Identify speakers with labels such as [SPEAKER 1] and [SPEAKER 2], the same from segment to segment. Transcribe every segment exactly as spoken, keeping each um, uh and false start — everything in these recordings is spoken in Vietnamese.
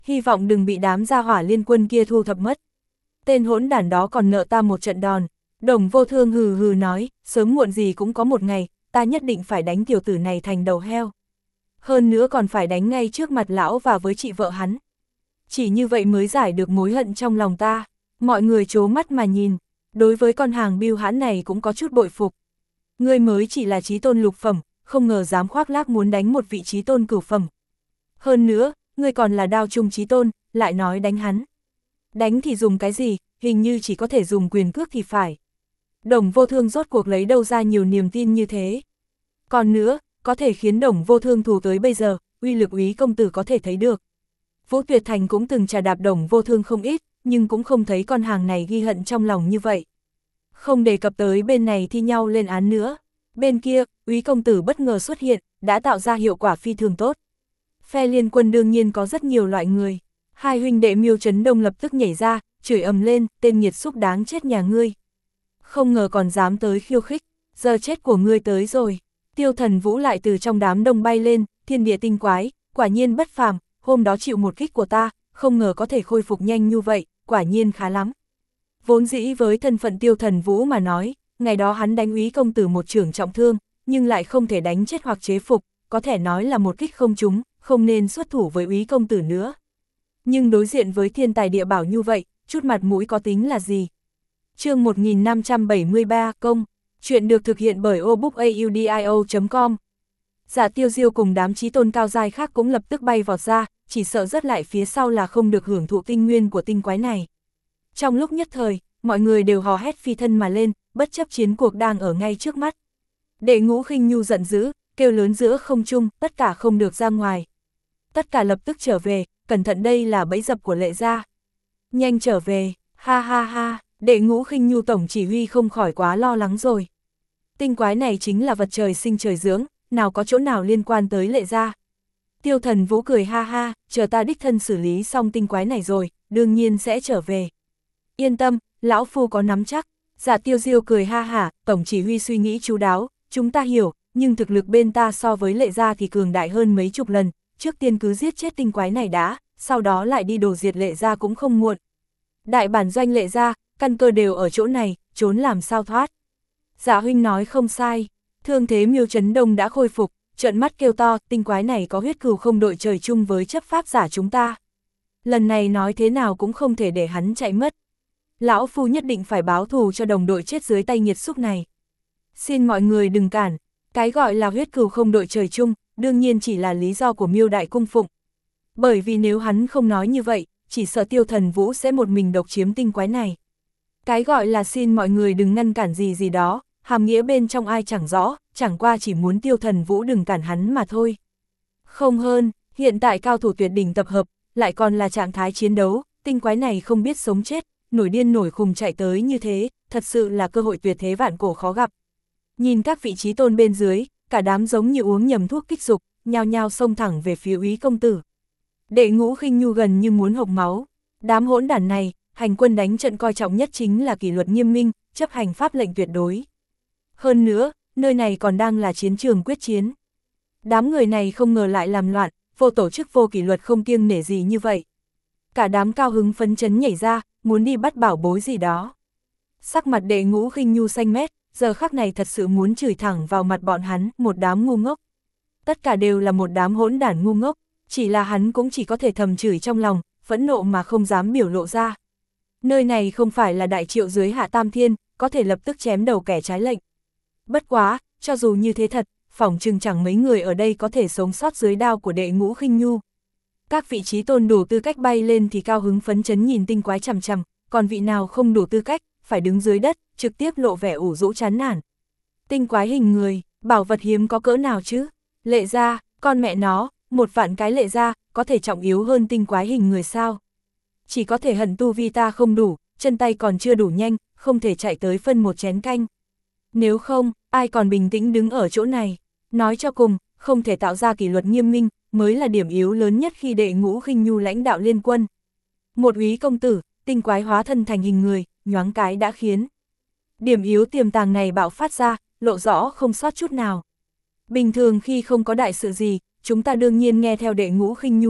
[SPEAKER 1] hy vọng đừng bị đám gia hỏa liên quân kia thu thập mất. Tên hỗn đản đó còn nợ ta một trận đòn. Đồng Vô Thương hừ hừ nói, sớm muộn gì cũng có một ngày, ta nhất định phải đánh tiểu tử này thành đầu heo. Hơn nữa còn phải đánh ngay trước mặt lão và với chị vợ hắn. Chỉ như vậy mới giải được mối hận trong lòng ta. Mọi người trố mắt mà nhìn, đối với con hàng bưu hãn này cũng có chút bội phục. Ngươi mới chỉ là chí tôn lục phẩm, không ngờ dám khoác lác muốn đánh một vị chí tôn cửu phẩm. Hơn nữa, ngươi còn là đao trung chí tôn, lại nói đánh hắn. Đánh thì dùng cái gì, hình như chỉ có thể dùng quyền cước thì phải. Đồng Vô Thương rốt cuộc lấy đâu ra nhiều niềm tin như thế. Còn nữa, có thể khiến Đồng Vô Thương thù tới bây giờ, uy lực Úy công tử có thể thấy được. Vũ Tuyệt Thành cũng từng trà đạp Đồng Vô Thương không ít, nhưng cũng không thấy con hàng này ghi hận trong lòng như vậy. Không đề cập tới bên này thi nhau lên án nữa. Bên kia, Úy công tử bất ngờ xuất hiện, đã tạo ra hiệu quả phi thường tốt. Phe liên quân đương nhiên có rất nhiều loại người. Hai huynh đệ Miêu Trấn Đông lập tức nhảy ra, chửi ầm lên, tên nghiệt xúc đáng chết nhà ngươi. Không ngờ còn dám tới khiêu khích, giờ chết của ngươi tới rồi. Tiêu Thần Vũ lại từ trong đám đông bay lên, thiên địa tinh quái, quả nhiên bất phàm, hôm đó chịu một kích của ta, không ngờ có thể khôi phục nhanh như vậy, quả nhiên khá lắm. Vốn dĩ với thân phận Tiêu Thần Vũ mà nói, ngày đó hắn đánh Úy công tử một chưởng trọng thương, nhưng lại không thể đánh chết hoặc chế phục, có thể nói là một kích không trúng, không nên xuất thủ với Úy công tử nữa. Nhưng đối diện với thiên tài địa bảo như vậy, chút mặt mũi có tính là gì? Chương một nghìn năm trăm bảy mươi ba công, chuyện được thực hiện bởi obookaudio chấm com. Giả Tiêu Diêu cùng đám chí tôn cao giai khác cũng lập tức bay vọt ra, chỉ sợ rất lại phía sau là không được hưởng thụ tinh nguyên của tinh quái này. Trong lúc nhất thời, mọi người đều hò hét phi thân mà lên, bất chấp chiến cuộc đang ở ngay trước mắt. Đệ Ngũ Khinh Nhu giận dữ, kêu lớn giữa không trung, tất cả không được ra ngoài. Tất cả lập tức trở về, cẩn thận đây là bẫy dập của Lệ gia. Nhanh trở về, ha ha ha, Đệ Ngũ Khinh Nhu tổng chỉ huy không khỏi quá lo lắng rồi. Tinh quái này chính là vật trời sinh trời dưỡng, nào có chỗ nào liên quan tới Lệ gia. Tiêu Thần Vũ cười ha ha, chờ ta đích thân xử lý xong tinh quái này rồi, đương nhiên sẽ trở về. Yên tâm, lão phu có nắm chắc. Giả Tiêu Diêu cười ha hả, tổng chỉ huy suy nghĩ chú đáo, chúng ta hiểu, nhưng thực lực bên ta so với Lệ gia thì cường đại hơn mấy chục lần, trước tiên cứ giết chết tinh quái này đã, sau đó lại đi đổ diệt Lệ gia cũng không muộn. Đại bản doanh Lệ gia, căn cơ đều ở chỗ này, trốn làm sao thoát. Giả huynh nói không sai, thương thế Miêu Trấn Đông đã khôi phục, trợn mắt kêu to, tinh quái này có huyết cừu không đội trời chung với chấp pháp giả chúng ta. Lần này nói thế nào cũng không thể để hắn chạy mất. Lão phu nhất định phải báo thù cho đồng đội chết dưới tay nghiệt xúc này. Xin mọi người đừng cản, cái gọi là huyết cừu không đội trời chung, đương nhiên chỉ là lý do của Miêu đại cung phụng. Bởi vì nếu hắn không nói như vậy, chỉ sợ Tiêu Thần Vũ sẽ một mình độc chiếm tinh quái này. Cái gọi là xin mọi người đừng ngăn cản gì gì đó, hàm nghĩa bên trong ai chẳng rõ, chẳng qua chỉ muốn Tiêu Thần Vũ đừng cản hắn mà thôi. Không hơn, hiện tại cao thủ tuyệt đỉnh tập hợp, lại còn là trạng thái chiến đấu, tinh quái này không biết sống chết, nổi điên nổi khùng chạy tới như thế, thật sự là cơ hội tuyệt thế vạn cổ khó gặp. Nhìn các vị trí tôn bên dưới, cả đám giống như uống nhầm thuốc kích dục, nhao nhao xông thẳng về phía Úy công tử. Đệ Ngũ Khinh Nhu gần như muốn hộc máu. Đám hỗn đản này, hành quân đánh trận coi trọng nhất chính là kỷ luật nghiêm minh, chấp hành pháp lệnh tuyệt đối. Hơn nữa, nơi này còn đang là chiến trường quyết chiến. Đám người này không ngờ lại làm loạn, vô tổ chức vô kỷ luật không kiêng nể gì như vậy. Cả đám cao hứng phấn chấn nhảy ra, muốn đi bắt bảo bối gì đó. Sắc mặt Đệ Ngũ Khinh Nhu xanh mét, giờ khắc này thật sự muốn chửi thẳng vào mặt bọn hắn, một đám ngu ngốc. Tất cả đều là một đám hỗn đản ngu ngốc, chỉ là hắn cũng chỉ có thể thầm chửi trong lòng, phẫn nộ mà không dám biểu lộ ra. Nơi này không phải là đại triệu dưới hạ tam thiên, có thể lập tức chém đầu kẻ trái lệnh. Bất quá, cho dù như thế thật, phỏng chừng chẳng mấy người ở đây có thể sống sót dưới đao của Đệ Ngũ Khinh Nhu. Các vị trí tôn đủ tư cách bay lên thì cao hứng phấn chấn nhìn tinh quái chằm chằm, còn vị nào không đủ tư cách, phải đứng dưới đất, trực tiếp lộ vẻ ủ rũ chán nản. Tinh quái hình người, bảo vật hiếm có cỡ nào chứ? Lệ gia, con mẹ nó, một vạn cái Lệ gia, có thể trọng yếu hơn tinh quái hình người sao? Chỉ có thể hận tu vi ta không đủ, chân tay còn chưa đủ nhanh, không thể chạy tới phân một chén canh. Nếu không, ai còn bình tĩnh đứng ở chỗ này? Nói cho cùng, không thể tạo ra kỷ luật nghiêm minh, mới là điểm yếu lớn nhất khi Đệ Ngũ Khinh Nhu lãnh đạo liên quân. Một Úy công tử, tinh quái hóa thân thành hình người, nhoáng cái đã khiến điểm yếu tiềm tàng này bạo phát ra, lộ rõ không sót chút nào. Bình thường khi không có đại sự gì, chúng ta đương nhiên nghe theo Đệ Ngũ Khinh Nhu ngươi,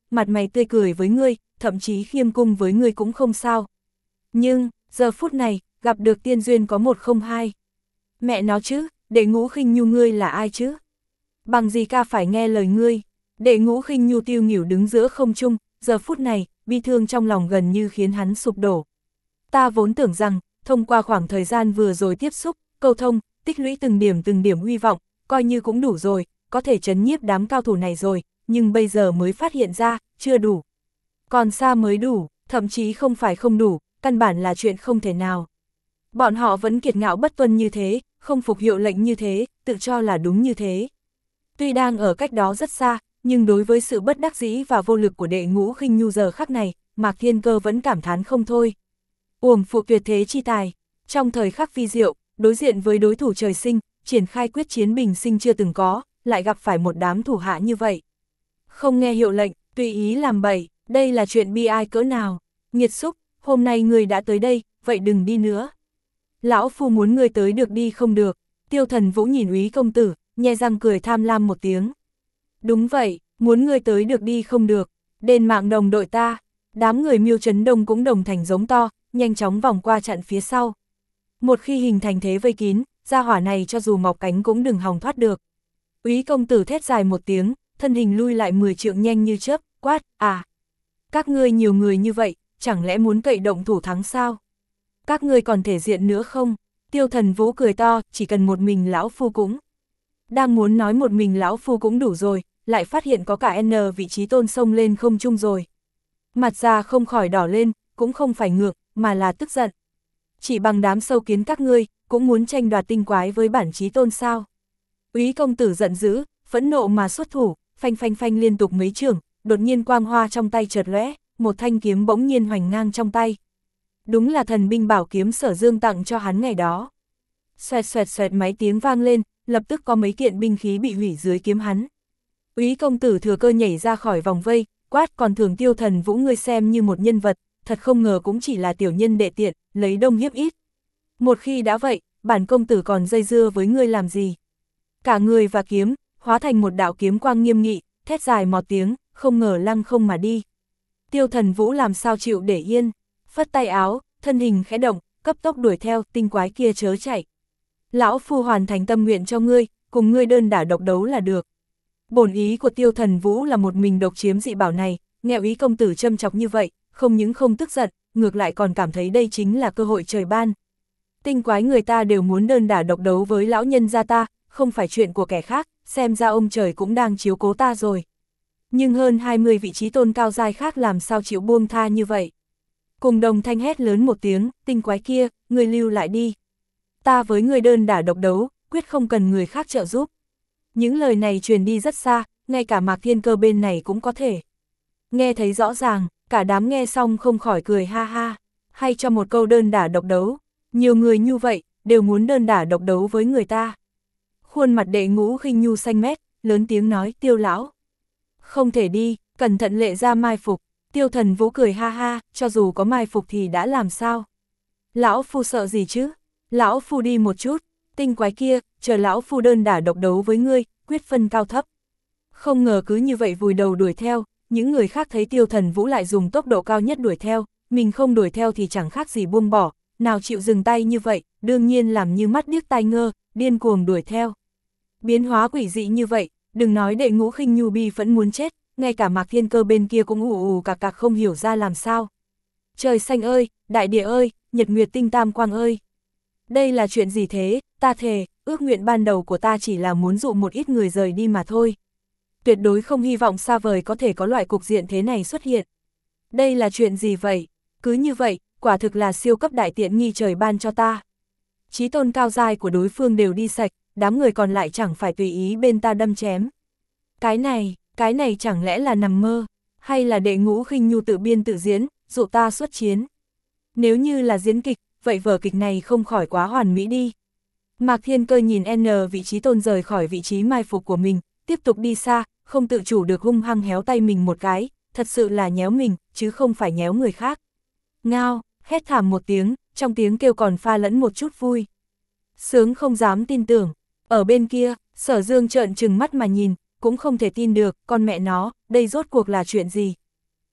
[SPEAKER 1] mặt mày tươi cười với ngươi, thậm chí khiêm cung với ngươi cũng không sao. Nhưng, giờ phút này, gặp được tiên duyên có một không hai. Mẹ nó chứ, Đệ Ngũ Khinh Nhu ngươi là ai chứ? Bằng gì ca phải nghe lời ngươi? Đệ Ngũ Khinh Nhu tiêu nghỉu đứng giữa không trung, giờ phút này, bi thương trong lòng gần như khiến hắn sụp đổ. Ta vốn tưởng rằng, thông qua khoảng thời gian vừa rồi tiếp xúc, câu thông, tích lũy từng điểm từng điểm hy vọng, coi như cũng đủ rồi, có thể trấn nhiếp đám cao thủ này rồi, nhưng bây giờ mới phát hiện ra, chưa đủ. Còn xa mới đủ, thậm chí không phải không đủ, căn bản là chuyện không thể nào. Bọn họ vẫn kiệt ngạo bất tuân như thế, không phục hiệu lệnh như thế, tự cho là đúng như thế. Tuy đang ở cách đó rất xa, nhưng đối với sự bất đắc dĩ và vô lực của Đệ Ngũ Khinh Nhu giờ khắc này, Mạc Thiên Cơ vẫn cảm thán không thôi. Uổng phụ tuyệt thế chi tài, trong thời khắc vi diệu, đối diện với đối thủ trời sinh, triển khai quyết chiến bình sinh chưa từng có, lại gặp phải một đám thủ hạ như vậy. Không nghe hiệu lệnh, tùy ý làm bậy, đây là chuyện bi ai cỡ nào. Nghiệt xúc, hôm nay người đã tới đây, vậy đừng đi nữa. Lão phu muốn người tới được đi không được. Tiêu Thần Vũ nhìn Úy công tử, nhe răng cười tham lam một tiếng. Đúng vậy, muốn người tới được đi không được. Đền mạng đồng đội ta. Đám người Miêu Trấn Đông cũng đồng thành giống to, nhanh chóng vòng qua chặn phía sau. Một khi hình thành thế vây kín, gia hỏa này cho dù mọc cánh cũng đừng hòng thoát được. Úy công tử thét dài một tiếng, thân hình lui lại mười trượng nhanh như chớp, quát, à. Các ngươi nhiều người như vậy, chẳng lẽ muốn cậy động thủ thắng sao? Các ngươi còn thể diện nữa không? Tiêu Thần Vũ cười to, chỉ cần một mình lão phu cũng. Đang muốn nói một mình lão phu cũng đủ rồi, lại phát hiện có cả N vị trí tôn sông lên không chung rồi. Mặt ra không khỏi đỏ lên, cũng không phải ngược, mà là tức giận. Chỉ bằng đám sâu kiến các ngươi, cũng muốn tranh đoạt tinh quái với bản chí tôn sao? Úy công tử giận dữ, phẫn nộ mà xuất thủ, phanh phanh phanh liên tục mấy trường, đột nhiên quang hoa trong tay chợt lóe, một thanh kiếm bỗng nhiên hoành ngang trong tay. Đúng là thần binh bảo kiếm Sở Dương tặng cho hắn ngày đó. Xoẹt xoẹt xoẹt mấy tiếng vang lên, lập tức có mấy kiện binh khí bị hủy dưới kiếm hắn. Úy công tử thừa cơ nhảy ra khỏi vòng vây, quát còn thường Tiêu Thần Vũ ngươi xem như một nhân vật, thật không ngờ cũng chỉ là tiểu nhân đệ tiện, lấy đông hiếp ít. Một khi đã vậy, bản công tử còn dây dưa với ngươi làm gì? Cả người và kiếm, hóa thành một đạo kiếm quang nghiêm nghị, thét dài một tiếng, không ngờ lăng không mà đi. Tiêu Thần Vũ làm sao chịu để yên, phất tay áo, thân hình khẽ động, cấp tốc đuổi theo, tinh quái kia chớ chạy. Lão phu hoàn thành tâm nguyện cho ngươi, cùng ngươi đơn đả độc đấu là được. Bổn ý của Tiêu Thần Vũ là một mình độc chiếm dị bảo này, nghe Úy công tử châm chọc như vậy, không những không tức giận, ngược lại còn cảm thấy đây chính là cơ hội trời ban. Tinh quái người ta đều muốn đơn đả độc đấu với lão nhân gia ta, không phải chuyện của kẻ khác, xem ra ông trời cũng đang chiếu cố ta rồi. Nhưng hơn hai mươi vị trí tôn cao giai khác làm sao chịu buông tha như vậy. Cùng đồng thanh hét lớn một tiếng, tinh quái kia, người lưu lại đi. Ta với người đơn đả độc đấu, quyết không cần người khác trợ giúp. Những lời này truyền đi rất xa, ngay cả Mạc Thiên Cơ bên này cũng có thể. Nghe thấy rõ ràng, cả đám nghe xong không khỏi cười ha ha, hay cho một câu đơn đả độc đấu. Nhiều người như vậy, đều muốn đơn đả độc đấu với người ta. Khuôn mặt Đệ Ngũ Khinh Nhu xanh mét, lớn tiếng nói Tiêu lão. Không thể đi, cẩn thận lệ ra mai phục. Tiêu Thần Vũ cười ha ha, cho dù có mai phục thì đã làm sao? Lão phu sợ gì chứ? Lão phu đi một chút, tinh quái kia, chờ lão phu đơn đả độc đấu với ngươi, quyết phân cao thấp. Không ngờ cứ như vậy vùi đầu đuổi theo, những người khác thấy Tiêu Thần Vũ lại dùng tốc độ cao nhất đuổi theo, mình không đuổi theo thì chẳng khác gì buông bỏ, nào chịu dừng tay như vậy, đương nhiên làm như mắt điếc tai ngơ, điên cuồng đuổi theo. Biến hóa quỷ dị như vậy, đừng nói Đệ Ngũ Khinh Nhu bi vẫn muốn chết, ngay cả Mạc Thiên Cơ bên kia cũng ù ù cạc cạc không hiểu ra làm sao. Trời xanh ơi, đại địa ơi, nhật nguyệt tinh tam quang ơi. Đây là chuyện gì thế, ta thề, ước nguyện ban đầu của ta chỉ là muốn dụ một ít người rời đi mà thôi. Tuyệt đối không hy vọng xa vời có thể có loại cục diện thế này xuất hiện. Đây là chuyện gì vậy? Cứ như vậy, quả thực là siêu cấp đại tiện nghi trời ban cho ta. Chí tôn cao giai của đối phương đều đi sạch, đám người còn lại chẳng phải tùy ý bên ta đâm chém. Cái này, cái này chẳng lẽ là nằm mơ, hay là Đệ Ngũ Khinh Nhu tự biên tự diễn, dụ ta xuất chiến? Nếu như là diễn kịch, vậy vở kịch này không khỏi quá hoàn mỹ đi. Mạc Thiên Cơ nhìn N vị trí tôn rời khỏi vị trí mai phục của mình, tiếp tục đi xa, không tự chủ được hung hăng héo tay mình một cái, thật sự là nhéo mình, chứ không phải nhéo người khác. Ngao, hét thảm một tiếng, trong tiếng kêu còn pha lẫn một chút vui. Sướng không dám tin tưởng, ở bên kia, Sở Dương trợn trừng mắt mà nhìn, cũng không thể tin được, con mẹ nó, đây rốt cuộc là chuyện gì?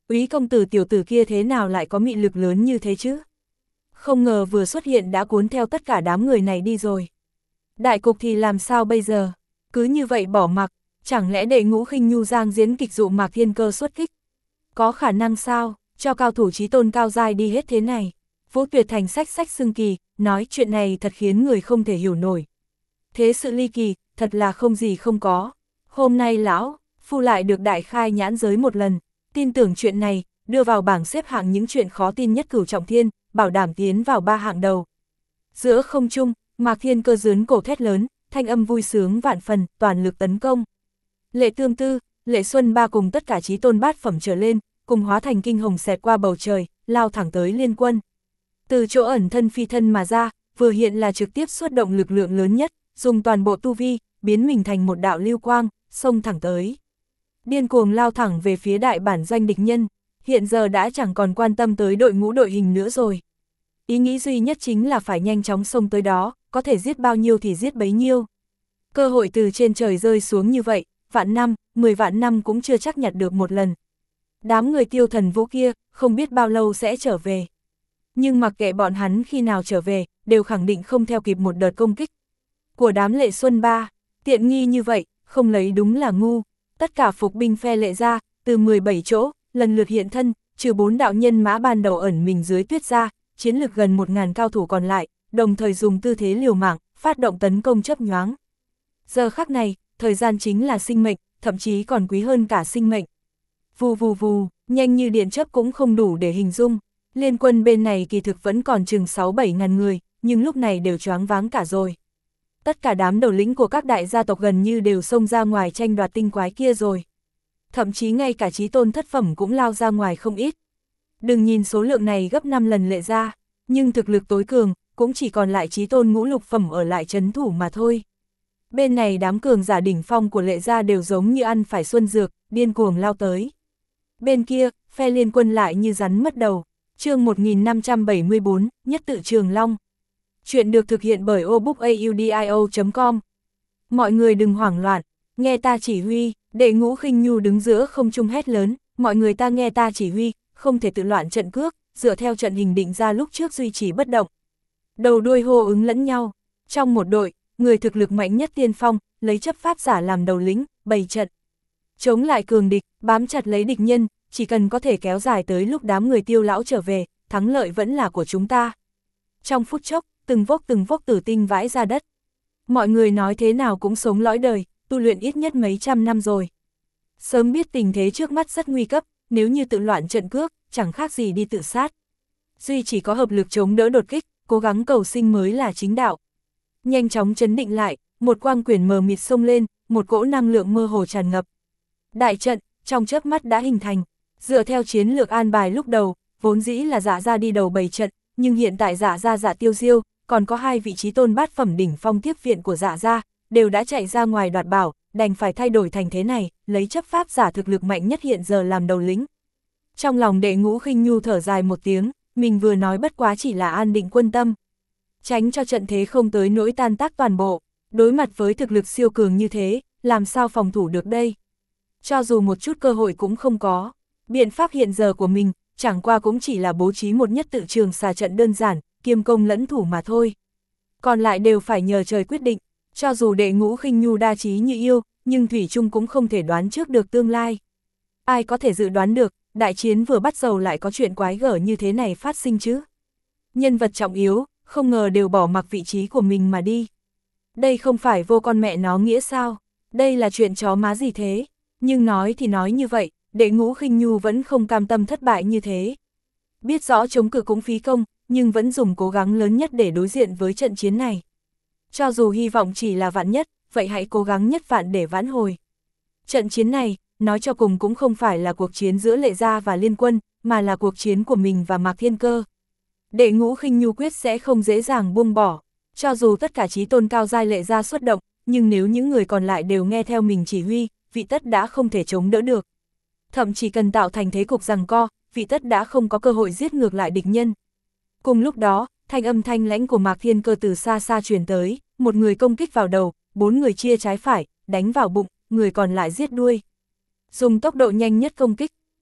[SPEAKER 1] Úy công tử tiểu tử kia thế nào lại có mị lực lớn như thế chứ? Không ngờ vừa xuất hiện đã cuốn theo tất cả đám người này đi rồi. Đại cục thì làm sao bây giờ? Cứ như vậy bỏ mặc, chẳng lẽ Đệ Ngũ Khinh Nhu giang diễn kịch dụ Mạc Thiên Cơ xuất kích? Có khả năng sao, cho cao thủ chí tôn cao giai đi hết thế này? Vũ Tuyệt Thành sách sách xưng kỳ, nói chuyện này thật khiến người không thể hiểu nổi. Thế sự ly kỳ, thật là không gì không có. Hôm nay lão, phu lại được đại khai nhãn giới một lần, tin tưởng chuyện này, đưa vào bảng xếp hạng những chuyện khó tin nhất Cửu Trọng Thiên, bảo đảm tiến vào ba hạng đầu. Giữa không trung, Mạc Thiên Cơ giướn cổ thét lớn, thanh âm vui sướng vạn phần, toàn lực tấn công. Lệ Tương Tư, Lệ Xuân Ba cùng tất cả chí tôn bát phẩm trở lên, cùng hóa thành kinh hồng xẹt qua bầu trời, lao thẳng tới Liên Quân. Từ chỗ ẩn thân phi thân mà ra, vừa hiện là trực tiếp xuất động lực lượng lớn nhất, dùng toàn bộ tu vi, biến mình thành một đạo lưu quang, xông thẳng tới. Điên cuồng lao thẳng về phía đại bản doanh địch nhân, hiện giờ đã chẳng còn quan tâm tới đội ngũ đội hình nữa rồi. Ý nghĩ duy nhất chính là phải nhanh chóng xông tới đó, có thể giết bao nhiêu thì giết bấy nhiêu. Cơ hội từ trên trời rơi xuống như vậy, vạn năm, mười vạn năm cũng chưa chắc nhặt được một lần. Đám người Tiêu Thần Vũ kia, không biết bao lâu sẽ trở về. Nhưng mặc kệ bọn hắn khi nào trở về, đều khẳng định không theo kịp một đợt công kích của đám Lệ Xuân Ba. Tiện nghi như vậy, không lấy đúng là ngu. Tất cả phục binh phe Lệ ra, từ mười bảy chỗ, lần lượt hiện thân, trừ bốn đạo nhân mã ban đầu ẩn mình dưới tuyết ra, chiến lực gần một ngàn cao thủ còn lại, đồng thời dùng tư thế liều mạng, phát động tấn công chớp nhoáng. Giờ khắc này, thời gian chính là sinh mệnh, thậm chí còn quý hơn cả sinh mệnh. Vù vù vù, nhanh như điện chớp cũng không đủ để hình dung. Liên Quân bên này kỳ thực vẫn còn chừng sáu bảy ngàn người, nhưng lúc này đều choáng váng cả rồi. Tất cả đám đầu lĩnh của các đại gia tộc gần như đều xông ra ngoài tranh đoạt tinh quái kia rồi. Thậm chí ngay cả chí tôn thất phẩm cũng lao ra ngoài không ít. Đừng nhìn số lượng này gấp năm lần Lệ ra, nhưng thực lực tối cường, cũng chỉ còn lại chí tôn ngũ lục phẩm ở lại trấn thủ mà thôi. Bên này đám cường giả đỉnh phong của Lệ ra đều giống như ăn phải xuân dược, điên cuồng lao tới. Bên kia, phe Liên Quân lại như rắn mất đầu. Chương một nghìn năm trăm bảy mươi tư, Nhất Tự Trường Long. Chuyện được thực hiện bởi obookaudio chấm com. Mọi người đừng hoảng loạn, nghe ta chỉ huy. Đệ Ngũ Khinh Nhu đứng giữa không trung hét lớn, mọi người ta nghe ta chỉ huy, không thể tự loạn trận cước, dựa theo trận hình định ra lúc trước duy trì bất động. Đầu đuôi hô ứng lẫn nhau, trong một đội, người thực lực mạnh nhất tiên phong, lấy chấp pháp giả làm đầu lĩnh, bày trận. Chống lại cường địch, bám chặt lấy địch nhân, chỉ cần có thể kéo dài tới lúc đám người Tiêu lão trở về, thắng lợi vẫn là của chúng ta. Trong phút chốc, từng vốc từng vốc tử tinh vãi ra đất. Mọi người nói thế nào cũng sống lõi đời, tu luyện ít nhất mấy trăm năm rồi. Sớm biết tình thế trước mắt rất nguy cấp, nếu như tự loạn trận cước, chẳng khác gì đi tự sát. Duy chỉ có hợp lực chống đỡ đột kích, cố gắng cầu sinh mới là chính đạo. Nhanh chóng chấn định lại, một quang quyển mờ mịt xông lên, một cỗ năng lượng mơ hồ tràn ngập. Đại trận, trong chớp mắt đã hình thành. Dựa theo chiến lược an bài lúc đầu, vốn dĩ là Dạ Gia đi đầu bày trận, nhưng hiện tại Dạ Gia Dạ Tiêu Diêu, còn có hai vị trí tôn bát phẩm đỉnh phong tiếp viện của Dạ Gia, đều đã chạy ra ngoài đoạt bảo, đành phải thay đổi thành thế này, lấy chấp pháp giả thực lực mạnh nhất hiện giờ làm đầu lĩnh. Trong lòng Đệ Ngũ Khinh Nhu thở dài một tiếng, mình vừa nói bất quá chỉ là an định quân tâm. Tránh cho trận thế không tới nỗi tan tác toàn bộ, đối mặt với thực lực siêu cường như thế, làm sao phòng thủ được đây? Cho dù một chút cơ hội cũng không có. Biện pháp hiện giờ của mình, chẳng qua cũng chỉ là bố trí một nhất tự trường xà trận đơn giản, kiêm công lẫn thủ mà thôi. Còn lại đều phải nhờ trời quyết định, cho dù Đệ Ngũ Khinh Nhu đa trí như yêu, nhưng Thủy Chung cũng không thể đoán trước được tương lai. Ai có thể dự đoán được, đại chiến vừa bắt đầu lại có chuyện quái gở như thế này phát sinh chứ? Nhân vật trọng yếu, không ngờ đều bỏ mặc vị trí của mình mà đi. Đây không phải vô con mẹ nó nghĩa sao? Đây là chuyện chó má gì thế? Nhưng nói thì nói như vậy, Đệ Ngũ Khinh Nhu vẫn không cam tâm thất bại như thế. Biết rõ chống cự cũng phí công, nhưng vẫn dùng cố gắng lớn nhất để đối diện với trận chiến này. Cho dù hy vọng chỉ là vạn nhất, vậy hãy cố gắng nhất vạn để vãn hồi. Trận chiến này, nói cho cùng cũng không phải là cuộc chiến giữa Lệ Gia và Liên Quân, mà là cuộc chiến của mình và Mạc Thiên Cơ. Đệ Ngũ Khinh Nhu quyết sẽ không dễ dàng buông bỏ. Cho dù tất cả chí tôn cao giai Lệ Gia xuất động, nhưng nếu những người còn lại đều nghe theo mình chỉ huy, vị tất đã không thể chống đỡ được. Thậm chỉ cần tạo thành thế cục giằng co, vị tất đã không có cơ hội giết ngược lại địch nhân. Cùng lúc đó, thanh âm thanh lãnh của Mạc Thiên Cơ từ xa xa truyền tới, một người công kích vào đầu, bốn người chia trái phải, đánh vào bụng, người còn lại giết đuôi. Dùng tốc độ nhanh nhất công kích,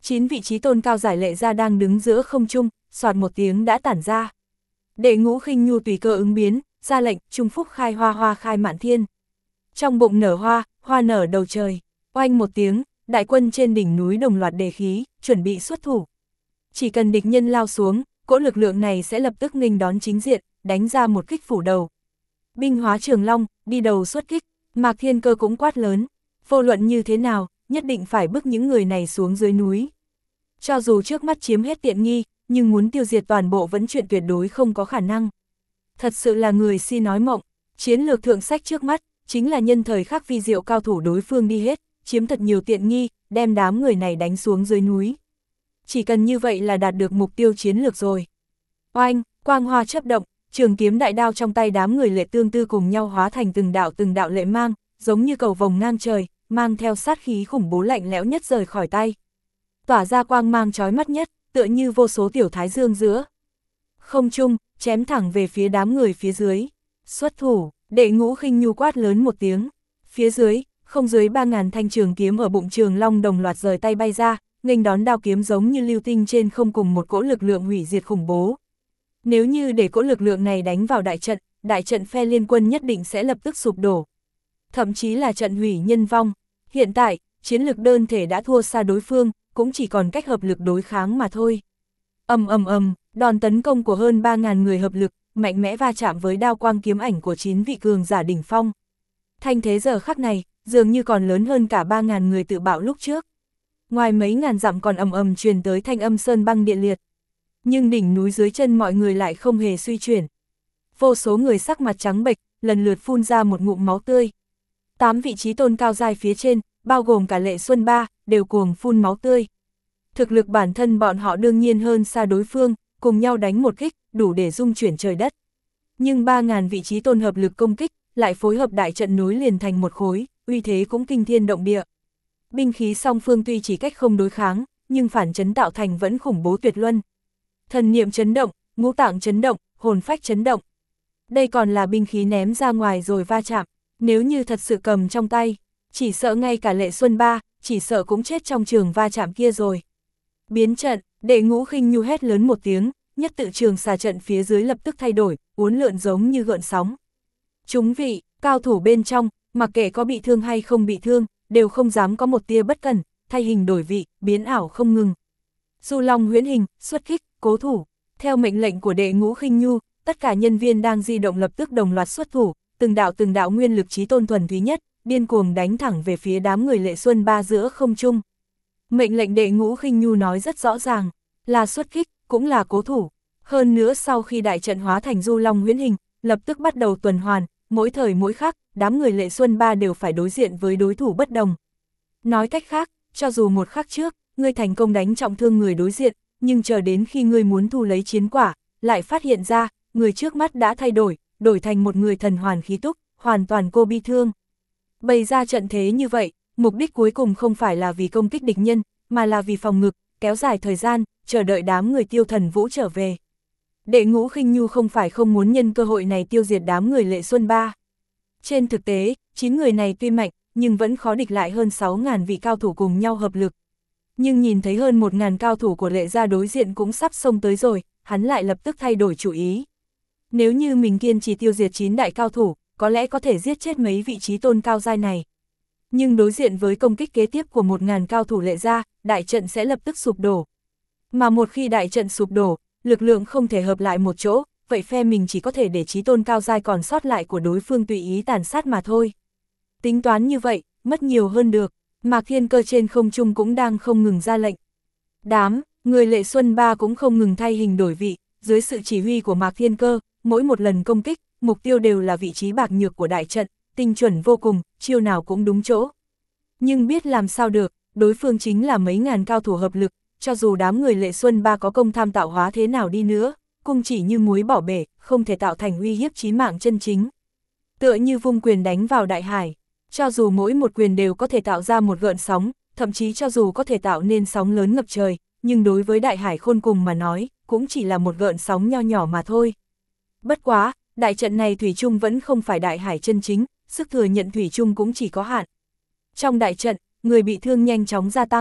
[SPEAKER 1] chín vị trí tôn cao giải lệ ra đang đứng giữa không trung, soạt một tiếng đã tản ra. Đệ Ngũ Khinh Nhu tùy cơ ứng biến, ra lệnh, trung phúc khai hoa hoa khai mạn thiên. Trong bụng nở hoa, hoa nở đầu trời, oanh một tiếng, đại quân trên đỉnh núi đồng loạt đề khí, chuẩn bị xuất thủ. Chỉ cần địch nhân lao xuống, cỗ lực lượng này sẽ lập tức nghênh đón chính diện, đánh ra một kích phủ đầu. Binh hóa Trường Long, đi đầu xuất kích, Mạc Thiên Cơ cũng quát lớn, vô luận như thế nào, nhất định phải bức những người này xuống dưới núi. Cho dù trước mắt chiếm hết tiện nghi, nhưng muốn tiêu diệt toàn bộ vẫn chuyện tuyệt đối không có khả năng. Thật sự là người si nói mộng, chiến lược thượng sách trước mắt, chính là nhân thời khắc vi diệu cao thủ đối phương đi hết, chiếm thật nhiều tiện nghi, đem đám người này đánh xuống dưới núi. Chỉ cần như vậy là đạt được mục tiêu chiến lược rồi. Oanh, quang hoa chớp động, trường kiếm đại đao trong tay đám người Lệ Tương Tư cùng nhau hóa thành từng đạo từng đạo lệ mang, giống như cầu vồng ngang trời, mang theo sát khí khủng bố lạnh lẽo nhất rời khỏi tay. Tỏa ra quang mang chói mắt nhất, tựa như vô số tiểu thái dương giữa không trung, chém thẳng về phía đám người phía dưới. Xuất thủ, Đệ Ngũ Khinh Nhu quát lớn một tiếng. Phía dưới, không dưới ba ngàn thanh trường kiếm ở bụng Trường Long đồng loạt rời tay bay ra, nghênh đón đao kiếm giống như lưu tinh trên không cùng một cỗ lực lượng hủy diệt khủng bố. Nếu như để cỗ lực lượng này đánh vào đại trận, đại trận phe liên quân nhất định sẽ lập tức sụp đổ. Thậm chí là trận hủy nhân vong. Hiện tại, chiến lực đơn thể đã thua xa đối phương, cũng chỉ còn cách hợp lực đối kháng mà thôi. Ầm ầm ầm, đòn tấn công của hơn ba ngàn người hợp lực, mạnh mẽ va chạm với đao quang kiếm ảnh của chín vị cường giả đỉnh phong. Thanh thế giờ khắc này, dường như còn lớn hơn cả ba ngàn người tự bạo lúc trước. Ngoài mấy ngàn dặm còn ầm ầm truyền tới thanh âm sơn băng địa liệt. Nhưng đỉnh núi dưới chân mọi người lại không hề suy chuyển. Vô số người sắc mặt trắng bệch, lần lượt phun ra một ngụm máu tươi. Tám vị trí tôn cao giai phía trên, bao gồm cả Lệ Xuân Ba, đều cuồng phun máu tươi. Thực lực bản thân bọn họ đương nhiên hơn xa đối phương, cùng nhau đánh một kích, đủ để dung chuyển trời đất. Nhưng ba ngàn vị trí tôn hợp lực công kích, lại phối hợp đại trận nối liền thành một khối, uy thế cũng kinh thiên động địa. Binh khí song phương tuy chỉ cách không đối kháng, nhưng phản chấn tạo thành vẫn khủng bố tuyệt luân. Thần niệm chấn động, ngũ tạng chấn động, hồn phách chấn động. Đây còn là binh khí ném ra ngoài rồi va chạm, nếu như thật sự cầm trong tay, chỉ sợ ngay cả Lệ Xuân Ba, chỉ sợ cũng chết trong trường va chạm kia rồi. Biến trận, Đệ Ngũ Khinh Nhu hét lớn một tiếng, nhất tự trường xà trận phía dưới lập tức thay đổi, uốn lượn giống như gợn sóng. Chúng vị, cao thủ bên trong, mặc kệ có bị thương hay không bị thương, đều không dám có một tia bất cẩn, thay hình đổi vị, biến ảo không ngừng. Du Long huyễn hình, xuất kích, cố thủ. Theo mệnh lệnh của Đệ Ngũ Khinh Nhu, tất cả nhân viên đang di động lập tức đồng loạt xuất thủ, từng đạo từng đạo nguyên lực chí tôn thuần túy nhất, điên cuồng đánh thẳng về phía đám người Lệ Xuân Ba giữa không trung. Mệnh lệnh Đệ Ngũ Khinh Nhu nói rất rõ ràng, là xuất kích, cũng là cố thủ. Hơn nữa sau khi đại trận hóa thành Du Long huyễn hình, lập tức bắt đầu tuần hoàn, mỗi thời mỗi khắc, đám người Lệ Xuân Ba đều phải đối diện với đối thủ bất đồng. Nói cách khác, cho dù một khắc trước, ngươi thành công đánh trọng thương người đối diện, nhưng chờ đến khi ngươi muốn thu lấy chiến quả, lại phát hiện ra, người trước mắt đã thay đổi, đổi thành một người thần hoàn khí túc, hoàn toàn cô bi thương. Bày ra trận thế như vậy, mục đích cuối cùng không phải là vì công kích địch nhân, mà là vì phòng ngự, kéo dài thời gian, chờ đợi đám người Tiêu Thần Vũ trở về. Đệ Ngũ Khinh Nhu không phải không muốn nhân cơ hội này tiêu diệt đám người Lệ Xuân Ba. Trên thực tế, chín người này tuy mạnh, nhưng vẫn khó địch lại hơn sáu ngàn vị cao thủ cùng nhau hợp lực. Nhưng nhìn thấy hơn một ngàn cao thủ của Lệ gia đối diện cũng sắp xông tới rồi, hắn lại lập tức thay đổi chủ ý. Nếu như mình kiên trì tiêu diệt chín đại cao thủ, có lẽ có thể giết chết mấy vị trí tôn cao giai này. Nhưng đối diện với công kích kế tiếp của một ngàn cao thủ Lệ gia, đại trận sẽ lập tức sụp đổ. Mà một khi đại trận sụp đổ, lực lượng không thể hợp lại một chỗ, vậy phe mình chỉ có thể để trí tôn cao giai còn sót lại của đối phương tùy ý tàn sát mà thôi. Tính toán như vậy, mất nhiều hơn được, Mạc Thiên Cơ trên không trung cũng đang không ngừng ra lệnh. Đám, người Lệ Xuân Ba cũng không ngừng thay hình đổi vị, dưới sự chỉ huy của Mạc Thiên Cơ, mỗi một lần công kích, mục tiêu đều là vị trí bạc nhược của đại trận, tinh chuẩn vô cùng, chiêu nào cũng đúng chỗ. Nhưng biết làm sao được, đối phương chính là mấy ngàn cao thủ hợp lực, cho dù đám người Lệ Xuân Ba có công tham tạo hóa thế nào đi nữa, cũng chỉ như muối bỏ bể, không thể tạo thành uy hiếp chí mạng chân chính. Tựa như vung quyền đánh vào đại hải, cho dù mỗi một quyền đều có thể tạo ra một gợn sóng, thậm chí cho dù có thể tạo nên sóng lớn ngập trời, nhưng đối với đại hải khôn cùng mà nói, cũng chỉ là một gợn sóng nho nhỏ mà thôi. Bất quá, đại trận này thủy chung vẫn không phải đại hải chân chính, sức thừa nhận thủy chung cũng chỉ có hạn. Trong đại trận, người bị thương nhanh chóng gia tăng,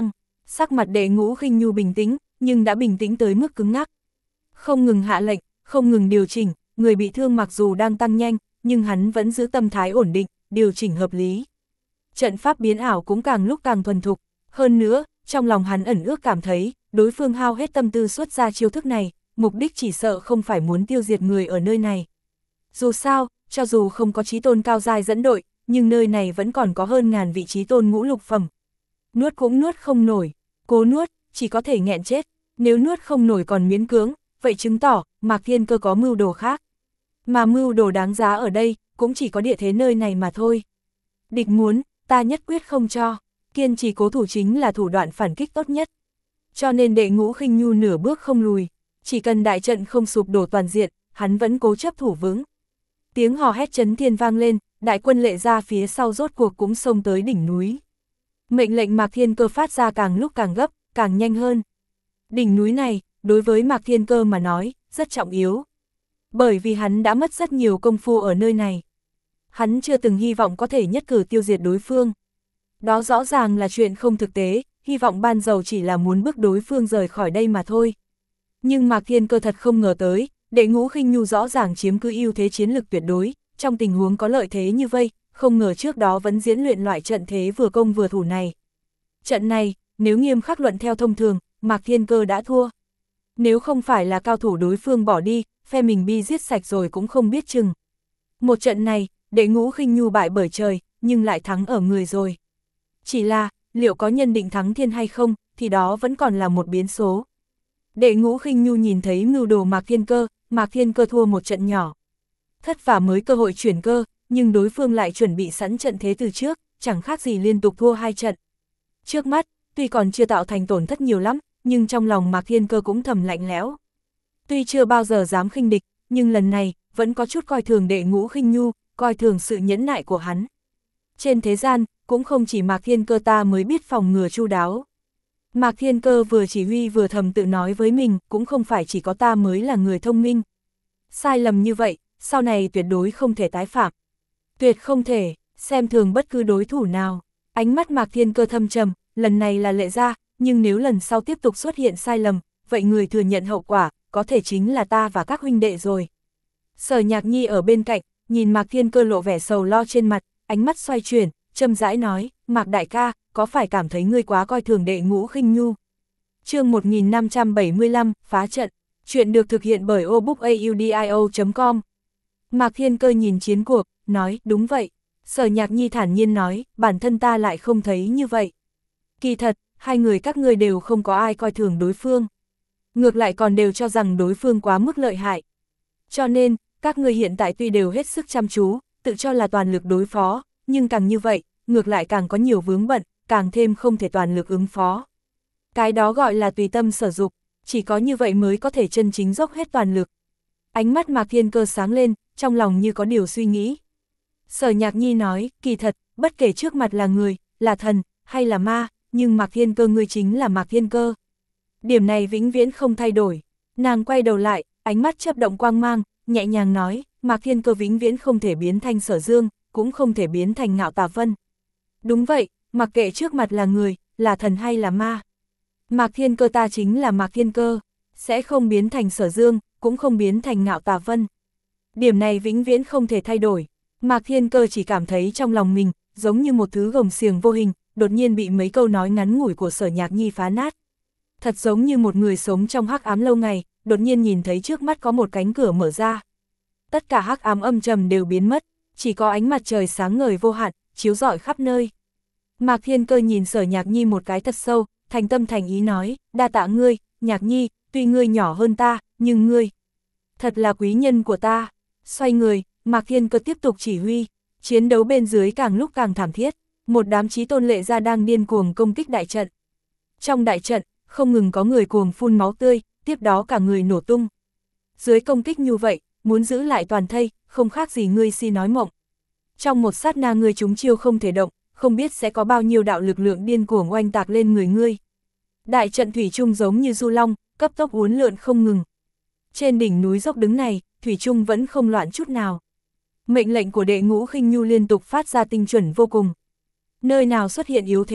[SPEAKER 1] Sắc mặt Đệ Ngũ Khinh Nhu bình tĩnh, nhưng đã bình tĩnh tới mức cứng ngắc. Không ngừng hạ lệnh, không ngừng điều chỉnh, người bị thương mặc dù đang tăng nhanh, nhưng hắn vẫn giữ tâm thái ổn định, điều chỉnh hợp lý. Trận pháp biến ảo cũng càng lúc càng thuần thục, hơn nữa, trong lòng hắn ẩn ước cảm thấy, đối phương hao hết tâm tư xuất ra chiêu thức này, mục đích chỉ sợ không phải muốn tiêu diệt người ở nơi này. Dù sao, cho dù không có chí tôn cao giai dẫn đội, nhưng nơi này vẫn còn có hơn ngàn vị chí tôn ngũ lục phẩm. Nuốt cũng nuốt không nổi, cố nuốt, chỉ có thể nghẹn chết, nếu nuốt không nổi còn miễn cưỡng, vậy chứng tỏ, Mạc Thiên Cơ có mưu đồ khác. Mà mưu đồ đáng giá ở đây, cũng chỉ có địa thế nơi này mà thôi. Địch muốn, ta nhất quyết không cho, kiên trì cố thủ chính là thủ đoạn phản kích tốt nhất. Cho nên Đệ Ngũ Khinh Nhu nửa bước không lùi, chỉ cần đại trận không sụp đổ toàn diện, hắn vẫn cố chấp thủ vững. Tiếng hò hét chấn thiên vang lên, đại quân Lệ Gia phía sau rốt cuộc cũng xông tới đỉnh núi. Mệnh lệnh Mạc Thiên Cơ phát ra càng lúc càng gấp, càng nhanh hơn. Đỉnh núi này, đối với Mạc Thiên Cơ mà nói, rất trọng yếu. Bởi vì hắn đã mất rất nhiều công phu ở nơi này. Hắn chưa từng hy vọng có thể nhất cử tiêu diệt đối phương. Đó rõ ràng là chuyện không thực tế, hy vọng ban đầu chỉ là muốn bước đối phương rời khỏi đây mà thôi. Nhưng Mạc Thiên Cơ thật không ngờ tới, Đệ Ngũ Khinh Nhu rõ ràng chiếm cứ ưu thế chiến lực tuyệt đối, trong tình huống có lợi thế như vây, không ngờ trước đó vẫn diễn luyện loại trận thế vừa công vừa thủ này. Trận này, nếu nghiêm khắc luận theo thông thường, Mạc Thiên Cơ đã thua. Nếu không phải là cao thủ đối phương bỏ đi, phe mình bi giết sạch rồi cũng không biết chừng. Một trận này, Đệ Ngũ Khinh Nhu bại bởi trời, nhưng lại thắng ở người rồi. Chỉ là, liệu có nhân định thắng thiên hay không, thì đó vẫn còn là một biến số. Đệ Ngũ Khinh Nhu nhìn thấy mưu đồ Mạc Thiên Cơ, Mạc Thiên Cơ thua một trận nhỏ. Thất vả mới cơ hội chuyển cơ, nhưng đối phương lại chuẩn bị sẵn trận thế từ trước, chẳng khác gì liên tục thua hai trận. Trước mắt, tuy còn chưa tạo thành tổn thất nhiều lắm, nhưng trong lòng Mạc Thiên Cơ cũng thầm lạnh lẽo. Tuy chưa bao giờ dám khinh địch, nhưng lần này, vẫn có chút coi thường Đệ Ngũ Khinh Nhu, coi thường sự nhẫn nại của hắn. Trên thế gian, cũng không chỉ Mạc Thiên Cơ ta mới biết phòng ngừa chu đáo. Mạc Thiên Cơ vừa chỉ huy vừa thầm tự nói với mình, cũng không phải chỉ có ta mới là người thông minh. Sai lầm như vậy, sau này tuyệt đối không thể tái phạm. Tuyệt không thể, xem thường bất cứ đối thủ nào. Ánh mắt Mạc Thiên Cơ thâm trầm, lần này là Lệ Gia, nhưng nếu lần sau tiếp tục xuất hiện sai lầm, vậy người thừa nhận hậu quả, có thể chính là ta và các huynh đệ rồi. Sở Nhạc Nhi ở bên cạnh, nhìn Mạc Thiên Cơ lộ vẻ sầu lo trên mặt, ánh mắt xoay chuyển, châm rãi nói, Mạc đại ca, có phải cảm thấy ngươi quá coi thường Đệ Ngũ Khinh Nhu? Chương một nghìn năm trăm bảy mươi lăm, phá trận, chuyện được thực hiện bởi obookaudio chấm com. Mạc Thiên Cơ nhìn chiến cuộc, nói, đúng vậy. Sở Nhạc Nhi thản nhiên nói, bản thân ta lại không thấy như vậy. Kỳ thật, hai người các ngươi đều không có ai coi thường đối phương. Ngược lại còn đều cho rằng đối phương quá mức lợi hại. Cho nên, các ngươi hiện tại tuy đều hết sức chăm chú, tự cho là toàn lực đối phó, nhưng càng như vậy, ngược lại càng có nhiều vướng bận, càng thêm không thể toàn lực ứng phó. Cái đó gọi là tùy tâm sở dục, chỉ có như vậy mới có thể chân chính dốc hết toàn lực. Ánh mắt Mạc Thiên Cơ sáng lên, trong lòng như có điều suy nghĩ. Sở Nhạc Nhi nói, kỳ thật, bất kể trước mặt là người, là thần, hay là ma, nhưng Mạc Thiên Cơ ngươi chính là Mạc Thiên Cơ. Điểm này vĩnh viễn không thay đổi. Nàng quay đầu lại, ánh mắt chớp động quang mang, nhẹ nhàng nói, Mạc Thiên Cơ vĩnh viễn không thể biến thành Sở Dương, cũng không thể biến thành Ngạo Tà Vân. Đúng vậy, mặc kệ trước mặt là người, là thần hay là ma. Mạc Thiên Cơ ta chính là Mạc Thiên Cơ, sẽ không biến thành Sở Dương, cũng không biến thành Ngạo Tà Vân. Điểm này vĩnh viễn không thể thay đổi. Mạc Thiên Cơ chỉ cảm thấy trong lòng mình, giống như một thứ gồng xiềng vô hình, đột nhiên bị mấy câu nói ngắn ngủi của Sở Nhạc Nhi phá nát. Thật giống như một người sống trong hắc ám lâu ngày, đột nhiên nhìn thấy trước mắt có một cánh cửa mở ra. Tất cả hắc ám âm trầm đều biến mất, chỉ có ánh mặt trời sáng ngời vô hạn, chiếu rọi khắp nơi. Mạc Thiên Cơ nhìn Sở Nhạc Nhi một cái thật sâu, thành tâm thành ý nói, đa tạ ngươi, Nhạc Nhi, tuy ngươi nhỏ hơn ta, nhưng ngươi thật là quý nhân của ta. Xoay người, Mạc Thiên Cơ tiếp tục chỉ huy, chiến đấu bên dưới càng lúc càng thảm thiết, một đám chí tôn Lệ Gia đang điên cuồng công kích đại trận. Trong đại trận, không ngừng có người cuồng phun máu tươi, tiếp đó cả người nổ tung. Dưới công kích như vậy, muốn giữ lại toàn thây, không khác gì ngươi si nói mộng. Trong một sát na ngươi chúng chiêu không thể động, không biết sẽ có bao nhiêu đạo lực lượng điên cuồng oanh tạc lên người ngươi. Đại trận thủy chung giống như du long, cấp tốc uốn lượn không ngừng. Trên đỉnh núi dốc đứng này, thủy chung vẫn không loạn chút nào. Mệnh lệnh của Đệ Ngũ Khinh Nhu liên tục phát ra tinh chuẩn vô cùng. Nơi nào xuất hiện yếu thế,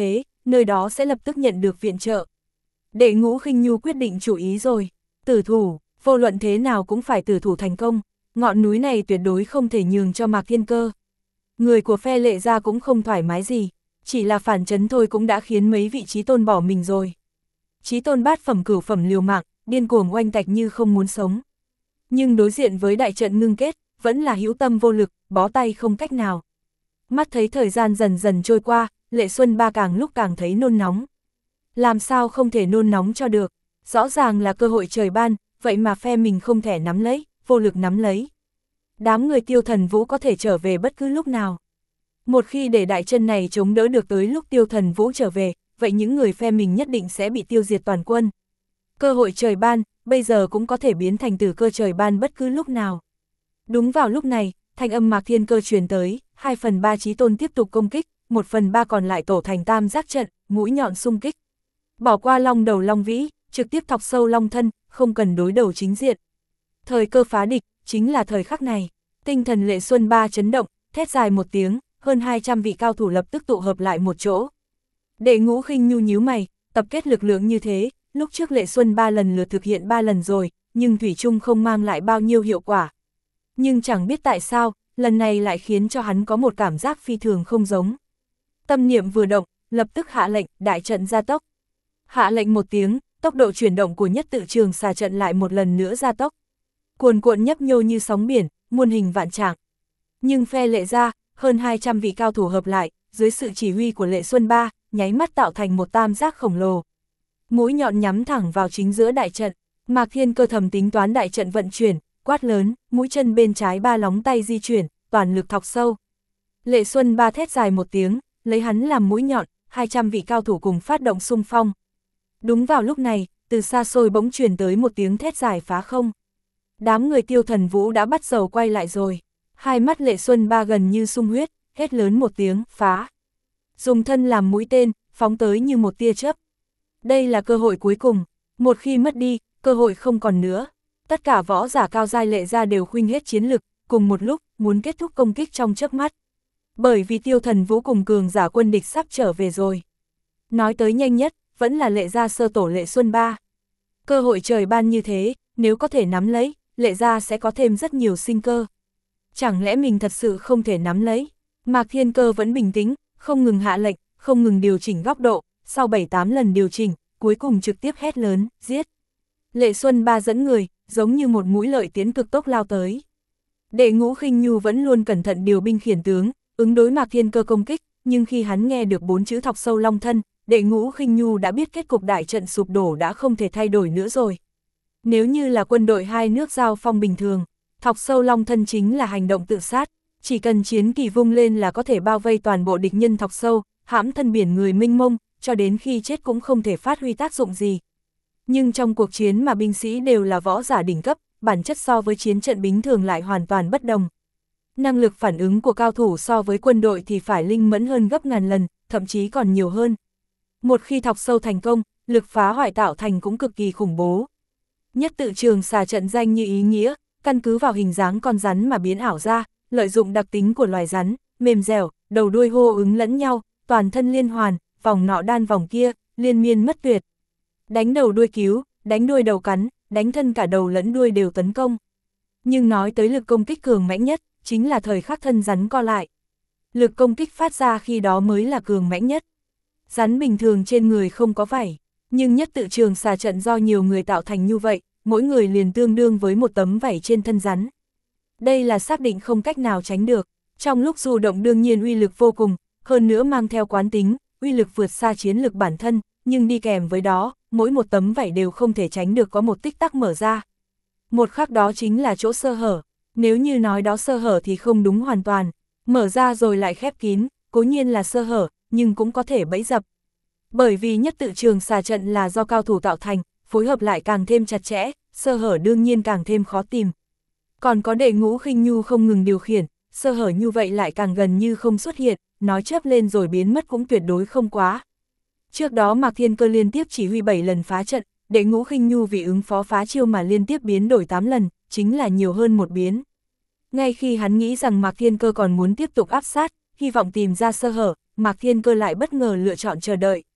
[SPEAKER 1] nơi đó sẽ lập tức nhận được viện trợ. Đệ Ngũ Khinh Nhu quyết định chủ ý rồi, tử thủ, vô luận thế nào cũng phải tử thủ thành công, ngọn núi này tuyệt đối không thể nhường cho Mạc Thiên Cơ. Người của phe Lệ gia cũng không thoải mái gì, chỉ là phản chấn thôi cũng đã khiến mấy vị chí tôn bỏ mình rồi. Chí tôn bát phẩm cửu phẩm liều mạng, điên cuồng oanh tạch như không muốn sống. Nhưng đối diện với đại trận ngưng kết, vẫn là hữu tâm vô lực, bó tay không cách nào. Mắt thấy thời gian dần dần trôi qua, Lệ Xuân Ba càng lúc càng thấy nôn nóng. Làm sao không thể nôn nóng cho được, rõ ràng là cơ hội trời ban, vậy mà phe mình không thể nắm lấy, vô lực nắm lấy. Đám người Tiêu Thần Vũ có thể trở về bất cứ lúc nào. Một khi để đại chân này chống đỡ được tới lúc Tiêu Thần Vũ trở về, vậy những người phe mình nhất định sẽ bị tiêu diệt toàn quân. Cơ hội trời ban, bây giờ cũng có thể biến thành tử cơ trời ban bất cứ lúc nào. Đúng vào lúc này, thanh âm Mạc Thiên Cơ truyền tới, hai phần ba chí tôn tiếp tục công kích, một phần ba còn lại tổ thành tam giác trận, mũi nhọn xung kích. Bỏ qua long đầu long vĩ, trực tiếp thọc sâu long thân, không cần đối đầu chính diện. Thời cơ phá địch, chính là thời khắc này. Tinh thần Lệ Xuân Ba chấn động, thét dài một tiếng, hơn hai trăm vị cao thủ lập tức tụ hợp lại một chỗ. Đệ Ngũ Khinh Nhu nhíu mày, tập kết lực lượng như thế, lúc trước Lệ Xuân Ba lần lượt thực hiện ba lần rồi, nhưng thủy chung không mang lại bao nhiêu hiệu quả. Nhưng chẳng biết tại sao, lần này lại khiến cho hắn có một cảm giác phi thường không giống. Tâm niệm vừa động, lập tức hạ lệnh, đại trận gia tốc. Hạ lệnh một tiếng, tốc độ chuyển động của nhất tự trường xà trận lại một lần nữa gia tốc. Cuồn cuộn nhấp nhô như sóng biển, muôn hình vạn trạng. Nhưng phe Lệ gia, hơn hai trăm vị cao thủ hợp lại, dưới sự chỉ huy của Lệ Xuân Ba, nháy mắt tạo thành một tam giác khổng lồ. Mũi nhọn nhắm thẳng vào chính giữa đại trận, Mạc Thiên Cơ thầm tính toán đại trận vận chuyển, quát lớn, mũi chân bên trái ba lóng tay di chuyển, toàn lực thọc sâu. Lệ Xuân Ba thét dài một tiếng, lấy hắn làm mũi nhọn, hai trăm vị cao thủ cùng phát động xung phong. Đúng vào lúc này, từ xa xôi bỗng truyền tới một tiếng thét dài phá không. Đám người Tiêu Thần Vũ đã bắt đầu quay lại rồi. Hai mắt Lệ Xuân Ba gần như sung huyết, hét lớn một tiếng, phá. Dùng thân làm mũi tên, phóng tới như một tia chớp. Đây là cơ hội cuối cùng, một khi mất đi, cơ hội không còn nữa. Tất cả võ giả cao giai Lệ gia đều khuynh hết chiến lực, cùng một lúc, muốn kết thúc công kích trong chớp mắt. Bởi vì Tiêu Thần Vũ cùng cường giả quân địch sắp trở về rồi. Nói tới nhanh nhất, vẫn là Lệ gia sơ tổ Lệ Xuân Ba. Cơ hội trời ban như thế, nếu có thể nắm lấy, Lệ gia sẽ có thêm rất nhiều sinh cơ. Chẳng lẽ mình thật sự không thể nắm lấy? Mạc Thiên Cơ vẫn bình tĩnh, không ngừng hạ lệnh, không ngừng điều chỉnh góc độ, sau bảy tám lần điều chỉnh, cuối cùng trực tiếp hét lớn, giết. Lệ Xuân Ba dẫn người, giống như một mũi lợi tiến cực tốc lao tới. Đệ Ngũ Khinh Nhu vẫn luôn cẩn thận điều binh khiển tướng, ứng đối Mạc Thiên Cơ công kích, nhưng khi hắn nghe được bốn chữ thọc sâu long thân, Đệ Ngũ Khinh Nhu đã biết kết cục đại trận sụp đổ đã không thể thay đổi nữa rồi. Nếu như là quân đội hai nước giao phong bình thường, thọc sâu long thân chính là hành động tự sát, chỉ cần chiến kỳ vung lên là có thể bao vây toàn bộ địch nhân thọc sâu, hãm thân biển người mênh mông, cho đến khi chết cũng không thể phát huy tác dụng gì. Nhưng trong cuộc chiến mà binh sĩ đều là võ giả đỉnh cấp, bản chất so với chiến trận bình thường lại hoàn toàn bất đồng. Năng lực phản ứng của cao thủ so với quân đội thì phải linh mẫn hơn gấp ngàn lần, thậm chí còn nhiều hơn. Một khi thọc sâu thành công, lực phá hoại tạo thành cũng cực kỳ khủng bố. Nhất tự trường xà trận danh như ý nghĩa, căn cứ vào hình dáng con rắn mà biến ảo ra, lợi dụng đặc tính của loài rắn, mềm dẻo, đầu đuôi hô ứng lẫn nhau, toàn thân liên hoàn, vòng nọ đan vòng kia, liên miên mất tuyệt. Đánh đầu đuôi cứu, đánh đuôi đầu cắn, đánh thân cả đầu lẫn đuôi đều tấn công. Nhưng nói tới lực công kích cường mãnh nhất, chính là thời khắc thân rắn co lại. Lực công kích phát ra khi đó mới là cường mãnh nhất. Rắn bình thường trên người không có vảy, nhưng nhất tự trường xà trận do nhiều người tạo thành như vậy, mỗi người liền tương đương với một tấm vảy trên thân rắn. Đây là xác định không cách nào tránh được, trong lúc du động đương nhiên uy lực vô cùng, hơn nữa mang theo quán tính, uy lực vượt xa chiến lực bản thân, nhưng đi kèm với đó, mỗi một tấm vảy đều không thể tránh được có một tích tắc mở ra. Một khắc đó chính là chỗ sơ hở, nếu như nói đó sơ hở thì không đúng hoàn toàn, mở ra rồi lại khép kín, cố nhiên là sơ hở, nhưng cũng có thể bẫy dập. Bởi vì nhất tự trường xà trận là do cao thủ tạo thành, phối hợp lại càng thêm chặt chẽ, sơ hở đương nhiên càng thêm khó tìm. Còn có Đệ Ngũ Khinh Nhu không ngừng điều khiển, sơ hở như vậy lại càng gần như không xuất hiện, nói chớp lên rồi biến mất cũng tuyệt đối không quá. Trước đó Mạc Thiên Cơ liên tiếp chỉ huy bảy lần phá trận, Đệ Ngũ Khinh Nhu vì ứng phó phá chiêu mà liên tiếp biến đổi tám lần, chính là nhiều hơn một biến. Ngay khi hắn nghĩ rằng Mạc Thiên Cơ còn muốn tiếp tục áp sát, hy vọng tìm ra sơ hở, Mạc Thiên Cơ lại bất ngờ lựa chọn chờ đợi.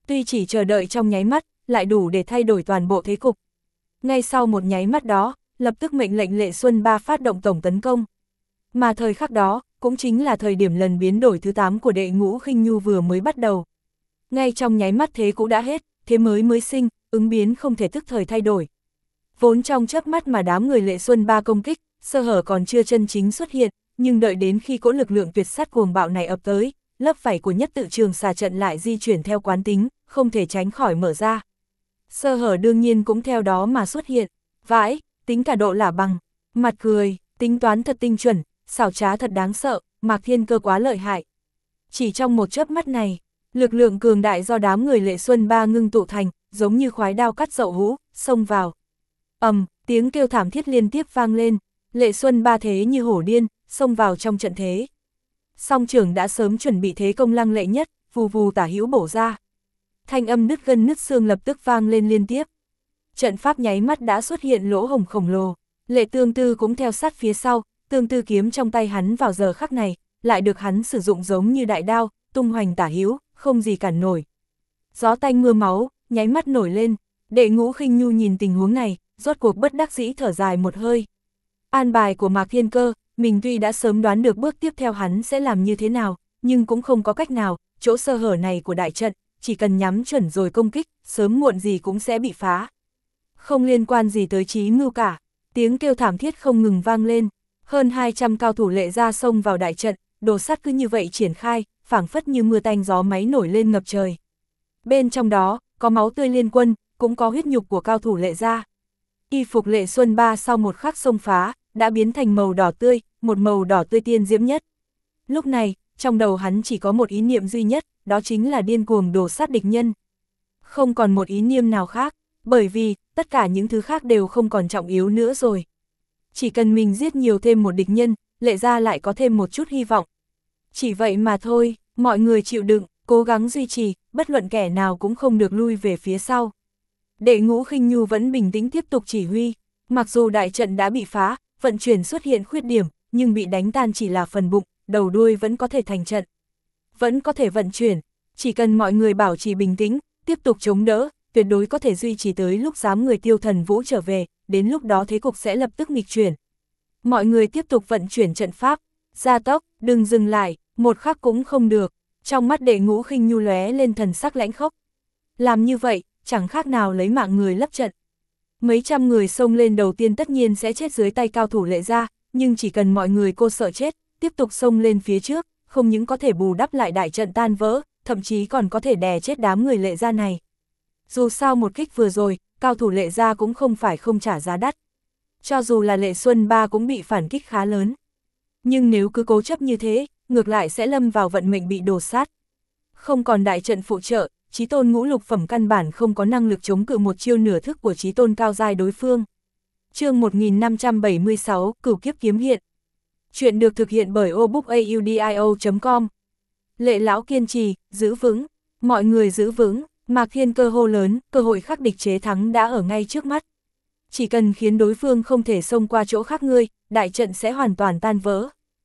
[SPEAKER 1] Tuy chỉ chờ đợi trong nháy mắt, lại đủ để thay đổi toàn bộ thế cục. Ngay sau một nháy mắt đó, lập tức mệnh lệnh Lệ Xuân Ba phát động tổng tấn công. Mà thời khắc đó, cũng chính là thời điểm lần biến đổi thứ tám của Đệ Ngũ Khinh Nhu vừa mới bắt đầu. Ngay trong nháy mắt thế cũ đã hết, thế mới mới sinh, ứng biến không thể tức thời thay đổi. Vốn trong chớp mắt mà đám người Lệ Xuân Ba công kích, sơ hở còn chưa chân chính xuất hiện, nhưng đợi đến khi cỗ lực lượng tuyệt sát cuồng bạo này ập tới, lớp vảy của nhất tự trường xà trận lại di chuyển theo quán tính, không thể tránh khỏi mở ra. Sơ hở đương nhiên cũng theo đó mà xuất hiện. Vãi, tính cả độ lả bằng, mặt cười, tính toán thật tinh chuẩn, xảo trá thật đáng sợ, Mạc Thiên Cơ quá lợi hại. Chỉ trong một chớp mắt này, lực lượng cường đại do đám người Lệ Xuân Ba ngưng tụ thành, giống như khoái đao cắt dậu hũ, xông vào. Ầm, tiếng kêu thảm thiết liên tiếp vang lên, Lệ Xuân Ba thế như hổ điên, xông vào trong trận thế. Song trưởng đã sớm chuẩn bị thế công lăng lệ nhất, vù vù tả hữu bổ ra. Thanh âm nứt gân nứt xương lập tức vang lên liên tiếp. Trận pháp nháy mắt đã xuất hiện lỗ hổng khổng lồ, Lệ Tương Tư cũng theo sát phía sau, Tương Tư kiếm trong tay hắn vào giờ khắc này, lại được hắn sử dụng giống như đại đao, tung hoành tả hữu, không gì cản nổi. Gió tanh mưa máu, nháy mắt nổi lên, Đệ Ngũ Khinh Nhu nhìn tình huống này, rốt cuộc bất đắc dĩ thở dài một hơi. An bài của Mạc Thiên Cơ, mình tuy đã sớm đoán được bước tiếp theo hắn sẽ làm như thế nào, nhưng cũng không có cách nào, chỗ sơ hở này của đại trận, chỉ cần nhắm chuẩn rồi công kích, sớm muộn gì cũng sẽ bị phá. Không liên quan gì tới Chí Ngưu cả, tiếng kêu thảm thiết không ngừng vang lên, hơn hai trăm cao thủ Lệ gia xông vào đại trận, đồ sắt cứ như vậy triển khai, phảng phất như mưa tanh gió máy nổi lên ngập trời. Bên trong đó, có máu tươi liên quân, cũng có huyết nhục của cao thủ Lệ gia. Y phục Lệ Xuân Ba sau một khắc xông phá, đã biến thành màu đỏ tươi, một màu đỏ tươi tiên diễm nhất. Lúc này, trong đầu hắn chỉ có một ý niệm duy nhất, đó chính là điên cuồng đổ sát địch nhân. Không còn một ý niệm nào khác, bởi vì, tất cả những thứ khác đều không còn trọng yếu nữa rồi. Chỉ cần mình giết nhiều thêm một địch nhân, Lệ gia lại có thêm một chút hy vọng. Chỉ vậy mà thôi, mọi người chịu đựng, cố gắng duy trì, bất luận kẻ nào cũng không được lui về phía sau. Đệ Ngũ Khinh Nhu vẫn bình tĩnh tiếp tục chỉ huy, mặc dù đại trận đã bị phá, vận chuyển xuất hiện khuyết điểm, nhưng bị đánh tan chỉ là phần bụng, đầu đuôi vẫn có thể thành trận. Vẫn có thể vận chuyển, chỉ cần mọi người bảo trì bình tĩnh, tiếp tục chống đỡ, tuyệt đối có thể duy trì tới lúc giám người Tiêu Thần Vũ trở về, đến lúc đó thế cục sẽ lập tức nghịch chuyển. Mọi người tiếp tục vận chuyển trận pháp, gia tốc, đừng dừng lại, một khắc cũng không được. Trong mắt Đệ Ngũ Khinh Nhu lóe lên thần sắc lãnh khốc. Làm như vậy, chẳng khác nào lấy mạng người lấp trận. Mấy trăm người xông lên đầu tiên tất nhiên sẽ chết dưới tay cao thủ Lệ gia, nhưng chỉ cần mọi người cô sợ chết, tiếp tục xông lên phía trước, không những có thể bù đắp lại đại trận tan vỡ, thậm chí còn có thể đè chết đám người Lệ gia này. Dù sao một kích vừa rồi, cao thủ Lệ gia cũng không phải không trả giá đắt. Cho dù là Lệ Xuân Ba cũng bị phản kích khá lớn. Nhưng nếu cứ cố chấp như thế, ngược lại sẽ lâm vào vận mệnh bị đổ sát. Không còn đại trận phụ trợ, Chí Tôn ngũ lục phẩm căn bản không có năng lực chống cự một chiêu nửa thức của Chí Tôn cao giai đối phương. Chương một nghìn năm trăm bảy mươi sáu, Cửu Kiếp Kiếm Hiện. Chuyện được thực hiện bởi obookaudio chấm com. Lệ lão kiên trì, giữ vững, mọi người giữ vững, Mạc Thiên Cơ hô lớn, cơ hội khắc địch chế thắng đã ở ngay trước mắt. Chỉ cần khiến đối phương không thể xông qua chỗ khác ngươi, đại trận sẽ hoàn toàn tan vỡ.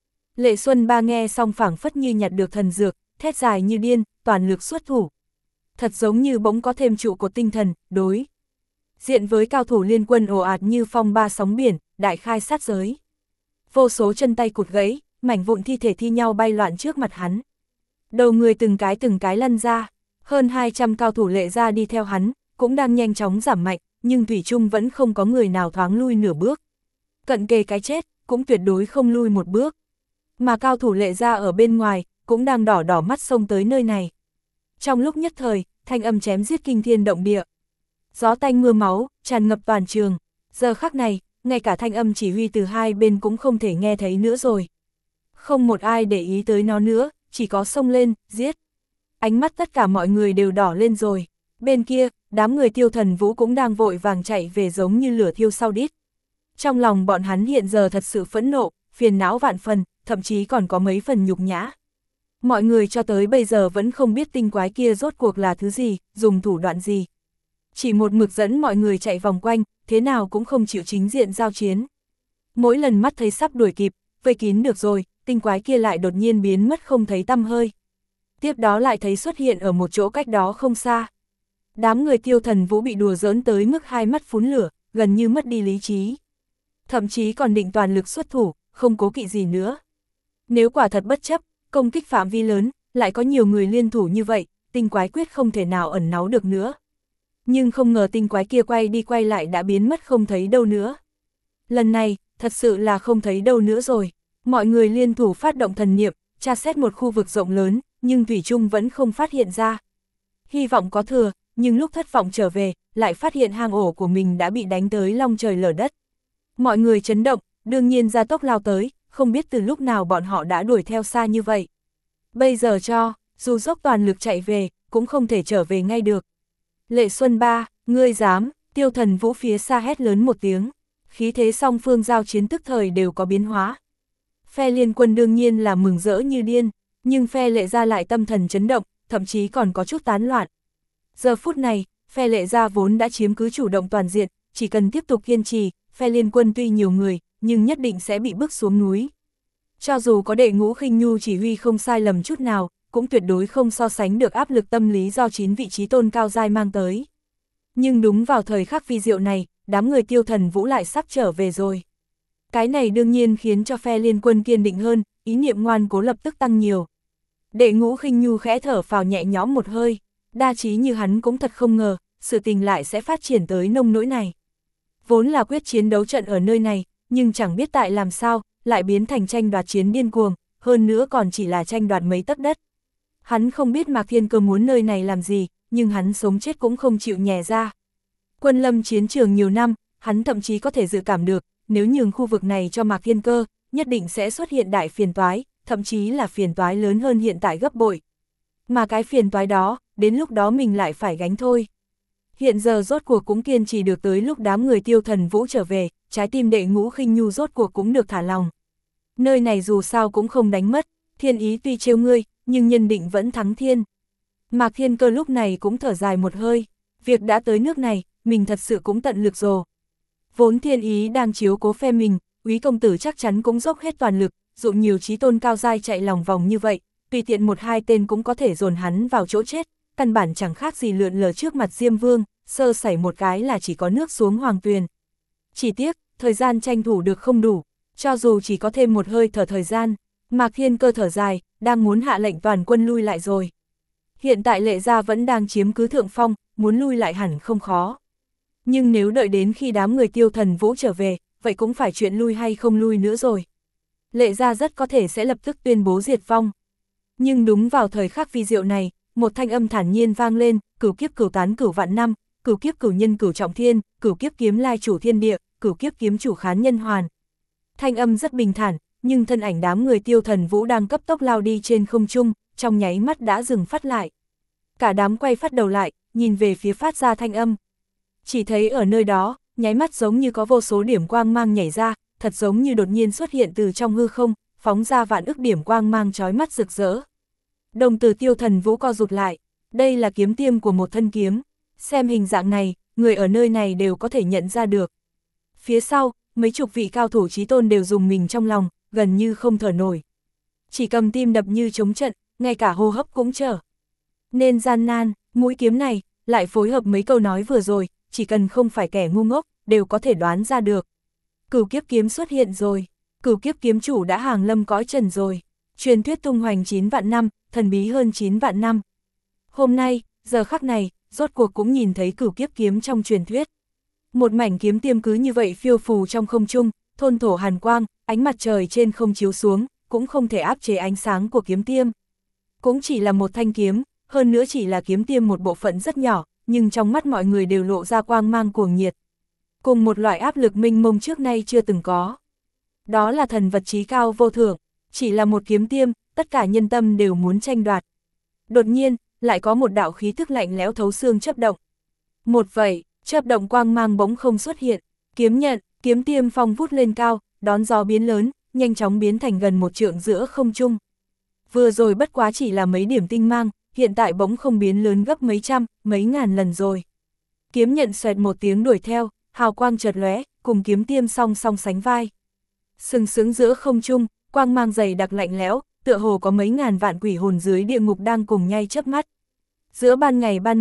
[SPEAKER 1] Lệ Xuân Ba nghe xong phảng phất như nhặt được thần dược, thét dài như điên, toàn lực xuất thủ. Thật giống như bỗng có thêm trụ cột tinh thần, đối diện với cao thủ liên quân ồ ạt như phong ba sóng biển, đại khai sát giới. Vô số chân tay cụt gãy, mảnh vụn thi thể thi nhau bay loạn trước mặt hắn. Đầu người từng cái từng cái lăn ra, hơn hai trăm cao thủ Lệ gia đi theo hắn, cũng đang nhanh chóng giảm mạnh, nhưng thủy chung vẫn không có người nào thoáng lui nửa bước. Cận kề cái chết, cũng tuyệt đối không lui một bước. Mà cao thủ Lệ gia ở bên ngoài, cũng đang đỏ đỏ mắt xông tới nơi này. Trong lúc nhất thời, thanh âm chém giết kinh thiên động địa. Gió tanh mưa máu, tràn ngập toàn trường. Giờ khắc này, ngay cả thanh âm chỉ huy từ hai bên cũng không thể nghe thấy nữa rồi. Không một ai để ý tới nó nữa, chỉ có xông lên, giết. Ánh mắt tất cả mọi người đều đỏ lên rồi. Bên kia, đám người Tiêu Thần Vũ cũng đang vội vàng chạy về giống như lửa thiêu sau đít. Trong lòng bọn hắn hiện giờ thật sự phẫn nộ, phiền não vạn phần, thậm chí còn có mấy phần nhục nhã. Mọi người cho tới bây giờ vẫn không biết tinh quái kia rốt cuộc là thứ gì, dùng thủ đoạn gì. Chỉ một mực dẫn mọi người chạy vòng quanh, thế nào cũng không chịu chính diện giao chiến. Mỗi lần mắt thấy sắp đuổi kịp, vây kín được rồi, tinh quái kia lại đột nhiên biến mất không thấy tăm hơi. Tiếp đó lại thấy xuất hiện ở một chỗ cách đó không xa. Đám người Tiêu Thần Vũ bị đùa giỡn tới mức hai mắt phún lửa, gần như mất đi lý trí. Thậm chí còn định toàn lực xuất thủ, không cố kỵ gì nữa. Nếu quả thật bất chấp, công kích phạm vi lớn, lại có nhiều người liên thủ như vậy, tinh quái quyết không thể nào ẩn náu được nữa. Nhưng không ngờ tinh quái kia quay đi quay lại đã biến mất không thấy đâu nữa. Lần này, thật sự là không thấy đâu nữa rồi. Mọi người liên thủ phát động thần niệm, tra xét một khu vực rộng lớn, nhưng thủy chung vẫn không phát hiện ra. Hy vọng có thừa, nhưng lúc thất vọng trở về, lại phát hiện hang ổ của mình đã bị đánh tới long trời lở đất. Mọi người chấn động, đương nhiên ra tốc lao tới, không biết từ lúc nào bọn họ đã đuổi theo xa như vậy. Bây giờ cho, dù dốc toàn lực chạy về, cũng không thể trở về ngay được. Lệ Xuân Ba, ngươi dám, Tiêu Thần Vũ phía xa hét lớn một tiếng. Khí thế song phương giao chiến tức thời đều có biến hóa. Phe Liên Quân đương nhiên là mừng rỡ như điên, nhưng phe Lệ Gia lại tâm thần chấn động, thậm chí còn có chút tán loạn. Giờ phút này, phe Lệ Gia vốn đã chiếm cứ chủ động toàn diện, chỉ cần tiếp tục kiên trì, phe Liên Quân tuy nhiều người, nhưng nhất định sẽ bị bước xuống núi. Cho dù có Đệ Ngũ Khinh Nhu chỉ huy không sai lầm chút nào, cũng tuyệt đối không so sánh được áp lực tâm lý do chín vị trí tôn cao giai mang tới. Nhưng đúng vào thời khắc vi diệu này, đám người Tiêu Thần Vũ lại sắp trở về rồi. Cái này đương nhiên khiến cho phe Liên Quân kiên định hơn, ý niệm ngoan cố lập tức tăng nhiều. Đệ Ngũ Khinh Nhu khẽ thở phào nhẹ nhõm một hơi, đa trí như hắn cũng thật không ngờ, sự tình lại sẽ phát triển tới nông nỗi này. Vốn là quyết chiến đấu trận ở nơi này, nhưng chẳng biết tại làm sao, lại biến thành tranh đoạt chiến điên cuồng, hơn nữa còn chỉ là tranh đoạt mấy tấc đất. Hắn không biết Mạc Thiên Cơ muốn nơi này làm gì, nhưng hắn sống chết cũng không chịu nhè ra. Quân lâm chiến trường nhiều năm, hắn thậm chí có thể dự cảm được, nếu nhường khu vực này cho Mạc Thiên Cơ, nhất định sẽ xuất hiện đại phiền toái, thậm chí là phiền toái lớn hơn hiện tại gấp bội. Mà cái phiền toái đó, đến lúc đó mình lại phải gánh thôi. Hiện giờ rốt cuộc cũng kiên trì được tới lúc đám người Tiêu Thần Vũ trở về, trái tim Đệ Ngũ Khinh Nhu rốt cuộc cũng được thả lòng. Nơi này dù sao cũng không đánh mất, thiên ý tuy trêu ngươi, nhưng nhân định vẫn thắng thiên. Mạc Thiên Cơ lúc này cũng thở dài một hơi, việc đã tới nước này, mình thật sự cũng tận lực rồi. Vốn thiên ý đang chiếu cố phe mình, Úy công tử chắc chắn cũng dốc hết toàn lực, dụ nhiều chí tôn cao giai chạy lòng vòng như vậy, tùy tiện một hai tên cũng có thể dồn hắn vào chỗ chết, căn bản chẳng khác gì lượn lờ trước mặt Diêm Vương, sơ sẩy một cái là chỉ có nước xuống hoàng tuyền. Chỉ tiếc, thời gian tranh thủ được không đủ, cho dù chỉ có thêm một hơi thở thời gian, Mạc Thiên Cơ thở dài, đang muốn hạ lệnh toàn quân lui lại rồi. Hiện tại Lệ Gia vẫn đang chiếm cứ thượng phong, muốn lui lại hẳn không khó. Nhưng nếu đợi đến khi đám người Tiêu Thần Vũ trở về, vậy cũng phải chuyện lui hay không lui nữa rồi. Lệ Gia rất có thể sẽ lập tức tuyên bố diệt vong. Nhưng đúng vào thời khắc vi diệu này, một thanh âm thản nhiên vang lên, cửu kiếp cửu tán cửu vạn năm, cửu kiếp cửu nhân cửu trọng thiên, cửu kiếp kiếm lai chủ thiên địa, cửu kiếp kiếm chủ khán nhân hoàn. Thanh âm rất bình thản, nhưng thân ảnh đám người Tiêu Thần Vũ đang cấp tốc lao đi trên không trung, trong nháy mắt đã dừng phát lại. Cả đám quay phát đầu lại, nhìn về phía phát ra thanh âm. Chỉ thấy ở nơi đó, nháy mắt giống như có vô số điểm quang mang nhảy ra, thật giống như đột nhiên xuất hiện từ trong hư không, phóng ra vạn ức điểm quang mang chói mắt rực rỡ. Đồng tử Tiêu Thần Vũ co rụt lại, đây là kiếm tiêm của một thân kiếm, xem hình dạng này, người ở nơi này đều có thể nhận ra được. Phía sau, mấy chục vị cao thủ chí tôn đều dùng mình trong lòng, gần như không thở nổi. Chỉ cầm tim đập như trống trận, ngay cả hô hấp cũng trở nên gian nan, mũi kiếm này, lại phối hợp mấy câu nói vừa rồi, chỉ cần không phải kẻ ngu ngốc, đều có thể đoán ra được. Cửu kiếp kiếm xuất hiện rồi, cửu kiếp kiếm chủ đã hàng lâm cõi trần rồi, truyền thuyết tung hoành chín vạn năm, thần bí hơn chín vạn năm. Hôm nay, giờ khắc này, rốt cuộc cũng nhìn thấy cửu kiếp kiếm trong truyền thuyết. Một mảnh kiếm tiêm cứ như vậy phiêu phù trong không trung, thôn thổ hàn quang, ánh mặt trời trên không chiếu xuống, cũng không thể áp chế ánh sáng của kiếm tiêm. Cũng chỉ là một thanh kiếm, hơn nữa chỉ là kiếm tiêm một bộ phận rất nhỏ, nhưng trong mắt mọi người đều lộ ra quang mang cuồng nhiệt. Cùng một loại áp lực mênh mông trước nay chưa từng có. Đó là thần vật chí cao vô thượng, chỉ là một kiếm tiêm, tất cả nhân tâm đều muốn tranh đoạt. Đột nhiên, lại có một đạo khí thức lạnh lẽo thấu xương chớp động. Một vậy, chớp động quang mang bỗng không xuất hiện, kiếm nhận, kiếm tiêm phong vút lên cao, đón gió biến lớn, nhanh chóng biến thành gần một trượng giữa không trung. Vừa rồi bất quá chỉ là mấy điểm tinh mang, hiện tại bỗng không biến lớn gấp mấy trăm, mấy ngàn lần rồi. Kiếm nhận xoẹt một tiếng đuổi theo, hào quang chợt lóe, cùng kiếm tiêm song song sánh vai. Sừng sững giữa không trung, quang mang dày đặc lạnh lẽo, tựa hồ có mấy ngàn vạn quỷ hồn dưới địa ngục đang cùng nhay chớp mắt. Giữa ban ngày ban mặt,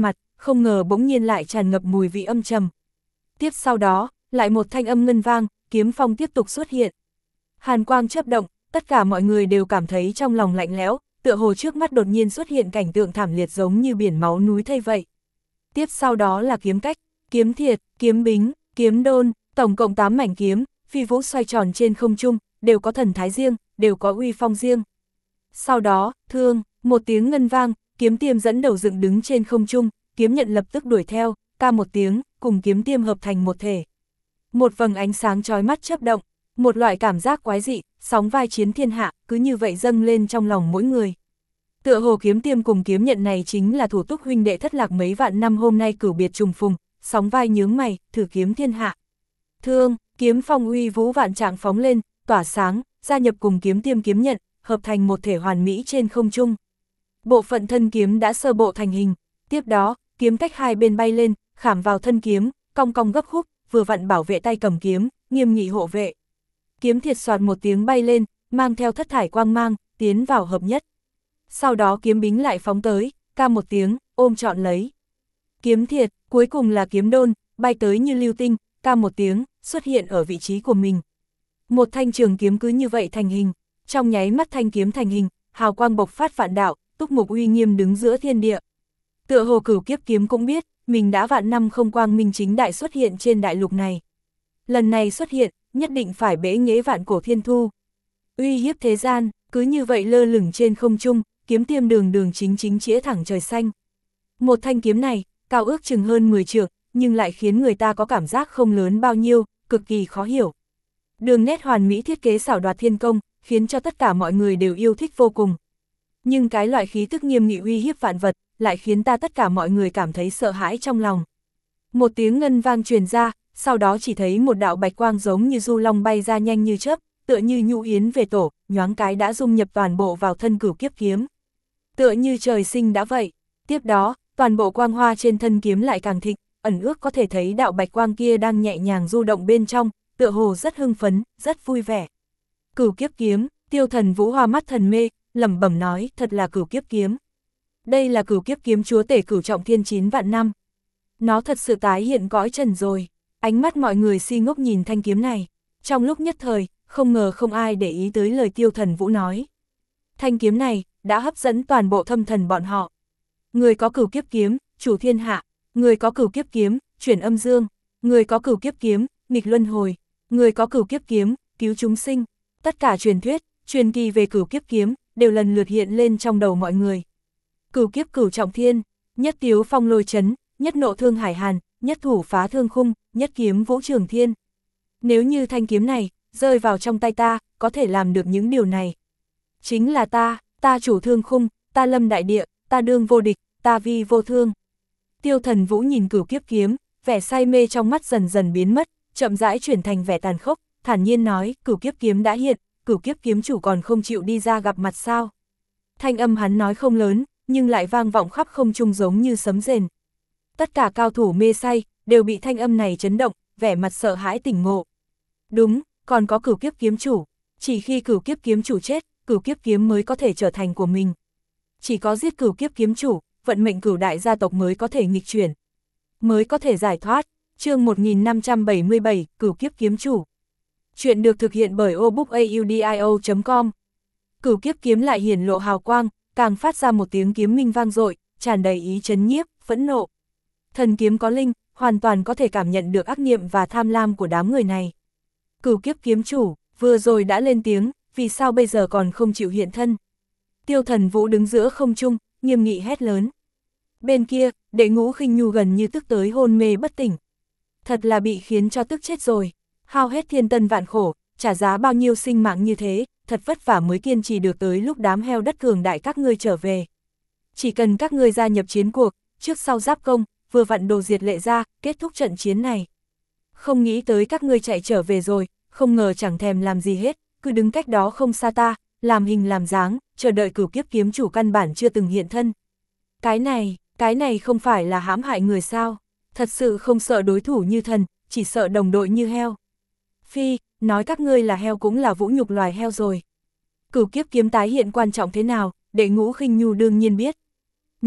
[SPEAKER 1] không ngờ bỗng nhiên lại tràn ngập mùi vị âm trầm. Tiếp sau đó, lại một thanh âm ngân vang, kiếm phong tiếp tục xuất hiện. Hàn quang chớp động, tất cả mọi người đều cảm thấy trong lòng lạnh lẽo, tựa hồ trước mắt đột nhiên xuất hiện cảnh tượng thảm liệt giống như biển máu núi thây vậy. Tiếp sau đó là kiếm cách, kiếm thiệt, kiếm bính, kiếm đôn, tổng cộng tám mảnh kiếm, phi vũ xoay tròn trên không trung, đều có thần thái riêng, đều có uy phong riêng. Sau đó, thương, một tiếng ngân vang, kiếm tiêm dẫn đầu dựng đứng trên không trung, kiếm nhận lập tức đuổi theo, ca một tiếng, cùng kiếm tiêm hợp thành một thể. Một vầng ánh sáng chói mắt chớp động, một loại cảm giác quái dị, sóng vai chiến thiên hạ, cứ như vậy dâng lên trong lòng mỗi người. Tựa hồ kiếm tiêm cùng kiếm nhận này chính là thủ túc huynh đệ thất lạc mấy vạn năm hôm nay cửu biệt trùng phùng, sóng vai nhướng mày, thử kiếm thiên hạ. Thương, kiếm phong uy vũ vạn trạng phóng lên, tỏa sáng, gia nhập cùng kiếm tiêm kiếm nhận, hợp thành một thể hoàn mỹ trên không trung. Bộ phận thân kiếm đã sơ bộ thành hình, tiếp đó, kiếm cách hai bên bay lên, khảm vào thân kiếm, cong cong gấp khúc, vừa vặn bảo vệ tay cầm kiếm, nghiêm nghị hộ vệ. Kiếm thiệt soạt một tiếng bay lên, mang theo thất thải quang mang, tiến vào hợp nhất. Sau đó kiếm bính lại phóng tới, ca một tiếng, ôm trọn lấy. Kiếm thiệt, cuối cùng là kiếm đôn, bay tới như lưu tinh, ca một tiếng, xuất hiện ở vị trí của mình. Một thanh trường kiếm cứ như vậy thành hình, trong nháy mắt thanh kiếm thành hình, hào quang bộc phát vạn đạo, túc mục uy nghiêm đứng giữa thiên địa. Tựa hồ Cửu Kiếp kiếm cũng biết, mình đã vạn năm không quang minh chính đại xuất hiện trên đại lục này. Lần này xuất hiện, nhất định phải bẽ nghễ vạn cổ thiên thu. Uy hiếp thế gian, cứ như vậy lơ lửng trên không trung, kiếm tiêm đường đường chính chính chĩa thẳng trời xanh. Một thanh kiếm này, cao ước chừng hơn mười trượng, nhưng lại khiến người ta có cảm giác không lớn bao nhiêu, cực kỳ khó hiểu. Đường nét hoàn mỹ thiết kế xảo đoạt thiên công, khiến cho tất cả mọi người đều yêu thích vô cùng. Nhưng cái loại khí tức nghiêm nghị uy hiếp vạn vật, lại khiến ta tất cả mọi người cảm thấy sợ hãi trong lòng. Một tiếng ngân vang truyền ra, sau đó chỉ thấy một đạo bạch quang giống như du long bay ra nhanh như chớp, tựa như nhũ yến về tổ, nhoáng cái đã dung nhập toàn bộ vào thân Cửu Kiếp kiếm. Tựa như trời sinh đã vậy. Tiếp đó, toàn bộ quang hoa trên thân kiếm lại càng thịnh, ẩn ước có thể thấy đạo bạch quang kia đang nhẹ nhàng du động bên trong, tựa hồ rất hưng phấn, rất vui vẻ. Cửu Kiếp kiếm, Tiêu Thần Vũ hoa mắt thần mê, lẩm bẩm nói, thật là Cửu Kiếp kiếm. Đây là Cửu Kiếp kiếm chúa tể cửu trọng thiên chín vạn năm. Nó thật sự tái hiện cõi trần rồi. Ánh mắt mọi người si ngốc nhìn thanh kiếm này. Trong lúc nhất thời, không ngờ không ai để ý tới lời Tiêu Thần Vũ nói. Thanh kiếm này đã hấp dẫn toàn bộ thâm thần bọn họ. Người có Cửu Kiếp kiếm, chủ thiên hạ. Người có Cửu Kiếp kiếm, chuyển âm dương. Người có Cửu Kiếp kiếm, nghịch luân hồi. Người có Cửu Kiếp kiếm, cứu chúng sinh. Tất cả truyền thuyết, truyền kỳ về Cửu Kiếp kiếm đều lần lượt hiện lên trong đầu mọi người. Cửu kiếp cửu trọng thiên, nhất tiếu phong lôi chấn, nhất nộ thương hải hàn, nhất thủ phá thương khung, nhất kiếm vũ trường thiên. Nếu như thanh kiếm này rơi vào trong tay ta, có thể làm được những điều này. Chính là ta, ta chủ thương khung, ta lâm đại địa, ta đương vô địch, ta vi vô thương. Tiêu Thần Vũ nhìn Cửu Kiếp kiếm, vẻ say mê trong mắt dần dần biến mất, chậm rãi chuyển thành vẻ tàn khốc, thản nhiên nói, Cửu Kiếp kiếm đã hiện, Cửu Kiếp kiếm chủ còn không chịu đi ra gặp mặt sao? Thanh âm hắn nói không lớn, nhưng lại vang vọng khắp không trung giống như sấm rền. Tất cả cao thủ mê say, đều bị thanh âm này chấn động, vẻ mặt sợ hãi tỉnh ngộ. Đúng, còn có Cửu Kiếp kiếm chủ, chỉ khi Cửu Kiếp kiếm chủ chết, Cửu Kiếp kiếm mới có thể trở thành của mình. Chỉ có giết Cửu Kiếp kiếm chủ, vận mệnh Cửu đại gia tộc mới có thể nghịch chuyển, mới có thể giải thoát. Chương một nghìn năm trăm bảy mươi bảy, Cửu Kiếp kiếm chủ. Chuyện được thực hiện bởi obookaudio chấm com. Cửu Kiếp kiếm lại hiển lộ hào quang, càng phát ra một tiếng kiếm minh vang dội, tràn đầy ý chấn nhiếp, phẫn nộ. Thần kiếm có linh, hoàn toàn có thể cảm nhận được ác niệm và tham lam của đám người này. Cửu Kiếp kiếm chủ, vừa rồi đã lên tiếng, vì sao bây giờ còn không chịu hiện thân? Tiêu Thần Vũ đứng giữa không trung, nghiêm nghị hét lớn. Bên kia, Đệ Ngũ Khinh Nhu gần như tức tới hôn mê bất tỉnh. Thật là bị khiến cho tức chết rồi, hao hết thiên tân vạn khổ, trả giá bao nhiêu sinh mạng như thế, thật vất vả mới kiên trì được tới lúc đám heo đất cường đại các ngươi trở về. Chỉ cần các ngươi gia nhập chiến cuộc, trước sau giáp công, vừa vặn đồ diệt lệ ra, kết thúc trận chiến này. Không nghĩ tới các ngươi chạy trở về rồi, không ngờ chẳng thèm làm gì hết, cứ đứng cách đó không xa ta, làm hình làm dáng, chờ đợi Cửu Kiếp kiếm chủ căn bản chưa từng hiện thân. Cái này, cái này không phải là hãm hại người sao? Thật sự không sợ đối thủ như thần, chỉ sợ đồng đội như heo. Phi, nói các ngươi là heo cũng là vũ nhục loài heo rồi. Cửu Kiếp kiếm tái hiện quan trọng thế nào, Đệ Ngũ Khinh Nhu đương nhiên biết. Nhưng,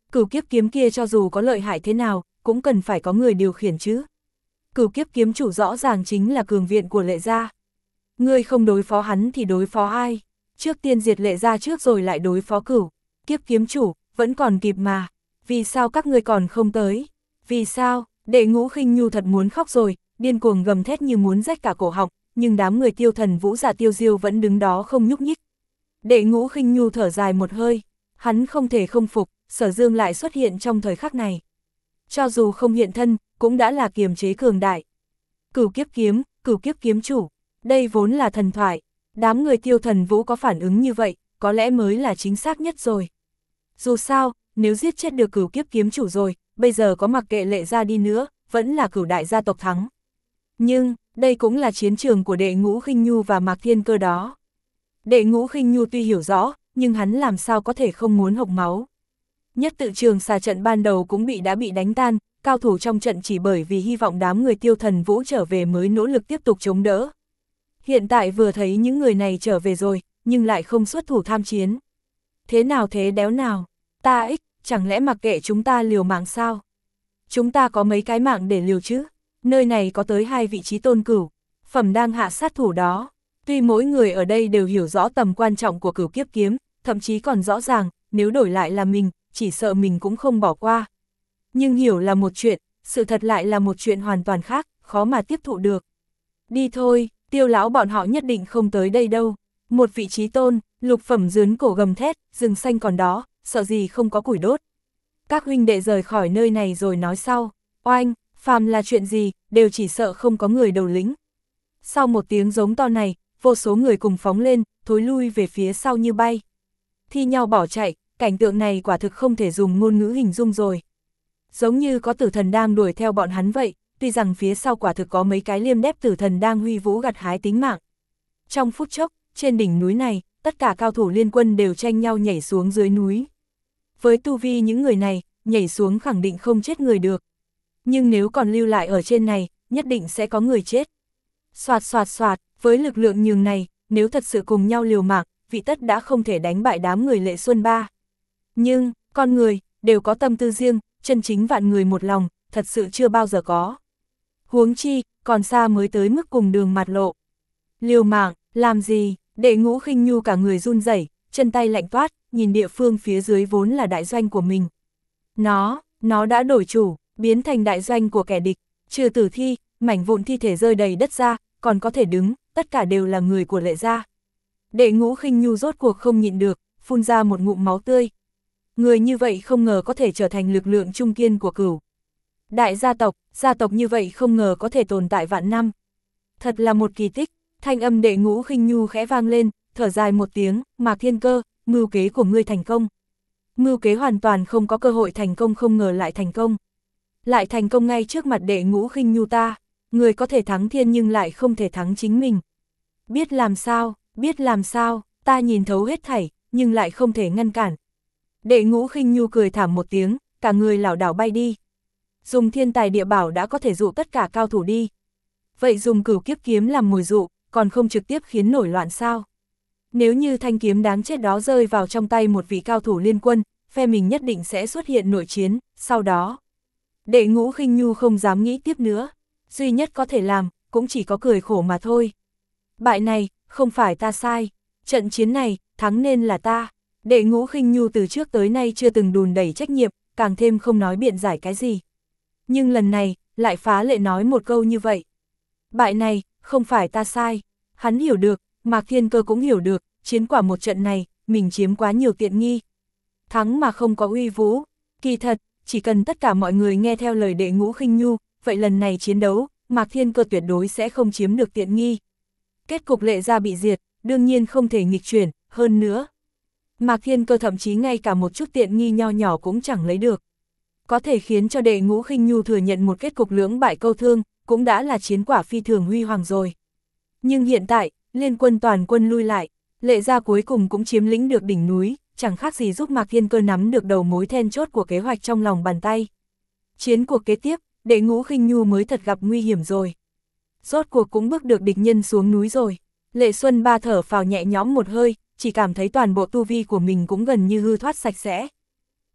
[SPEAKER 1] Cửu kiếp kiếm kia cho dù có lợi hại thế nào, cũng cần phải có người điều khiển chứ. Cửu kiếp kiếm chủ rõ ràng chính là cường viện của Lệ gia. Ngươi không đối phó hắn thì đối phó ai? Trước tiên diệt Lệ gia trước rồi lại đối phó cửu kiếp kiếm chủ, vẫn còn kịp mà. Vì sao các ngươi còn không tới? Vì sao? Đệ Ngũ Khinh Nhu thật muốn khóc rồi, điên cuồng gầm thét như muốn rách cả cổ họng, nhưng đám người Tiêu Thần Vũ Dạ Tiêu Diêu vẫn đứng đó không nhúc nhích. Đệ Ngũ Khinh Nhu thở dài một hơi, hắn không thể không phục, Sở Dương lại xuất hiện trong thời khắc này. Cho dù không hiện thân, cũng đã là kiềm chế cường đại. Cửu kiếp kiếm, cửu kiếp kiếm chủ, đây vốn là thần thoại, đám người Tiêu Thần Vũ có phản ứng như vậy, có lẽ mới là chính xác nhất rồi. Dù sao, nếu giết chết được cửu kiếp kiếm chủ rồi, bây giờ có mặc kệ Lệ gia đi nữa, vẫn là cửu đại gia tộc thắng. Nhưng, đây cũng là chiến trường của Đệ Ngũ Khinh Nhu và Mạc Thiên Cơ đó. Đệ Ngũ Khinh Nhu tuy hiểu rõ, nhưng hắn làm sao có thể không muốn hộc máu. Nhất tự trường xà trận ban đầu cũng bị đã bị đánh tan, cao thủ trong trận chỉ bởi vì hy vọng đám người Tiêu Thần Vũ trở về mới nỗ lực tiếp tục chống đỡ. Hiện tại vừa thấy những người này trở về rồi, nhưng lại không xuất thủ tham chiến. Thế nào thế đéo nào? Ta ích, chẳng lẽ mặc kệ chúng ta liều mạng sao? Chúng ta có mấy cái mạng để liều chứ? Nơi này có tới hai vị trí tôn cửu, phẩm đang hạ sát thủ đó. Tuy mỗi người ở đây đều hiểu rõ tầm quan trọng của cửu kiếp kiếm, thậm chí còn rõ ràng, nếu đổi lại là mình, chỉ sợ mình cũng không bỏ qua. Nhưng hiểu là một chuyện, sự thật lại là một chuyện hoàn toàn khác, khó mà tiếp thụ được. Đi thôi, Tiêu lão bọn họ nhất định không tới đây đâu. Một vị trí tôn, lục phẩm dướn cổ gầm thét, rừng xanh còn đó, sợ gì không có củi đốt. Các huynh đệ rời khỏi nơi này rồi nói sau. Oanh, phàm là chuyện gì, đều chỉ sợ không có người đầu lĩnh. Sau một tiếng giống to này, vô số người cùng phóng lên, thối lui về phía sau như bay. Thi nhau bỏ chạy, cảnh tượng này quả thực không thể dùng ngôn ngữ hình dung rồi. Giống như có tử thần đang đuổi theo bọn hắn vậy, tuy rằng phía sau quả thực có mấy cái liêm đép tử thần đang huy vũ gặt hái tính mạng. Trong phút chốc, trên đỉnh núi này, tất cả cao thủ liên quân đều tranh nhau nhảy xuống dưới núi. Với tu vi những người này, nhảy xuống khẳng định không chết người được. Nhưng nếu còn lưu lại ở trên này, nhất định sẽ có người chết. Soạt soạt soạt, với lực lượng nhường này, nếu thật sự cùng nhau liều mạng, vị tất đã không thể đánh bại đám người Lệ Xuân Ba. Nhưng, con người, đều có tâm tư riêng, chân chính vạn người một lòng, thật sự chưa bao giờ có. Huống chi, còn xa mới tới mức cùng đường mặt lộ. Liều mạng, làm gì? Đệ Ngũ Khinh Nhu cả người run rẩy, chân tay lạnh toát, nhìn địa phương phía dưới vốn là đại doanh của mình. Nó, nó đã đổi chủ, biến thành đại doanh của kẻ địch, trừ tử thi, mảnh vụn thi thể rơi đầy đất ra, còn có thể đứng, tất cả đều là người của Lệ gia. Đệ Ngũ Khinh Nhu rốt cuộc không nhịn được, phun ra một ngụm máu tươi. Người như vậy không ngờ có thể trở thành lực lượng trung kiên của cửu đại gia tộc, gia tộc như vậy không ngờ có thể tồn tại vạn năm. Thật là một kỳ tích. Thanh âm Đệ Ngũ Khinh Nhu khẽ vang lên, thở dài một tiếng, Mạc Thiên Cơ, mưu kế của ngươi thành công. Mưu kế hoàn toàn không có cơ hội thành công, không ngờ lại thành công. Lại thành công ngay trước mặt Đệ Ngũ Khinh Nhu ta, người có thể thắng thiên nhưng lại không thể thắng chính mình. Biết làm sao, biết làm sao, ta nhìn thấu hết thảy, nhưng lại không thể ngăn cản. Đệ Ngũ Khinh Nhu cười thảm một tiếng, cả người lảo đảo bay đi. Dùng thiên tài địa bảo đã có thể dụ tất cả cao thủ đi. Vậy dùng cửu kiếp kiếm làm mồi dụ, còn không trực tiếp khiến nổi loạn sao? Nếu như thanh kiếm đáng chết đó rơi vào trong tay một vị cao thủ liên quân, phe mình nhất định sẽ xuất hiện nội chiến, sau đó. Đệ Ngũ Khinh Nhu không dám nghĩ tiếp nữa, duy nhất có thể làm, cũng chỉ có cười khổ mà thôi. Bại này, không phải ta sai, trận chiến này, thắng nên là ta. Đệ Ngũ Khinh Nhu từ trước tới nay chưa từng đùn đẩy trách nhiệm, càng thêm không nói biện giải cái gì. Nhưng lần này, lại phá lệ nói một câu như vậy. Bại này, không phải ta sai. Hắn hiểu được, Mạc Thiên Cơ cũng hiểu được, chiến quả một trận này, mình chiếm quá nhiều tiện nghi. Thắng mà không có uy vũ. Kỳ thật, chỉ cần tất cả mọi người nghe theo lời Đệ Ngũ Khinh Nhu, vậy lần này chiến đấu, Mạc Thiên Cơ tuyệt đối sẽ không chiếm được tiện nghi. Kết cục Lệ gia bị diệt, đương nhiên không thể nghịch chuyển, hơn nữa. Mạc Thiên Cơ thậm chí ngay cả một chút tiện nghi nho nhỏ cũng chẳng lấy được. Có thể khiến cho Đệ Ngũ Khinh Nhu thừa nhận một kết cục lưỡng bại câu thương, cũng đã là chiến quả phi thường huy hoàng rồi. Nhưng hiện tại, liên quân toàn quân lui lại, Lệ gia cuối cùng cũng chiếm lĩnh được đỉnh núi, chẳng khác gì giúp Mạc Thiên Cơ nắm được đầu mối then chốt của kế hoạch trong lòng bàn tay. Chiến cuộc kế tiếp, Đệ Ngũ Khinh Nhu mới thật gặp nguy hiểm rồi. Rốt cuộc cũng bước được địch nhân xuống núi rồi. Lệ Xuân Ba thở phào nhẹ nhõm một hơi, chỉ cảm thấy toàn bộ tu vi của mình cũng gần như hư thoát sạch sẽ.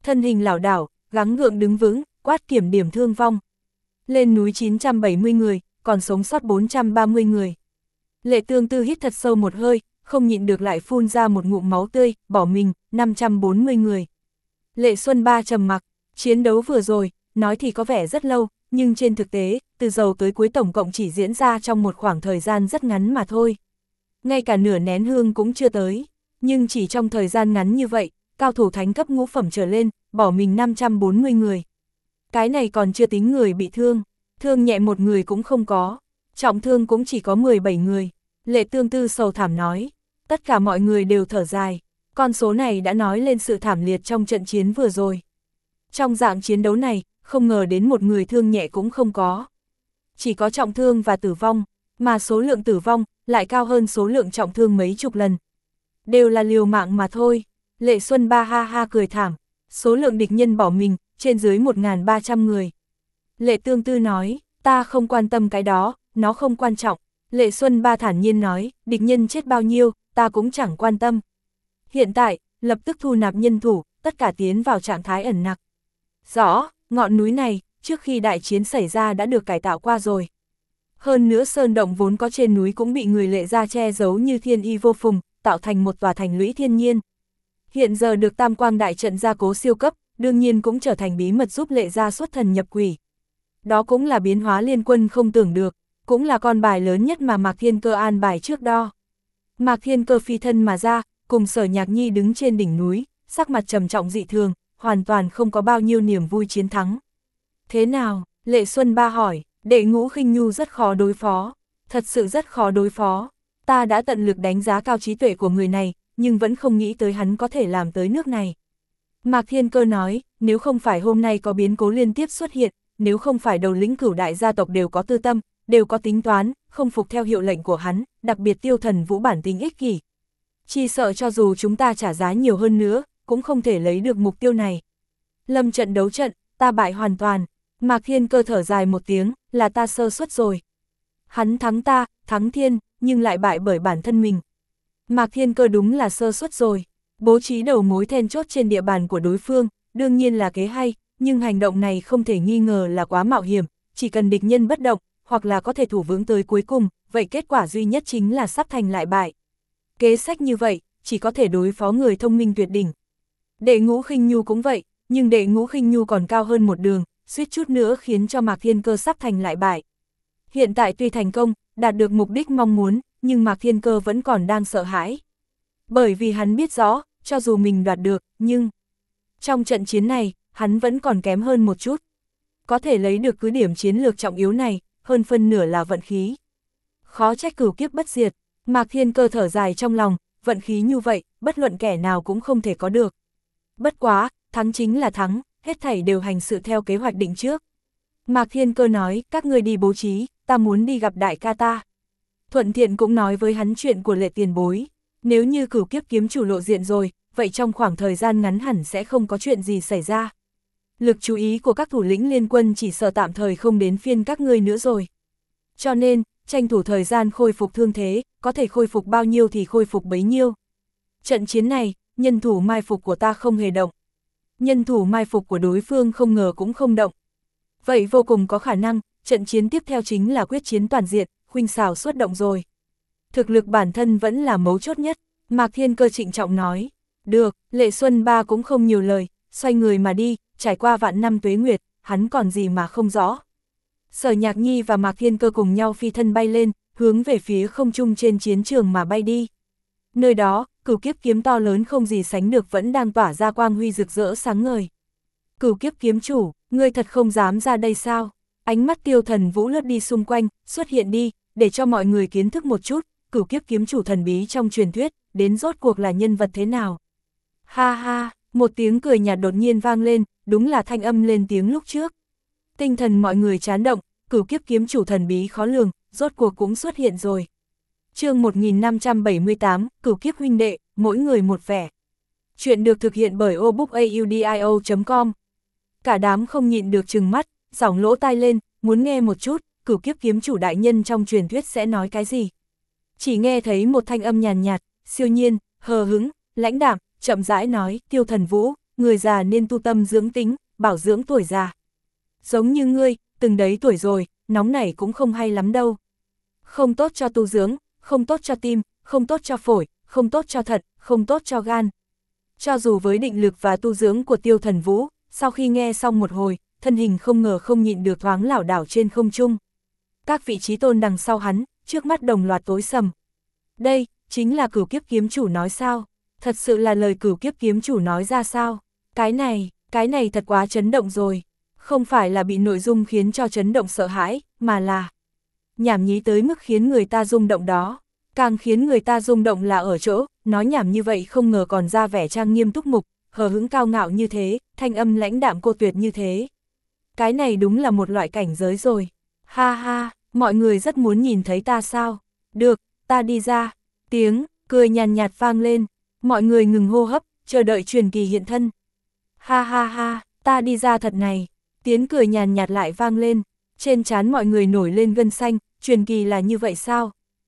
[SPEAKER 1] thân hình lảo đảo, gắng gượng đứng vững, quát kiểm điểm thương vong. Lên núi chín trăm bảy mươi người, còn sống sót bốn trăm ba mươi người. Lệ Tương Tư hít thật sâu một hơi, không nhịn được lại phun ra một ngụm máu tươi, bỏ mình, năm trăm bốn mươi người. Lệ Xuân Ba trầm mặc, chiến đấu vừa rồi, nói thì có vẻ rất lâu, nhưng trên thực tế, từ đầu tới cuối tổng cộng chỉ diễn ra trong một khoảng thời gian rất ngắn mà thôi. Ngay cả nửa nén hương cũng chưa tới, nhưng chỉ trong thời gian ngắn như vậy, cao thủ thánh cấp ngũ phẩm trở lên, bỏ mình năm trăm bốn mươi người. Cái này còn chưa tính người bị thương, thương nhẹ một người cũng không có, trọng thương cũng chỉ có mười bảy người. Lệ Tương Tư sầu thảm nói, tất cả mọi người đều thở dài, con số này đã nói lên sự thảm liệt trong trận chiến vừa rồi. Trong dạng chiến đấu này, không ngờ đến một người thương nhẹ cũng không có. Chỉ có trọng thương và tử vong, mà số lượng tử vong lại cao hơn số lượng trọng thương mấy chục lần. Đều là liều mạng mà thôi. Lệ Xuân Ba ha ha cười thảm, số lượng địch nhân bỏ mình, trên dưới một nghìn ba trăm người. Lệ Tương Tư nói, ta không quan tâm cái đó, nó không quan trọng. Lệ Xuân Ba thản nhiên nói, địch nhân chết bao nhiêu, ta cũng chẳng quan tâm. Hiện tại, lập tức thu nạp nhân thủ, tất cả tiến vào trạng thái ẩn nặc. Rõ, ngọn núi này, trước khi đại chiến xảy ra đã được cải tạo qua rồi. Hơn nữa sơn động vốn có trên núi cũng bị người Lệ gia che giấu như thiên y vô phùng, tạo thành một tòa thành lũy thiên nhiên. Hiện giờ được tam quang đại trận gia cố siêu cấp, đương nhiên cũng trở thành bí mật giúp Lệ gia xuất thần nhập quỷ. Đó cũng là biến hóa liên quân không tưởng được, cũng là con bài lớn nhất mà Mạc Thiên Cơ an bài trước đo. Mạc Thiên Cơ phi thân mà ra, cùng Sở Nhạc Nhi đứng trên đỉnh núi, sắc mặt trầm trọng dị thường, hoàn toàn không có bao nhiêu niềm vui chiến thắng. Thế nào? Lệ Xuân Ba hỏi, Đệ Ngũ Khinh Nhu rất khó đối phó, thật sự rất khó đối phó. Ta đã tận lực đánh giá cao trí tuệ của người này, nhưng vẫn không nghĩ tới hắn có thể làm tới nước này. Mạc Thiên Cơ nói, nếu không phải hôm nay có biến cố liên tiếp xuất hiện, nếu không phải đầu lĩnh cửu đại gia tộc đều có tư tâm, đều có tính toán, không phục theo hiệu lệnh của hắn, đặc biệt Tiêu Thần Vũ bản tính ích kỷ. Chỉ sợ cho dù chúng ta trả giá nhiều hơn nữa, cũng không thể lấy được mục tiêu này. Lâm trận đấu trận, ta bại hoàn toàn. Mạc Thiên Cơ thở dài một tiếng, là ta sơ suất rồi. Hắn thắng ta, thắng thiên, nhưng lại bại bởi bản thân mình. Mạc Thiên Cơ đúng là sơ suất rồi. Bố trí đầu mối then chốt trên địa bàn của đối phương, đương nhiên là kế hay, nhưng hành động này không thể nghi ngờ là quá mạo hiểm, chỉ cần địch nhân bất động, hoặc là có thể thủ vững tới cuối cùng, vậy kết quả duy nhất chính là sắp thành lại bại. Kế sách như vậy, chỉ có thể đối phó người thông minh tuyệt đỉnh. Đệ Ngũ Khinh Nhu cũng vậy, nhưng Đệ Ngũ Khinh Nhu còn cao hơn một đường, suýt chút nữa khiến cho Mạc Thiên Cơ sắp thành lại bại. Hiện tại tuy thành công, đạt được mục đích mong muốn, nhưng Mạc Thiên Cơ vẫn còn đang sợ hãi. Bởi vì hắn biết rõ, cho dù mình đoạt được, nhưng trong trận chiến này, hắn vẫn còn kém hơn một chút. Có thể lấy được cứ điểm chiến lược trọng yếu này, hơn phân nửa là vận khí. Khó trách cửu kiếp bất diệt, Mạc Thiên Cơ thở dài trong lòng, vận khí như vậy, bất luận kẻ nào cũng không thể có được. Bất quá, thắng chính là thắng, hết thảy đều hành sự theo kế hoạch định trước. Mạc Thiên Cơ nói, các ngươi đi bố trí, ta muốn đi gặp đại ca ta. Thuận tiện cũng nói với hắn chuyện của Lệ tiền bối. Nếu như cửu kiếp kiếm chủ lộ diện rồi, vậy trong khoảng thời gian ngắn hẳn sẽ không có chuyện gì xảy ra. Lực chú ý của các thủ lĩnh liên quân chỉ sợ tạm thời không đến phiên các ngươi nữa rồi. Cho nên, tranh thủ thời gian khôi phục thương thế, có thể khôi phục bao nhiêu thì khôi phục bấy nhiêu. Trận chiến này, nhân thủ mai phục của ta không hề động. Nhân thủ mai phục của đối phương không ngờ cũng không động. Vậy vô cùng có khả năng, trận chiến tiếp theo chính là quyết chiến toàn diện, khuynh xảo xuất động rồi. Thực lực bản thân vẫn là mấu chốt nhất, Mạc Thiên Cơ trịnh trọng nói. Được, Lệ Xuân Ba cũng không nhiều lời, xoay người mà đi, trải qua vạn năm tuế nguyệt, hắn còn gì mà không rõ. Sở Nhạc Nhi và Mạc Thiên Cơ cùng nhau phi thân bay lên, hướng về phía không trung trên chiến trường mà bay đi. Nơi đó, cửu kiếp kiếm to lớn không gì sánh được vẫn đang tỏa ra quang huy rực rỡ sáng ngời. Cửu kiếp kiếm chủ, ngươi thật không dám ra đây sao? Ánh mắt Tiêu Thần Vũ lướt đi xung quanh, xuất hiện đi, để cho mọi người kiến thức một chút, cửu kiếp kiếm chủ thần bí trong truyền thuyết, đến rốt cuộc là nhân vật thế nào. Ha ha, một tiếng cười nhạt đột nhiên vang lên, đúng là thanh âm lên tiếng lúc trước. Tinh thần mọi người chán động, cửu kiếp kiếm chủ thần bí khó lường, rốt cuộc cũng xuất hiện rồi. Chương một nghìn năm trăm bảy mươi tám, cửu kiếp huynh đệ, mỗi người một vẻ. Chuyện được thực hiện bởi obookaudio chấm com. Cả đám không nhịn được trừng mắt, giỏng lỗ tai lên, muốn nghe một chút, cửu kiếp kiếm chủ đại nhân trong truyền thuyết sẽ nói cái gì. Chỉ nghe thấy một thanh âm nhàn nhạt, siêu nhiên, hờ hứng, lãnh đạm, chậm rãi nói, Tiêu Thần Vũ, người già nên tu tâm dưỡng tính, bảo dưỡng tuổi già. Giống như ngươi, từng đấy tuổi rồi, nóng nảy cũng không hay lắm đâu. Không tốt cho tu dưỡng, không tốt cho tim, không tốt cho phổi, không tốt cho thận, không tốt cho gan. Cho dù với định lực và tu dưỡng của Tiêu Thần Vũ, sau khi nghe xong một hồi, thân hình không ngờ không nhịn được thoáng lảo đảo trên không trung. Các vị trí tôn đằng sau hắn, trước mắt đồng loạt tối sầm. Đây, chính là Cửu Kiếp Kiếm Chủ nói sao? Thật sự là lời Cửu Kiếp Kiếm Chủ nói ra sao? Cái này, cái này thật quá chấn động rồi. Không phải là bị nội dung khiến cho chấn động sợ hãi, mà là nhảm nhí tới mức khiến người ta rung động đó. Càng khiến người ta rung động là ở chỗ, nói nhảm như vậy không ngờ còn ra vẻ trang nghiêm túc mục, hờ hững cao ngạo như thế, thanh âm lãnh đạm cô tuyệt như thế. Cái này đúng là một loại cảnh giới rồi. Ha ha, mọi người rất muốn nhìn thấy ta sao? Được, ta đi ra. Tiếng cười nhàn nhạt vang lên, mọi người ngừng hô hấp, chờ đợi truyền kỳ hiện thân. Ha ha ha, ta đi ra thật này. Tiếng cười nhàn nhạt lại vang lên, trên trán mọi người nổi lên gân xanh, truyền kỳ là như vậy sao?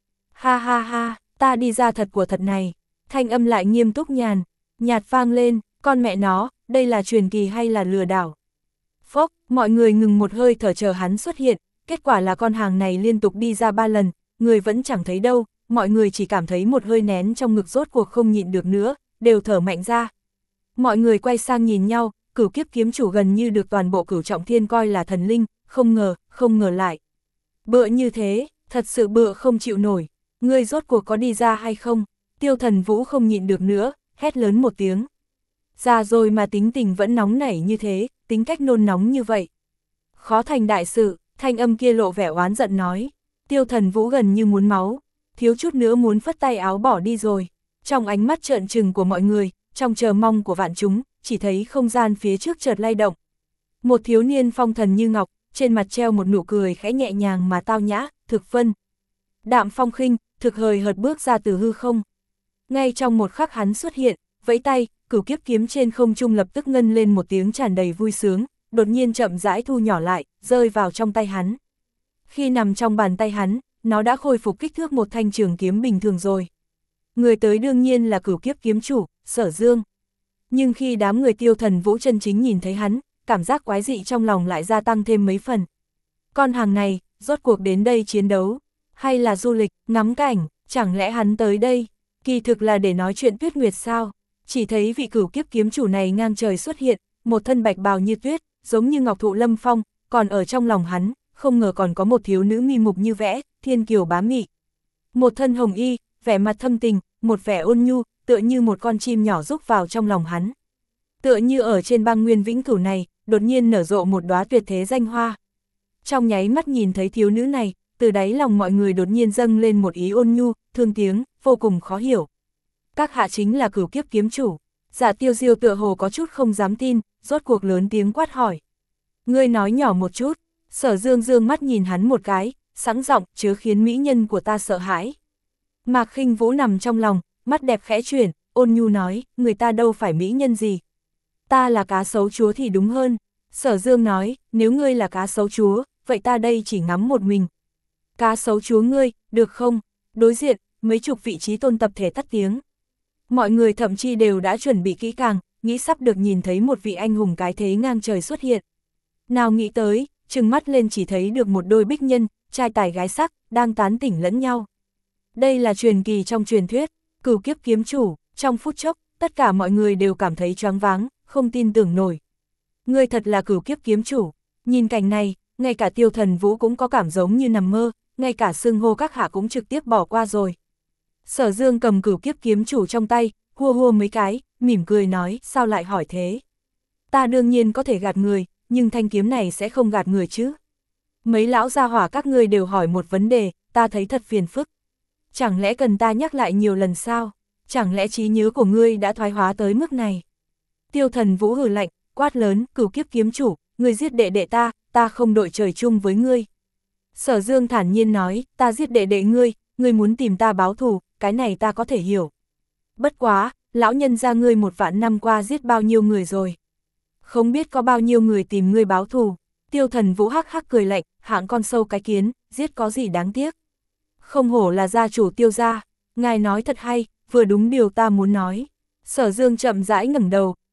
[SPEAKER 1] Ha ha ha, ta đi ra thật của thật này. Thanh âm lại nghiêm túc nhàn, nhạt vang lên, con mẹ nó, đây là truyền kỳ hay là lừa đảo? Phốc, mọi người ngừng một hơi thở chờ hắn xuất hiện, kết quả là con hàng này liên tục đi ra ba lần, người vẫn chẳng thấy đâu, mọi người chỉ cảm thấy một hơi nén trong ngực rốt cuộc không nhịn được nữa, đều thở mạnh ra. Mọi người quay sang nhìn nhau, Cửu Kiếp Kiếm Chủ gần như được toàn bộ Cửu Trọng Thiên coi là thần linh, không ngờ, không ngờ lại. Bựa như thế, thật sự bựa không chịu nổi, ngươi rốt cuộc có đi ra hay không? Tiêu Thần Vũ không nhịn được nữa, hét lớn một tiếng. Già rồi mà tính tình vẫn nóng nảy như thế, tính cách nôn nóng như vậy. Khó thành đại sự, thanh âm kia lộ vẻ oán giận nói. Tiêu Thần Vũ gần như muốn máu, thiếu chút nữa muốn phất tay áo bỏ đi rồi. Trong ánh mắt trợn trừng của mọi người, trong chờ mong của vạn chúng, chỉ thấy không gian phía trước chợt lay động. Một thiếu niên phong thần như ngọc, trên mặt treo một nụ cười khẽ nhẹ nhàng mà tao nhã, thực vân. Đạm phong khinh, thực hời hợt bước ra từ hư không. Ngay trong một khắc hắn xuất hiện, vẫy tay, Cửu Kiếp kiếm trên không trung lập tức ngân lên một tiếng tràn đầy vui sướng, đột nhiên chậm rãi thu nhỏ lại, rơi vào trong tay hắn. Khi nằm trong bàn tay hắn, nó đã khôi phục kích thước một thanh trường kiếm bình thường rồi. Người tới đương nhiên là Cửu Kiếp kiếm chủ, Sở Dương. Nhưng khi đám người Tiêu Thần Vũ chân chính nhìn thấy hắn, cảm giác quái dị trong lòng lại gia tăng thêm mấy phần. Con hàng này, rốt cuộc đến đây chiến đấu, hay là du lịch, ngắm cảnh, chẳng lẽ hắn tới đây, kỳ thực là để nói chuyện Tuyết Nguyệt sao? Chỉ thấy vị Cửu Kiếp kiếm chủ này ngang trời xuất hiện, một thân bạch bào như tuyết, giống như ngọc thụ lâm phong, còn ở trong lòng hắn, không ngờ còn có một thiếu nữ mi mục như vẽ, thiên kiều bá mị. Một thân hồng y, vẻ mặt thâm tình, một vẻ ôn nhu, tựa như một con chim nhỏ rúc vào trong lòng hắn. Tựa như ở trên băng nguyên vĩnh cửu này, đột nhiên nở rộ một đóa tuyệt thế danh hoa. Trong nháy mắt nhìn thấy thiếu nữ này, từ đáy lòng mọi người đột nhiên dâng lên một ý ôn nhu, thương tiếng, vô cùng khó hiểu. Các hạ chính là Cửu Kiếp kiếm chủ. Dạ Tiêu Diêu tựa hồ có chút không dám tin, rốt cuộc lớn tiếng quát hỏi. Ngươi nói nhỏ một chút. Sở Dương dương mắt nhìn hắn một cái, sẵn giọng chứa khiến mỹ nhân của ta sợ hãi. Mạc Khinh Vũ nằm trong lòng, mắt đẹp khẽ chuyển, ôn nhu nói, người ta đâu phải mỹ nhân gì. Ta là cá sấu chúa thì đúng hơn. Sở Dương nói, nếu ngươi là cá sấu chúa, vậy ta đây chỉ ngắm một mình. Cá sấu chúa ngươi, được không? Đối diện, mấy chục vị trí tôn tập thể tắt tiếng. Mọi người thậm chí đều đã chuẩn bị kỹ càng, nghĩ sắp được nhìn thấy một vị anh hùng cái thế ngang trời xuất hiện. Nào nghĩ tới, trừng mắt lên chỉ thấy được một đôi bích nhân, trai tài gái sắc, đang tán tỉnh lẫn nhau. Đây là truyền kỳ trong truyền thuyết, Cửu Kiếp kiếm chủ, trong phút chốc, tất cả mọi người đều cảm thấy choáng váng, không tin tưởng nổi. Ngươi thật là Cửu Kiếp kiếm chủ, nhìn cảnh này, ngay cả Tiêu Thần Vũ cũng có cảm giống như nằm mơ, ngay cả xưng hô các hạ cũng trực tiếp bỏ qua rồi. Sở Dương cầm Cửu Kiếp kiếm chủ trong tay, hua hua mấy cái, mỉm cười nói, sao lại hỏi thế? Ta đương nhiên có thể gạt người, nhưng thanh kiếm này sẽ không gạt người chứ. Mấy lão gia hỏa các ngươi đều hỏi một vấn đề, ta thấy thật phiền phức. Chẳng lẽ cần ta nhắc lại nhiều lần sao? Chẳng lẽ trí nhớ của ngươi đã thoái hóa tới mức này? Tiêu Thần Vũ hừ lạnh, quát lớn, Cửu Kiếp kiếm chủ, ngươi giết đệ đệ ta, ta không đội trời chung với ngươi. Sở Dương thản nhiên nói, ta giết đệ đệ ngươi, ngươi muốn tìm ta báo thù, cái này ta có thể hiểu. Bất quá, lão nhân gia ngươi một vạn năm qua giết bao nhiêu người rồi? Không biết có bao nhiêu người tìm ngươi báo thù. Tiêu Thần Vũ hắc hắc cười lạnh, hạng con sâu cái kiến, giết có gì đáng tiếc. Không hổ là gia chủ Tiêu gia, ngài nói thật hay, vừa đúng điều ta muốn nói. Sở Dương chậm rãi ngẩng đầu,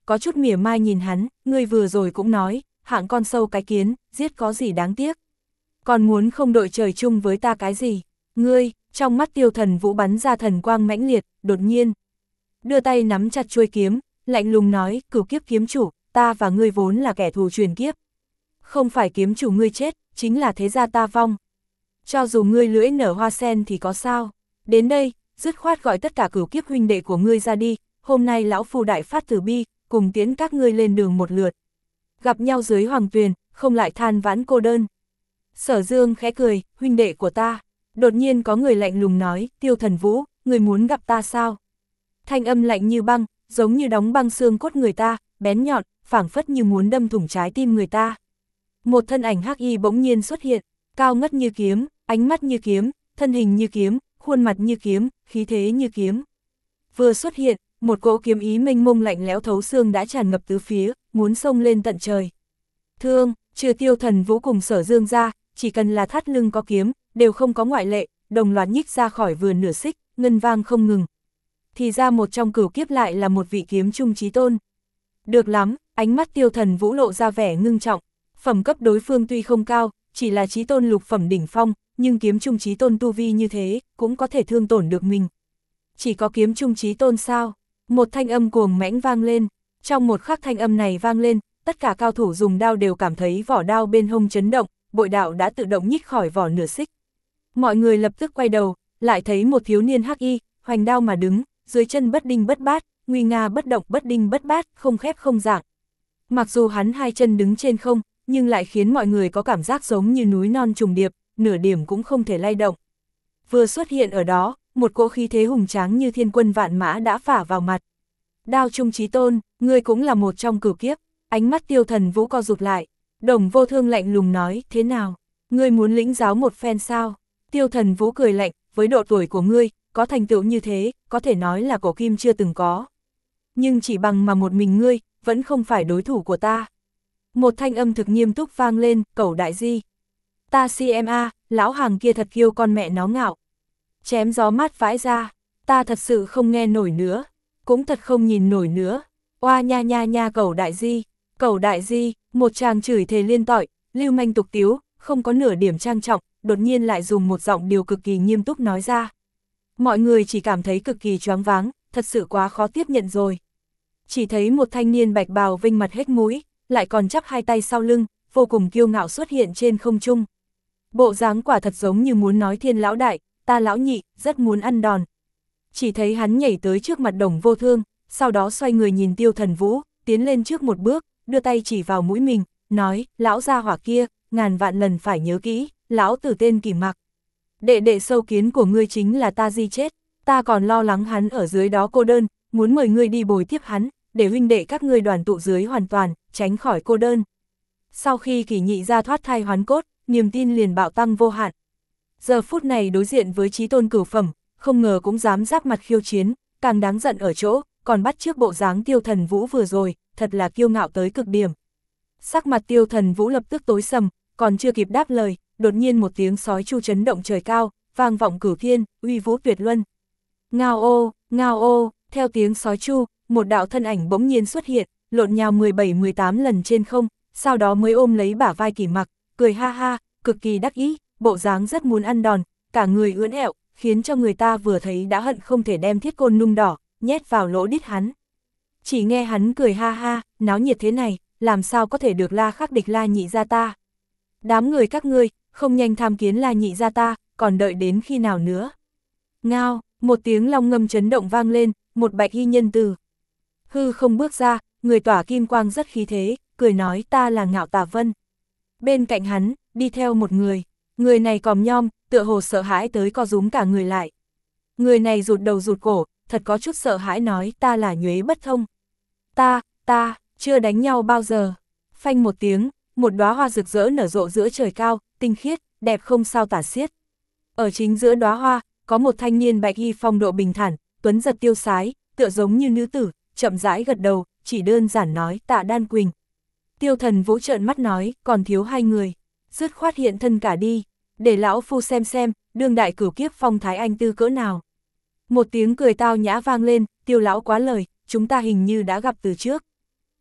[SPEAKER 1] có chút mỉa mai nhìn hắn, ngươi vừa rồi cũng nói, hạng con sâu cái kiến, giết có gì đáng tiếc. Còn muốn không đội trời chung với ta cái gì, ngươi, trong mắt Tiêu Thần Vũ bắn ra thần quang mãnh liệt, đột nhiên. Đưa tay nắm chặt chuôi kiếm, lạnh lùng nói, cửu kiếp kiếm chủ, ta và ngươi vốn là kẻ thù truyền kiếp. Không phải kiếm chủ ngươi chết, chính là thế gia ta vong. Cho dù ngươi lưỡi nở hoa sen thì có sao, đến đây, dứt khoát gọi tất cả cửu kiếp huynh đệ của ngươi ra đi, hôm nay lão phu đại phát từ bi, cùng tiến các ngươi lên đường một lượt. Gặp nhau dưới hoàng tuyền, không lại than vãn cô đơn. Sở Dương khẽ cười, huynh đệ của ta. Đột nhiên có người lạnh lùng nói, Tiêu Thần Vũ, người muốn gặp ta sao? Thanh âm lạnh như băng, giống như đóng băng xương cốt người ta, bén nhọn, phảng phất như muốn đâm thủng trái tim người ta. Một thân ảnh hắc y bỗng nhiên xuất hiện, cao ngất như kiếm, ánh mắt như kiếm, thân hình như kiếm, khuôn mặt như kiếm, khí thế như kiếm. Vừa xuất hiện, một cỗ kiếm ý mênh mông lạnh lẽo thấu xương đã tràn ngập tứ phía, muốn xông lên tận trời. Thương, trừ Tiêu Thần Vũ cùng Sở Dương ra, chỉ cần là thắt lưng có kiếm, đều không có ngoại lệ, đồng loạt nhích ra khỏi vườn nửa xích, ngân vang không ngừng. Thì ra một trong cửu kiếp lại là một vị kiếm trung chí tôn. Được lắm, ánh mắt Tiêu Thần Vũ lộ ra vẻ ngưng trọng, phẩm cấp đối phương tuy không cao, chỉ là chí tôn lục phẩm đỉnh phong, nhưng kiếm trung chí tôn tu vi như thế, cũng có thể thương tổn được mình. Chỉ có kiếm trung chí tôn sao? Một thanh âm cuồng mãnh vang lên, trong một khắc thanh âm này vang lên, tất cả cao thủ dùng đao đều cảm thấy vỏ đao bên hông chấn động, bội đạo đã tự động nhích khỏi vỏ nửa xích. Mọi người lập tức quay đầu, lại thấy một thiếu niên hắc y, hoành đao mà đứng, dưới chân bất đinh bất bát, nguy nga bất động bất đinh bất bát, không khép không dạng. Mặc dù hắn hai chân đứng trên không, nhưng lại khiến mọi người có cảm giác giống như núi non trùng điệp, nửa điểm cũng không thể lay động. Vừa xuất hiện ở đó, một cỗ khí thế hùng tráng như thiên quân vạn mã đã phả vào mặt. Đao trung chí tôn, ngươi cũng là một trong cửu kiếp, ánh mắt Tiêu Thần Vũ co rụt lại. Đồng Vô Thương lạnh lùng nói, thế nào, ngươi muốn lĩnh giáo một phen sao? Tiêu Thần Vũ cười lạnh, với độ tuổi của ngươi, có thành tựu như thế, có thể nói là cổ kim chưa từng có. Nhưng chỉ bằng mà một mình ngươi, vẫn không phải đối thủ của ta. Một thanh âm thực nghiêm túc vang lên, Cẩu đại di. Ta si em a, lão hàng kia thật kiêu con mẹ nó ngạo. Chém gió mát vãi ra, ta thật sự không nghe nổi nữa, cũng thật không nhìn nổi nữa. Oa nha nha nha Cẩu đại di, Cẩu đại di, một chàng chửi thề liên tội, lưu manh tục tiếu, không có nửa điểm trang trọng, đột nhiên lại dùng một giọng điều cực kỳ nghiêm túc nói ra. Mọi người chỉ cảm thấy cực kỳ choáng váng, thật sự quá khó tiếp nhận rồi. Chỉ thấy một thanh niên bạch bào vinh mặt hết mũi, lại còn chắp hai tay sau lưng, vô cùng kiêu ngạo xuất hiện trên không trung. Bộ dáng quả thật giống như muốn nói thiên lão đại, ta lão nhị, rất muốn ăn đòn. Chỉ thấy hắn nhảy tới trước mặt Đồng Vô Thương, sau đó xoay người nhìn Tiêu Thần Vũ, tiến lên trước một bước, đưa tay chỉ vào mũi mình, nói, lão gia hỏa kia, ngàn vạn lần phải nhớ kỹ, lão tử tên Kỳ Mặc. Đệ đệ sâu kiến của ngươi chính là ta di chết, ta còn lo lắng hắn ở dưới đó cô đơn, muốn mời ngươi đi bồi tiếp hắn, để huynh đệ các ngươi đoàn tụ dưới hoàn toàn, tránh khỏi cô đơn. Sau khi Kỷ Nhị ra thoát thai hoán cốt, niềm tin liền bạo tăng vô hạn. Giờ phút này đối diện với chí tôn cửu phẩm, không ngờ cũng dám giáp mặt khiêu chiến, càng đáng giận ở chỗ, còn bắt trước bộ dáng Tiêu Thần Vũ vừa rồi, thật là kiêu ngạo tới cực điểm. Sắc mặt Tiêu Thần Vũ lập tức tối sầm, còn chưa kịp đáp lời, đột nhiên một tiếng sói chu chấn động trời cao, vang vọng cửu thiên, uy vũ tuyệt luân. Ngao ô, ngao ô, theo tiếng sói chu, một đạo thân ảnh bỗng nhiên xuất hiện, lộn nhào mười bảy mười tám lần trên không, sau đó mới ôm lấy bả vai Kỷ Mặc, cười ha ha, cực kỳ đắc ý, bộ dáng rất muốn ăn đòn, cả người ưỡn ẹo, khiến cho người ta vừa thấy đã hận không thể đem thiết côn nung đỏ, nhét vào lỗ đít hắn. Chỉ nghe hắn cười ha ha, náo nhiệt thế này, làm sao có thể được La khắc địch La nhị gia ta. Đám người các ngươi, không nhanh tham kiến La nhị gia ta, còn đợi đến khi nào nữa. Ngao, một tiếng long ngâm chấn động vang lên, một bạch y nhân từ hư không bước ra, người tỏa kim quang rất khí thế, cười nói ta là Ngạo Tà Vân. Bên cạnh hắn, đi theo một người, người này còm nhom, tựa hồ sợ hãi tới co rúm cả người lại. Người này rụt đầu rụt cổ, thật có chút sợ hãi nói ta là Nhuế Bất Thông. Ta, ta, chưa đánh nhau bao giờ. Phanh một tiếng, một đóa hoa rực rỡ nở rộ giữa trời cao, tinh khiết, đẹp không sao tả xiết. Ở chính giữa đóa hoa, có một thanh niên bạch y phong độ bình thản, tuấn giật tiêu sái, tựa giống như nữ tử, chậm rãi gật đầu, chỉ đơn giản nói Tạ Đan Quỳnh. Tiêu Thần Vũ trợn mắt nói, còn thiếu hai người, dứt khoát hiện thân cả đi, để lão phu xem xem, đương đại cửu kiếp phong thái anh tư cỡ nào. Một tiếng cười tao nhã vang lên, Tiêu lão quá lời, chúng ta hình như đã gặp từ trước.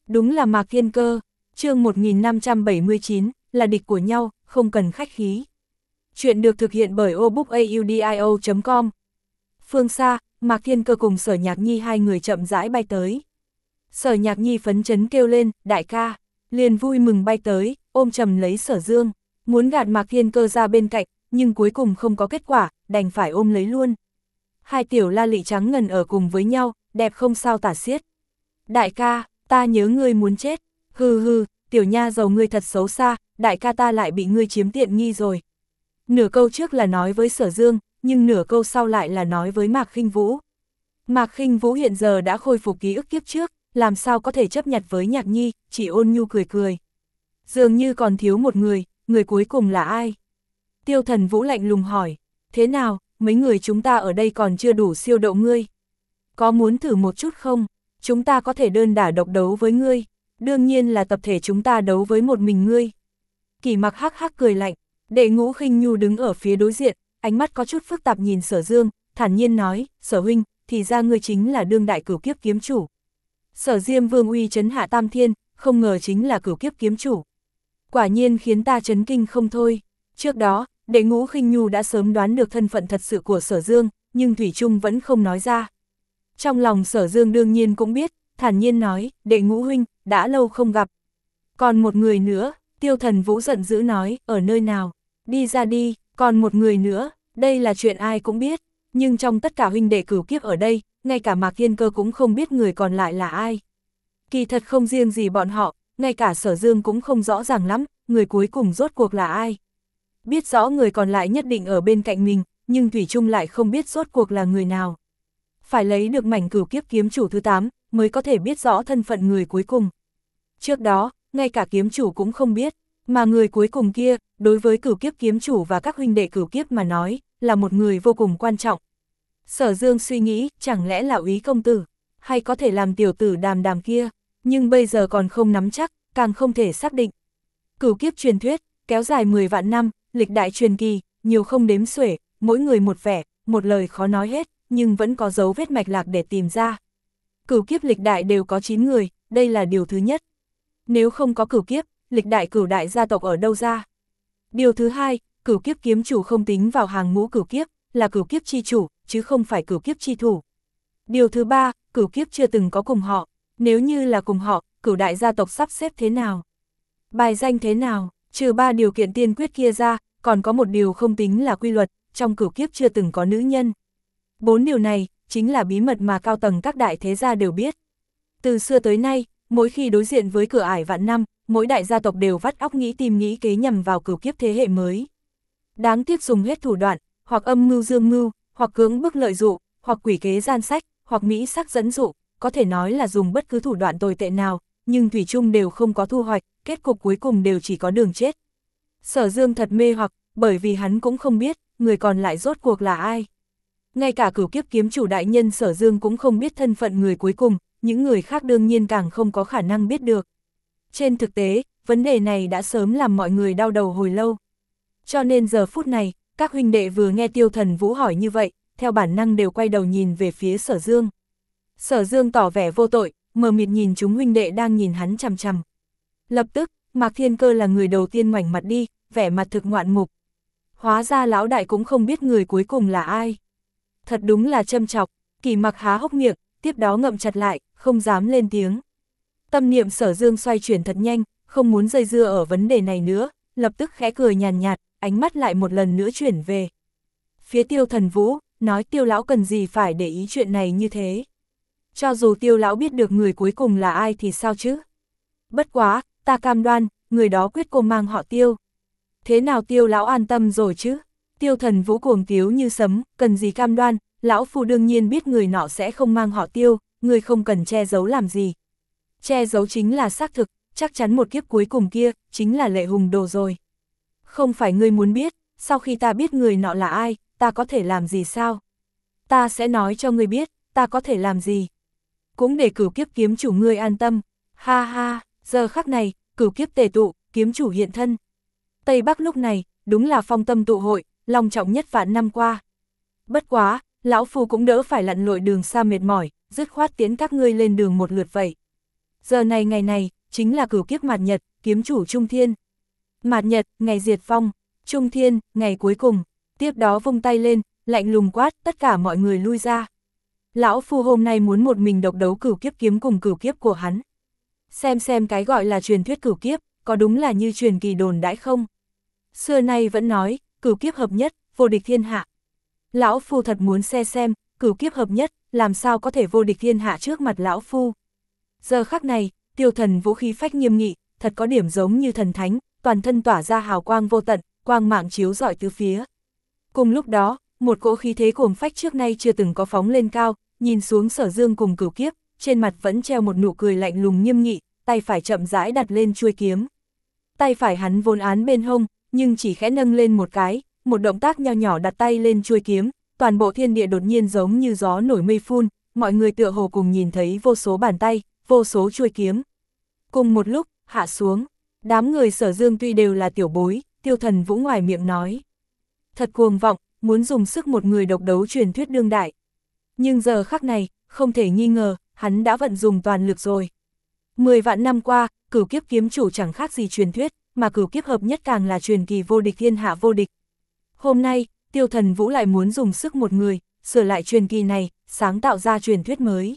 [SPEAKER 1] Đúng là Mạc Thiên Cơ. Chương một nghìn năm trăm bảy mươi chín, là địch của nhau, không cần khách khí. Chuyện được thực hiện bởi obookaudio chấm com. Phương xa, Mạc Thiên Cơ cùng Sở Nhạc Nhi hai người chậm rãi bay tới. Sở Nhạc Nhi phấn chấn kêu lên, đại ca, liền vui mừng bay tới, ôm chầm lấy Sở Dương, muốn gạt Mạc Thiên Cơ ra bên cạnh, nhưng cuối cùng không có kết quả, đành phải ôm lấy luôn. Hai tiểu la lị trắng ngần ở cùng với nhau, đẹp không sao tả xiết. Đại ca, ta nhớ ngươi muốn chết, hừ hừ, tiểu nha giàu ngươi thật xấu xa, đại ca ta lại bị ngươi chiếm tiện nghi rồi. Nửa câu trước là nói với Sở Dương, nhưng nửa câu sau lại là nói với Mạc Khinh Vũ. Mạc Khinh Vũ hiện giờ đã khôi phục ký ức kiếp trước, làm sao có thể chấp nhặt với Nhạc Nhi, chỉ ôn nhu cười cười. Dường như còn thiếu một người, người cuối cùng là ai? Tiêu Thần Vũ lạnh lùng hỏi, thế nào, mấy người chúng ta ở đây còn chưa đủ siêu độ ngươi? Có muốn thử một chút không? Chúng ta có thể đơn đả độc đấu với ngươi, đương nhiên là tập thể chúng ta đấu với một mình ngươi. Kỳ Mặc hắc hắc cười lạnh, Đệ Ngũ Khinh Nhu đứng ở phía đối diện, ánh mắt có chút phức tạp nhìn Sở Dương, thản nhiên nói, Sở huynh, thì ra ngươi chính là đương đại cửu kiếp kiếm chủ. Sở Diêm Vương uy chấn hạ tam thiên, không ngờ chính là cửu kiếp kiếm chủ. Quả nhiên khiến ta chấn kinh không thôi. Trước đó, Đệ Ngũ Khinh Nhu đã sớm đoán được thân phận thật sự của Sở Dương, nhưng Thủy Trung vẫn không nói ra. Trong lòng Sở Dương đương nhiên cũng biết, thản nhiên nói, Đệ Ngũ huynh, đã lâu không gặp. Còn một người nữa, Tiêu Thần Vũ giận dữ nói, ở nơi nào? Đi ra đi, còn một người nữa, đây là chuyện ai cũng biết, nhưng trong tất cả huynh đệ cửu kiếp ở đây, ngay cả Mạc Thiên Cơ cũng không biết người còn lại là ai. Kỳ thật không riêng gì bọn họ, ngay cả Sở Dương cũng không rõ ràng lắm, người cuối cùng rốt cuộc là ai. Biết rõ người còn lại nhất định ở bên cạnh mình, nhưng Thủy Trung lại không biết rốt cuộc là người nào. Phải lấy được mảnh cửu kiếp kiếm chủ thứ tám, mới có thể biết rõ thân phận người cuối cùng. Trước đó, ngay cả kiếm chủ cũng không biết, mà người cuối cùng kia, đối với cửu kiếp kiếm chủ và các huynh đệ cửu kiếp mà nói, là một người vô cùng quan trọng. Sở Dương suy nghĩ, chẳng lẽ là Úy công tử, hay có thể làm tiểu tử Đàm Đàm kia, nhưng bây giờ còn không nắm chắc, càng không thể xác định. Cửu kiếp truyền thuyết, kéo dài mười vạn năm, lịch đại truyền kỳ, nhiều không đếm xuể, mỗi người một vẻ, một lời khó nói hết, nhưng vẫn có dấu vết mạch lạc để tìm ra. Cửu kiếp lịch đại đều có chín người, đây là điều thứ nhất. Nếu không có cửu kiếp, lịch đại cửu đại gia tộc ở đâu ra? Điều thứ hai, cửu kiếp kiếm chủ không tính vào hàng ngũ cửu kiếp, là cửu kiếp chi chủ, chứ không phải cửu kiếp chi thủ. Điều thứ ba, cửu kiếp chưa từng có cùng họ, nếu như là cùng họ, cửu đại gia tộc sắp xếp thế nào? Bài danh thế nào? Trừ ba điều kiện tiên quyết kia ra, còn có một điều không tính là quy luật, trong cửu kiếp chưa từng có nữ nhân. Bốn điều này, chính là bí mật mà cao tầng các đại thế gia đều biết. Từ xưa tới nay, mỗi khi đối diện với cửa ải vạn năm, mỗi đại gia tộc đều vắt óc nghĩ tìm nghĩ kế nhằm vào cửu kiếp thế hệ mới. Đáng tiếc dùng hết thủ đoạn, hoặc âm mưu dương mưu, hoặc cưỡng bức lợi dụ, hoặc quỷ kế gian sách, hoặc mỹ sắc dẫn dụ, có thể nói là dùng bất cứ thủ đoạn tồi tệ nào, nhưng thủy chung đều không có thu hoạch, kết cục cuối cùng đều chỉ có đường chết. Sở Dương thật mê hoặc, bởi vì hắn cũng không biết, người còn lại rốt cuộc là ai. Ngay cả cửu kiếp kiếm chủ đại nhân Sở Dương cũng không biết thân phận người cuối cùng, những người khác đương nhiên càng không có khả năng biết được. Trên thực tế, vấn đề này đã sớm làm mọi người đau đầu hồi lâu. Cho nên giờ phút này, các huynh đệ vừa nghe Tiêu Thần Vũ hỏi như vậy, theo bản năng đều quay đầu nhìn về phía Sở Dương. Sở Dương tỏ vẻ vô tội, mờ mịt nhìn chúng huynh đệ đang nhìn hắn chằm chằm. Lập tức, Mạc Thiên Cơ là người đầu tiên ngoảnh mặt đi, vẻ mặt thực ngoạn mục. Hóa ra lão đại cũng không biết người cuối cùng là ai. Thật đúng là châm chọc, Kỳ Mặc há hốc miệng, tiếp đó ngậm chặt lại, không dám lên tiếng. Tâm niệm Sở Dương xoay chuyển thật nhanh, không muốn dây dưa ở vấn đề này nữa, lập tức khẽ cười nhàn nhạt, ánh mắt lại một lần nữa chuyển về phía Tiêu Thần Vũ, nói Tiêu lão cần gì phải để ý chuyện này như thế. Cho dù Tiêu lão biết được người cuối cùng là ai thì sao chứ? Bất quá, ta cam đoan, người đó quyết cô mang họ Tiêu. Thế nào Tiêu lão an tâm rồi chứ? Tiêu Thần Vũ cuồng tiếu như sấm, cần gì cam đoan, lão phu đương nhiên biết người nọ sẽ không mang họ Tiêu, người không cần che giấu làm gì. Che giấu chính là xác thực, chắc chắn một kiếp cuối cùng kia, chính là Lệ Hùng Đồ rồi. Không phải ngươi muốn biết, sau khi ta biết người nọ là ai, ta có thể làm gì sao? Ta sẽ nói cho ngươi biết, ta có thể làm gì. Cũng để cửu kiếp kiếm chủ ngươi an tâm. Ha ha, giờ khắc này, cửu kiếp tề tụ, kiếm chủ hiện thân. Tây Bắc lúc này, đúng là phong tâm tụ hội, long trọng nhất vạn năm qua. Bất quá, lão phu cũng đỡ phải lặn lội đường xa mệt mỏi, dứt khoát tiến các ngươi lên đường một lượt vậy. Giờ này ngày này, chính là cửu kiếp mạt nhật, kiếm chủ Trung Thiên. Mạt nhật, ngày diệt vong, Trung Thiên, ngày cuối cùng. Tiếp đó vung tay lên, lạnh lùng quát, tất cả mọi người lui ra. Lão Phu hôm nay muốn một mình độc đấu cửu kiếp kiếm cùng cửu kiếp của hắn. Xem xem cái gọi là truyền thuyết cửu kiếp, có đúng là như truyền kỳ đồn đãi không? Xưa nay vẫn nói, cửu kiếp hợp nhất, vô địch thiên hạ. Lão Phu thật muốn xe xem, cửu kiếp hợp nhất, làm sao có thể vô địch thiên hạ trước mặt Lão Phu. Giờ khắc này, Tiêu Thần Vũ khí phách nghiêm nghị, thật có điểm giống như thần thánh, toàn thân tỏa ra hào quang vô tận, quang mạng chiếu rọi tứ phía. Cùng lúc đó, một cỗ khí thế cuồng phách trước nay chưa từng có phóng lên cao, nhìn xuống Sở Dương cùng cửu kiếp, trên mặt vẫn treo một nụ cười lạnh lùng nghiêm nghị, tay phải chậm rãi đặt lên chuôi kiếm. Tay phải hắn vốn án bên hông, nhưng chỉ khẽ nâng lên một cái, một động tác nho nhỏ đặt tay lên chuôi kiếm, toàn bộ thiên địa đột nhiên giống như gió nổi mây phun, mọi người tựa hồ cùng nhìn thấy vô số bàn tay, vô số chuôi kiếm. Cùng một lúc, hạ xuống, đám người Sở Dương tuy đều là tiểu bối, Tiêu Thần Vũ ngoài miệng nói. Thật cuồng vọng, muốn dùng sức một người độc đấu truyền thuyết đương đại. Nhưng giờ khắc này, không thể nghi ngờ, hắn đã vận dùng toàn lực rồi. Mười vạn năm qua, cửu kiếp kiếm chủ chẳng khác gì truyền thuyết, mà cửu kiếp hợp nhất càng là truyền kỳ vô địch thiên hạ vô địch. Hôm nay, Tiêu Thần Vũ lại muốn dùng sức một người, sửa lại truyền kỳ này, sáng tạo ra truyền thuyết mới.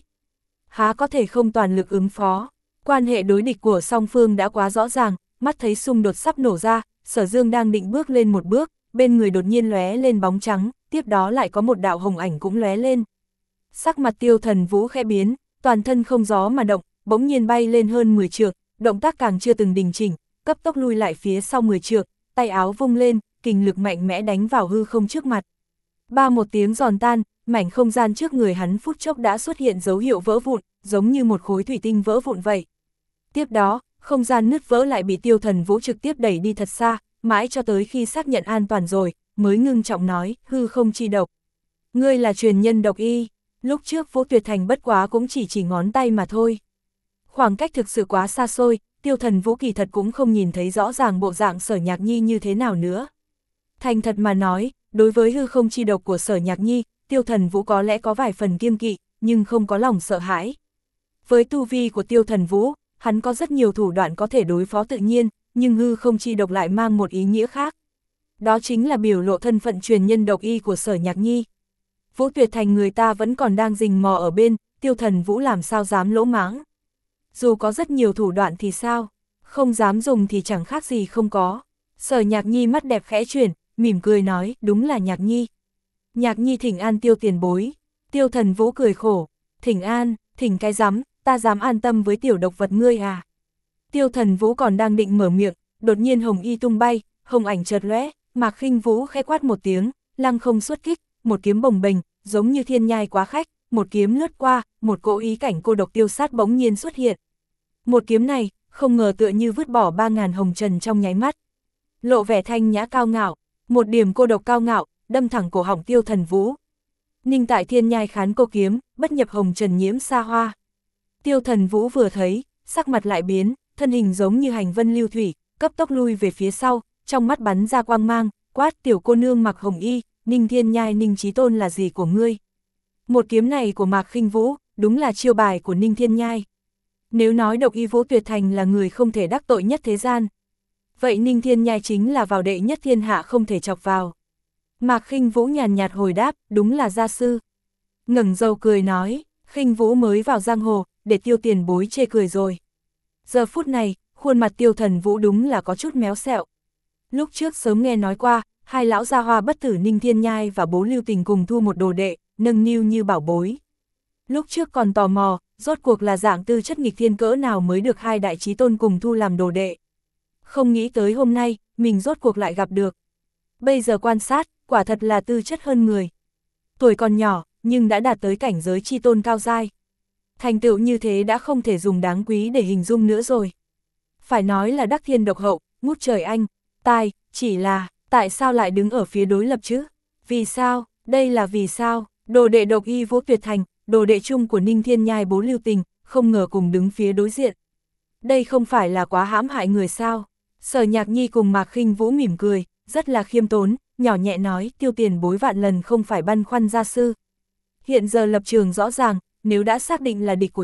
[SPEAKER 1] Há có thể không toàn lực ứng phó, quan hệ đối địch của song phương đã quá rõ ràng, mắt thấy xung đột sắp nổ ra, Sở Dương đang định bước lên một bước, bên người đột nhiên lóe lên bóng trắng, tiếp đó lại có một đạo hồng ảnh cũng lóe lên. Sắc mặt Tiêu Thần Vũ khẽ biến, toàn thân không gió mà động, bỗng nhiên bay lên hơn mười trượng, động tác càng chưa từng đình chỉnh, cấp tốc lui lại phía sau mười trượng, tay áo vung lên, kình lực mạnh mẽ đánh vào hư không trước mặt. Ba một tiếng giòn tan, mảnh không gian trước người hắn phút chốc đã xuất hiện dấu hiệu vỡ vụn, giống như một khối thủy tinh vỡ vụn vậy. Tiếp đó, không gian nứt vỡ lại bị Tiêu Thần Vũ trực tiếp đẩy đi thật xa, mãi cho tới khi xác nhận an toàn rồi, mới ngưng trọng nói, hư không chi độc. Ngươi là truyền nhân độc y, lúc trước Vũ Tuyệt Thành bất quá cũng chỉ chỉ ngón tay mà thôi. Khoảng cách thực sự quá xa xôi, Tiêu Thần Vũ kỳ thật cũng không nhìn thấy rõ ràng bộ dạng Sở Nhạc Nhi như thế nào nữa. Thành thật mà nói, đối với hư không chi độc của Sở Nhạc Nhi, Tiêu Thần Vũ có lẽ có vài phần kiêng kỵ, nhưng không có lòng sợ hãi. Với tu vi của Tiêu Thần Vũ, hắn có rất nhiều thủ đoạn có thể đối phó tự nhiên, nhưng hư không chi độc lại mang một ý nghĩa khác. Đó chính là biểu lộ thân phận truyền nhân độc y của Sở Nhạc Nhi. Vũ Tuyệt Thành người ta vẫn còn đang rình mò ở bên, Tiêu Thần Vũ làm sao dám lỗ mãng. Dù có rất nhiều thủ đoạn thì sao, không dám dùng thì chẳng khác gì không có. Sở Nhạc Nhi mắt đẹp khẽ chuyển, mỉm cười nói, đúng là Nhạc Nhi. Nhạc Nhi thỉnh an Tiêu tiền bối. Tiêu Thần Vũ cười khổ, thỉnh an, thỉnh cái rắm, ta dám an tâm với tiểu độc vật ngươi à. Tiêu Thần Vũ còn đang định mở miệng, đột nhiên hồng y tung bay, hồng ảnh chợt lóe, Mạc Khinh Vũ khẽ quát một tiếng, lăng không xuất kích, một kiếm bồng bềnh, giống như thiên nhai quá khách, một kiếm lướt qua, một cỗ ý cảnh cô độc tiêu sát bỗng nhiên xuất hiện. Một kiếm này, không ngờ tựa như vứt bỏ ba ngàn hồng trần trong nháy mắt. Lộ vẻ thanh nhã cao ngạo, một điểm cô độc cao ngạo, đâm thẳng cổ họng Tiêu Thần Vũ. Ninh tại thiên nhai khán cô kiếm, bất nhập hồng trần nhiễm xa hoa. Tiêu Thần Vũ vừa thấy, sắc mặt lại biến, thân hình giống như hành vân lưu thủy, cấp tốc lui về phía sau, trong mắt bắn ra quang mang, quát tiểu cô nương mặc hồng y, Ninh Thiên Nhai Ninh Chí Tôn là gì của ngươi? Một kiếm này của Mạc Khinh Vũ, đúng là chiêu bài của Ninh Thiên Nhai. Nếu nói độc y Vũ Tuyệt Thành là người không thể đắc tội nhất thế gian, vậy Ninh Thiên Nhai chính là vào đệ nhất thiên hạ không thể chọc vào. Mạc Khinh Vũ nhàn nhạt hồi đáp, đúng là gia sư. Ngẩng đầu cười nói, Khinh Vũ mới vào giang hồ, để Tiêu tiền bối chê cười rồi. Giờ phút này, khuôn mặt Tiêu Thần Vũ đúng là có chút méo xẹo. Lúc trước sớm nghe nói qua, hai lão gia hoa bất tử Ninh Thiên Nhai và bố Lưu Tình cùng thu một đồ đệ, nâng niu như bảo bối. Lúc trước còn tò mò, rốt cuộc là dạng tư chất nghịch thiên cỡ nào mới được hai đại chí tôn cùng thu làm đồ đệ. Không nghĩ tới hôm nay, mình rốt cuộc lại gặp được. Bây giờ quan sát, quả thật là tư chất hơn người. Tuổi còn nhỏ, nhưng đã đạt tới cảnh giới chi tôn cao giai. Thành tựu như thế đã không thể dùng đáng quý để hình dung nữa rồi. Phải nói là đắc thiên độc hậu, ngút trời anh, tai, chỉ là, tại sao lại đứng ở phía đối lập chứ? Vì sao, đây là vì sao, đồ đệ độc y Vũ Tuyệt Thành, đồ đệ chung của Ninh Thiên Nhai bố Lưu Tình, không ngờ cùng đứng phía đối diện. Đây không phải là quá hãm hại người sao? Sở Nhạc Nhi cùng Mạc Khinh Vũ mỉm cười, rất là khiêm tốn, nhỏ nhẹ nói, Tiêu tiền bối vạn lần không phải băn khoăn gia sư. Hiện giờ lập trường rõ ràng, nếu đã xác định là địch của nhau,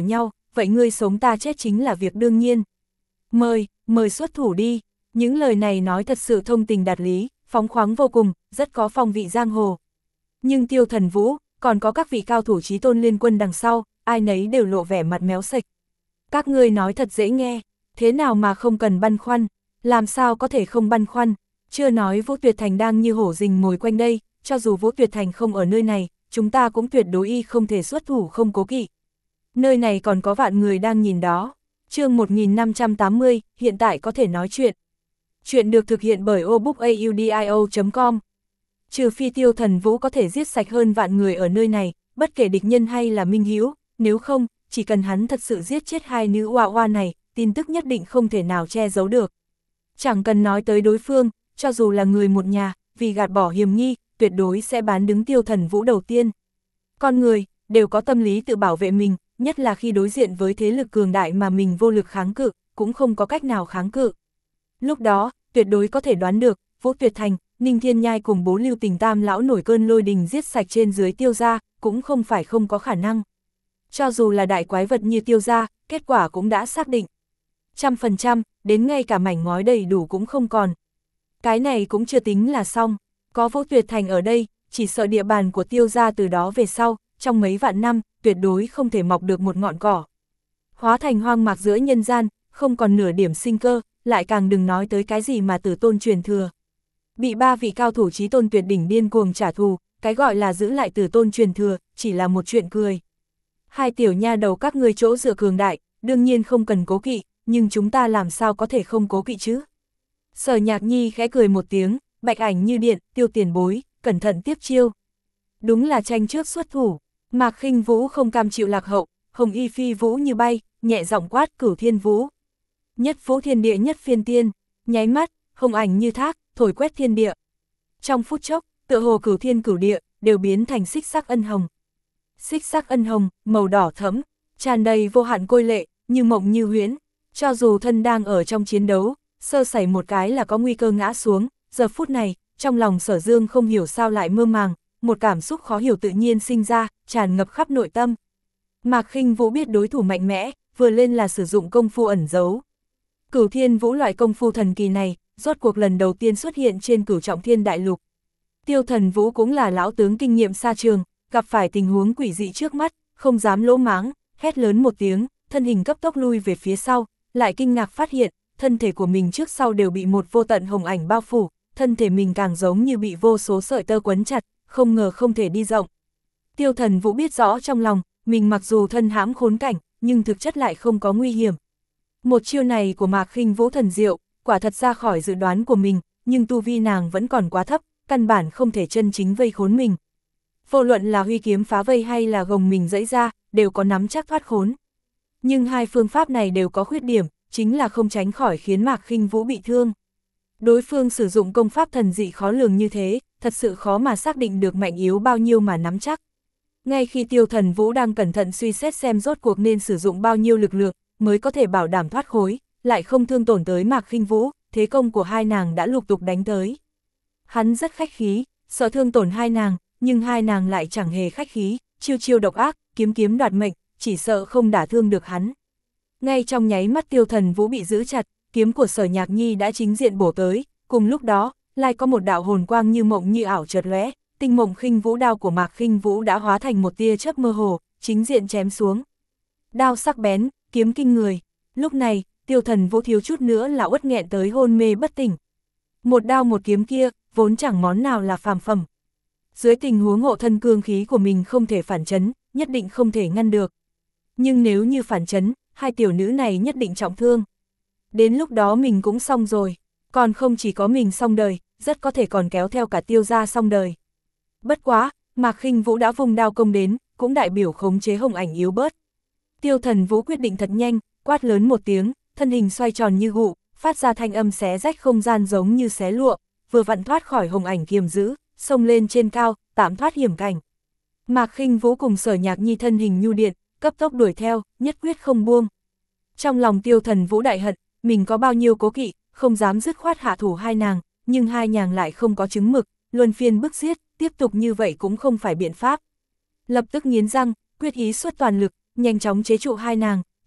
[SPEAKER 1] vậy ngươi sống ta chết chính là việc đương nhiên. Mời, mời xuất thủ đi. Những lời này nói thật sự thông tình đạt lý, phóng khoáng vô cùng, rất có phong vị giang hồ. Nhưng Tiêu Thần Vũ, còn có các vị cao thủ chí tôn liên quân đằng sau, ai nấy đều lộ vẻ mặt méo sạch. Các ngươi nói thật dễ nghe, thế nào mà không cần băn khoăn, làm sao có thể không băn khoăn, chưa nói Vũ Tuyệt Thành đang như hổ rình mồi quanh đây, cho dù Vũ Tuyệt Thành không ở nơi này, chúng ta cũng tuyệt đối y không thể xuất thủ không cố kỵ. Nơi này còn có vạn người đang nhìn đó. Chương một nghìn năm trăm tám mươi, hiện tại có thể nói chuyện. Chuyện được thực hiện bởi obookaudio chấm com. Trừ phi Tiêu Thần Vũ có thể giết sạch hơn vạn người ở nơi này, bất kể địch nhân hay là minh hữu, nếu không, chỉ cần hắn thật sự giết chết hai nữ oa oa này, tin tức nhất định không thể nào che giấu được. Chẳng cần nói tới đối phương, cho dù là người một nhà, vì gạt bỏ hiểm nghi, tuyệt đối sẽ bán đứng Tiêu Thần Vũ đầu tiên. Con người, đều có tâm lý tự bảo vệ mình, nhất là khi đối diện với thế lực cường đại mà mình vô lực kháng cự, cũng không có cách nào kháng cự. Lúc đó, tuyệt đối có thể đoán được, Vũ Tuyệt Thành, Ninh Thiên Nhai cùng bố Lưu Tình Tam lão nổi cơn lôi đình giết sạch trên dưới Tiêu gia, cũng không phải không có khả năng. Cho dù là đại quái vật như Tiêu gia, kết quả cũng đã xác định. Trăm phần trăm, đến ngay cả mảnh ngói đầy đủ cũng không còn. Cái này cũng chưa tính là xong, có Vũ Tuyệt Thành ở đây, chỉ sợ địa bàn của Tiêu gia từ đó về sau, trong mấy vạn năm, tuyệt đối không thể mọc được một ngọn cỏ. Hóa thành hoang mạc giữa nhân gian, không còn nửa điểm sinh cơ, lại càng đừng nói tới cái gì mà tử tôn truyền thừa. Bị ba vị cao thủ chí tôn tuyệt đỉnh điên cuồng trả thù, cái gọi là giữ lại tử tôn truyền thừa, chỉ là một chuyện cười. Hai tiểu nha đầu các ngươi chỗ dựa cường đại, đương nhiên không cần cố kỵ, nhưng chúng ta làm sao có thể không cố kỵ chứ? Sở Nhạc Nhi khẽ cười một tiếng, bạch ảnh như điện, Tiêu tiền bối, cẩn thận tiếp chiêu. Đúng là tranh trước xuất thủ, Mạc Khinh Vũ không cam chịu lạc hậu, hồng y phi vũ như bay, nhẹ giọng quát Cửu Thiên Vũ. Nhất vũ thiên địa nhất phiên tiên, nháy mắt, hồng ảnh như thác, thổi quét thiên địa. Trong phút chốc, tựa hồ cửu thiên cửu địa, đều biến thành xích sắc ân hồng. Xích sắc ân hồng, màu đỏ thẫm, tràn đầy vô hạn côi lệ, như mộng như huyễn. Cho dù thân đang ở trong chiến đấu, sơ sẩy một cái là có nguy cơ ngã xuống, giờ phút này, trong lòng Sở Dương không hiểu sao lại mơ màng, một cảm xúc khó hiểu tự nhiên sinh ra, tràn ngập khắp nội tâm. Mạc Khinh Vũ biết đối thủ mạnh mẽ, vừa lên là sử dụng công phu ẩn giấu. Cửu Thiên Vũ loại công phu thần kỳ này, rốt cuộc lần đầu tiên xuất hiện trên Cửu Trọng Thiên Đại Lục. Tiêu Thần Vũ cũng là lão tướng kinh nghiệm xa trường, gặp phải tình huống quỷ dị trước mắt, không dám lỗ máng, hét lớn một tiếng, thân hình cấp tốc lui về phía sau, lại kinh ngạc phát hiện, thân thể của mình trước sau đều bị một vô tận hồng ảnh bao phủ, thân thể mình càng giống như bị vô số sợi tơ quấn chặt, không ngờ không thể đi rộng. Tiêu Thần Vũ biết rõ trong lòng, mình mặc dù thân hãm khốn cảnh, nhưng thực chất lại không có nguy hiểm. Một chiêu này của Mạc Khinh Vũ thần diệu, quả thật ra khỏi dự đoán của mình, nhưng tu vi nàng vẫn còn quá thấp, căn bản không thể chân chính vây khốn mình. Vô luận là huy kiếm phá vây hay là gồng mình dẫy ra, đều có nắm chắc thoát khốn. Nhưng hai phương pháp này đều có khuyết điểm, chính là không tránh khỏi khiến Mạc Khinh Vũ bị thương. Đối phương sử dụng công pháp thần dị khó lường như thế, thật sự khó mà xác định được mạnh yếu bao nhiêu mà nắm chắc. Ngay khi Tiêu Thần Vũ đang cẩn thận suy xét xem rốt cuộc nên sử dụng bao nhiêu lực lượng mới có thể bảo đảm thoát khối, lại không thương tổn tới Mạc Khinh Vũ, thế công của hai nàng đã lục tục đánh tới. Hắn rất khách khí, sợ thương tổn hai nàng, nhưng hai nàng lại chẳng hề khách khí, chiêu chiêu độc ác, kiếm kiếm đoạt mệnh, chỉ sợ không đả thương được hắn. Ngay trong nháy mắt Tiêu Thần Vũ bị giữ chặt, kiếm của Sở Nhạc Nhi đã chính diện bổ tới, cùng lúc đó, lại có một đạo hồn quang như mộng như ảo chợt lóe, tinh mộng khinh vũ đao của Mạc Khinh Vũ đã hóa thành một tia chớp mơ hồ, chính diện chém xuống. Đao sắc bén, kiếm kinh người. Lúc này, Tiêu Thần Vũ thiếu chút nữa là uất nghẹn tới hôn mê bất tỉnh. Một đao một kiếm kia, vốn chẳng món nào là phàm phẩm. Dưới tình huống hộ thân cương khí của mình không thể phản chấn, nhất định không thể ngăn được. Nhưng nếu như phản chấn, hai tiểu nữ này nhất định trọng thương. Đến lúc đó mình cũng xong rồi, còn không chỉ có mình xong đời, rất có thể còn kéo theo cả Tiêu gia xong đời. Bất quá, Mạc Khinh Vũ đã vùng đao công đến, cũng đại biểu khống chế hồng ảnh yếu bớt. Tiêu Thần Vũ quyết định thật nhanh, quát lớn một tiếng, thân hình xoay tròn như gụ, phát ra thanh âm xé rách không gian giống như xé lụa, vừa vặn thoát khỏi hồng ảnh kiềm giữ, xông lên trên cao, tạm thoát hiểm cảnh. Mạc Khinh Vũ cùng Sở Nhạc Nhi thân hình nhu điện, cấp tốc đuổi theo, nhất quyết không buông. Trong lòng Tiêu Thần Vũ đại hận, mình có bao nhiêu cố kỵ, không dám dứt khoát hạ thủ hai nàng, nhưng hai nàng lại không có chứng mực, luân phiên bức giết, tiếp tục như vậy cũng không phải biện pháp. Lập tức nghiến răng, quyết ý xuất toàn lực, nhanh chóng chế trụ hai nàng,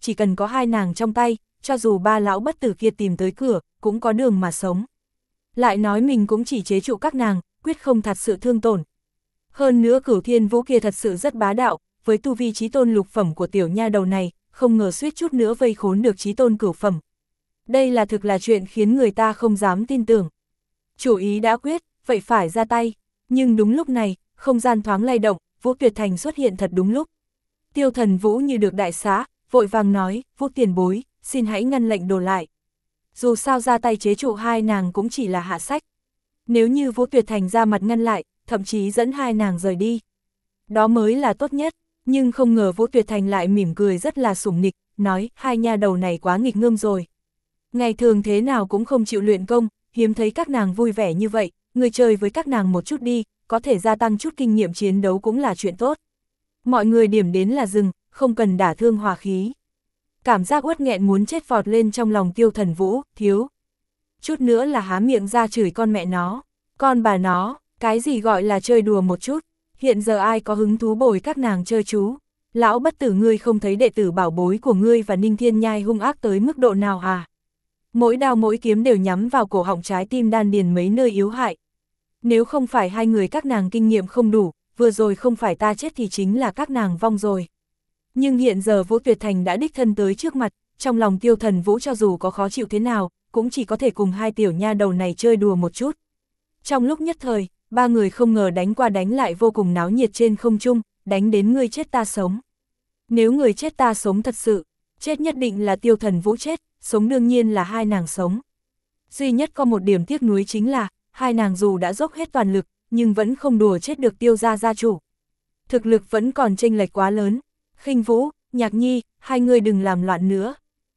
[SPEAKER 1] chỉ cần có hai nàng trong tay, cho dù ba lão bất tử kia tìm tới cửa, cũng có đường mà sống. Lại nói mình cũng chỉ chế trụ các nàng, quyết không thật sự thương tổn. Hơn nữa Cửu Thiên Vũ kia thật sự rất bá đạo, với tu vi chí tôn lục phẩm của tiểu nha đầu này, không ngờ suýt chút nữa vây khốn được chí tôn cửu phẩm. Đây là thực là chuyện khiến người ta không dám tin tưởng. Chủ ý đã quyết, vậy phải ra tay. Nhưng đúng lúc này, không gian thoáng lay động, Vũ Tuyệt Thành xuất hiện thật đúng lúc. Tiêu Thần Vũ như được đại xá, vội vàng nói, Vũ tiền bối, xin hãy ngăn lệnh đồ lại. Dù sao ra tay chế trụ hai nàng cũng chỉ là hạ sách. Nếu như Vũ Tuyệt Thành ra mặt ngăn lại, thậm chí dẫn hai nàng rời đi, đó mới là tốt nhất. Nhưng không ngờ Vũ Tuyệt Thành lại mỉm cười rất là sủng nịch, nói, hai nha đầu này quá nghịch ngợm rồi. Ngày thường thế nào cũng không chịu luyện công, hiếm thấy các nàng vui vẻ như vậy, người chơi với các nàng một chút đi, có thể gia tăng chút kinh nghiệm chiến đấu cũng là chuyện tốt. Mọi người điểm đến là dừng, không cần đả thương hòa khí. Cảm giác uất nghẹn muốn chết vọt lên trong lòng Tiêu Thần Vũ, thiếu chút nữa là há miệng ra chửi con mẹ nó, con bà nó, cái gì gọi là chơi đùa một chút, hiện giờ ai có hứng thú bồi các nàng chơi chú. Lão bất tử ngươi không thấy đệ tử bảo bối của ngươi và Ninh Thiên Nhai hung ác tới mức độ nào à? Mỗi đao mỗi kiếm đều nhắm vào cổ họng trái tim đan điền mấy nơi yếu hại. Nếu không phải hai người các nàng kinh nghiệm không đủ, vừa rồi không phải ta chết thì chính là các nàng vong rồi. Nhưng hiện giờ Vũ Tuyệt Thành đã đích thân tới trước mặt, trong lòng Tiêu Thần Vũ cho dù có khó chịu thế nào, cũng chỉ có thể cùng hai tiểu nha đầu này chơi đùa một chút. Trong lúc nhất thời, ba người không ngờ đánh qua đánh lại vô cùng náo nhiệt trên không trung, đánh đến ngươi chết ta sống. Nếu người chết ta sống thật sự, chết nhất định là Tiêu Thần Vũ chết, sống đương nhiên là hai nàng sống. Duy nhất có một điểm tiếc nuối chính là, hai nàng dù đã dốc hết toàn lực, nhưng vẫn không đùa chết được Tiêu gia gia chủ. Thực lực vẫn còn chênh lệch quá lớn. Khinh Vũ, Nhạc Nhi, hai người đừng làm loạn nữa.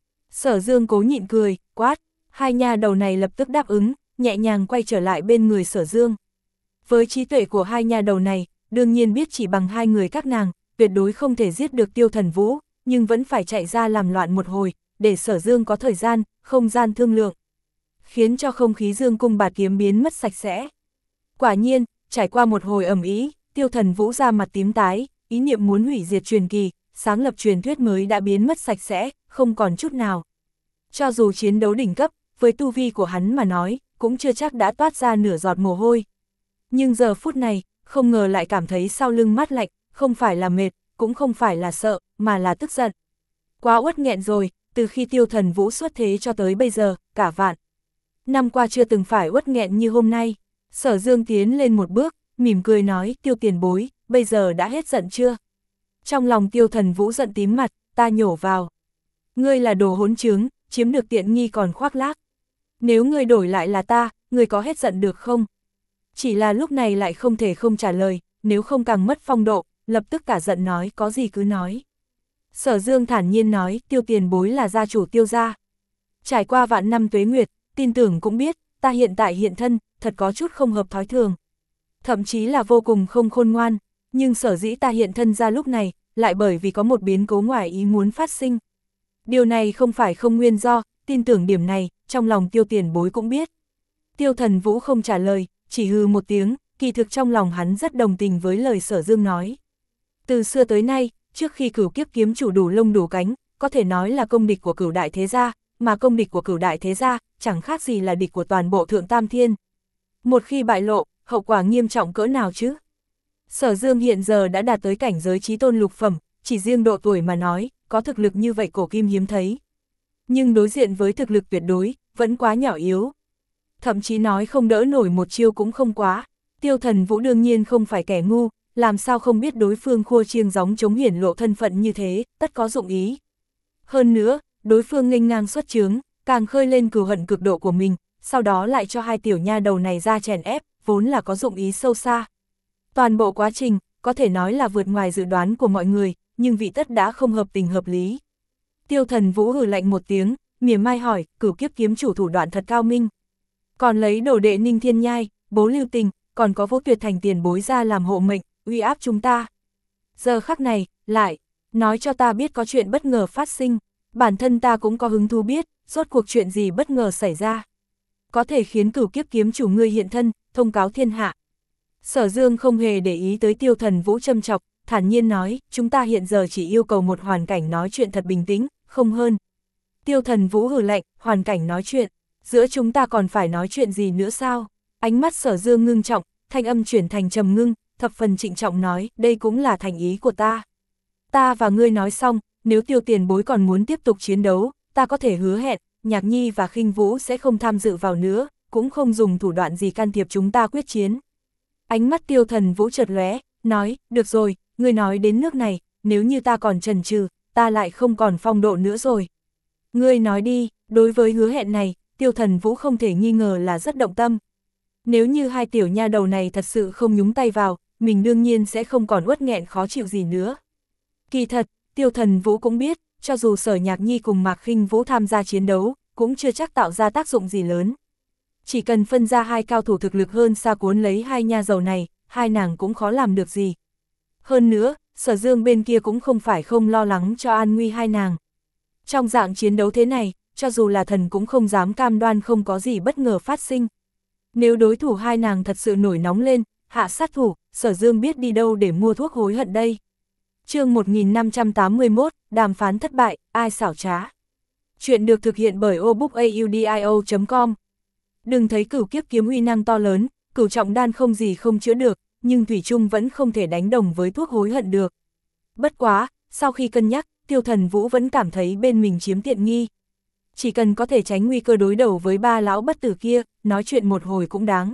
[SPEAKER 1] Sở Dương cố nhịn cười, quát, hai nha đầu này lập tức đáp ứng, nhẹ nhàng quay trở lại bên người Sở Dương. Với trí tuệ của hai nha đầu này, đương nhiên biết chỉ bằng hai người các nàng, tuyệt đối không thể giết được Tiêu Thần Vũ, nhưng vẫn phải chạy ra làm loạn một hồi, để Sở Dương có thời gian, không gian thương lượng. Khiến cho không khí dương cung bạt kiếm biến mất sạch sẽ. Quả nhiên, trải qua một hồi ầm ĩ, Tiêu Thần Vũ ra mặt tím tái, ý niệm muốn hủy diệt truyền kỳ, sáng lập truyền thuyết mới đã biến mất sạch sẽ, không còn chút nào. Cho dù chiến đấu đỉnh cấp, với tu vi của hắn mà nói, cũng chưa chắc đã toát ra nửa giọt mồ hôi. Nhưng giờ phút này, không ngờ lại cảm thấy sau lưng mát lạnh, không phải là mệt, cũng không phải là sợ, mà là tức giận. Quá uất nghẹn rồi, từ khi Tiêu Thần Vũ xuất thế cho tới bây giờ, cả vạn năm qua chưa từng phải uất nghẹn như hôm nay. Sở Dương tiến lên một bước, mỉm cười nói, Tiêu tiền bối, bây giờ đã hết giận chưa? Trong lòng Tiêu Thần Vũ giận tím mặt, ta nhổ vào. Ngươi là đồ hỗn trướng, chiếm được tiện nghi còn khoác lác. Nếu ngươi đổi lại là ta, ngươi có hết giận được không? Chỉ là lúc này lại không thể không trả lời, nếu không càng mất phong độ, lập tức cả giận nói, có gì cứ nói. Sở Dương thản nhiên nói, Tiêu tiền bối là gia chủ Tiêu gia. Trải qua vạn năm tuế nguyệt, tin tưởng cũng biết, ta hiện tại hiện thân, thật có chút không hợp thói thường. Thậm chí là vô cùng không khôn ngoan, nhưng sở dĩ ta hiện thân ra lúc này, lại bởi vì có một biến cố ngoài ý muốn phát sinh. Điều này không phải không nguyên do, tin tưởng điểm này, trong lòng Tiêu tiền bối cũng biết. Tiêu Thần Vũ không trả lời, chỉ hừ một tiếng, kỳ thực trong lòng hắn rất đồng tình với lời Sở Dương nói. Từ xưa tới nay, trước khi Cửu Kiếp kiếm chủ đủ lông đủ cánh, có thể nói là công địch của Cửu Đại Thế Gia, mà công địch của Cửu Đại Thế Gia, chẳng khác gì là địch của toàn bộ Thượng Tam Thiên. Một khi bại lộ, hậu quả nghiêm trọng cỡ nào chứ? Sở Dương hiện giờ đã đạt tới cảnh giới chí tôn lục phẩm, chỉ riêng độ tuổi mà nói, có thực lực như vậy cổ kim hiếm thấy. Nhưng đối diện với thực lực tuyệt đối, vẫn quá nhỏ yếu. Thậm chí nói không đỡ nổi một chiêu cũng không quá. Tiêu Thần Vũ đương nhiên không phải kẻ ngu, làm sao không biết đối phương khua chiêng gióng chống hiển lộ thân phận như thế, tất có dụng ý. Hơn nữa, đối phương nghênh ngang xuất chướng, càng khơi lên cừu hận cực độ của mình, sau đó lại cho hai tiểu nha đầu này ra chèn ép, vốn là có dụng ý sâu xa. Toàn bộ quá trình, có thể nói là vượt ngoài dự đoán của mọi người, nhưng vị tất đã không hợp tình hợp lý. Tiêu Thần Vũ hừ lạnh một tiếng, mỉa mai hỏi, Cửu Kiếp kiếm chủ thủ đoạn thật cao minh. Còn lấy đồ đệ Ninh Thiên Nhai, Bố Lưu Tình, còn có Vũ Tuyệt Thành tiền bối ra làm hộ mệnh, uy áp chúng ta. Giờ khắc này, lại, nói cho ta biết có chuyện bất ngờ phát sinh, bản thân ta cũng có hứng thú biết, rốt cuộc chuyện gì bất ngờ xảy ra. Có thể khiến Cửu Kiếp kiếm chủ ngươi hiện thân, thông cáo thiên hạ. Sở Dương không hề để ý tới Tiêu Thần Vũ châm chọc, thản nhiên nói, chúng ta hiện giờ chỉ yêu cầu một hoàn cảnh nói chuyện thật bình tĩnh, không hơn. Tiêu Thần Vũ hừ lạnh, hoàn cảnh nói chuyện, giữa chúng ta còn phải nói chuyện gì nữa sao? Ánh mắt Sở Dương ngưng trọng, thanh âm chuyển thành trầm ngưng, thập phần trịnh trọng nói, đây cũng là thành ý của ta. Ta và ngươi nói xong, nếu Tiêu tiền bối còn muốn tiếp tục chiến đấu, ta có thể hứa hẹn, Nhạc Nhi và Khinh Vũ sẽ không tham dự vào nữa, cũng không dùng thủ đoạn gì can thiệp chúng ta quyết chiến. Ánh mắt Tiêu Thần Vũ chợt lóe, nói, được rồi, ngươi nói đến nước này, nếu như ta còn chần chừ, ta lại không còn phong độ nữa rồi. Ngươi nói đi, đối với hứa hẹn này, Tiêu Thần Vũ không thể nghi ngờ là rất động tâm. Nếu như hai tiểu nha đầu này thật sự không nhúng tay vào, mình đương nhiên sẽ không còn uất nghẹn khó chịu gì nữa. Kỳ thật, Tiêu Thần Vũ cũng biết, cho dù Sở Nhạc Nhi cùng Mạc Khinh Vũ tham gia chiến đấu, cũng chưa chắc tạo ra tác dụng gì lớn. Chỉ cần phân ra hai cao thủ thực lực hơn xa cuốn lấy hai nha đầu này, hai nàng cũng khó làm được gì. Hơn nữa, Sở Dương bên kia cũng không phải không lo lắng cho an nguy hai nàng. Trong dạng chiến đấu thế này, cho dù là thần cũng không dám cam đoan không có gì bất ngờ phát sinh. Nếu đối thủ hai nàng thật sự nổi nóng lên, hạ sát thủ, Sở Dương biết đi đâu để mua thuốc hối hận đây. Chương một nghìn năm trăm tám mươi mốt, đàm phán thất bại, ai xảo trá. Chuyện được thực hiện bởi obookaudio chấm com. Đừng thấy cửu kiếp kiếm uy năng to lớn, cửu trọng đan không gì không chữa được, nhưng thủy chung vẫn không thể đánh đồng với thuốc hối hận được. Bất quá, sau khi cân nhắc, Tiêu Thần Vũ vẫn cảm thấy bên mình chiếm tiện nghi. Chỉ cần có thể tránh nguy cơ đối đầu với ba lão bất tử kia, nói chuyện một hồi cũng đáng.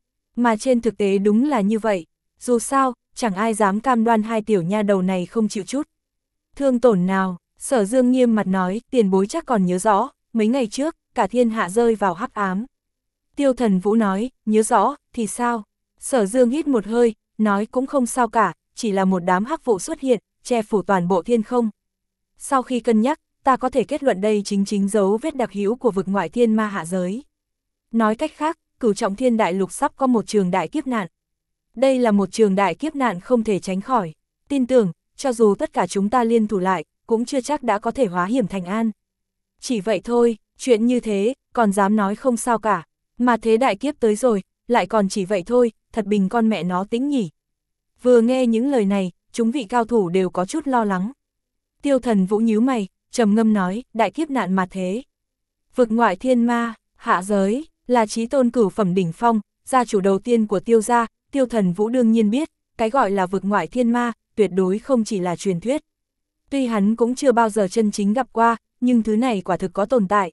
[SPEAKER 1] Mà trên thực tế đúng là như vậy, dù sao, chẳng ai dám cam đoan hai tiểu nha đầu này không chịu chút. Thương tổn nào, Sở Dương nghiêm mặt nói, tiền bối chắc còn nhớ rõ, mấy ngày trước, cả thiên hạ rơi vào hắc ám. Tiêu Thần Vũ nói, nhớ rõ, thì sao? Sở Dương hít một hơi, nói cũng không sao cả, chỉ là một đám hắc vụ xuất hiện, che phủ toàn bộ thiên không. Sau khi cân nhắc, ta có thể kết luận đây chính chính dấu vết đặc hữu của vực ngoại thiên ma hạ giới. Nói cách khác, cửu trọng thiên đại lục sắp có một trường đại kiếp nạn. Đây là một trường đại kiếp nạn không thể tránh khỏi. Tin tưởng, cho dù tất cả chúng ta liên thủ lại, cũng chưa chắc đã có thể hóa hiểm thành an. Chỉ vậy thôi, chuyện như thế, còn dám nói không sao cả. Mà thế đại kiếp tới rồi, lại còn chỉ vậy thôi, thật bình con mẹ nó tính nhỉ. Vừa nghe những lời này, chúng vị cao thủ đều có chút lo lắng. Tiêu Thần Vũ nhíu mày, trầm ngâm nói, đại kiếp nạn mà thế. Vực ngoại thiên ma, hạ giới, là chí tôn cửu phẩm đỉnh phong, gia chủ đầu tiên của Tiêu gia, Tiêu Thần Vũ đương nhiên biết, cái gọi là vực ngoại thiên ma, tuyệt đối không chỉ là truyền thuyết. Tuy hắn cũng chưa bao giờ chân chính gặp qua, nhưng thứ này quả thực có tồn tại.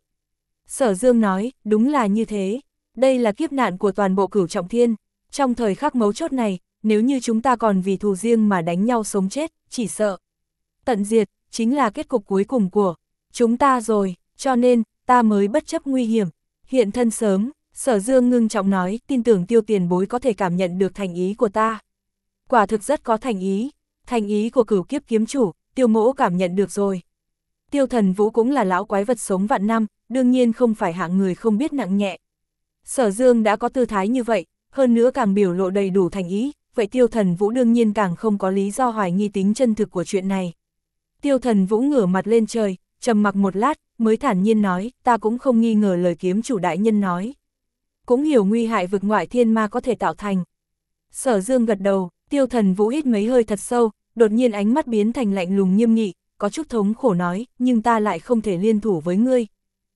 [SPEAKER 1] Sở Dương nói, đúng là như thế, đây là kiếp nạn của toàn bộ cửu trọng thiên. Trong thời khắc mấu chốt này, nếu như chúng ta còn vì thù riêng mà đánh nhau sống chết, chỉ sợ tận diệt, chính là kết cục cuối cùng của chúng ta rồi, cho nên, ta mới bất chấp nguy hiểm, hiện thân sớm. Sở Dương ngưng trọng nói, tin tưởng Tiêu tiền bối có thể cảm nhận được thành ý của ta. Quả thực rất có thành ý, thành ý của cửu kiếp kiếm chủ, Tiêu mỗ cảm nhận được rồi. Tiêu Thần Vũ cũng là lão quái vật sống vạn năm, đương nhiên không phải hạng người không biết nặng nhẹ. Sở Dương đã có tư thái như vậy, hơn nữa càng biểu lộ đầy đủ thành ý, vậy Tiêu Thần Vũ đương nhiên càng không có lý do hoài nghi tính chân thực của chuyện này. Tiêu Thần Vũ ngửa mặt lên trời, trầm mặc một lát, mới thản nhiên nói, ta cũng không nghi ngờ lời kiếm chủ đại nhân nói. Cũng hiểu nguy hại vực ngoại thiên ma có thể tạo thành. Sở Dương gật đầu, Tiêu Thần Vũ hít mấy hơi thật sâu, đột nhiên ánh mắt biến thành lạnh lùng nghiêm nghị, có chút thống khổ nói, nhưng ta lại không thể liên thủ với ngươi.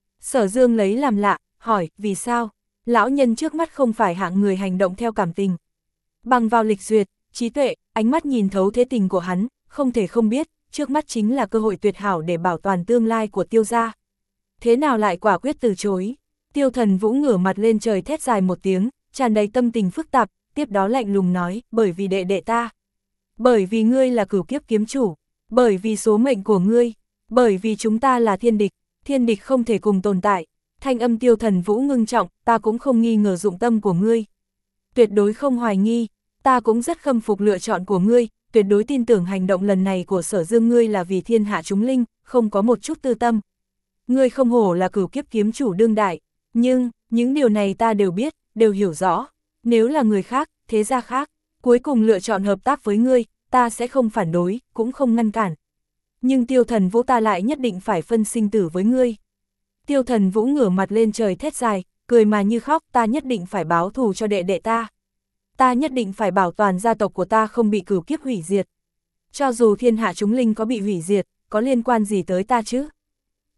[SPEAKER 1] Sở Dương lấy làm lạ, hỏi, vì sao? Lão nhân trước mắt không phải hạng người hành động theo cảm tình. Bằng vào lịch duyệt, trí tuệ, ánh mắt nhìn thấu thế tình của hắn, không thể không biết, trước mắt chính là cơ hội tuyệt hảo để bảo toàn tương lai của Tiêu gia. Thế nào lại quả quyết từ chối? Tiêu Thần Vũ ngửa mặt lên trời thét dài một tiếng, tràn đầy tâm tình phức tạp, tiếp đó lạnh lùng nói, bởi vì đệ đệ ta. Bởi vì ngươi là cửu kiếp kiếm chủ, bởi vì số mệnh của ngươi, bởi vì chúng ta là thiên địch, thiên địch không thể cùng tồn tại. Thanh âm Tiêu Thần Vũ ngưng trọng, ta cũng không nghi ngờ dụng tâm của ngươi. Tuyệt đối không hoài nghi, ta cũng rất khâm phục lựa chọn của ngươi, tuyệt đối tin tưởng hành động lần này của Sở Dương ngươi là vì thiên hạ chúng linh, không có một chút tư tâm. Ngươi không hổ là cửu kiếp kiếm chủ đương đại, nhưng, những điều này ta đều biết, đều hiểu rõ. Nếu là người khác, thế gia khác, cuối cùng lựa chọn hợp tác với ngươi, ta sẽ không phản đối, cũng không ngăn cản. Nhưng Tiêu Thần Vũ ta lại nhất định phải phân sinh tử với ngươi. Tiêu Thần Vũ ngửa mặt lên trời thét dài, cười mà như khóc, ta nhất định phải báo thù cho đệ đệ ta. Ta nhất định phải bảo toàn gia tộc của ta không bị cửu kiếp hủy diệt. Cho dù thiên hạ chúng linh có bị hủy diệt, có liên quan gì tới ta chứ?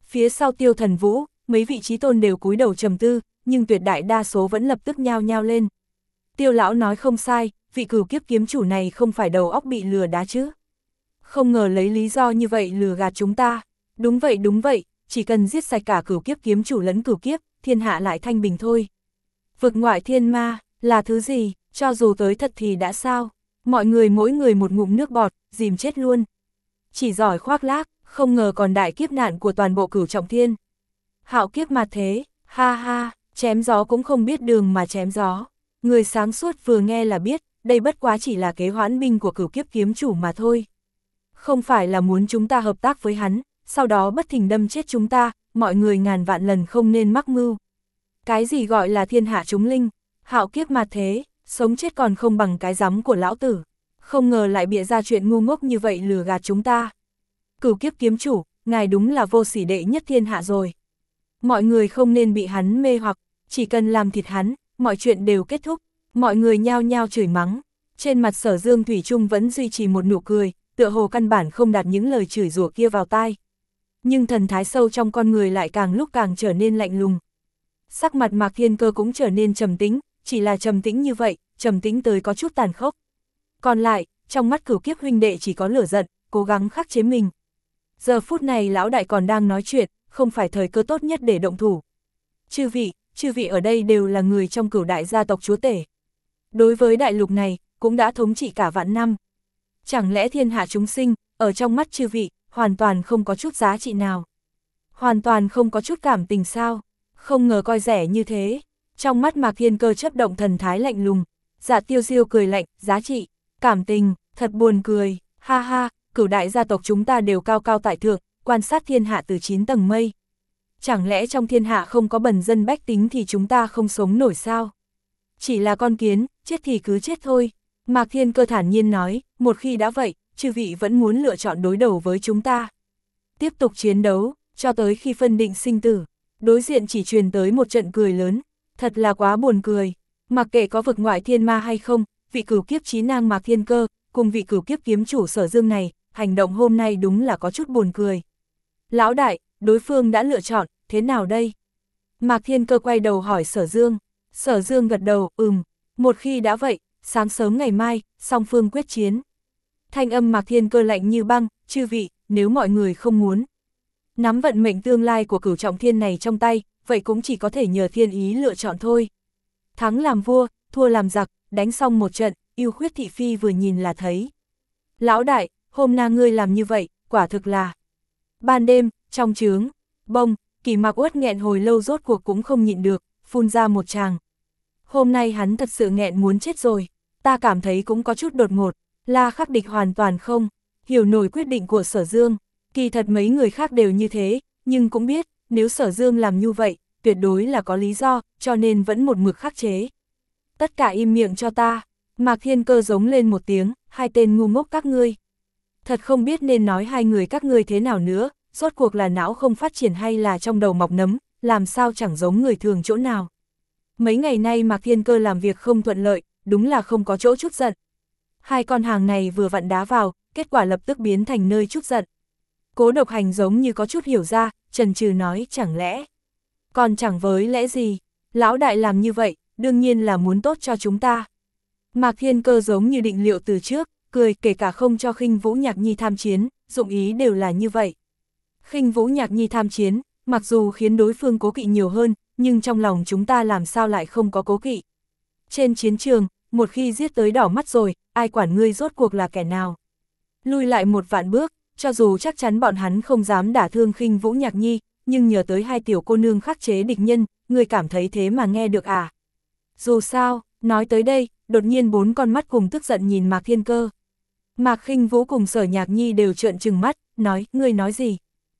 [SPEAKER 1] Phía sau Tiêu Thần Vũ, mấy vị trí tôn đều cúi đầu trầm tư, nhưng tuyệt đại đa số vẫn lập tức nhao nhao lên. Tiêu lão nói không sai, vị cửu kiếp kiếm chủ này không phải đầu óc bị lừa đá chứ. Không ngờ lấy lý do như vậy lừa gạt chúng ta. Đúng vậy đúng vậy, chỉ cần giết sạch cả cửu kiếp kiếm chủ lẫn cửu kiếp, thiên hạ lại thanh bình thôi. Vực ngoại thiên ma, là thứ gì, cho dù tới thật thì đã sao? Mọi người mỗi người một ngụm nước bọt, dìm chết luôn. Chỉ giỏi khoác lác, không ngờ còn đại kiếp nạn của toàn bộ cửu trọng thiên. Hạo kiếp mà thế, ha ha, chém gió cũng không biết đường mà chém gió. Người sáng suốt vừa nghe là biết, đây bất quá chỉ là kế hoãn binh của cửu kiếp kiếm chủ mà thôi. Không phải là muốn chúng ta hợp tác với hắn, sau đó bất thình đâm chết chúng ta, mọi người ngàn vạn lần không nên mắc mưu. Cái gì gọi là thiên hạ chúng linh, hạo kiếp mà thế, sống chết còn không bằng cái rắm của lão tử. Không ngờ lại bịa ra chuyện ngu ngốc như vậy lừa gạt chúng ta. Cửu kiếp kiếm chủ, ngài đúng là vô sỉ đệ nhất thiên hạ rồi. Mọi người không nên bị hắn mê hoặc, chỉ cần làm thịt hắn, mọi chuyện đều kết thúc. Mọi người nhao nhao chửi mắng. Trên mặt Sở Dương thủy chung vẫn duy trì một nụ cười, tựa hồ căn bản không đặt những lời chửi rủa kia vào tai. Nhưng thần thái sâu trong con người lại càng lúc càng trở nên lạnh lùng. Sắc mặt Mạc Thiên Cơ cũng trở nên trầm tĩnh, chỉ là trầm tĩnh như vậy, trầm tĩnh tới có chút tàn khốc. Còn lại, trong mắt cửu kiếp huynh đệ chỉ có lửa giận, cố gắng khắc chế mình. Giờ phút này lão đại còn đang nói chuyện, không phải thời cơ tốt nhất để động thủ. Chư vị, chư vị ở đây đều là người trong cửu đại gia tộc chúa tể. Đối với đại lục này, cũng đã thống trị cả vạn năm. Chẳng lẽ thiên hạ chúng sinh, ở trong mắt chư vị, hoàn toàn không có chút giá trị nào. Hoàn toàn không có chút cảm tình sao, không ngờ coi rẻ như thế. Trong mắt Mạc Thiên Cơ chấp động thần thái lạnh lùng, Dạ Tiêu Diêu cười lạnh, giá trị, cảm tình, thật buồn cười, ha ha, cửu đại gia tộc chúng ta đều cao cao tại thượng, quan sát thiên hạ từ chín tầng mây. Chẳng lẽ trong thiên hạ không có bần dân bách tính thì chúng ta không sống nổi sao? Chỉ là con kiến, chết thì cứ chết thôi. Mạc Thiên Cơ thản nhiên nói, một khi đã vậy, chư vị vẫn muốn lựa chọn đối đầu với chúng ta. Tiếp tục chiến đấu, cho tới khi phân định sinh tử. Đối diện chỉ truyền tới một trận cười lớn, thật là quá buồn cười. Mặc kệ có vực ngoại thiên ma hay không, vị cửu kiếp chí nang Mạc Thiên Cơ, cùng vị cửu kiếp kiếm chủ Sở Dương này, hành động hôm nay đúng là có chút buồn cười. Lão đại, đối phương đã lựa chọn, thế nào đây? Mạc Thiên Cơ quay đầu hỏi Sở Dương. Sở Dương gật đầu, ừm, một khi đã vậy, sáng sớm ngày mai, song phương quyết chiến. Thanh âm Mạc Thiên Cơ lạnh như băng, chư vị, nếu mọi người không muốn nắm vận mệnh tương lai của cửu trọng thiên này trong tay, vậy cũng chỉ có thể nhờ thiên ý lựa chọn thôi. Thắng làm vua, thua làm giặc, đánh xong một trận, yêu khuyết thị phi vừa nhìn là thấy. Lão đại, hôm nay ngươi làm như vậy, quả thực là. Ban đêm, trong trướng, bông, Kỳ Mạc Uất nghẹn hồi lâu rốt cuộc cũng không nhịn được, phun ra một tràng. Hôm nay hắn thật sự nghẹn muốn chết rồi, ta cảm thấy cũng có chút đột ngột, La Khắc Địch hoàn toàn không hiểu nổi quyết định của Sở Dương. Kỳ thật mấy người khác đều như thế, nhưng cũng biết, nếu Sở Dương làm như vậy, tuyệt đối là có lý do, cho nên vẫn một mực khắc chế. Tất cả im miệng cho ta. Mạc Thiên Cơ giống lên một tiếng, hai tên ngu ngốc các ngươi. Thật không biết nên nói hai người các ngươi thế nào nữa, rốt cuộc là não không phát triển hay là trong đầu mọc nấm, làm sao chẳng giống người thường chỗ nào. Mấy ngày nay Mạc Thiên Cơ làm việc không thuận lợi, đúng là không có chỗ chút giận. Hai con hàng này vừa vặn đá vào, kết quả lập tức biến thành nơi chút giận. Cố Độc Hành giống như có chút hiểu ra, chần chừ nói chẳng lẽ. Còn chẳng với lẽ gì, lão đại làm như vậy, đương nhiên là muốn tốt cho chúng ta. Mạc Thiên Cơ giống như định liệu từ trước, cười kể cả không cho Khinh Vũ Nhạc Nhi tham chiến, dụng ý đều là như vậy. Khinh Vũ Nhạc Nhi tham chiến, mặc dù khiến đối phương cố kỵ nhiều hơn, nhưng trong lòng chúng ta làm sao lại không có cố kỵ. Trên chiến trường, một khi giết tới đỏ mắt rồi, ai quản ngươi rốt cuộc là kẻ nào. Lui lại một vạn bước, cho dù chắc chắn bọn hắn không dám đả thương Khinh Vũ Nhạc Nhi, nhưng nhờ tới hai tiểu cô nương khắc chế địch nhân, ngươi cảm thấy thế mà nghe được à. Dù sao, nói tới đây, đột nhiên bốn con mắt cùng tức giận nhìn Mạc Thiên Cơ. Mạc Khinh Vũ cùng Sở Nhạc Nhi đều trợn trừng mắt, nói, ngươi nói gì?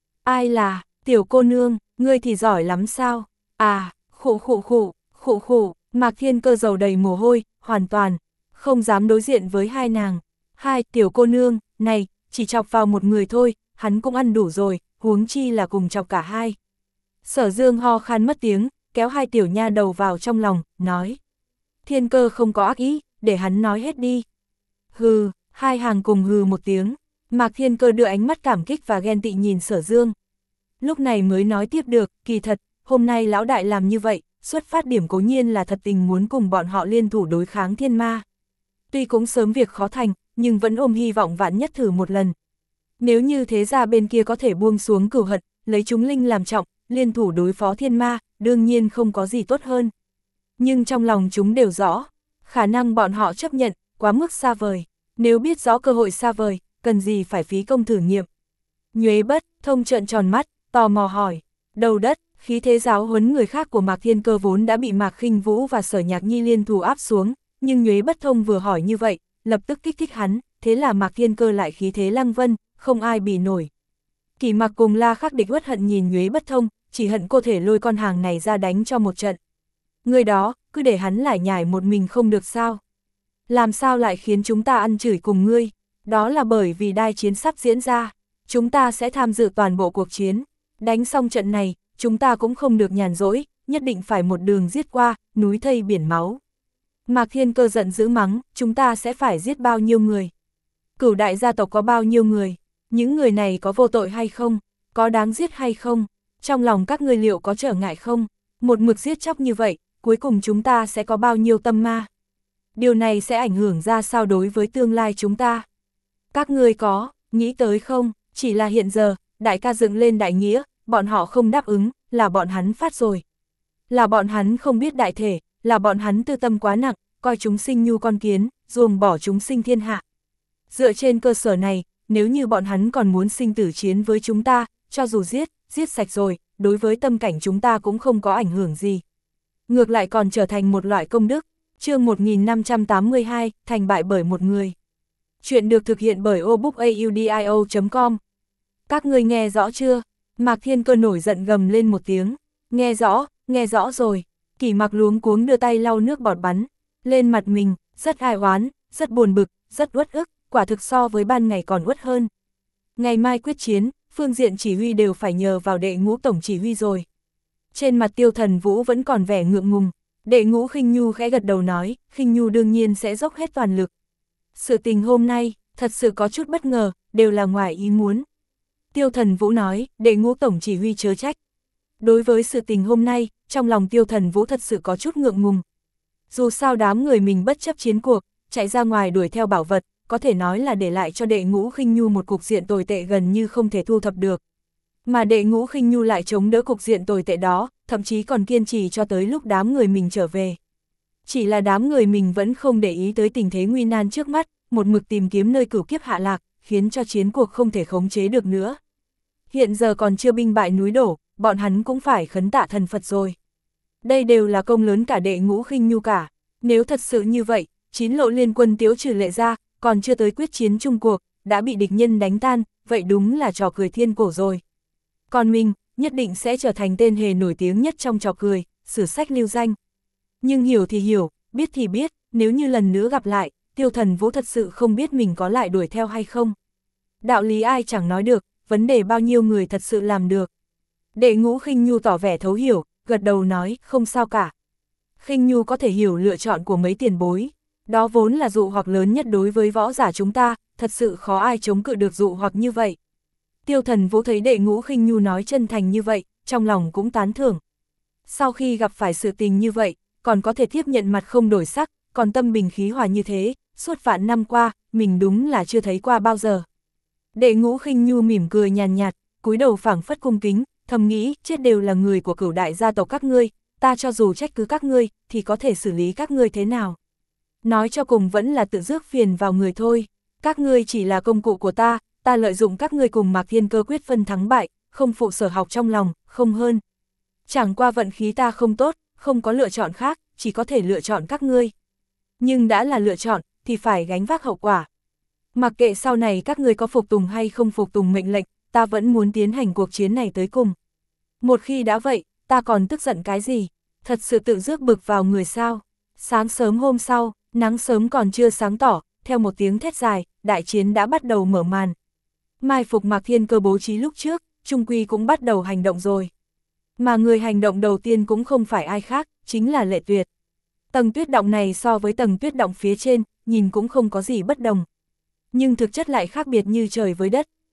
[SPEAKER 1] Ai là, tiểu cô nương, ngươi thì giỏi lắm sao? À, khụ khụ khụ, khụ khụ, Mạc Thiên Cơ dầu đầy mồ hôi, hoàn toàn không dám đối diện với hai nàng. Hai, tiểu cô nương, này, chỉ chọc vào một người thôi, hắn cũng ăn đủ rồi, huống chi là cùng chọc cả hai. Sở Dương ho khan mất tiếng, kéo hai tiểu nha đầu vào trong lòng, nói. Thiên Cơ không có ác ý, để hắn nói hết đi. Hừ, hai hàng cùng hừ một tiếng, Mạc Thiên Cơ đưa ánh mắt cảm kích và ghen tị nhìn Sở Dương. lúc này mới nói tiếp được, kỳ thật, hôm nay lão đại làm như vậy, xuất phát điểm cố nhiên là thật tình muốn cùng bọn họ liên thủ đối kháng thiên ma. Tuy cũng sớm việc khó thành, nhưng vẫn ôm hy vọng vạn nhất thử một lần. Nếu như thế ra bên kia có thể buông xuống cửu hận, lấy chúng linh làm trọng, liên thủ đối phó thiên ma, đương nhiên không có gì tốt hơn. Nhưng trong lòng chúng đều rõ, khả năng bọn họ chấp nhận, quá mức xa vời. Nếu biết rõ cơ hội xa vời, cần gì phải phí công thử nghiệm. Nhuế Bất Thông trợn tròn mắt, tò mò hỏi, đầu đất, khí thế giáo huấn người khác của Mạc Thiên Cơ vốn đã bị Mạc Khinh Vũ và Sở Nhạc Nhi liên thủ áp xuống, nhưng Nhuế Bất Thông vừa hỏi như vậy, lập tức kích thích hắn, thế là Mạc Thiên Cơ lại khí thế lăng vân, không ai bì nổi. Kỷ Mặc cùng La Khắc Địch uất hận nhìn Nhuế Bất Thông, chỉ hận cô thể lôi con hàng này ra đánh cho một trận. Người đó, cứ để hắn lải nhải một mình không được sao? Làm sao lại khiến chúng ta ăn chửi cùng ngươi? Đó là bởi vì đai chiến sắp diễn ra, chúng ta sẽ tham dự toàn bộ cuộc chiến. Đánh xong trận này, chúng ta cũng không được nhàn rỗi, nhất định phải một đường giết qua, núi thây biển máu. Mạc Thiên Cơ giận dữ mắng, chúng ta sẽ phải giết bao nhiêu người? Cửu đại gia tộc có bao nhiêu người? Những người này có vô tội hay không? Có đáng giết hay không? Trong lòng các ngươi liệu có trở ngại không? Một mực giết chóc như vậy, cuối cùng chúng ta sẽ có bao nhiêu tâm ma? Điều này sẽ ảnh hưởng ra sao đối với tương lai chúng ta? Các ngươi có, nghĩ tới không? Chỉ là hiện giờ, đại ca dựng lên đại nghĩa, bọn họ không đáp ứng, là bọn hắn phát rồi. Là bọn hắn không biết đại thể, là bọn hắn tư tâm quá nặng, coi chúng sinh nhu con kiến, ruồng bỏ chúng sinh thiên hạ. Dựa trên cơ sở này, nếu như bọn hắn còn muốn sinh tử chiến với chúng ta, cho dù giết, giết sạch rồi, đối với tâm cảnh chúng ta cũng không có ảnh hưởng gì. Ngược lại còn trở thành một loại công đức. Chương một nghìn năm trăm tám mươi hai, thành bại bởi một người. Chuyện được thực hiện bởi obookaudio chấm com. Các ngươi nghe rõ chưa? Mạc Thiên Cơ nổi giận gầm lên một tiếng. Nghe rõ, nghe rõ rồi. Kỷ Mặc luống cuống đưa tay lau nước bọt bắn lên mặt mình, rất ai oán, rất buồn bực, rất uất ức, quả thực so với ban ngày còn uất hơn. Ngày mai quyết chiến, phương diện chỉ huy đều phải nhờ vào đệ ngũ tổng chỉ huy rồi. Trên mặt Tiêu Thần Vũ vẫn còn vẻ ngượng ngùng. Đệ ngũ Khinh Nhu khẽ gật đầu nói, Khinh Nhu đương nhiên sẽ dốc hết toàn lực. Sự tình hôm nay, thật sự có chút bất ngờ, đều là ngoài ý muốn. Tiêu Thần Vũ nói, đệ ngũ tổng chỉ huy chớ trách. Đối với sự tình hôm nay, trong lòng Tiêu Thần Vũ thật sự có chút ngượng ngùng. Dù sao đám người mình bất chấp chiến cuộc, chạy ra ngoài đuổi theo bảo vật, có thể nói là để lại cho đệ ngũ Khinh Nhu một cục diện tồi tệ gần như không thể thu thập được. Mà đệ ngũ Khinh Nhu lại chống đỡ cục diện tồi tệ đó, thậm chí còn kiên trì cho tới lúc đám người mình trở về. Chỉ là đám người mình vẫn không để ý tới tình thế nguy nan trước mắt, một mực tìm kiếm nơi cửu kiếp hạ lạc, khiến cho chiến cuộc không thể khống chế được nữa. Hiện giờ còn chưa binh bại núi đổ, bọn hắn cũng phải khấn tạ thần Phật rồi. Đây đều là công lớn cả đệ ngũ Khinh Nhu cả. Nếu thật sự như vậy, chín lộ liên quân tiếu trừ lệ ra, còn chưa tới quyết chiến chung cuộc, đã bị địch nhân đánh tan, vậy đúng là trò cười thiên cổ rồi. Còn mình, nhất định sẽ trở thành tên hề nổi tiếng nhất trong trò cười, sử sách lưu danh. Nhưng hiểu thì hiểu, biết thì biết, nếu như lần nữa gặp lại, Tiêu Thần Vũ thật sự không biết mình có lại đuổi theo hay không. Đạo lý ai chẳng nói được, vấn đề bao nhiêu người thật sự làm được. Đệ ngũ Khinh Nhu tỏ vẻ thấu hiểu, gật đầu nói, không sao cả. Khinh Nhu có thể hiểu lựa chọn của mấy tiền bối. Đó vốn là dụ hoặc lớn nhất đối với võ giả chúng ta, thật sự khó ai chống cự được dụ hoặc như vậy. Tiêu Thần Vũ thấy đệ ngũ Khinh Nhu nói chân thành như vậy, trong lòng cũng tán thưởng. Sau khi gặp phải sự tình như vậy, còn có thể tiếp nhận mặt không đổi sắc, còn tâm bình khí hòa như thế, suốt vạn năm qua, mình đúng là chưa thấy qua bao giờ. Đệ ngũ Khinh Nhu mỉm cười nhàn nhạt, cúi đầu phảng phất cung kính, thầm nghĩ, chết đều là người của cửu đại gia tộc các ngươi, ta cho dù trách cứ các ngươi, thì có thể xử lý các ngươi thế nào. Nói cho cùng vẫn là tự rước phiền vào người thôi, các ngươi chỉ là công cụ của ta, ta lợi dụng các ngươi cùng Mạc Thiên Cơ quyết phân thắng bại, không phụ sở học trong lòng, không hơn. Chẳng qua vận khí ta không tốt, không có lựa chọn khác, chỉ có thể lựa chọn các ngươi. Nhưng đã là lựa chọn, thì phải gánh vác hậu quả. Mặc kệ sau này các ngươi có phục tùng hay không phục tùng mệnh lệnh, ta vẫn muốn tiến hành cuộc chiến này tới cùng. Một khi đã vậy, ta còn tức giận cái gì? Thật sự tự rước bực vào người sao? Sáng sớm hôm sau, nắng sớm còn chưa sáng tỏ, theo một tiếng thét dài, đại chiến đã bắt đầu mở màn. Mai phục Mạc Thiên Cơ bố trí lúc trước, trung quy cũng bắt đầu hành động rồi. Mà người hành động đầu tiên cũng không phải ai khác, chính là Lệ Tuyệt. Tầng tuyết động này so với tầng tuyết động phía trên, nhìn cũng không có gì bất đồng. Nhưng thực chất lại khác biệt như trời với đất.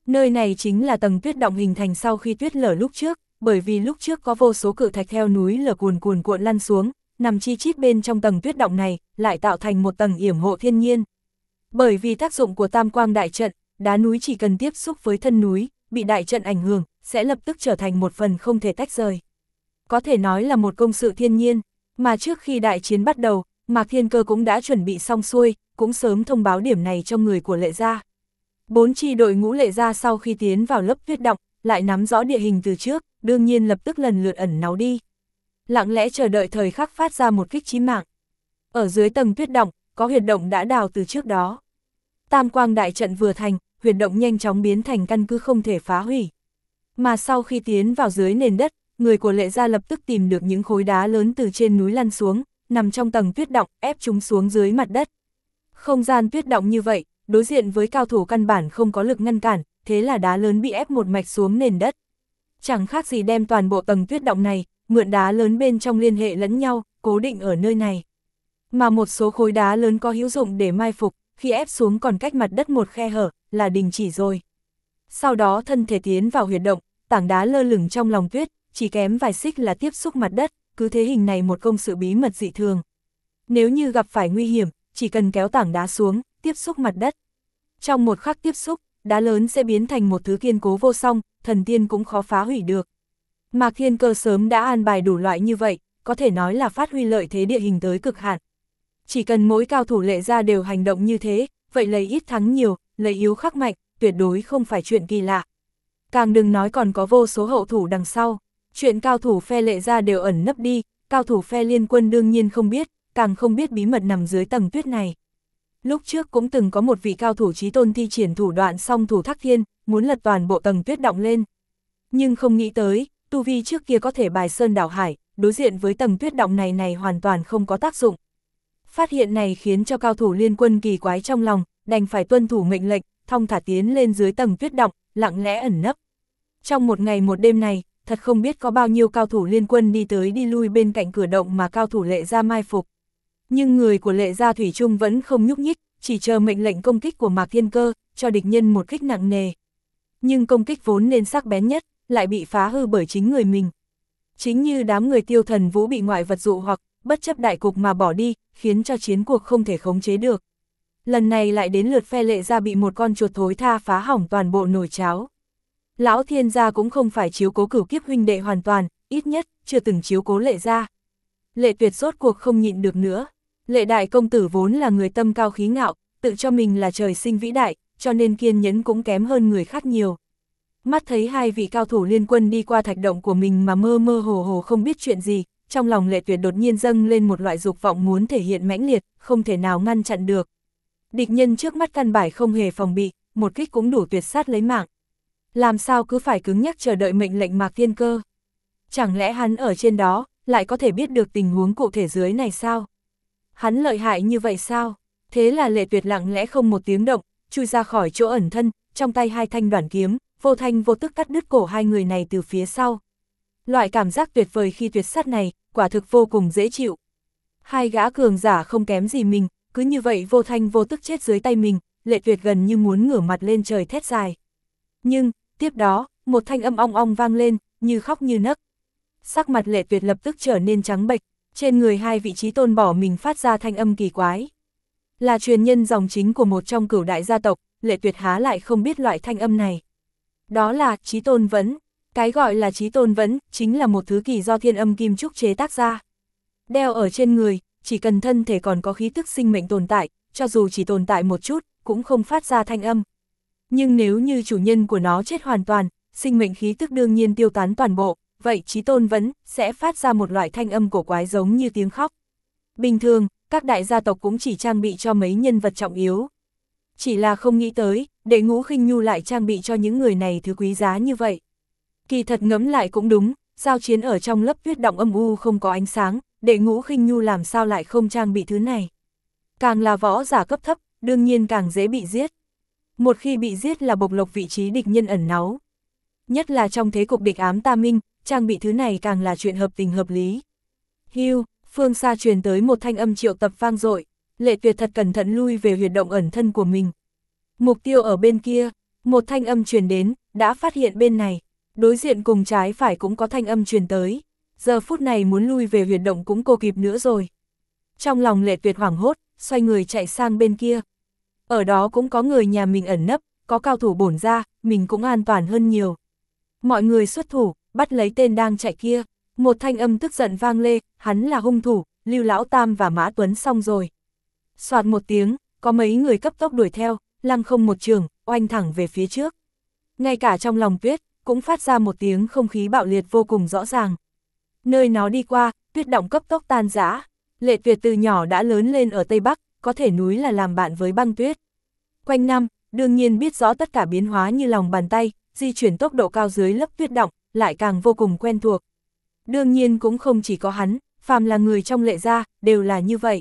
[SPEAKER 1] Nơi này chính là tầng tuyết động hình thành sau khi tuyết lở lúc trước, bởi vì lúc trước có vô số cự thạch theo núi lở cuồn cuồn cuộn lăn xuống, nằm chi chít bên trong tầng tuyết động này, lại tạo thành một tầng yểm hộ thiên nhiên. Bởi vì tác dụng của tam quang đại trận, đá núi chỉ cần tiếp xúc với thân núi, bị đại trận ảnh hưởng, sẽ lập tức trở thành một phần không thể tách rời. Có thể nói là một công sự thiên nhiên, mà trước khi đại chiến bắt đầu, Mạc Thiên Cơ cũng đã chuẩn bị xong xuôi, cũng sớm thông báo điểm này cho người của Lệ Gia. Bốn chi đội ngũ Lệ Gia sau khi tiến vào lớp tuyết động, lại nắm rõ địa hình từ trước, đương nhiên lập tức lần lượt ẩn náu đi. Lặng lẽ chờ đợi thời khắc phát ra một kích chí mạng. Ở dưới tầng tuyết động, có huyệt động đã đào từ trước đó. Tam quang đại trận vừa thành, huyệt động nhanh chóng biến thành căn cứ không thể phá hủy. Mà sau khi tiến vào dưới nền đất, người của Lệ Gia lập tức tìm được những khối đá lớn từ trên núi lăn xuống, nằm trong tầng tuyết động, ép chúng xuống dưới mặt đất. Không gian tuyết động như vậy, đối diện với cao thủ căn bản không có lực ngăn cản, thế là đá lớn bị ép một mạch xuống nền đất. Chẳng khác gì đem toàn bộ tầng tuyết động này, mượn đá lớn bên trong liên hệ lẫn nhau, cố định ở nơi này. Mà một số khối đá lớn có hữu dụng để mai phục, khi ép xuống còn cách mặt đất một khe hở, là đình chỉ rồi. Sau đó thân thể tiến vào huyệt động, tảng đá lơ lửng trong lòng tuyết, chỉ kém vài xích là tiếp xúc mặt đất, cứ thế hình này một công sự bí mật dị thường. Nếu như gặp phải nguy hiểm, chỉ cần kéo tảng đá xuống, tiếp xúc mặt đất. Trong một khắc tiếp xúc, đá lớn sẽ biến thành một thứ kiên cố vô song, thần tiên cũng khó phá hủy được. Mạc Thiên Cơ sớm đã an bài đủ loại như vậy, có thể nói là phát huy lợi thế địa hình tới cực hạn. Chỉ cần mỗi cao thủ Lệ Gia đều hành động như thế, vậy lấy ít thắng nhiều, lấy yếu khắc mạnh, tuyệt đối không phải chuyện kỳ lạ. Càng đừng nói còn có vô số hậu thủ đằng sau. Chuyện cao thủ phe Lệ Gia đều ẩn nấp đi, cao thủ phe Liên Quân đương nhiên không biết, càng không biết bí mật nằm dưới tầng tuyết này. Lúc trước cũng từng có một vị cao thủ chí tôn thi triển thủ đoạn song thủ thác thiên, muốn lật toàn bộ tầng tuyết động lên. Nhưng không nghĩ tới, tu vi trước kia có thể bài sơn đảo hải, đối diện với tầng tuyết động này này hoàn toàn không có tác dụng. Phát hiện này khiến cho cao thủ Liên Quân kỳ quái trong lòng, đành phải tuân thủ mệnh lệnh, thong thả tiến lên dưới tầng tuyết động, lặng lẽ ẩn nấp. Trong một ngày một đêm này, thật không biết có bao nhiêu cao thủ Liên Quân đi tới đi lui bên cạnh cửa động mà cao thủ Lệ Gia mai phục. Nhưng người của Lệ Gia thủy chung vẫn không nhúc nhích, chỉ chờ mệnh lệnh công kích của Mạc Thiên Cơ, cho địch nhân một kích nặng nề. Nhưng công kích vốn nên sắc bén nhất, lại bị phá hư bởi chính người mình. Chính như đám người Tiêu Thần Vũ bị ngoại vật dụ hoặc, bất chấp đại cục mà bỏ đi, khiến cho chiến cuộc không thể khống chế được. Lần này lại đến lượt phe Lệ Gia bị một con chuột thối tha phá hỏng toàn bộ nồi cháo. Lão Thiên Gia cũng không phải chiếu cố cửu kiếp huynh đệ hoàn toàn, ít nhất, chưa từng chiếu cố Lệ Gia. Lệ Tuyệt rốt cuộc không nhịn được nữa. Lệ đại công tử vốn là người tâm cao khí ngạo, tự cho mình là trời sinh vĩ đại, cho nên kiên nhẫn cũng kém hơn người khác nhiều. Mắt thấy hai vị cao thủ Liên Quân đi qua thạch động của mình mà mơ mơ hồ hồ không biết chuyện gì, trong lòng Lệ Tuyệt đột nhiên dâng lên một loại dục vọng muốn thể hiện mãnh liệt, không thể nào ngăn chặn được. Địch nhân trước mắt căn bản không hề phòng bị, một kích cũng đủ tuyệt sát lấy mạng. Làm sao cứ phải cứng nhắc chờ đợi mệnh lệnh Mạc Thiên Cơ? Chẳng lẽ hắn ở trên đó, lại có thể biết được tình huống cụ thể dưới này sao? Hắn lợi hại như vậy sao? Thế là Lệ Tuyệt lặng lẽ không một tiếng động, chui ra khỏi chỗ ẩn thân, trong tay hai thanh đoản kiếm, vô thanh vô tức cắt đứt cổ hai người này từ phía sau. Loại cảm giác tuyệt vời khi tuyệt sát này, quả thực vô cùng dễ chịu. Hai gã cường giả không kém gì mình, cứ như vậy vô thanh vô tức chết dưới tay mình, Lệ Tuyệt gần như muốn ngửa mặt lên trời thét dài. Nhưng, tiếp đó, một thanh âm ong ong vang lên, như khóc như nấc. Sắc mặt Lệ Tuyệt lập tức trở nên trắng bệch, trên người hai vị chí tôn bỏ mình phát ra thanh âm kỳ quái. Là truyền nhân dòng chính của một trong cửu đại gia tộc, Lệ Tuyệt há lại không biết loại thanh âm này. Đó là chí tôn vấn. Cái gọi là chí tôn vấn, chính là một thứ kỳ do thiên âm kim trúc chế tác ra. Đeo ở trên người, chỉ cần thân thể còn có khí tức sinh mệnh tồn tại, cho dù chỉ tồn tại một chút, cũng không phát ra thanh âm. Nhưng nếu như chủ nhân của nó chết hoàn toàn, sinh mệnh khí tức đương nhiên tiêu tán toàn bộ, vậy chí tôn vẫn sẽ phát ra một loại thanh âm cổ quái giống như tiếng khóc. Bình thường, các đại gia tộc cũng chỉ trang bị cho mấy nhân vật trọng yếu. Chỉ là không nghĩ tới, Đệ Ngũ Khinh Nhu lại trang bị cho những người này thứ quý giá như vậy. Kỳ thật ngẫm lại cũng đúng, giao chiến ở trong lớp tuyết động âm u không có ánh sáng, Đệ Ngũ Khinh Nhu làm sao lại không trang bị thứ này. Càng là võ giả cấp thấp, đương nhiên càng dễ bị giết. Một khi bị giết là bộc lộ vị trí địch nhân ẩn náu. Nhất là trong thế cục địch ám ta minh, trang bị thứ này càng là chuyện hợp tình hợp lý. Hưu, phương xa truyền tới một thanh âm triệu tập vang dội, Lệ Tuyệt thật cẩn thận lui về huyệt động ẩn thân của mình. Mục tiêu ở bên kia, Một thanh âm truyền đến, đã phát hiện bên này, đối diện cùng trái phải cũng có thanh âm truyền tới, giờ phút này muốn lui về huyệt động cũng cô kịp nữa rồi. Trong lòng Lệ Tuyệt hoảng hốt, xoay người chạy sang bên kia. Ở đó cũng có người nhà mình ẩn nấp, có cao thủ bổn ra, mình cũng an toàn hơn nhiều. Mọi người xuất thủ, bắt lấy tên đang chạy kia. Một thanh âm tức giận vang lê, hắn là hung thủ, Lưu Lão Tam và Mã Tuấn xong rồi. Soạt một tiếng, có mấy người cấp tốc đuổi theo, lăng không một trường, oanh thẳng về phía trước. Ngay cả trong lòng Tuyết, cũng phát ra một tiếng không khí bạo liệt vô cùng rõ ràng. Nơi nó đi qua, tuyết động cấp tốc tan rã. Lệ Tuyệt từ nhỏ đã lớn lên ở Tây Bắc, có thể núi là làm bạn với băng tuyết. Quanh năm, đương nhiên biết rõ tất cả biến hóa như lòng bàn tay, di chuyển tốc độ cao dưới lớp tuyết động, lại càng vô cùng quen thuộc. Đương nhiên cũng không chỉ có hắn, phàm là người trong Lệ gia, đều là như vậy.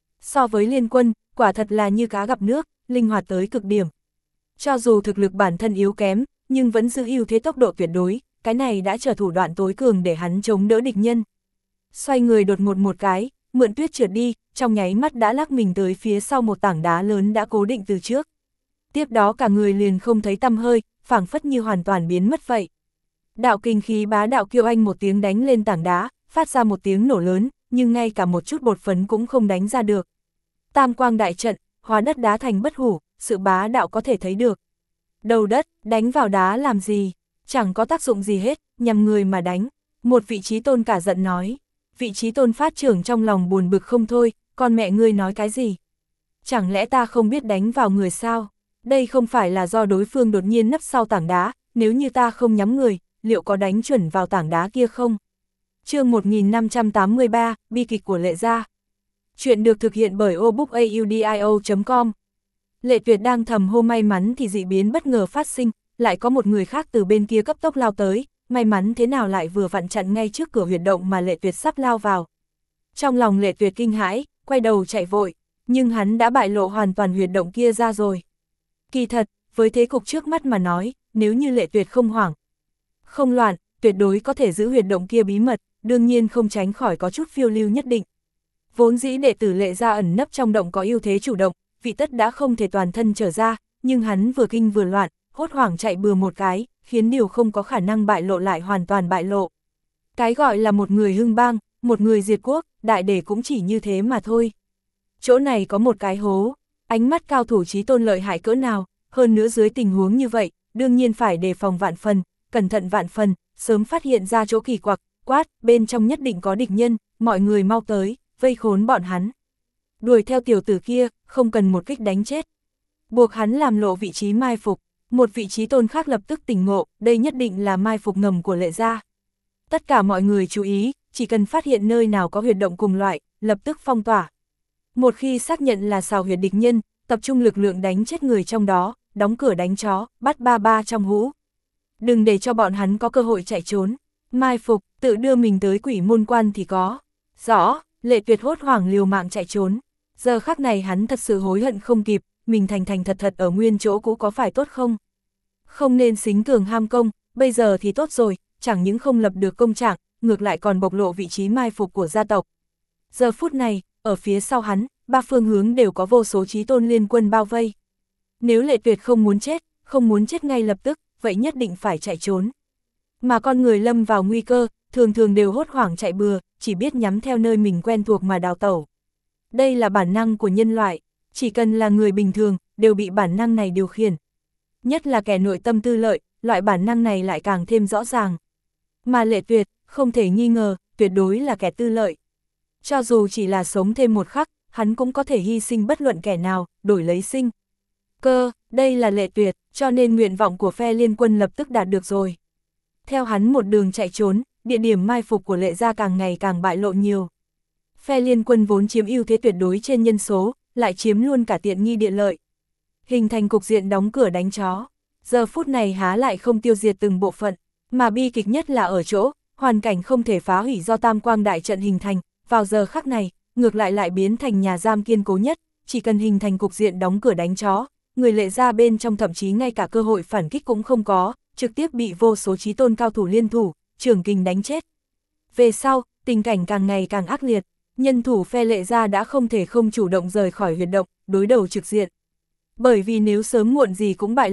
[SPEAKER 1] So với Liên Quân, quả thật là như cá gặp nước, linh hoạt tới cực điểm. Cho dù thực lực bản thân yếu kém, nhưng vẫn giữ ưu thế tốc độ tuyệt đối, cái này đã trở thủ đoạn tối cường để hắn chống đỡ địch nhân. Xoay người đột ngột một cái, mượn tuyết trượt đi, trong nháy mắt đã lắc mình tới phía sau một tảng đá lớn đã cố định từ trước. Tiếp đó cả người liền không thấy tăm hơi, phảng phất như hoàn toàn biến mất vậy. Đạo kinh khí bá đạo kêu anh một tiếng đánh lên tảng đá, phát ra một tiếng nổ lớn, nhưng ngay cả một chút bột phấn cũng không đánh ra được. Tam quang đại trận, hóa đất đá thành bất hủ, sự bá đạo có thể thấy được. Đầu đất, đánh vào đá làm gì? Chẳng có tác dụng gì hết, nhằm người mà đánh. Một vị trí tôn cả giận nói. Vị trí tôn phát trưởng trong lòng buồn bực không thôi, con mẹ ngươi nói cái gì? Chẳng lẽ ta không biết đánh vào người sao? Đây không phải là do đối phương đột nhiên nấp sau tảng đá, nếu như ta không nhắm người, liệu có đánh chuẩn vào tảng đá kia không? Chương một nghìn năm trăm tám mươi ba, bi kịch của Lệ gia. Chuyện được thực hiện bởi obookaudio chấm com. Lệ Tuyệt đang thầm hô may mắn thì dị biến bất ngờ phát sinh, lại có một người khác từ bên kia cấp tốc lao tới, may mắn thế nào lại vừa vặn chặn ngay trước cửa huyệt động mà Lệ Tuyệt sắp lao vào. Trong lòng Lệ Tuyệt kinh hãi, quay đầu chạy vội, nhưng hắn đã bại lộ hoàn toàn huyệt động kia ra rồi. Kỳ thật, với thế cục trước mắt mà nói, nếu như Lệ Tuyệt không hoảng, không loạn, tuyệt đối có thể giữ huyệt động kia bí mật, đương nhiên không tránh khỏi có chút phiêu lưu nhất định. Vốn dĩ đệ tử Lệ gia ẩn nấp trong động có ưu thế chủ động, vị tất đã không thể toàn thân trở ra, nhưng hắn vừa kinh vừa loạn, hốt hoảng chạy bừa một cái, khiến điều không có khả năng bại lộ lại hoàn toàn bại lộ. Cái gọi là một người hưng bang, một người diệt quốc, đại để cũng chỉ như thế mà thôi. Chỗ này có một cái hố, ánh mắt cao thủ chí tôn lợi hại cỡ nào, hơn nữa dưới tình huống như vậy, đương nhiên phải đề phòng vạn phần, cẩn thận vạn phần, sớm phát hiện ra chỗ kỳ quặc, quát, bên trong nhất định có địch nhân, mọi người mau tới, vây khốn bọn hắn. Đuổi theo tiểu tử kia, không cần một kích đánh chết. Buộc hắn làm lộ vị trí mai phục, một vị trí tôn khác lập tức tỉnh ngộ, đây nhất định là mai phục ngầm của Lệ gia. Tất cả mọi người chú ý, chỉ cần phát hiện nơi nào có huyệt động cùng loại, lập tức phong tỏa. Một khi xác nhận là xào huyệt địch nhân, tập trung lực lượng đánh chết người trong đó, đóng cửa đánh chó, bắt ba ba trong hũ. Đừng để cho bọn hắn có cơ hội chạy trốn. Mai phục, tự đưa mình tới quỷ môn quan thì có. Rõ, Lệ Tuyệt hốt hoảng liều mạng chạy trốn. Giờ khắc này hắn thật sự hối hận không kịp, mình thành thành thật thật ở nguyên chỗ cũ có phải tốt không? Không nên xính cường ham công, bây giờ thì tốt rồi, chẳng những không lập được công trạng, ngược lại còn bộc lộ vị trí mai phục của gia tộc. Giờ phút này, ở phía sau hắn, ba phương hướng đều có vô số chí tôn liên quân bao vây. Nếu Lệ Tuyệt không muốn chết, không muốn chết ngay lập tức, vậy nhất định phải chạy trốn. Mà con người lâm vào nguy cơ, thường thường đều hốt hoảng chạy bừa, chỉ biết nhắm theo nơi mình quen thuộc mà đào tẩu. Đây là bản năng của nhân loại, chỉ cần là người bình thường, đều bị bản năng này điều khiển. Nhất là kẻ nội tâm tư lợi, loại bản năng này lại càng thêm rõ ràng. Mà Lệ Tuyệt, không thể nghi ngờ, tuyệt đối là kẻ tư lợi. Cho dù chỉ là sống thêm một khắc, hắn cũng có thể hy sinh bất luận kẻ nào, đổi lấy sinh cơ, đây là Lệ Tuyệt, cho nên nguyện vọng của phe liên quân lập tức đạt được rồi. Theo hắn một đường chạy trốn, địa điểm mai phục của Lệ gia càng ngày càng bại lộ nhiều. Phe liên quân vốn chiếm ưu thế tuyệt đối trên nhân số, lại chiếm luôn cả tiện nghi địa lợi. Hình thành cục diện đóng cửa đánh chó. Giờ phút này há lại không tiêu diệt từng bộ phận, mà bi kịch nhất là ở chỗ, hoàn cảnh không thể phá hủy do tam quang đại trận hình thành, vào giờ khắc này, ngược lại lại biến thành nhà giam kiên cố nhất, chỉ cần hình thành cục diện đóng cửa đánh chó, người Lệ gia bên trong thậm chí ngay cả cơ hội phản kích cũng không có, trực tiếp bị vô số chí tôn cao thủ liên thủ, trường kình đánh chết. Về sau, tình cảnh càng ngày càng ác liệt, nhân thủ phe Lệ gia đã không thể không chủ động rời khỏi huyệt động, đối đầu trực diện. Bởi vì nếu sớm muộn gì cũng bại lộ,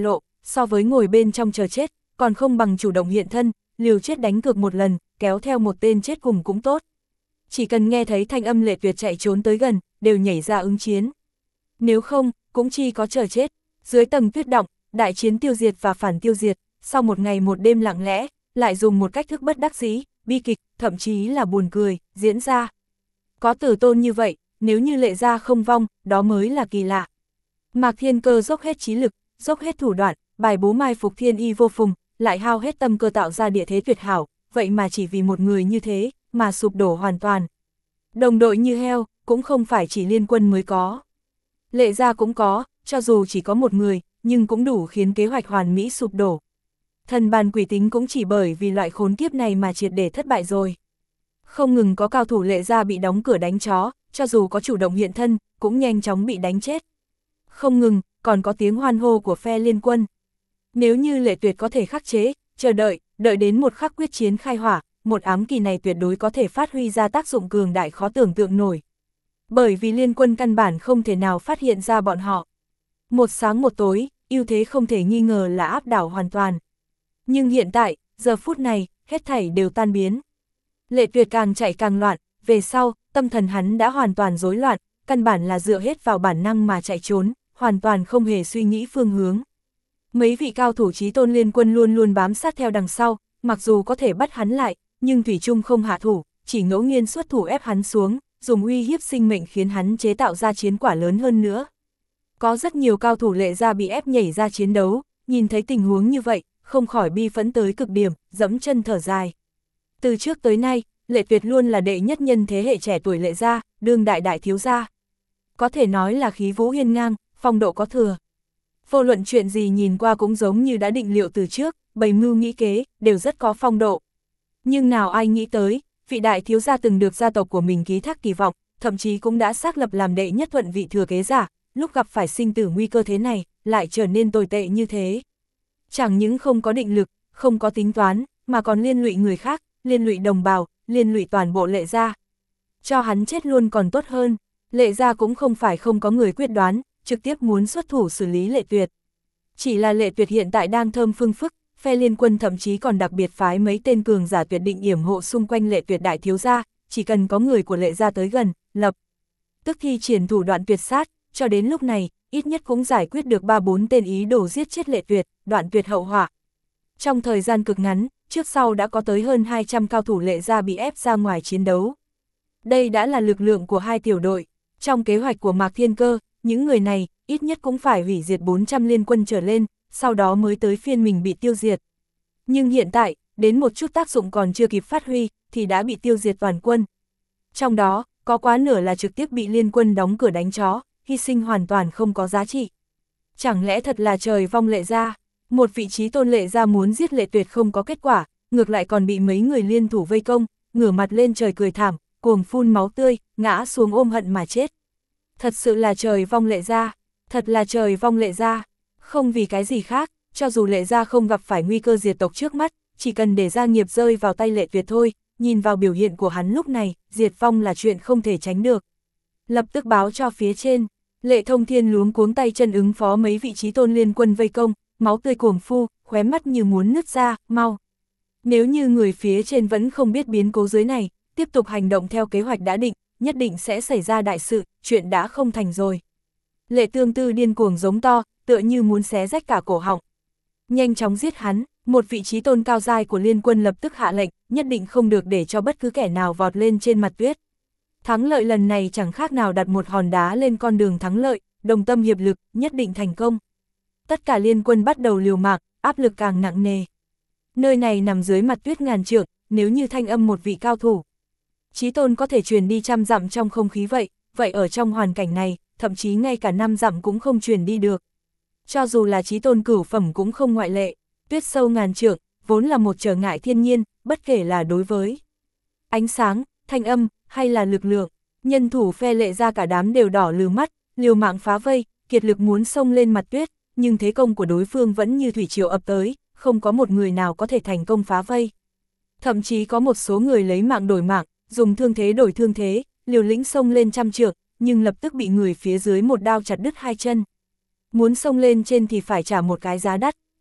[SPEAKER 1] so với ngồi bên trong chờ chết, còn không bằng chủ động hiện thân, liều chết đánh cược một lần, kéo theo một tên chết cùng cũng tốt. Chỉ cần nghe thấy thanh âm Lệ Tuyệt chạy trốn tới gần, đều nhảy ra ứng chiến. Nếu không, cũng chỉ có chờ chết. Dưới tầng tuyết động, đại chiến tiêu diệt và phản tiêu diệt, sau một ngày một đêm lặng lẽ, lại dùng một cách thức bất đắc dĩ, bi kịch, thậm chí là buồn cười, diễn ra. Có Tử Tôn như vậy, nếu như Lệ gia không vong, đó mới là kỳ lạ. Mạc Thiên Cơ dốc hết trí lực, dốc hết thủ đoạn, bài bố mai phục thiên y vô phùng, lại hao hết tâm cơ tạo ra địa thế tuyệt hảo, vậy mà chỉ vì một người như thế, mà sụp đổ hoàn toàn. Đồng đội như heo, cũng không phải chỉ Liên Quân mới có. Lệ gia cũng có, cho dù chỉ có một người, nhưng cũng đủ khiến kế hoạch hoàn mỹ sụp đổ. Thần bàn quỷ tính cũng chỉ bởi vì loại khốn kiếp này mà triệt để thất bại rồi. Không ngừng có cao thủ Lệ gia bị đóng cửa đánh chó, cho dù có chủ động hiện thân, cũng nhanh chóng bị đánh chết. Không ngừng, còn có tiếng hoan hô của phe Liên Quân. Nếu như Lệ Tuyệt có thể khắc chế, chờ đợi, đợi đến một khắc quyết chiến khai hỏa, một ám kỳ này tuyệt đối có thể phát huy ra tác dụng cường đại khó tưởng tượng nổi. Bởi vì Liên Quân căn bản không thể nào phát hiện ra bọn họ. Một sáng một tối, ưu thế không thể nghi ngờ là áp đảo hoàn toàn. Nhưng hiện tại, giờ phút này, hết thảy đều tan biến. Lệ Tuyệt càng chạy càng loạn, về sau, tâm thần hắn đã hoàn toàn rối loạn, căn bản là dựa hết vào bản năng mà chạy trốn, hoàn toàn không hề suy nghĩ phương hướng. Mấy vị cao thủ chí tôn Liên Quân luôn luôn bám sát theo đằng sau, mặc dù có thể bắt hắn lại, nhưng thủy chung không hạ thủ, chỉ ngẫu nhiên xuất thủ ép hắn xuống, dùng uy hiếp sinh mệnh khiến hắn chế tạo ra chiến quả lớn hơn nữa. Có rất nhiều cao thủ Lệ gia bị ép nhảy ra chiến đấu, nhìn thấy tình huống như vậy, không khỏi bi phẫn tới cực điểm, dẫm chân thở dài. Từ trước tới nay, Lệ Tuyệt luôn là đệ nhất nhân thế hệ trẻ tuổi Lệ gia, đương đại đại thiếu gia. Có thể nói là khí vũ hiên ngang, phong độ có thừa. Vô luận chuyện gì nhìn qua cũng giống như đã định liệu từ trước, bày mưu nghĩ kế, đều rất có phong độ. Nhưng nào ai nghĩ tới, vị đại thiếu gia từng được gia tộc của mình ký thác kỳ vọng, thậm chí cũng đã xác lập làm đệ nhất thuận vị thừa kế giả, lúc gặp phải sinh tử nguy cơ thế này, lại trở nên tồi tệ như thế. Chẳng những không có định lực, không có tính toán, mà còn liên lụy người khác, liên lụy đồng bào, liên lụy toàn bộ Lệ gia. Cho hắn chết luôn còn tốt hơn, Lệ gia cũng không phải không có người quyết đoán, trực tiếp muốn xuất thủ xử lý Lệ Tuyệt. Chỉ là Lệ Tuyệt hiện tại đang thơm phương phức, phe Liên Quân thậm chí còn đặc biệt phái mấy tên cường giả tuyệt định yểm hộ xung quanh Lệ Tuyệt đại thiếu gia, chỉ cần có người của Lệ gia tới gần, lập tức thi triển thủ đoạn tuyệt sát, cho đến lúc này, ít nhất cũng giải quyết được ba bốn tên ý đồ giết chết Lệ Tuyệt, đoạn tuyệt hậu họa. Trong thời gian cực ngắn, trước sau đã có tới hơn hai trăm cao thủ Lệ gia bị ép ra ngoài chiến đấu. Đây đã là lực lượng của hai tiểu đội. Trong kế hoạch của Mạc Thiên Cơ, những người này, ít nhất cũng phải hủy diệt bốn trăm Liên Quân trở lên, sau đó mới tới phiên mình bị tiêu diệt. Nhưng hiện tại, đến một chút tác dụng còn chưa kịp phát huy, thì đã bị tiêu diệt toàn quân. Trong đó, có quá nửa là trực tiếp bị Liên Quân đóng cửa đánh chó, hy sinh hoàn toàn không có giá trị. Chẳng lẽ thật là trời vong Lệ gia? Một vị trí tôn Lệ gia muốn giết Lệ Tuyệt không có kết quả, ngược lại còn bị mấy người liên thủ vây công, ngửa mặt lên trời cười thảm, cuồng phun máu tươi, ngã xuống ôm hận mà chết. Thật sự là trời vong Lệ gia, thật là trời vong Lệ gia. Không vì cái gì khác, cho dù Lệ gia không gặp phải nguy cơ diệt tộc trước mắt, chỉ cần để gia nghiệp rơi vào tay Lệ Tuyệt thôi, nhìn vào biểu hiện của hắn lúc này, diệt vong là chuyện không thể tránh được. Lập tức báo cho phía trên, Lệ Thông Thiên luống cuống tay chân ứng phó mấy vị trí tôn Liên Quân vây công, máu tươi cuồng phu, khóe mắt như muốn nứt ra, mau. Nếu như người phía trên vẫn không biết biến cố dưới này, tiếp tục hành động theo kế hoạch đã định, nhất định sẽ xảy ra đại sự, chuyện đã không thành rồi. Lệ Tương Tư điên cuồng giống to, tựa như muốn xé rách cả cổ họng. Nhanh chóng giết hắn, một vị trí tôn cao giai của Liên Quân lập tức hạ lệnh, nhất định không được để cho bất cứ kẻ nào vọt lên trên mặt tuyết. Thắng lợi lần này chẳng khác nào đặt một hòn đá lên con đường thắng lợi, đồng tâm hiệp lực, nhất định thành công. Tất cả Liên Quân bắt đầu liều mạng, áp lực càng nặng nề. Nơi này nằm dưới mặt tuyết ngàn trượng, nếu như thanh âm một vị cao thủ chí tôn có thể truyền đi trăm dặm trong không khí vậy, vậy ở trong hoàn cảnh này, thậm chí ngay cả năm dặm cũng không truyền đi được. Cho dù là chí tôn cửu phẩm cũng không ngoại lệ, tuyết sâu ngàn trượng, vốn là một trở ngại thiên nhiên, bất kể là đối với ánh sáng, thanh âm, hay là lực lượng, nhân thủ phe Lệ gia cả đám đều đỏ lừ mắt, liều mạng phá vây, kiệt lực muốn xông lên mặt tuyết, nhưng thế công của đối phương vẫn như thủy triều ập tới, không có một người nào có thể thành công phá vây. Thậm chí có một số người lấy mạng đổi mạng, dùng thương thế đổi thương thế, liều lĩnh xông lên trăm trượng, nhưng lập tức bị người phía dưới một đao chặt đứt hai chân. Muốn xông lên trên thì phải trả một cái giá đắt,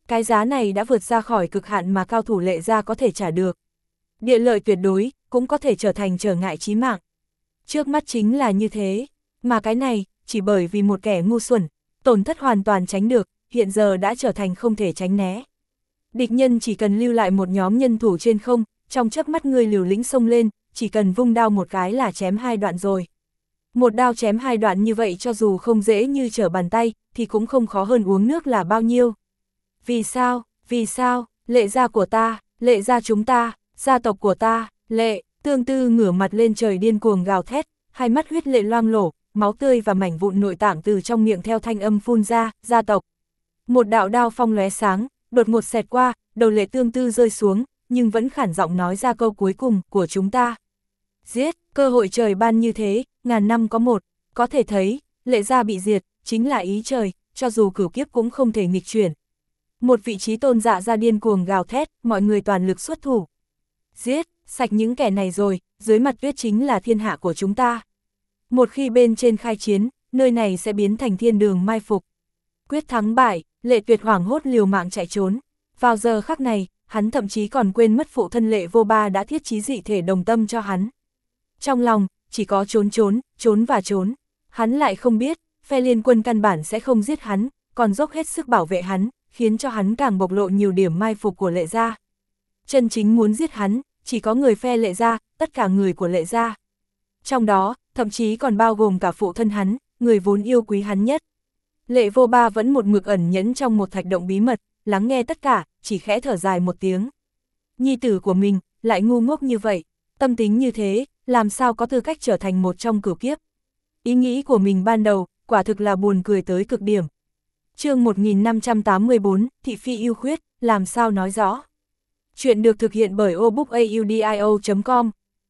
[SPEAKER 1] Cái giá này đã vượt ra khỏi cực hạn mà cao thủ Lệ gia có thể trả được. Địa lợi tuyệt đối, cũng có thể trở thành trở ngại chí mạng. Trước mắt chính là như thế, mà cái này, chỉ bởi vì một kẻ ngu xuẩn, tổn thất hoàn toàn tránh được, hiện giờ đã trở thành không thể tránh né. Địch nhân chỉ cần lưu lại một nhóm nhân thủ trên không, trong chớp mắt người liều lĩnh xông lên, chỉ cần vung đao một cái là chém hai đoạn rồi. Một đao chém hai đoạn như vậy cho dù không dễ như trở bàn tay, thì cũng không khó hơn uống nước là bao nhiêu. Vì sao, vì sao, Lệ gia của ta, Lệ gia chúng ta, gia tộc của ta, Lệ, Tương Tư ngửa mặt lên trời điên cuồng gào thét, hai mắt huyết lệ loang lổ, máu tươi và mảnh vụn nội tạng từ trong miệng theo thanh âm phun ra, gia tộc. Một đạo đao phong lóe sáng, đột ngột xẹt qua, đầu Lệ Tương Tư rơi xuống, nhưng vẫn khản giọng nói ra câu cuối cùng của chúng ta. Giết, cơ hội trời ban như thế, ngàn năm có một, có thể thấy, Lệ gia bị diệt, chính là ý trời, cho dù cửu kiếp cũng không thể nghịch chuyển. Một vị trí tôn dạ ra điên cuồng gào thét, mọi người toàn lực xuất thủ. Giết, sạch những kẻ này rồi, dưới mặt tuyết chính là thiên hạ của chúng ta. Một khi bên trên khai chiến, nơi này sẽ biến thành thiên đường mai phục. Quyết thắng bại, Lệ Tuyệt hoảng hốt liều mạng chạy trốn. Vào giờ khắc này, hắn thậm chí còn quên mất phụ thân Lệ Vô Ba đã thiết chí dị thể đồng tâm cho hắn. Trong lòng, chỉ có trốn trốn, trốn và trốn. Hắn lại không biết, phe liên quân căn bản sẽ không giết hắn, còn dốc hết sức bảo vệ hắn, khiến cho hắn càng bộc lộ nhiều điểm mai phục của Lệ gia. Chân chính muốn giết hắn, chỉ có người phe Lệ gia, tất cả người của Lệ gia. Trong đó, thậm chí còn bao gồm cả phụ thân hắn, người vốn yêu quý hắn nhất. Lệ Vô Ba vẫn một mực ẩn nhẫn trong một thạch động bí mật, lắng nghe tất cả, chỉ khẽ thở dài một tiếng. Nhi tử của mình, lại ngu ngốc như vậy, tâm tính như thế, làm sao có tư cách trở thành một trong cửu kiếp. Ý nghĩ của mình ban đầu, quả thực là buồn cười tới cực điểm. Chương một nghìn năm trăm tám mươi bốn, Thị Phi yêu khuyết, làm sao nói rõ. Chuyện được thực hiện bởi obookaudio chấm com.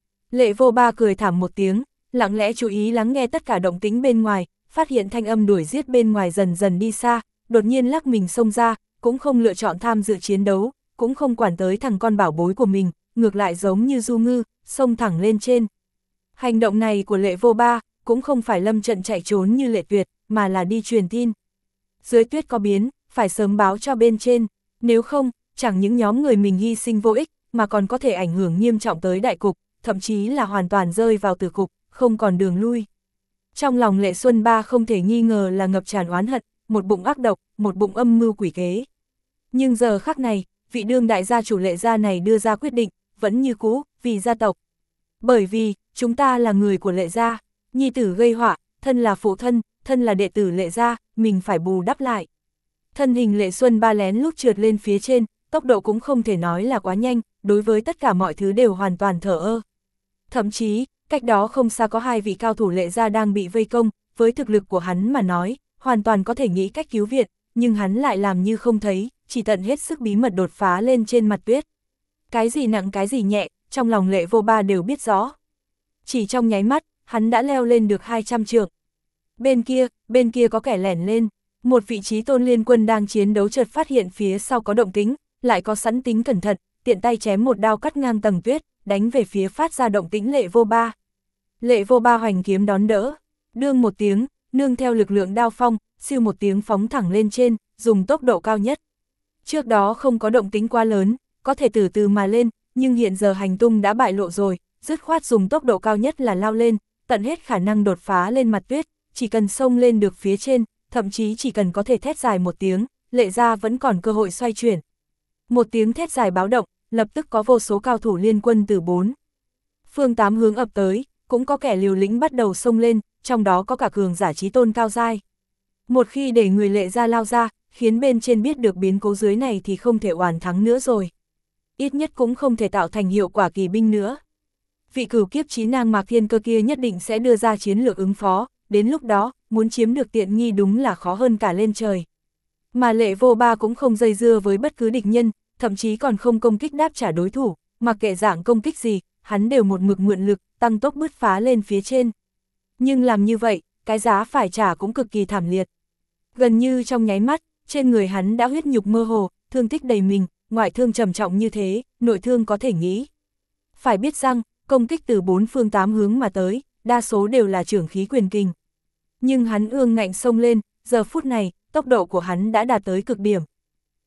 [SPEAKER 1] Lệ Vô Ba cười thảm một tiếng, lặng lẽ chú ý lắng nghe tất cả động tĩnh bên ngoài, phát hiện thanh âm đuổi giết bên ngoài dần dần đi xa, đột nhiên lắc mình xông ra, cũng không lựa chọn tham dự chiến đấu, cũng không quản tới thằng con bảo bối của mình, ngược lại giống như du ngư, xông thẳng lên trên. Hành động này của Lệ Vô Ba, cũng không phải lâm trận chạy trốn như Lệ Tuyệt, mà là đi truyền tin. Dưới tuyết có biến, phải sớm báo cho bên trên, nếu không, chẳng những nhóm người mình hy sinh vô ích, mà còn có thể ảnh hưởng nghiêm trọng tới đại cục, thậm chí là hoàn toàn rơi vào tử cục, không còn đường lui. Trong lòng Lệ Xuân Ba không thể nghi ngờ là ngập tràn oán hận, một bụng ác độc, một bụng âm mưu quỷ kế. Nhưng giờ khắc này, vị đương đại gia chủ Lệ gia này đưa ra quyết định, vẫn như cũ, vì gia tộc. Bởi vì, chúng ta là người của Lệ gia, nhi tử gây họa, thân là phụ thân, thân là đệ tử Lệ gia, mình phải bù đắp lại. Thân hình Lệ Xuân Ba lén lút trượt lên phía trên, tốc độ cũng không thể nói là quá nhanh, đối với tất cả mọi thứ đều hoàn toàn thờ ơ. Thậm chí, cách đó không xa có hai vị cao thủ Lệ gia đang bị vây công, với thực lực của hắn mà nói, hoàn toàn có thể nghĩ cách cứu viện, nhưng hắn lại làm như không thấy, chỉ tận hết sức bí mật đột phá lên trên mặt tuyết. Cái gì nặng cái gì nhẹ, trong lòng Lệ Vô Ba đều biết rõ. Chỉ trong nháy mắt, hắn đã leo lên được hai trăm trượng. Bên kia, bên kia có kẻ lẻn lên, một vị trí tôn liên quân đang chiến đấu chợt phát hiện phía sau có động tĩnh, lại có sẵn tính cẩn thận, tiện tay chém một đao cắt ngang tầng tuyết, đánh về phía phát ra động tĩnh Lệ Vô Ba. Lệ Vô Ba hoành kiếm đón đỡ, đương một tiếng, nương theo lực lượng đao phong, siêu một tiếng phóng thẳng lên trên, dùng tốc độ cao nhất. Trước đó không có động tĩnh quá lớn, có thể từ từ mà lên, nhưng hiện giờ hành tung đã bại lộ rồi, dứt khoát dùng tốc độ cao nhất là lao lên, tận hết khả năng đột phá lên mặt tuyết, chỉ cần xông lên được phía trên, thậm chí chỉ cần có thể thét dài một tiếng, Lệ gia vẫn còn cơ hội xoay chuyển. Một tiếng thét dài báo động, lập tức có vô số cao thủ liên quân từ bốn phương tám hướng ập tới, cũng có kẻ liều lĩnh bắt đầu xông lên, trong đó có cả cường giả chí tôn cao giai. Một khi để người Lệ gia lao ra, khiến bên trên biết được biến cố dưới này thì không thể oàn thắng nữa rồi. Ít nhất cũng không thể tạo thành hiệu quả kỳ binh nữa. Vị cửu kiếp chí nang Mạc Thiên Cơ kia nhất định sẽ đưa ra chiến lược ứng phó, đến lúc đó, muốn chiếm được tiện nghi đúng là khó hơn cả lên trời. Mà Lệ Vô Ba cũng không dây dưa với bất cứ địch nhân, thậm chí còn không công kích đáp trả đối thủ, mặc kệ dạng công kích gì, hắn đều một mực mượn lực, tăng tốc bứt phá lên phía trên. Nhưng làm như vậy, cái giá phải trả cũng cực kỳ thảm liệt. Gần như trong nháy mắt, trên người hắn đã huyết nhục mơ hồ, thương tích đầy mình, ngoại thương trầm trọng như thế, nội thương có thể nghĩ. Phải biết rằng, công kích từ bốn phương tám hướng mà tới, đa số đều là trưởng khí quyền kình. Nhưng hắn ương ngạnh xông lên, giờ phút này, tốc độ của hắn đã đạt tới cực điểm.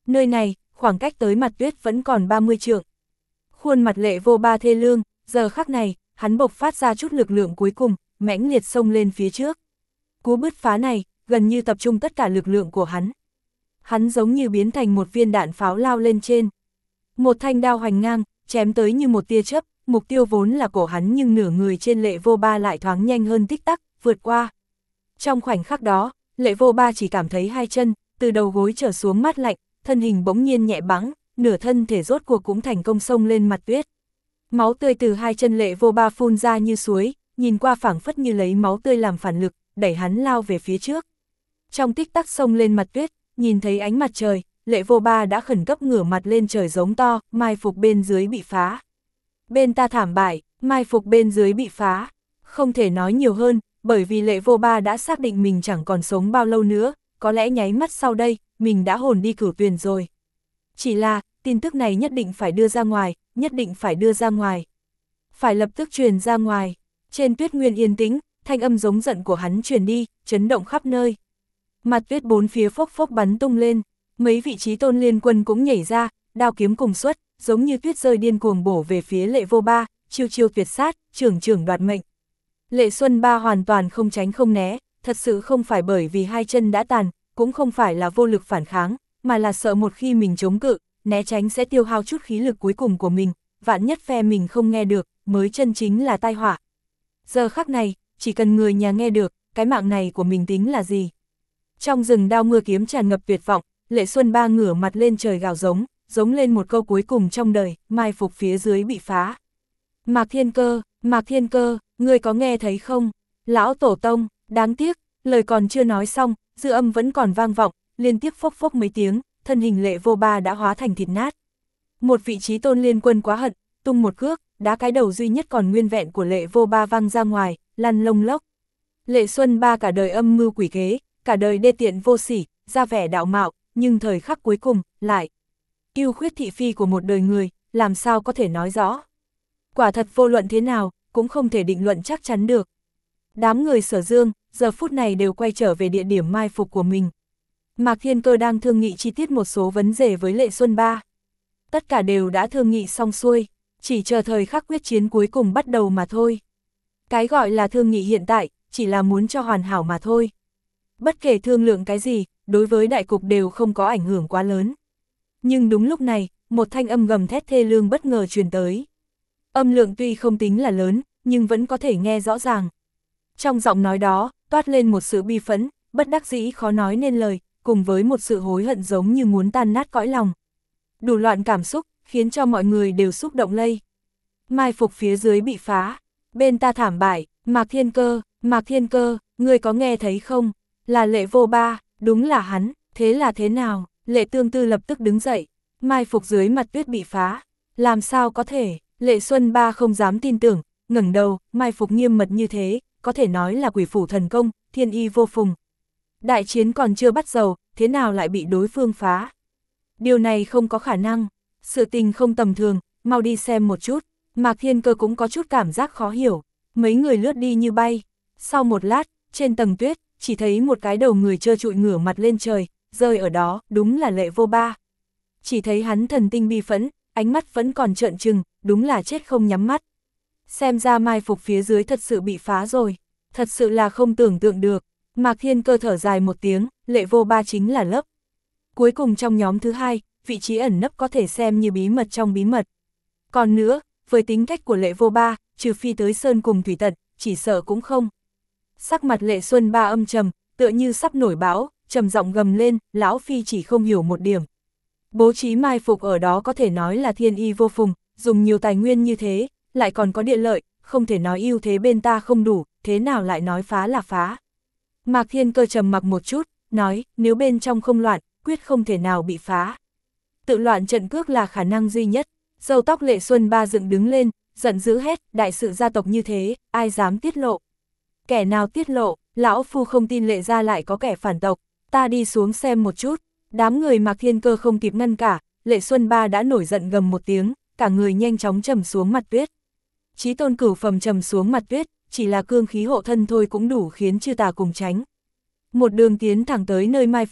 [SPEAKER 1] Nơi này, khoảng cách tới mặt tuyết vẫn còn ba mươi trượng. Khuôn mặt Lệ Vô Ba thê lương, giờ khắc này, hắn bộc phát ra chút lực lượng cuối cùng, mãnh liệt xông lên phía trước. Cú bứt phá này, gần như tập trung tất cả lực lượng của hắn. Hắn giống như biến thành một viên đạn pháo lao lên trên. Một thanh đao hoành ngang, chém tới như một tia chớp, mục tiêu vốn là cổ hắn nhưng nửa người trên Lệ Vô Ba lại thoáng nhanh hơn tích tắc, vượt qua. Trong khoảnh khắc đó, Lệ Vô Ba chỉ cảm thấy hai chân, từ đầu gối trở xuống mát lạnh, thân hình bỗng nhiên nhẹ bẫng, nửa thân thể rốt cuộc cũng thành công xông lên mặt tuyết. Máu tươi từ hai chân Lệ Vô Ba phun ra như suối, nhìn qua phảng phất như lấy máu tươi làm phản lực, đẩy hắn lao về phía trước. Trong tích tắc xông lên mặt tuyết, nhìn thấy ánh mặt trời, Lệ Vô Ba đã khẩn cấp ngửa mặt lên trời giống to, mai phục bên dưới bị phá. Bên ta thảm bại, mai phục bên dưới bị phá. Không thể nói nhiều hơn, bởi vì Lệ Vô Ba đã xác định mình chẳng còn sống bao lâu nữa, có lẽ nháy mắt sau đây, mình đã hồn đi cửu tuyền rồi. Chỉ là, tin tức này nhất định phải đưa ra ngoài, nhất định phải đưa ra ngoài. Phải lập tức truyền ra ngoài. Trên tuyết nguyên yên tĩnh, thanh âm giống giận của hắn truyền đi, chấn động khắp nơi. Mặt tuyết bốn phía phốc phốc bắn tung lên, mấy vị trí tôn liên quân cũng nhảy ra, đao kiếm cùng xuất, giống như tuyết rơi điên cuồng bổ về phía Lệ Vô Ba, chiêu chiêu tuyệt sát, trưởng trưởng đoạt mệnh. Lệ Xuân Ba hoàn toàn không tránh không né, thật sự không phải bởi vì hai chân đã tàn, cũng không phải là vô lực phản kháng, mà là sợ một khi mình chống cự, né tránh sẽ tiêu hao chút khí lực cuối cùng của mình, vạn nhất phe mình không nghe được, mới chân chính là tai họa. Giờ khắc này, chỉ cần người nhà nghe được, cái mạng này của mình tính là gì? Trong rừng đao mưa kiếm tràn ngập tuyệt vọng, Lệ Xuân Ba ngửa mặt lên trời gào giống, giống lên một câu cuối cùng trong đời, mai phục phía dưới bị phá. Mạc Thiên Cơ, Mạc Thiên Cơ, ngươi có nghe thấy không? Lão Tổ Tông, đáng tiếc, lời còn chưa nói xong, dư âm vẫn còn vang vọng, liên tiếp phốc phốc mấy tiếng, thân hình Lệ Vô Ba đã hóa thành thịt nát. Một vị trí tôn liên quân quá hận, tung một cước, đá cái đầu duy nhất còn nguyên vẹn của Lệ Vô Ba văng ra ngoài, lăn lông lốc. Lệ Xuân Ba cả đời âm mưu quỷ kế, cả đời đê tiện vô sỉ, ra vẻ đạo mạo, nhưng thời khắc cuối cùng, lại ưu khuyết thị phi của một đời người, làm sao có thể nói rõ. Quả thật vô luận thế nào, cũng không thể định luận chắc chắn được. Đám người Sở Dương, giờ phút này đều quay trở về địa điểm mai phục của mình. Mạc Thiên Cơ đang thương nghị chi tiết một số vấn đề với Lệ Xuân Ba. Tất cả đều đã thương nghị xong xuôi, chỉ chờ thời khắc quyết chiến cuối cùng bắt đầu mà thôi. Cái gọi là thương nghị hiện tại, chỉ là muốn cho hoàn hảo mà thôi. Bất kể thương lượng cái gì, đối với đại cục đều không có ảnh hưởng quá lớn. Nhưng đúng lúc này, một thanh âm gầm thét thê lương bất ngờ truyền tới. Âm lượng tuy không tính là lớn, nhưng vẫn có thể nghe rõ ràng. Trong giọng nói đó, toát lên một sự bi phẫn, bất đắc dĩ khó nói nên lời, cùng với một sự hối hận giống như muốn tan nát cõi lòng. Đủ loạn cảm xúc, khiến cho mọi người đều xúc động lây. Mai phục phía dưới bị phá, bên ta thảm bại, Mạc Thiên Cơ, Mạc Thiên Cơ, ngươi có nghe thấy không? Là Lệ Vô Ba, đúng là hắn, thế là thế nào? Lệ Tương Tư lập tức đứng dậy, mai phục dưới mặt tuyết bị phá. Làm sao có thể? Lệ Xuân Ba không dám tin tưởng, ngẩng đầu, mai phục nghiêm mật như thế, có thể nói là quỷ phủ thần công, thiên y vô phùng. Đại chiến còn chưa bắt đầu, thế nào lại bị đối phương phá? Điều này không có khả năng, sự tình không tầm thường, mau đi xem một chút. Mạc Thiên Cơ cũng có chút cảm giác khó hiểu, mấy người lướt đi như bay. Sau một lát, trên tầng tuyết, chỉ thấy một cái đầu người trơ trụi ngửa mặt lên trời, rơi ở đó, đúng là Lệ Vô Ba. Chỉ thấy hắn thần tinh bi phẫn, ánh mắt vẫn còn trợn trừng, đúng là chết không nhắm mắt. Xem ra mai phục phía dưới thật sự bị phá rồi, thật sự là không tưởng tượng được. Mạc Thiên Cơ thở dài một tiếng, Lệ Vô Ba chính là lớp. Cuối cùng trong nhóm thứ hai, vị trí ẩn nấp có thể xem như bí mật trong bí mật. Còn nữa, với tính cách của Lệ Vô Ba, trừ phi tới sơn cùng thủy tận, chỉ sợ cũng không. Sắc mặt Lệ Xuân Ba âm trầm, tựa như sắp nổi bão, trầm giọng gầm lên, lão phi chỉ không hiểu một điểm. Bố trí mai phục ở đó có thể nói là thiên y vô phùng, dùng nhiều tài nguyên như thế, lại còn có địa lợi, không thể nói ưu thế bên ta không đủ, thế nào lại nói phá là phá. Mạc Thiên Cơ trầm mặc một chút, nói, nếu bên trong không loạn, quyết không thể nào bị phá. Tự loạn trận cước là khả năng duy nhất. Râu tóc Lệ Xuân Ba dựng đứng lên, giận dữ hét, đại sự gia tộc như thế, ai dám tiết lộ. Kẻ nào tiết lộ, lão phu không tin Lệ gia lại có kẻ phản tộc, ta đi xuống xem một chút. Đám người Mạc Thiên Cơ không kịp ngăn cả, Lệ Xuân Ba đã nổi giận gầm một tiếng, cả người nhanh chóng trầm xuống mặt tuyết. Chí tôn cửu phẩm trầm xuống mặt tuyết, chỉ là cương khí hộ thân thôi cũng đủ khiến chư tà cùng tránh. Một đường tiến thẳng tới nơi mai phục,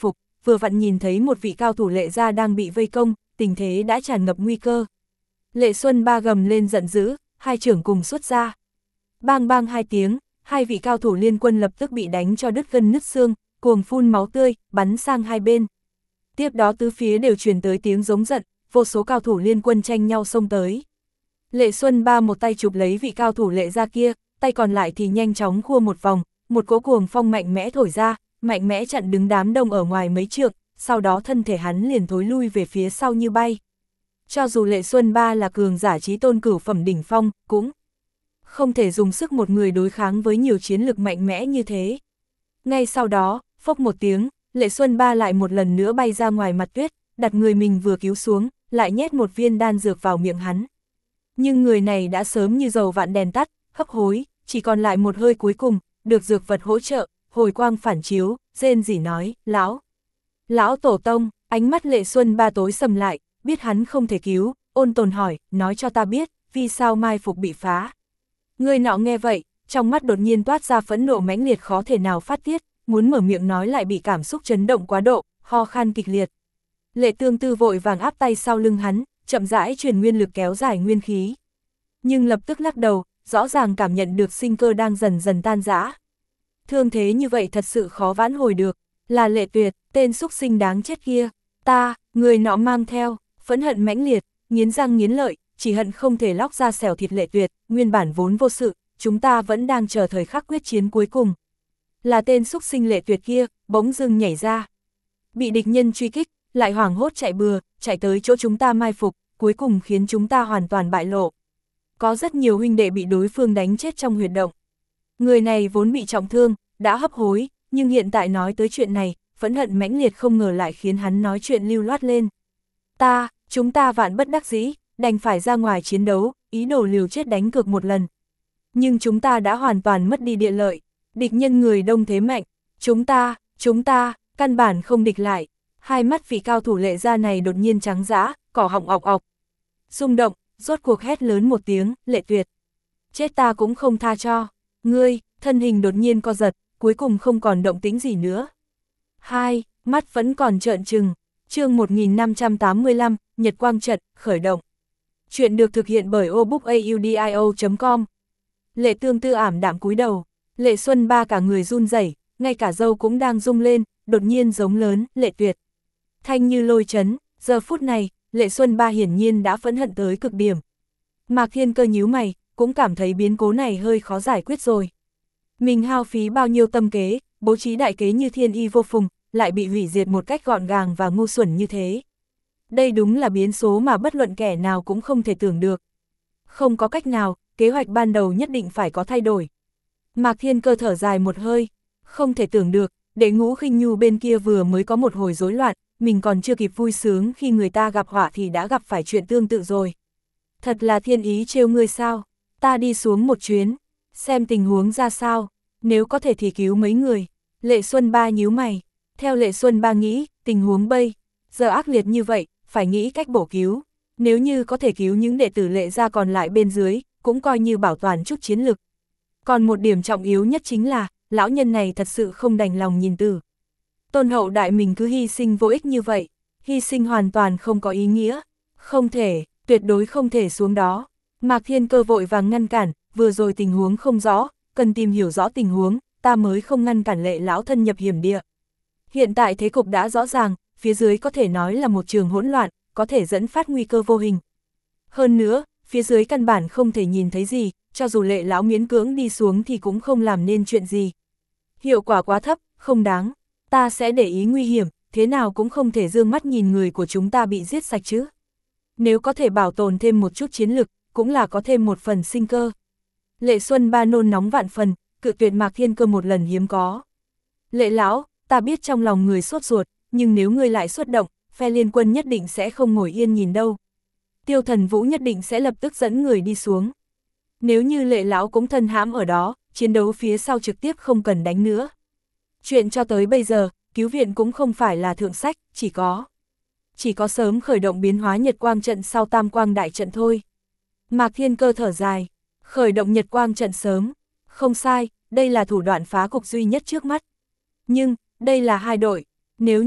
[SPEAKER 1] vừa vặn nhìn thấy một vị cao thủ Lệ gia đang bị vây công, tình thế đã tràn ngập nguy cơ. Lệ Xuân Ba gầm lên giận dữ, hai trưởng cùng xuất ra. Bang bang hai tiếng, hai vị cao thủ liên quân lập tức bị đánh cho đứt gân nứt xương, cuồng phun máu tươi, bắn sang hai bên. Tiếp đó tứ phía đều truyền tới tiếng giống giận, vô số cao thủ liên quân tranh nhau xông tới. Lệ Xuân Ba một tay chụp lấy vị cao thủ Lệ gia kia, tay còn lại thì nhanh chóng khua một vòng, một cỗ cuồng phong mạnh mẽ thổi ra, mạnh mẽ chặn đứng đám đông ở ngoài mấy trượng, sau đó thân thể hắn liền thối lui về phía sau như bay. Cho dù Lệ Xuân Ba là cường giả chí tôn cửu phẩm đỉnh phong, cũng không thể dùng sức một người đối kháng với nhiều chiến lực mạnh mẽ như thế. Ngay sau đó, phốc một tiếng, Lệ Xuân Ba lại một lần nữa bay ra ngoài mặt tuyết, đặt người mình vừa cứu xuống, lại nhét một viên đan dược vào miệng hắn. Nhưng người này đã sớm như dầu vạn đèn tắt, hấp hối, chỉ còn lại một hơi cuối cùng, được dược vật hỗ trợ, hồi quang phản chiếu, rên rỉ nói, lão. Lão tổ tông, ánh mắt Lệ Xuân Ba tối sầm lại, biết hắn không thể cứu, ôn tồn hỏi, nói cho ta biết, vì sao mai phục bị phá. Người nọ nghe vậy, trong mắt đột nhiên toát ra phẫn nộ mãnh liệt khó thể nào phát tiết, muốn mở miệng nói lại bị cảm xúc chấn động quá độ, ho khan kịch liệt. Lệ Tương Tư vội vàng áp tay sau lưng hắn, chậm rãi truyền nguyên lực kéo dài nguyên khí. Nhưng lập tức lắc đầu, rõ ràng cảm nhận được sinh cơ đang dần dần tan rã. Thương thế như vậy thật sự khó vãn hồi được, là Lệ Tuyệt, tên xúc sinh đáng chết kia. Ta, người nọ mang theo, phẫn hận mãnh liệt, nghiến răng nghiến lợi, chỉ hận không thể lóc ra xẻo thịt Lệ Tuyệt, nguyên bản vốn vô sự, chúng ta vẫn đang chờ thời khắc quyết chiến cuối cùng. Là tên xúc sinh Lệ Tuyệt kia, bỗng dưng nhảy ra. Bị địch nhân truy kích, lại hoảng hốt chạy bừa, chạy tới chỗ chúng ta mai phục, cuối cùng khiến chúng ta hoàn toàn bại lộ. Có rất nhiều huynh đệ bị đối phương đánh chết trong huyệt động. Người này vốn bị trọng thương, đã hấp hối, nhưng hiện tại nói tới chuyện này, phẫn hận mãnh liệt không ngờ lại khiến hắn nói chuyện lưu loát lên. Ta, chúng ta vạn bất đắc dĩ, đành phải ra ngoài chiến đấu, ý đồ liều chết đánh cược một lần. Nhưng chúng ta đã hoàn toàn mất đi địa lợi, địch nhân người đông thế mạnh, chúng ta, chúng ta, căn bản không địch lại. Hai mắt vị cao thủ Lệ gia này đột nhiên trắng dã, cỏ họng ọc ọc. Rung động, rốt cuộc hét lớn một tiếng, Lệ Tuyệt. Chết ta cũng không tha cho. Ngươi, thân hình đột nhiên co giật, cuối cùng không còn động tĩnh gì nữa. Hai, mắt vẫn còn trợn trừng. Chương một nghìn năm trăm tám mươi lăm, Nhật Quang Trận, khởi động. Chuyện được thực hiện bởi obookaudio chấm com. Lệ Tương Tư ảm đạm cúi đầu. Lệ Xuân Ba cả người run rẩy, ngay cả râu cũng đang rung lên, đột nhiên giống lớn, Lệ Tuyệt. Thanh như lôi chấn, giờ phút này, Lệ Xuân Ba hiển nhiên đã phẫn hận tới cực điểm. Mạc Thiên Cơ nhíu mày, cũng cảm thấy biến cố này hơi khó giải quyết rồi. Mình hao phí bao nhiêu tâm kế, bố trí đại kế như thiên y vô phùng, lại bị hủy diệt một cách gọn gàng và ngu xuẩn như thế. Đây đúng là biến số mà bất luận kẻ nào cũng không thể tưởng được. Không có cách nào, kế hoạch ban đầu nhất định phải có thay đổi. Mạc Thiên Cơ thở dài một hơi, không thể tưởng được, Đệ Ngũ Khinh Nhu bên kia vừa mới có một hồi rối loạn, mình còn chưa kịp vui sướng khi người ta gặp họa thì đã gặp phải chuyện tương tự rồi. Thật là thiên ý trêu ngươi sao, ta đi xuống một chuyến, xem tình huống ra sao, nếu có thể thì cứu mấy người. Lệ Xuân Ba nhíu mày, theo Lệ Xuân Ba nghĩ, tình huống bây giờ ác liệt như vậy, phải nghĩ cách bổ cứu. Nếu như có thể cứu những đệ tử Lệ gia còn lại bên dưới, cũng coi như bảo toàn chút chiến lực. Còn một điểm trọng yếu nhất chính là, lão nhân này thật sự không đành lòng nhìn tử. Tôn hậu đại mình cứ hy sinh vô ích như vậy, hy sinh hoàn toàn không có ý nghĩa. Không thể, tuyệt đối không thể xuống đó. Mạc Thiên Cơ vội vàng ngăn cản, vừa rồi tình huống không rõ, cần tìm hiểu rõ tình huống, ta mới không ngăn cản Lệ lão thân nhập hiểm địa. Hiện tại thế cục đã rõ ràng, phía dưới có thể nói là một trường hỗn loạn, có thể dẫn phát nguy cơ vô hình. Hơn nữa, phía dưới căn bản không thể nhìn thấy gì, cho dù Lệ lão miễn cưỡng đi xuống thì cũng không làm nên chuyện gì. Hiệu quả quá thấp, không đáng. Ta sẽ để ý nguy hiểm, thế nào cũng không thể dương mắt nhìn người của chúng ta bị giết sạch chứ. Nếu có thể bảo tồn thêm một chút chiến lực, cũng là có thêm một phần sinh cơ. Lệ Xuân Ba nôn nóng vạn phần, cự tuyệt Mạc Thiên Cơ một lần hiếm có. Lệ lão, ta biết trong lòng người sốt ruột, nhưng nếu ngươi lại xuất động, phe liên quân nhất định sẽ không ngồi yên nhìn đâu. Tiêu Thần Vũ nhất định sẽ lập tức dẫn người đi xuống. Nếu như Lệ lão cũng thân hãm ở đó, chiến đấu phía sau trực tiếp không cần đánh nữa. Chuyện cho tới bây giờ, cứu viện cũng không phải là thượng sách, chỉ có chỉ có sớm khởi động biến hóa Nhật Quang trận sau Tam Quang đại trận thôi. Mạc Thiên Cơ thở dài, khởi động Nhật Quang trận sớm, không sai, đây là thủ đoạn phá cục duy nhất trước mắt. Nhưng, đây là hai đội, nếu như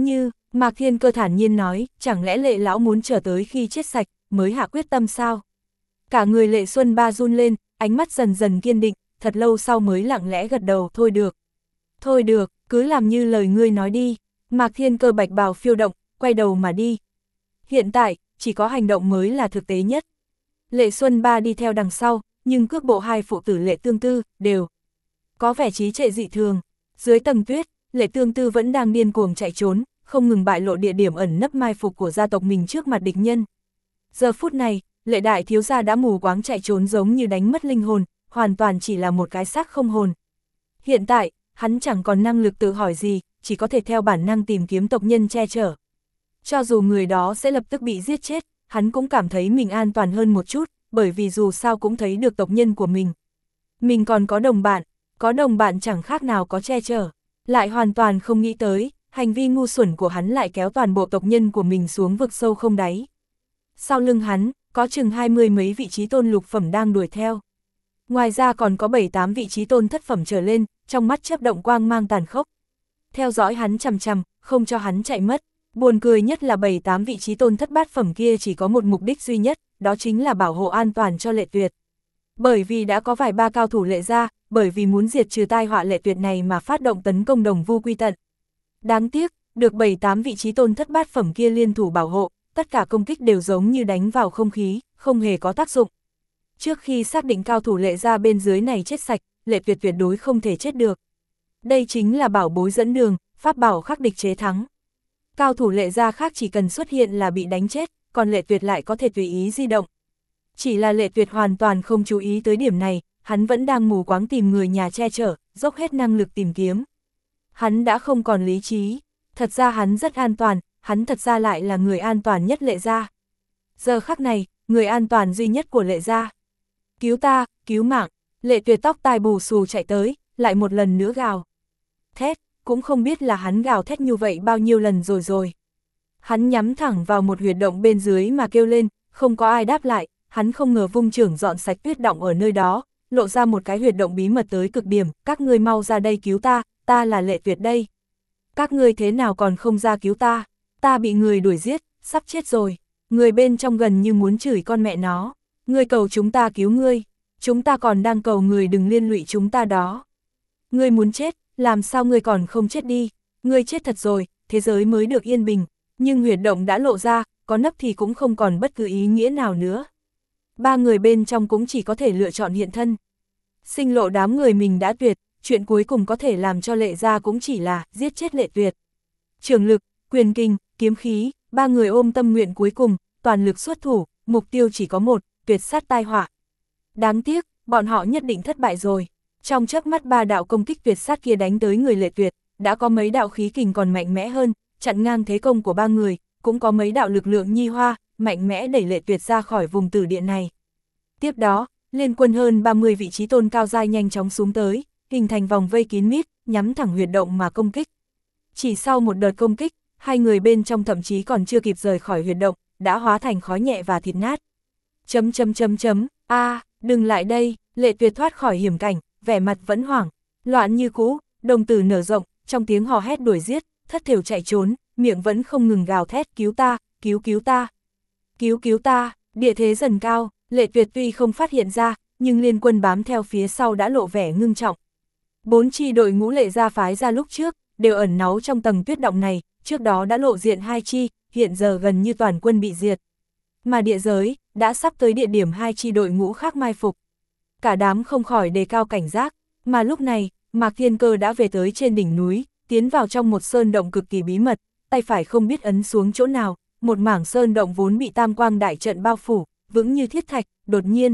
[SPEAKER 1] Mạc Thiên Cơ thản nhiên nói, chẳng lẽ Lệ lão muốn chờ tới khi chết sạch, mới hạ quyết tâm sao? Cả người Lệ Xuân Ba run lên, ánh mắt dần dần kiên định, thật lâu sau mới lặng lẽ gật đầu, thôi được. Thôi được, cứ làm như lời ngươi nói đi. Mạc Thiên Cơ bạch bào phiêu động, quay đầu mà đi. Hiện tại, chỉ có hành động mới là thực tế nhất. Lệ Xuân Ba đi theo đằng sau, nhưng cước bộ hai phụ tử Lệ Tương Tư, đều có vẻ trí trệ dị thường. Dưới tầng tuyết, Lệ Tương Tư vẫn đang điên cuồng chạy trốn, không ngừng bại lộ địa điểm ẩn nấp mai phục của gia tộc mình trước mặt địch nhân. Giờ phút này, Lệ đại thiếu gia đã mù quáng chạy trốn giống như đánh mất linh hồn, hoàn toàn chỉ là một cái xác không hồn. Hiện tại, hắn chẳng còn năng lực tự hỏi gì, chỉ có thể theo bản năng tìm kiếm tộc nhân che chở. Cho dù người đó sẽ lập tức bị giết chết, hắn cũng cảm thấy mình an toàn hơn một chút, bởi vì dù sao cũng thấy được tộc nhân của mình. Mình còn có đồng bạn, có đồng bạn chẳng khác nào có che chở, lại hoàn toàn không nghĩ tới, hành vi ngu xuẩn của hắn lại kéo toàn bộ tộc nhân của mình xuống vực sâu không đáy. Sau lưng hắn, có chừng hai mươi mấy vị trí tôn lục phẩm đang đuổi theo. Ngoài ra còn có bảy tám vị trí tôn thất phẩm trở lên, trong mắt chớp động quang mang tàn khốc. Theo dõi hắn chằm chằm, không cho hắn chạy mất. Buồn cười nhất là bảy tám vị trí tôn thất bát phẩm kia chỉ có một mục đích duy nhất, đó chính là bảo hộ an toàn cho Lệ Tuyệt. Bởi vì đã có vài ba cao thủ Lệ gia, bởi vì muốn diệt trừ tai họa Lệ Tuyệt này mà phát động tấn công Đồng Vu Quy Tận. Đáng tiếc, được bảy tám vị trí tôn thất bát phẩm kia liên thủ bảo hộ, tất cả công kích đều giống như đánh vào không khí, không hề có tác dụng. Trước khi xác định cao thủ Lệ gia bên dưới này chết sạch, Lệ Tuyệt tuyệt đối không thể chết được. Đây chính là bảo bối dẫn đường, pháp bảo khắc địch chế thắng. Cao thủ Lệ gia khác chỉ cần xuất hiện là bị đánh chết, còn Lệ Tuyệt lại có thể tùy ý di động. Chỉ là Lệ Tuyệt hoàn toàn không chú ý tới điểm này, hắn vẫn đang mù quáng tìm người nhà che chở, dốc hết năng lực tìm kiếm. Hắn đã không còn lý trí, thật ra hắn rất an toàn, hắn thật ra lại là người an toàn nhất Lệ gia. Giờ khắc này, người an toàn duy nhất của Lệ gia. Cứu ta, cứu mạng, Lệ Tuyệt tóc tai bù xù chạy tới, lại một lần nữa gào. Thét, cũng không biết là hắn gào thét như vậy bao nhiêu lần rồi rồi. Hắn nhắm thẳng vào một huyệt động bên dưới mà kêu lên, không có ai đáp lại, hắn không ngờ vung chưởng dọn sạch tuyết động ở nơi đó, lộ ra một cái huyệt động bí mật tới cực điểm, các ngươi mau ra đây cứu ta, ta là Lệ Tuyệt đây. Các ngươi thế nào còn không ra cứu ta, ta bị người đuổi giết, sắp chết rồi, người bên trong gần như muốn chửi con mẹ nó, ngươi cầu chúng ta cứu ngươi, chúng ta còn đang cầu người đừng liên lụy chúng ta đó. Ngươi muốn chết, làm sao ngươi còn không chết đi, ngươi chết thật rồi, thế giới mới được yên bình, nhưng huyệt động đã lộ ra, có nấp thì cũng không còn bất cứ ý nghĩa nào nữa. Ba người bên trong cũng chỉ có thể lựa chọn hiện thân. Sinh lộ đám người mình đã tuyệt, chuyện cuối cùng có thể làm cho Lệ gia cũng chỉ là giết chết Lệ Tuyệt. Trường lực, quyền kinh, kiếm khí, ba người ôm tâm nguyện cuối cùng, toàn lực xuất thủ, mục tiêu chỉ có một, tuyệt sát tai họa. Đáng tiếc, bọn họ nhất định thất bại rồi. Trong chớp mắt ba đạo công kích tuyệt sát kia đánh tới người Lệ Tuyệt, đã có mấy đạo khí kình còn mạnh mẽ hơn, chặn ngang thế công của ba người, cũng có mấy đạo lực lượng nhi hoa, mạnh mẽ đẩy Lệ Tuyệt ra khỏi vùng tử địa này. Tiếp đó, liên quân hơn ba mươi vị trí tôn cao giai nhanh chóng xuống tới, hình thành vòng vây kín mít, nhắm thẳng huyệt động mà công kích. Chỉ sau một đợt công kích, hai người bên trong thậm chí còn chưa kịp rời khỏi huyệt động, đã hóa thành khói nhẹ và thịt nát. Chấm chấm chấm chấm, a, đừng lại đây, Lệ Tuyệt thoát khỏi hiểm cảnh, vẻ mặt vẫn hoảng, loạn như cũ, đồng tử nở rộng, trong tiếng hò hét đuổi giết, thất thểu chạy trốn, miệng vẫn không ngừng gào thét cứu ta, cứu cứu ta, cứu cứu ta, địa thế dần cao, Lệ Tuyệt tuy không phát hiện ra, nhưng liên quân bám theo phía sau đã lộ vẻ ngưng trọng. Bốn chi đội ngũ Lệ gia phái ra lúc trước, đều ẩn náu trong tầng tuyết động này, trước đó đã lộ diện hai chi, hiện giờ gần như toàn quân bị diệt. Mà địa giới, đã sắp tới địa điểm hai chi đội ngũ khác mai phục. Cả đám không khỏi đề cao cảnh giác, mà lúc này, Mạc Thiên Cơ đã về tới trên đỉnh núi, tiến vào trong một sơn động cực kỳ bí mật, tay phải không biết ấn xuống chỗ nào, một mảng sơn động vốn bị tam quang đại trận bao phủ, vững như thiết thạch, đột nhiên.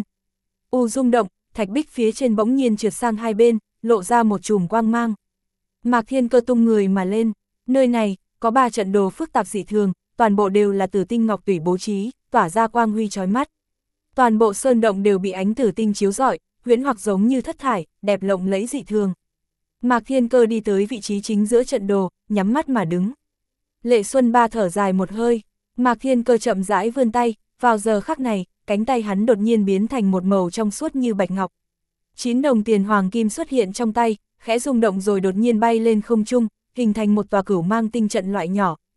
[SPEAKER 1] U rung động, thạch bích phía trên bỗng nhiên trượt sang hai bên, lộ ra một chùm quang mang. Mạc Thiên Cơ tung người mà lên, nơi này, có ba trận đồ phức tạp dị thường, toàn bộ đều là tử tinh ngọc tủy bố trí, tỏa ra quang huy chói mắt. Toàn bộ sơn động đều bị ánh tử tinh chiếu rọi, huyễn hoặc giống như thất thải, đẹp lộng lẫy dị thường. Mạc Thiên Cơ đi tới vị trí chính giữa trận đồ, nhắm mắt mà đứng. Lệ Xuân Ba thở dài một hơi, Mạc Thiên Cơ chậm rãi vươn tay, vào giờ khắc này, cánh tay hắn đột nhiên biến thành một màu trong suốt như bạch ngọc. Chín đồng tiền hoàng kim xuất hiện trong tay, khẽ rung động rồi đột nhiên bay lên không trung, hình thành một tòa cửu mang tinh trận loại nhỏ,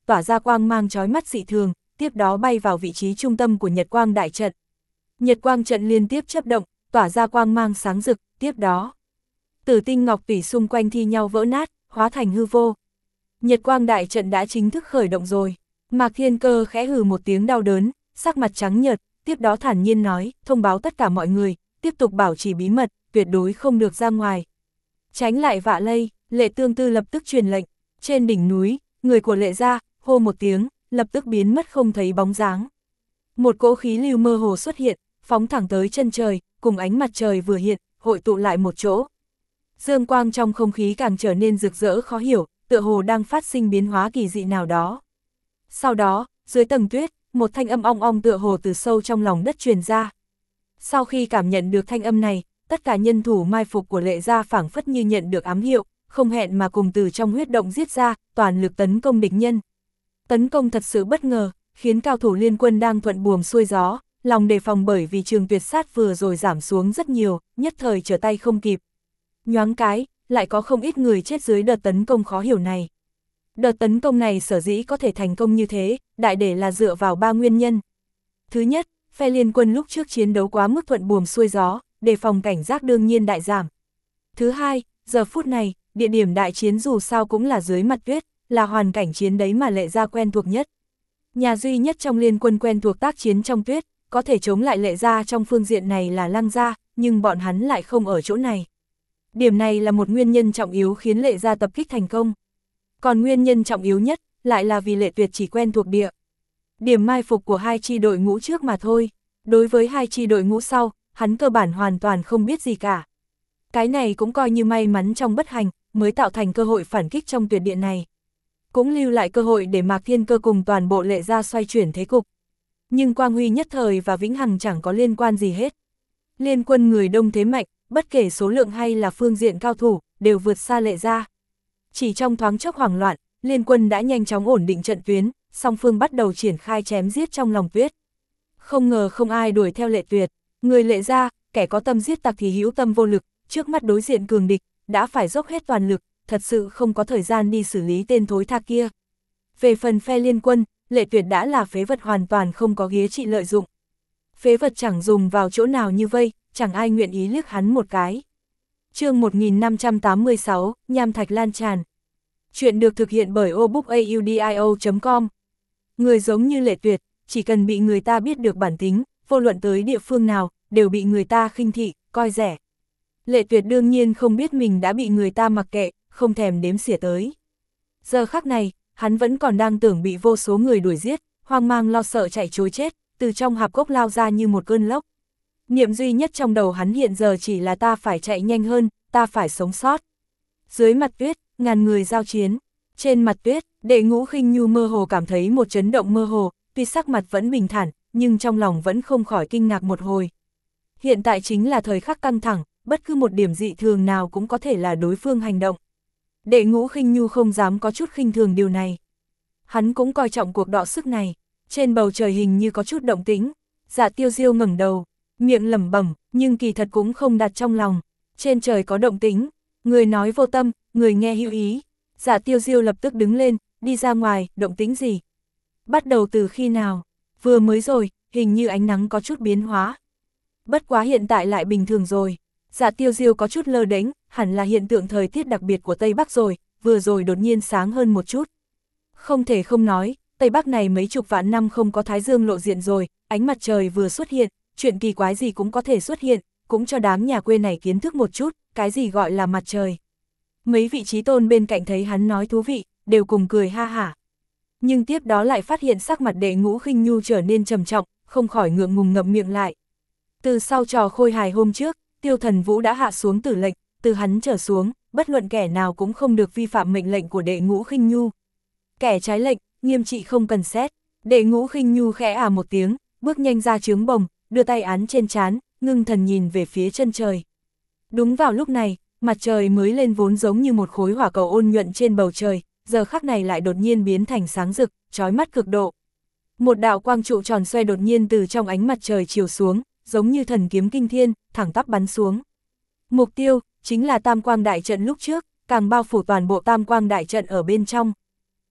[SPEAKER 1] tỏa ra quang mang chói mắt dị thường, tiếp đó bay vào vị trí trung tâm của Nhật Quang đại trận. Nhật Quang trận liên tiếp chớp động, tỏa ra quang mang sáng rực, tiếp đó Tử tinh ngọc tủy xung quanh thi nhau vỡ nát, hóa thành hư vô. Nhật Quang đại trận đã chính thức khởi động rồi. Mạc Thiên Cơ khẽ hừ một tiếng đau đớn, sắc mặt trắng nhợt, tiếp đó thản nhiên nói, thông báo tất cả mọi người, tiếp tục bảo trì bí mật, tuyệt đối không được ra ngoài. Tránh lại vạ lây, Lệ Tương Tư lập tức truyền lệnh. Trên đỉnh núi, người của Lệ gia hô một tiếng, lập tức biến mất không thấy bóng dáng. Một cỗ khí lưu mơ hồ xuất hiện, phóng thẳng tới chân trời, cùng ánh mặt trời vừa hiện, hội tụ lại một chỗ. Dương quang trong không khí càng trở nên rực rỡ khó hiểu, tựa hồ đang phát sinh biến hóa kỳ dị nào đó. Sau đó, dưới tầng tuyết, một thanh âm ong ong tựa hồ từ sâu trong lòng đất truyền ra. Sau khi cảm nhận được thanh âm này, tất cả nhân thủ mai phục của Lệ gia phảng phất như nhận được ám hiệu, không hẹn mà cùng từ trong huyết động giết ra, toàn lực tấn công địch nhân. Tấn công thật sự bất ngờ, khiến cao thủ liên quân đang thuận buồm xuôi gió, lòng đề phòng bởi vì trường tuyệt sát vừa rồi giảm xuống rất nhiều, nhất thời trở tay không kịp. Nhoáng cái, lại có không ít người chết dưới đợt tấn công khó hiểu này. Đợt tấn công này sở dĩ có thể thành công như thế, đại để là dựa vào ba nguyên nhân. Thứ nhất, phe liên quân lúc trước chiến đấu quá mức thuận buồm xuôi gió, đề phòng cảnh giác đương nhiên đại giảm. Thứ hai, giờ phút này, địa điểm đại chiến dù sao cũng là dưới mặt tuyết, là hoàn cảnh chiến đấy mà Lệ gia quen thuộc nhất. Nhà duy nhất trong liên quân quen thuộc tác chiến trong tuyết, có thể chống lại Lệ gia trong phương diện này là Lăng gia, nhưng bọn hắn lại không ở chỗ này. Điểm này là một nguyên nhân trọng yếu khiến Lệ gia tập kích thành công. Còn nguyên nhân trọng yếu nhất, lại là vì Lệ Tuyệt chỉ quen thuộc địa điểm mai phục của hai chi đội ngũ trước mà thôi. Đối với hai chi đội ngũ sau, hắn cơ bản hoàn toàn không biết gì cả. Cái này cũng coi như may mắn trong bất hành, mới tạo thành cơ hội phản kích trong tuyệt địa này. Cũng lưu lại cơ hội để Mạc Thiên Cơ cùng toàn bộ Lệ gia xoay chuyển thế cục. Nhưng quang huy nhất thời và vĩnh hằng chẳng có liên quan gì hết. Liên quân người đông thế mạnh, bất kể số lượng hay là phương diện cao thủ, đều vượt xa Lệ gia. Chỉ trong thoáng chốc hoảng loạn, liên quân đã nhanh chóng ổn định trận tuyến, song phương bắt đầu triển khai chém giết trong lòng tuyết. Không ngờ không ai đuổi theo Lệ Tuyệt, người Lệ gia, kẻ có tâm giết tặc thì hữu tâm vô lực, trước mắt đối diện cường địch, đã phải dốc hết toàn lực, thật sự không có thời gian đi xử lý tên thối tha kia. Về phần phe liên quân, Lệ Tuyệt đã là phế vật hoàn toàn không có ghế trị lợi dụng. Phế vật chẳng dùng vào chỗ nào như vây, chẳng ai nguyện ý liếc hắn một cái. Chương một nghìn năm trăm tám mươi sáu, Nham thạch lan tràn. Chuyện được thực hiện bởi obookaudio chấm com. Người giống như Lệ Tuyệt, chỉ cần bị người ta biết được bản tính, vô luận tới địa phương nào, đều bị người ta khinh thị, coi rẻ. Lệ Tuyệt đương nhiên không biết mình đã bị người ta mặc kệ, không thèm đếm xỉa tới. Giờ khắc này, hắn vẫn còn đang tưởng bị vô số người đuổi giết, hoang mang lo sợ chạy trối chết, từ trong hạp cốc lao ra như một cơn lốc. Niệm duy nhất trong đầu hắn hiện giờ chỉ là ta phải chạy nhanh hơn, ta phải sống sót. Dưới mặt tuyết, ngàn người giao chiến. Trên mặt tuyết, Đệ Ngũ Khinh Nhu mơ hồ cảm thấy một chấn động mơ hồ, tuy sắc mặt vẫn bình thản, nhưng trong lòng vẫn không khỏi kinh ngạc một hồi. Hiện tại chính là thời khắc căng thẳng, bất cứ một điểm dị thường nào cũng có thể là đối phương hành động. Đệ Ngũ Khinh Nhu không dám có chút khinh thường điều này. Hắn cũng coi trọng cuộc đọ sức này. Trên bầu trời hình như có chút động tĩnh. Dạ Tiêu Diêu ngẩng đầu, miệng lẩm bẩm, nhưng kỳ thật cũng không đặt trong lòng. Trên trời có động tĩnh, người nói vô tâm, người nghe hữu ý. Dạ Tiêu Diêu lập tức đứng lên, đi ra ngoài, động tĩnh gì? Bắt đầu từ khi nào? Vừa mới rồi, hình như ánh nắng có chút biến hóa. Bất quá hiện tại lại bình thường rồi. Dạ Tiêu Diêu có chút lơ đễnh, hẳn là hiện tượng thời tiết đặc biệt của Tây Bắc rồi, vừa rồi đột nhiên sáng hơn một chút. Không thể không nói, Tây Bắc này mấy chục vạn năm không có thái dương lộ diện rồi, ánh mặt trời vừa xuất hiện, chuyện kỳ quái gì cũng có thể xuất hiện, cũng cho đám nhà quê này kiến thức một chút, cái gì gọi là mặt trời. Mấy vị trí tôn bên cạnh thấy hắn nói thú vị, đều cùng cười ha hả. Nhưng tiếp đó lại phát hiện sắc mặt Đệ Ngũ Khinh Nhu trở nên trầm trọng, không khỏi ngượng ngùng ngậm miệng lại. Từ sau trò khôi hài hôm trước, Tiêu Thần Vũ đã hạ xuống tử lệnh, từ hắn trở xuống, bất luận kẻ nào cũng không được vi phạm mệnh lệnh của Đệ Ngũ Khinh Nhu. Kẻ trái lệnh, nghiêm trị không cần xét. Đệ Ngũ Khinh Nhu khẽ à một tiếng, bước nhanh ra trướng bồng, đưa tay án trên trán, ngưng thần nhìn về phía chân trời. Đúng vào lúc này, mặt trời mới lên vốn giống như một khối hỏa cầu ôn nhuận trên bầu trời, giờ khắc này lại đột nhiên biến thành sáng rực, chói mắt cực độ. Một đạo quang trụ tròn xoay đột nhiên từ trong ánh mặt trời chiếu xuống, giống như thần kiếm kinh thiên, thẳng tắp bắn xuống. Mục tiêu chính là Tam Quang đại trận lúc trước, càng bao phủ toàn bộ Tam Quang đại trận ở bên trong.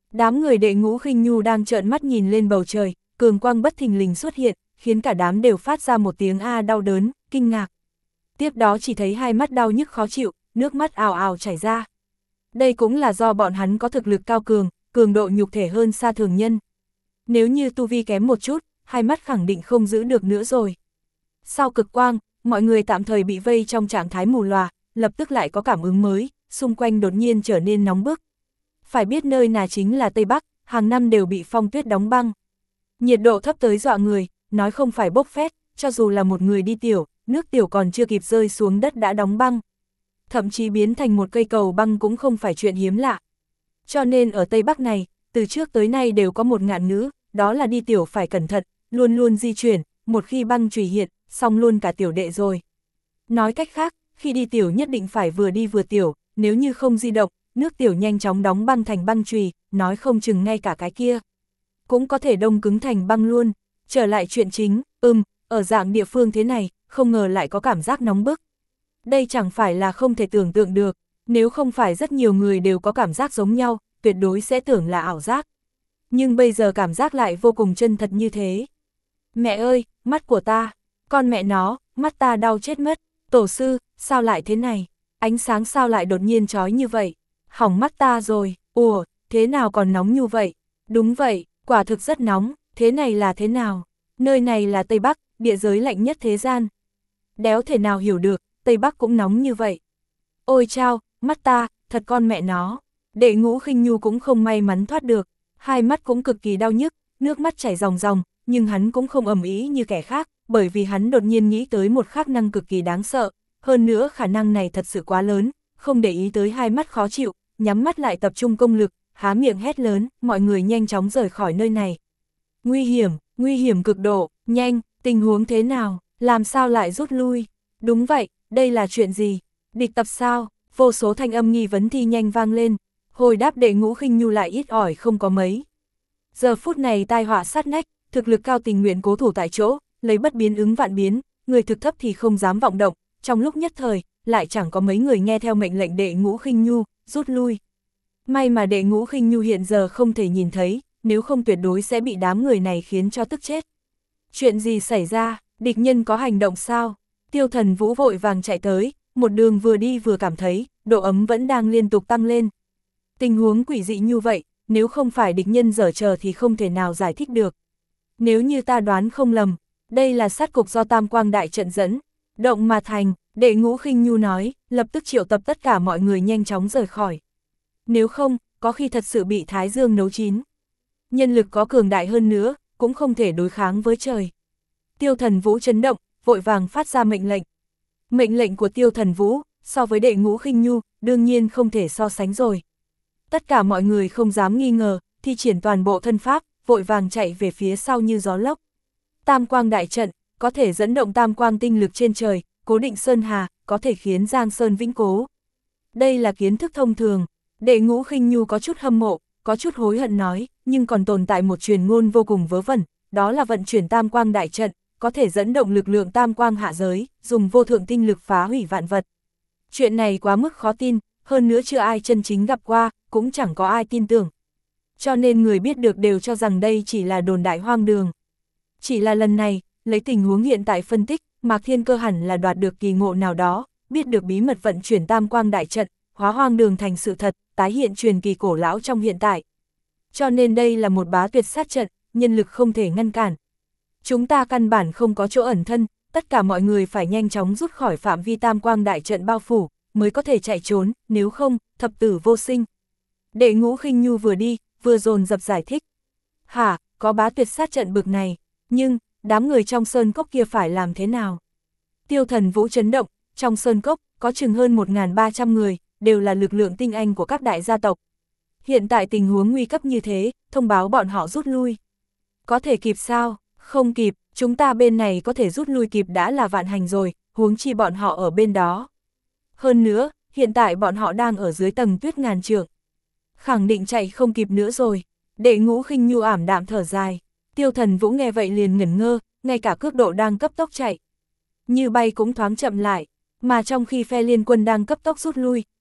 [SPEAKER 1] Đám người Đệ Ngũ Khinh Nhu đang trợn mắt nhìn lên bầu trời, cường quang bất thình lình xuất hiện, khiến cả đám đều phát ra một tiếng a đau đớn, kinh ngạc. Tiếp đó chỉ thấy hai mắt đau nhức khó chịu, nước mắt ào ào chảy ra. Đây cũng là do bọn hắn có thực lực cao cường, cường độ nhục thể hơn xa thường nhân. Nếu như tu vi kém một chút, hai mắt khẳng định không giữ được nữa rồi. Sau cực quang, mọi người tạm thời bị vây trong trạng thái mù lòa, lập tức lại có cảm ứng mới, xung quanh đột nhiên trở nên nóng bức. Phải biết nơi nào chính là Tây Bắc, hàng năm đều bị phong tuyết đóng băng. Nhiệt độ thấp tới dọa người, nói không phải bốc phét, cho dù là một người đi tiểu, nước tiểu còn chưa kịp rơi xuống đất đã đóng băng. Thậm chí biến thành một cây cầu băng cũng không phải chuyện hiếm lạ. Cho nên ở Tây Bắc này, từ trước tới nay đều có một ngạn ngữ, đó là đi tiểu phải cẩn thận, luôn luôn di chuyển, một khi băng chùy hiện, xong luôn cả tiểu đệ rồi. Nói cách khác, khi đi tiểu nhất định phải vừa đi vừa tiểu, nếu như không di động, nước tiểu nhanh chóng đóng băng thành băng chùy, nói không chừng ngay cả cái kia cũng có thể đông cứng thành băng luôn. Trở lại chuyện chính, ừm, ở dạng địa phương thế này, không ngờ lại có cảm giác nóng bức. Đây chẳng phải là không thể tưởng tượng được, nếu không phải rất nhiều người đều có cảm giác giống nhau, tuyệt đối sẽ tưởng là ảo giác. Nhưng bây giờ cảm giác lại vô cùng chân thật như thế. Mẹ ơi, mắt của ta, con mẹ nó, mắt ta đau chết mất, tổ sư, sao lại thế này, ánh sáng sao lại đột nhiên chói như vậy, hỏng mắt ta rồi, ủa, thế nào còn nóng như vậy, đúng vậy, quả thực rất nóng, thế này là thế nào, nơi này là Tây Bắc, địa giới lạnh nhất thế gian. Đéo thể nào hiểu được, Tây Bắc cũng nóng như vậy. Ôi chao, mắt ta, thật con mẹ nó, Đệ Ngũ Khinh Nhu cũng không may mắn thoát được, hai mắt cũng cực kỳ đau nhức, nước mắt chảy ròng ròng, nhưng hắn cũng không ầm ĩ như kẻ khác, bởi vì hắn đột nhiên nghĩ tới một khả năng cực kỳ đáng sợ, hơn nữa khả năng này thật sự quá lớn, không để ý tới hai mắt khó chịu, nhắm mắt lại tập trung công lực, há miệng hét lớn, mọi người nhanh chóng rời khỏi nơi này. Nguy hiểm, nguy hiểm cực độ, nhanh, tình huống thế nào, làm sao lại rút lui? Đúng vậy, đây là chuyện gì? Địch tập sao? Vô số thanh âm nghi vấn thi nhanh vang lên, hồi đáp Đệ Ngũ Khinh Nhu lại ít ỏi không có mấy. Giờ phút này tai họa sát nách, thực lực cao tình nguyện cố thủ tại chỗ, lấy bất biến ứng vạn biến, người thực thấp thì không dám vọng động, trong lúc nhất thời, lại chẳng có mấy người nghe theo mệnh lệnh Đệ Ngũ Khinh Nhu, rút lui. May mà Đệ Ngũ Khinh Nhu hiện giờ không thể nhìn thấy, nếu không tuyệt đối sẽ bị đám người này khiến cho tức chết. Chuyện gì xảy ra, địch nhân có hành động sao? Tiêu Thần Vũ vội vàng chạy tới, một đường vừa đi vừa cảm thấy, độ ấm vẫn đang liên tục tăng lên. Tình huống quỷ dị như vậy, nếu không phải địch nhân giở trò thì không thể nào giải thích được. Nếu như ta đoán không lầm, đây là sát cục do Tam Quang Đại Trận dẫn, động mà thành, Đệ Ngũ Khinh Nhu nói, lập tức triệu tập tất cả mọi người nhanh chóng rời khỏi. Nếu không, có khi thật sự bị Thái Dương nấu chín. Nhân lực có cường đại hơn nữa, cũng không thể đối kháng với trời. Tiêu Thần Vũ chấn động, vội vàng phát ra mệnh lệnh. Mệnh lệnh của Tiêu Thần Vũ, so với Đệ Ngũ Khinh Nhu, đương nhiên không thể so sánh rồi. Tất cả mọi người không dám nghi ngờ, thi triển toàn bộ thân pháp, vội vàng chạy về phía sau như gió lốc. Tam Quang Đại Trận, có thể dẫn động tam quang tinh lực trên trời, cố định sơn hà, có thể khiến Giang Sơn vĩnh cố. Đây là kiến thức thông thường, Đệ Ngũ Khinh Nhu có chút hâm mộ, có chút hối hận nói, nhưng còn tồn tại một truyền ngôn vô cùng vớ vẩn, đó là vận chuyển Tam Quang Đại Trận, có thể dẫn động lực lượng tam quang hạ giới, dùng vô thượng tinh lực phá hủy vạn vật. Chuyện này quá mức khó tin, hơn nữa chưa ai chân chính gặp qua, cũng chẳng có ai tin tưởng. Cho nên người biết được đều cho rằng đây chỉ là đồn đại hoang đường. Chỉ là lần này, lấy tình huống hiện tại phân tích, Mạc Thiên Cơ hẳn là đoạt được kỳ ngộ nào đó, biết được bí mật vận chuyển Tam Quang Đại Trận, hóa hoang đường thành sự thật, tái hiện truyền kỳ cổ lão trong hiện tại. Cho nên đây là một bá tuyệt sát trận, nhân lực không thể ngăn cản. Chúng ta căn bản không có chỗ ẩn thân, tất cả mọi người phải nhanh chóng rút khỏi phạm vi Tam Quang Đại Trận bao phủ, mới có thể chạy trốn, nếu không, thập tử vô sinh. Đệ Ngũ Khinh Nhu vừa đi, vừa dồn dập giải thích. Hả, có bá tuyệt sát trận bực này, nhưng, đám người trong sơn cốc kia phải làm thế nào? Tiêu Thần Vũ chấn động, trong sơn cốc, có chừng hơn một nghìn ba trăm người, đều là lực lượng tinh anh của các đại gia tộc. Hiện tại tình huống nguy cấp như thế, thông báo bọn họ rút lui. Có thể kịp sao? Không kịp, chúng ta bên này có thể rút lui kịp đã là vạn hành rồi, huống chi bọn họ ở bên đó. Hơn nữa, hiện tại bọn họ đang ở dưới tầng tuyết ngàn trượng. Khẳng định chạy không kịp nữa rồi. Đệ Ngũ Khinh Nhu ảm đạm thở dài. Tiêu Thần Vũ nghe vậy liền ngẩn ngơ, ngay cả cước độ đang cấp tốc chạy. Như bay cũng thoáng chậm lại, mà trong khi phe liên quân đang cấp tốc rút lui,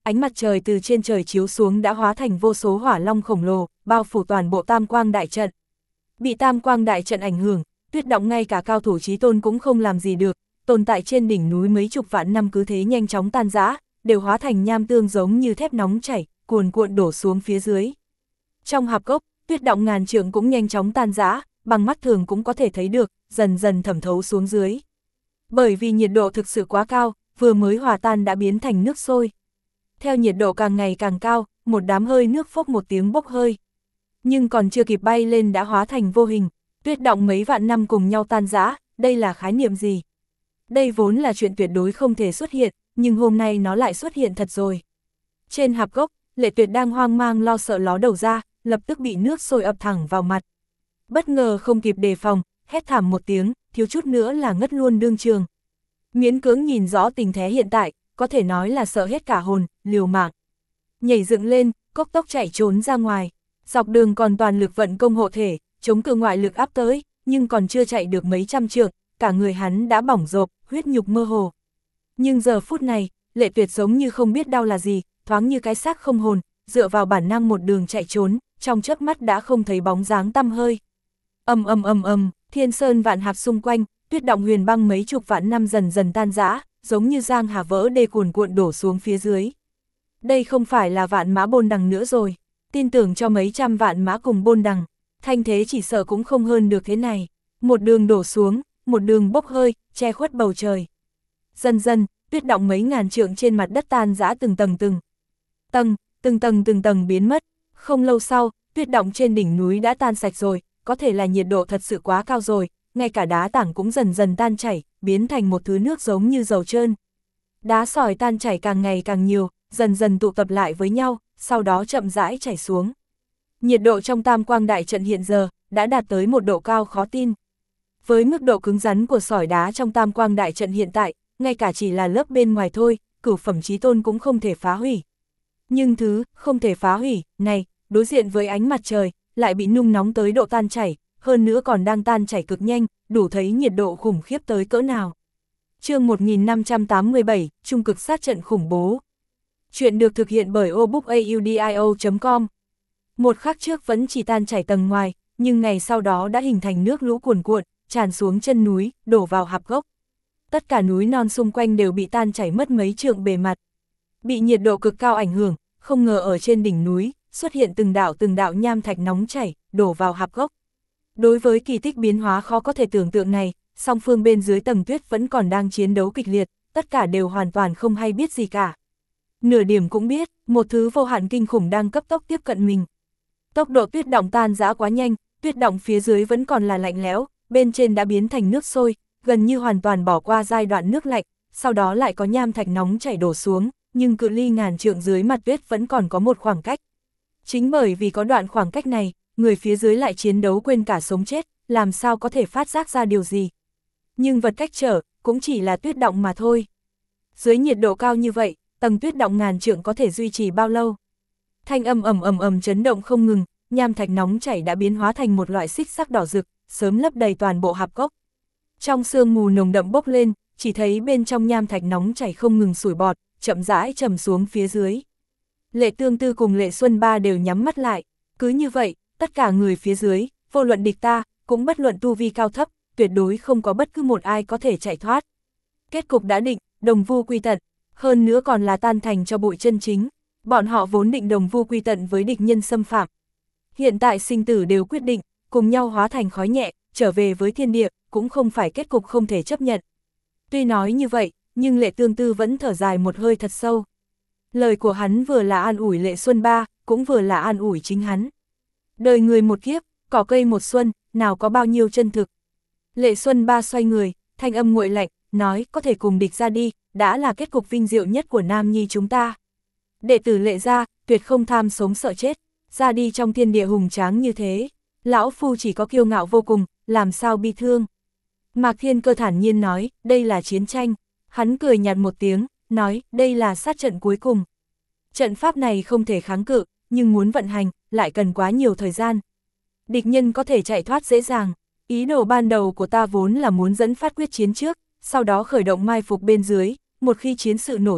[SPEAKER 1] ánh mặt trời từ trên trời chiếu xuống đã hóa thành vô số hỏa long khổng lồ, bao phủ toàn bộ tam quang đại trận. Bị tam quang đại trận ảnh hưởng, Tuyết Động ngay cả cao thủ chí tôn cũng không làm gì được, tồn tại trên đỉnh núi mấy chục vạn năm cứ thế nhanh chóng tan rã, đều hóa thành nham tương giống như thép nóng chảy, cuồn cuộn đổ xuống phía dưới. Trong hạp cốc, Tuyết Động ngàn trượng cũng nhanh chóng tan rã, bằng mắt thường cũng có thể thấy được, dần dần thẩm thấu xuống dưới. Bởi vì nhiệt độ thực sự quá cao, vừa mới hòa tan đã biến thành nước sôi. Theo nhiệt độ càng ngày càng cao, một đám hơi nước phốc một tiếng bốc hơi. Nhưng còn chưa kịp bay lên đã hóa thành vô hình, Tuyết Động mấy vạn năm cùng nhau tan rã, đây là khái niệm gì? Đây vốn là chuyện tuyệt đối không thể xuất hiện, nhưng hôm nay nó lại xuất hiện thật rồi. Trên hạp gốc, Lệ Tuyệt đang hoang mang lo sợ ló đầu ra, lập tức bị nước sôi ập thẳng vào mặt. Bất ngờ không kịp đề phòng, hét thảm một tiếng, thiếu chút nữa là ngất luôn đương trường. Miễn cưỡng nhìn rõ tình thế hiện tại, có thể nói là sợ hết cả hồn, liều mạng. Nhảy dựng lên, cốc tốc chạy trốn ra ngoài. Dọc đường còn toàn lực vận công hộ thể, chống cự ngoại lực áp tới, nhưng còn chưa chạy được mấy trăm trượng, cả người hắn đã bỏng rộp, huyết nhục mơ hồ. Nhưng giờ phút này, Lệ Tuyệt giống như không biết đau là gì, thoáng như cái xác không hồn, dựa vào bản năng một đường chạy trốn, trong chớp mắt đã không thấy bóng dáng tăm hơi. Ầm ầm ầm ầm, thiên sơn vạn hạp xung quanh, Tuyết Động huyền băng mấy chục vạn năm dần dần tan rã, giống như giang hà vỡ đê cuồn cuộn đổ xuống phía dưới. Đây không phải là vạn mã bôn đằng nữa rồi, tin tưởng cho mấy trăm vạn mã cùng bôn đằng, thanh thế chỉ sợ cũng không hơn được thế này. Một đường đổ xuống, một đường bốc hơi, che khuất bầu trời. Dần dần, Tuyết Động mấy ngàn trượng trên mặt đất tan rã từng tầng từng tầng, từng tầng từng tầng biến mất. Không lâu sau, Tuyết Động trên đỉnh núi đã tan sạch rồi, có thể là nhiệt độ thật sự quá cao rồi, ngay cả đá tảng cũng dần dần tan chảy, biến thành một thứ nước giống như dầu trơn. Đá sỏi tan chảy càng ngày càng nhiều, dần dần tụ tập lại với nhau, sau đó chậm rãi chảy xuống. Nhiệt độ trong tam quang đại trận hiện giờ, đã đạt tới một độ cao khó tin. Với mức độ cứng rắn của sỏi đá trong tam quang đại trận hiện tại, ngay cả chỉ là lớp bên ngoài thôi, cửu phẩm chí tôn cũng không thể phá hủy. Nhưng thứ không thể phá hủy, này, đối diện với ánh mặt trời, lại bị nung nóng tới độ tan chảy, hơn nữa còn đang tan chảy cực nhanh, đủ thấy nhiệt độ khủng khiếp tới cỡ nào. Chương một nghìn năm trăm tám mươi bảy, Trung cực sát trận khủng bố. Chuyện được thực hiện bởi obookaudio chấm com. Một khắc trước vẫn chỉ tan chảy tầng ngoài, nhưng ngày sau đó đã hình thành nước lũ cuồn cuộn, tràn xuống chân núi, đổ vào hạp gốc. Tất cả núi non xung quanh đều bị tan chảy mất mấy trượng bề mặt. Bị nhiệt độ cực cao ảnh hưởng, không ngờ ở trên đỉnh núi, xuất hiện từng đạo từng đạo nham thạch nóng chảy, đổ vào hạp gốc. Đối với kỳ tích biến hóa khó có thể tưởng tượng này, song phương bên dưới tầng tuyết vẫn còn đang chiến đấu kịch liệt, tất cả đều hoàn toàn không hay biết gì cả. Nửa điểm cũng biết, một thứ vô hạn kinh khủng đang cấp tốc tiếp cận mình. Tốc độ Tuyết Động tan rã quá nhanh, Tuyết Động phía dưới vẫn còn là lạnh lẽo, bên trên đã biến thành nước sôi, gần như hoàn toàn bỏ qua giai đoạn nước lạnh, sau đó lại có nham thạch nóng chảy đổ xuống, nhưng cự ly ngàn trượng dưới mặt tuyết vẫn còn có một khoảng cách. Chính bởi vì có đoạn khoảng cách này, người phía dưới lại chiến đấu quên cả sống chết, làm sao có thể phát giác ra điều gì. Nhưng vật cách trở, cũng chỉ là Tuyết Động mà thôi. Dưới nhiệt độ cao như vậy, tầng Tuyết Động ngàn trượng có thể duy trì bao lâu? Thanh âm ầm ầm ầm chấn động không ngừng, nham thạch nóng chảy đã biến hóa thành một loại xích sắc đỏ rực, sớm lấp đầy toàn bộ hạp cốc. Trong sương mù nồng đậm bốc lên, chỉ thấy bên trong nham thạch nóng chảy không ngừng sủi bọt, chậm rãi trầm xuống phía dưới. Lệ Tương Tư cùng Lệ Xuân Ba đều nhắm mắt lại, cứ như vậy, tất cả người phía dưới, vô luận địch ta, cũng bất luận tu vi cao thấp, tuyệt đối không có bất cứ một ai có thể chạy thoát. Kết cục đã định, đồng vu quy tận, hơn nữa còn là tan thành cho bụi chân chính. Bọn họ vốn định đồng vu quy tận với địch nhân xâm phạm. Hiện tại sinh tử đều quyết định, cùng nhau hóa thành khói nhẹ, trở về với thiên địa, cũng không phải kết cục không thể chấp nhận. Tuy nói như vậy, nhưng Lệ Tương Tư vẫn thở dài một hơi thật sâu. Lời của hắn vừa là an ủi Lệ Xuân Ba, cũng vừa là an ủi chính hắn. Đời người một kiếp, cỏ cây một xuân, nào có bao nhiêu chân thực. Lệ Xuân Ba xoay người, thanh âm nguội lạnh, nói có thể cùng địch ra đi, đã là kết cục vinh diệu nhất của Nam Nhi chúng ta. Đệ tử Lệ gia, tuyệt không tham sống sợ chết, ra đi trong thiên địa hùng tráng như thế. Lão Phu chỉ có kiêu ngạo vô cùng, làm sao bi thương. Mạc Thiên Cơ thản nhiên nói, đây là chiến tranh. Hắn cười nhạt một tiếng, nói, đây là sát trận cuối cùng. Trận pháp này không thể kháng cự, nhưng muốn vận hành, lại cần quá nhiều thời gian. Địch nhân có thể chạy thoát dễ dàng. Ý đồ ban đầu của ta vốn là muốn dẫn phát quyết chiến trước, sau đó khởi động mai phục bên dưới, một khi chiến sự nổ ra,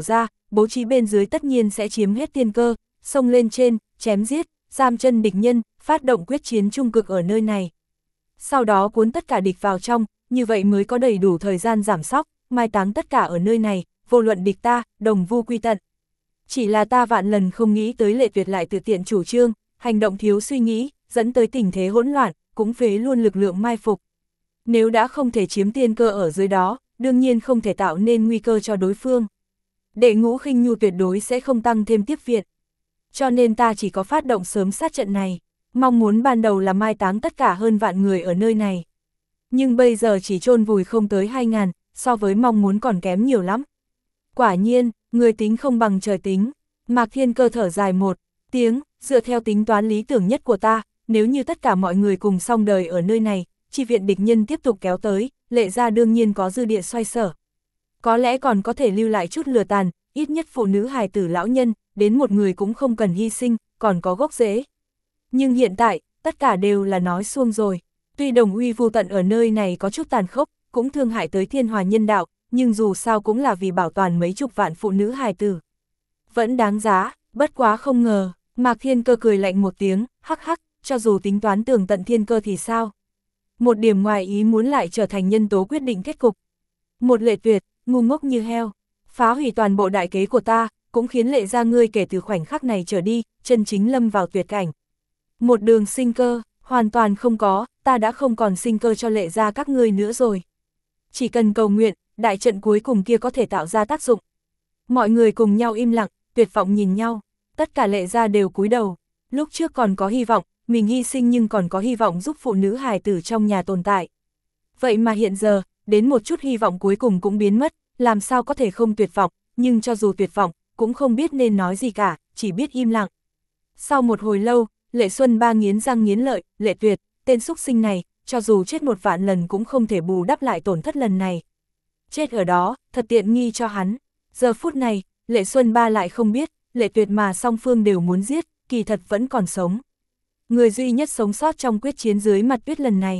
[SPEAKER 1] bố trí bên dưới tất nhiên sẽ chiếm hết tiên cơ, xông lên trên, chém giết, giam chân địch nhân, phát động quyết chiến trung cực ở nơi này. Sau đó cuốn tất cả địch vào trong, như vậy mới có đầy đủ thời gian giảm sóc, mai táng tất cả ở nơi này, vô luận địch ta, đồng vu quy tận. Chỉ là ta vạn lần không nghĩ tới Lệ Tuyệt lại tự tiện chủ trương, hành động thiếu suy nghĩ, dẫn tới tình thế hỗn loạn, cũng phế luôn lực lượng mai phục. Nếu đã không thể chiếm tiên cơ ở dưới đó, đương nhiên không thể tạo nên nguy cơ cho đối phương. Đệ Ngũ Khinh Nhu tuyệt đối sẽ không tăng thêm tiếp viện. Cho nên ta chỉ có phát động sớm sát trận này, mong muốn ban đầu là mai táng tất cả hơn vạn người ở nơi này. Nhưng bây giờ chỉ chôn vùi không tới hai ngàn, so với mong muốn còn kém nhiều lắm. Quả nhiên, người tính không bằng trời tính. Mạc Thiên Cơ thở dài một tiếng, dựa theo tính toán lý tưởng nhất của ta, nếu như tất cả mọi người cùng xong đời ở nơi này, chi viện địch nhân tiếp tục kéo tới, Lệ gia đương nhiên có dư địa xoay sở. Có lẽ còn có thể lưu lại chút lừa tàn, ít nhất phụ nữ hài tử lão nhân, đến một người cũng không cần hy sinh, còn có gốc rễ. Nhưng hiện tại, tất cả đều là nói suông rồi. Tuy đồng uy vu tận ở nơi này có chút tàn khốc, cũng thương hại tới thiên hòa nhân đạo, nhưng dù sao cũng là vì bảo toàn mấy chục vạn phụ nữ hài tử. Vẫn đáng giá, bất quá không ngờ, Mạc Thiên Cơ cười lạnh một tiếng, hắc hắc, cho dù tính toán tường tận thiên cơ thì sao? Một điểm ngoài ý muốn lại trở thành nhân tố quyết định kết cục. Một Lệ Tuyệt, ngu ngốc như heo, phá hủy toàn bộ đại kế của ta, cũng khiến Lệ gia ngươi kể từ khoảnh khắc này trở đi, chân chính lâm vào tuyệt cảnh. Một đường sinh cơ, hoàn toàn không có, ta đã không còn sinh cơ cho Lệ gia các ngươi nữa rồi. Chỉ cần cầu nguyện, đại trận cuối cùng kia có thể tạo ra tác dụng. Mọi người cùng nhau im lặng, tuyệt vọng nhìn nhau, tất cả Lệ gia đều cúi đầu. Lúc trước còn có hy vọng, mình hy sinh nhưng còn có hy vọng giúp phụ nữ hài tử trong nhà tồn tại. Vậy mà hiện giờ, đến một chút hy vọng cuối cùng cũng biến mất, làm sao có thể không tuyệt vọng, nhưng cho dù tuyệt vọng, cũng không biết nên nói gì cả, chỉ biết im lặng. Sau một hồi lâu, Lệ Xuân Ba nghiến răng nghiến lợi, Lệ Tuyệt, tên xúc sinh này, cho dù chết một vạn lần cũng không thể bù đắp lại tổn thất lần này. Chết ở đó, thật tiện nghi cho hắn. Giờ phút này, Lệ Xuân Ba lại không biết, Lệ Tuyệt mà song phương đều muốn giết, kỳ thật vẫn còn sống. Người duy nhất sống sót trong quyết chiến dưới mặt tuyết lần này.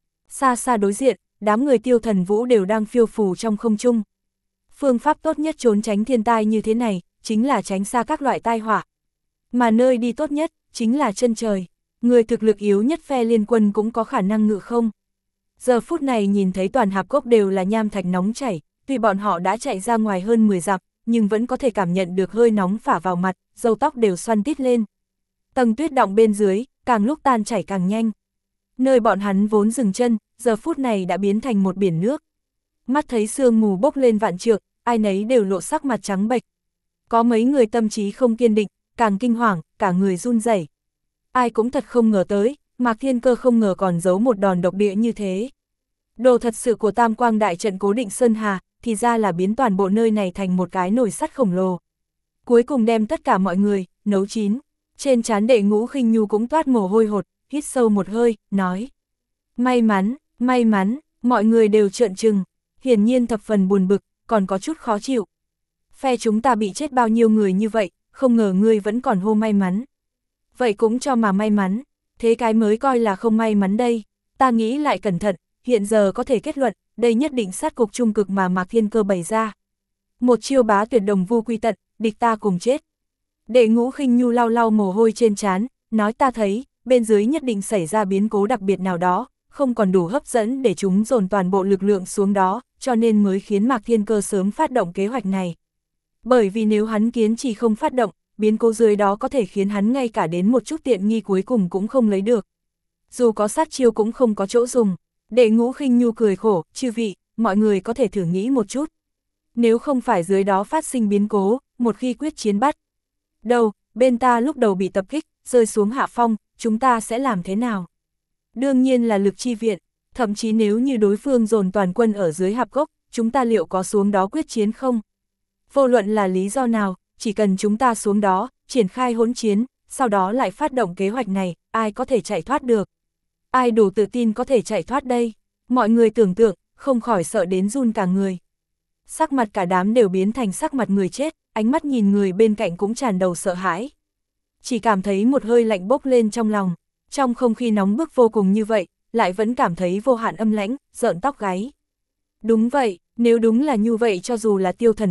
[SPEAKER 1] Xa xa đối diện, đám người Tiêu Thần Vũ đều đang phiêu phù trong không trung. Phương pháp tốt nhất trốn tránh thiên tai như thế này, chính là tránh xa các loại tai họa. Mà nơi đi tốt nhất, chính là chân trời. Người thực lực yếu nhất phe liên quân cũng có khả năng ngự không. Giờ phút này nhìn thấy toàn hạp cốc đều là nham thạch nóng chảy, tuy bọn họ đã chạy ra ngoài hơn mười dặm, nhưng vẫn có thể cảm nhận được hơi nóng phả vào mặt, râu tóc đều xoăn tít lên. Tầng tuyết đọng bên dưới, càng lúc tan chảy càng nhanh. Nơi bọn hắn vốn dừng chân, giờ phút này đã biến thành một biển nước. Mắt thấy sương mù bốc lên vạn trượng, ai nấy đều lộ sắc mặt trắng bệch. Có mấy người tâm trí không kiên định, càng kinh hoàng, cả người run rẩy. Ai cũng thật không ngờ tới, Mạc Thiên Cơ không ngờ còn giấu một đòn độc địa như thế. Đồ thật sự của Tam Quang đại trận cố định Sơn Hà, thì ra là biến toàn bộ nơi này thành một cái nồi sắt khổng lồ. Cuối cùng đem tất cả mọi người, nấu chín. Trên trán Đệ Ngũ Khinh Nhu cũng toát mồ hôi hột, hít sâu một hơi, nói. May mắn, may mắn, mọi người đều trợn trừng, hiển nhiên thập phần buồn bực, còn có chút khó chịu. Phe chúng ta bị chết bao nhiêu người như vậy, không ngờ ngươi vẫn còn hô may mắn. Vậy cũng cho mà may mắn, thế cái mới coi là không may mắn đây. Ta nghĩ lại cẩn thận, hiện giờ có thể kết luận, đây nhất định sát cục trung cực mà Mạc Thiên Cơ bày ra. Một chiêu bá tuyệt đồng vu quy tận, địch ta cùng chết. Đệ Ngũ Khinh Nhu lau lau mồ hôi trên trán, nói ta thấy, bên dưới nhất định xảy ra biến cố đặc biệt nào đó, không còn đủ hấp dẫn để chúng dồn toàn bộ lực lượng xuống đó, cho nên mới khiến Mạc Thiên Cơ sớm phát động kế hoạch này. Bởi vì nếu hắn kiến chỉ không phát động, biến cố dưới đó có thể khiến hắn ngay cả đến một chút tiện nghi cuối cùng cũng không lấy được. Dù có sát chiêu cũng không có chỗ dùng. Đệ Ngũ Khinh Nhu cười khổ, chư vị, mọi người có thể thử nghĩ một chút. Nếu không phải dưới đó phát sinh biến cố, một khi quyết chiến bắt đầu, bên ta lúc đầu bị tập kích, rơi xuống hạ phong, chúng ta sẽ làm thế nào? Đương nhiên là lực chi viện, thậm chí nếu như đối phương dồn toàn quân ở dưới hạp cốc, chúng ta liệu có xuống đó quyết chiến không? Vô luận là lý do nào, chỉ cần chúng ta xuống đó, triển khai hỗn chiến, sau đó lại phát động kế hoạch này, ai có thể chạy thoát được? Ai đủ tự tin có thể chạy thoát đây? Mọi người tưởng tượng, không khỏi sợ đến run cả người. Sắc mặt cả đám đều biến thành sắc mặt người chết, ánh mắt nhìn người bên cạnh cũng tràn đầu sợ hãi. Chỉ cảm thấy một hơi lạnh bốc lên trong lòng, trong không khí nóng bức vô cùng như vậy, lại vẫn cảm thấy vô hạn âm lãnh, rợn tóc gáy. Đúng vậy, nếu đúng là như vậy cho dù là Tiêu Thần Vũ,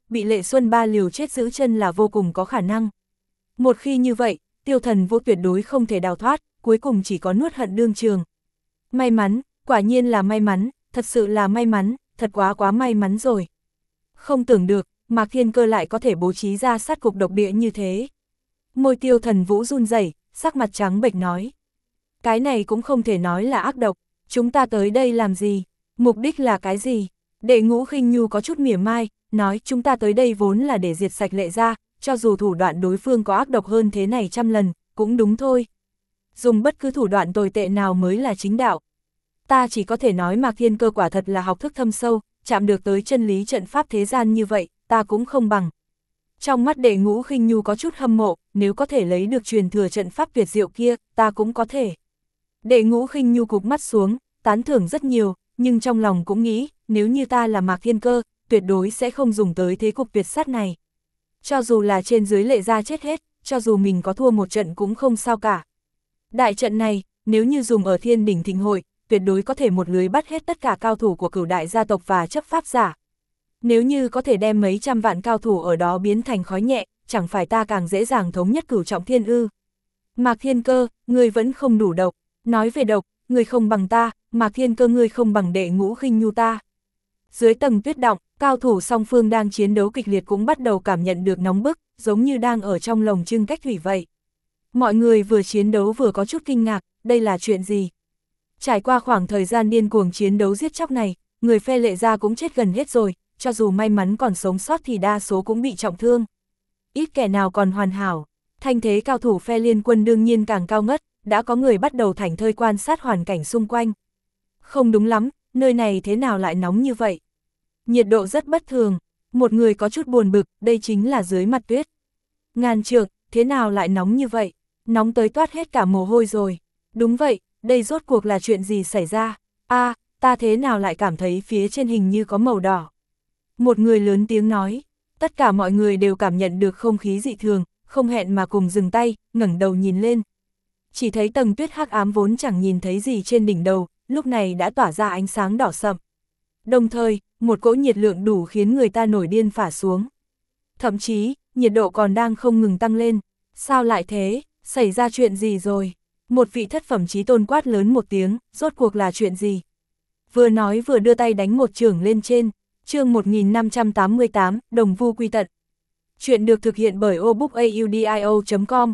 [SPEAKER 1] bị Lệ Xuân Ba liều chết giữ chân là vô cùng có khả năng. Một khi như vậy, Tiêu Thần Vũ tuyệt đối không thể đào thoát, cuối cùng chỉ có nuốt hận đương trường. May mắn, quả nhiên là may mắn, thật sự là may mắn, thật quá quá may mắn rồi. Không tưởng được, Mạc Thiên Cơ lại có thể bố trí ra sát cục độc địa như thế. Môi Tiêu Thần Vũ run rẩy, sắc mặt trắng bệch nói. Cái này cũng không thể nói là ác độc, chúng ta tới đây làm gì, mục đích là cái gì? Đệ Ngũ Khinh Nhu có chút mỉa mai, nói chúng ta tới đây vốn là để diệt sạch Lệ gia, cho dù thủ đoạn đối phương có ác độc hơn thế này trăm lần, cũng đúng thôi. Dùng bất cứ thủ đoạn tồi tệ nào mới là chính đạo. Ta chỉ có thể nói Mạc Thiên Cơ quả thật là học thức thâm sâu, chạm được tới chân lý trận pháp thế gian như vậy, ta cũng không bằng. Trong mắt Đệ Ngũ Khinh Nhu có chút hâm mộ, nếu có thể lấy được truyền thừa trận pháp tuyệt diệu kia, ta cũng có thể. Đệ Ngũ Khinh Nhu cụp mắt xuống, tán thưởng rất nhiều, nhưng trong lòng cũng nghĩ, nếu như ta là Mạc Thiên Cơ, tuyệt đối sẽ không dùng tới thế cục tuyệt sát này. Cho dù là trên dưới Lệ gia chết hết, cho dù mình có thua một trận cũng không sao cả. Đại trận này, nếu như dùng ở Thiên Đỉnh Thịnh Hội, tuyệt đối có thể một lưới bắt hết tất cả cao thủ của Cửu đại gia tộc và chấp pháp giả. Nếu như có thể đem mấy trăm vạn cao thủ ở đó biến thành khói nhẹ, chẳng phải ta càng dễ dàng thống nhất Cửu trọng thiên ư? Mạc Thiên Cơ, ngươi vẫn không đủ độc. Nói về độc, ngươi không bằng ta, Mạc Thiên Cơ ngươi không bằng Đệ Ngũ Khinh Nhu ta. Dưới tầng tuyết động, cao thủ song phương đang chiến đấu kịch liệt cũng bắt đầu cảm nhận được nóng bức, giống như đang ở trong lồng trưng cách thủy vậy. Mọi người vừa chiến đấu vừa có chút kinh ngạc, đây là chuyện gì? Trải qua khoảng thời gian điên cuồng chiến đấu giết chóc này, người phe Lệ gia cũng chết gần hết rồi, cho dù may mắn còn sống sót thì đa số cũng bị trọng thương. Ít kẻ nào còn hoàn hảo, thanh thế cao thủ phe Liên Quân đương nhiên càng cao ngất, đã có người bắt đầu thảnh thơi quan sát hoàn cảnh xung quanh. Không đúng lắm, nơi này thế nào lại nóng như vậy? Nhiệt độ rất bất thường, một người có chút buồn bực, đây chính là dưới mặt tuyết. Ngàn trượng, thế nào lại nóng như vậy? Nóng tới toát hết cả mồ hôi rồi. Đúng vậy, đây rốt cuộc là chuyện gì xảy ra? A, à, ta thế nào lại cảm thấy phía trên hình như có màu đỏ? Một người lớn tiếng nói, tất cả mọi người đều cảm nhận được không khí dị thường, không hẹn mà cùng dừng tay, ngẩng đầu nhìn lên. Chỉ thấy tầng tuyết hắc ám vốn chẳng nhìn thấy gì trên đỉnh đầu, lúc này đã tỏa ra ánh sáng đỏ sậm. Đồng thời, một cỗ nhiệt lượng đủ khiến người ta nổi điên phả xuống. Thậm chí, nhiệt độ còn đang không ngừng tăng lên. Sao lại thế? Xảy ra chuyện gì rồi? Một vị thất phẩm chí tôn quát lớn một tiếng, rốt cuộc là chuyện gì? Vừa nói vừa đưa tay đánh một chưởng lên trên. Chương một nghìn năm trăm tám mươi tám, Đồng Vu Quy Tận. Chuyện được thực hiện bởi obookaudio chấm com.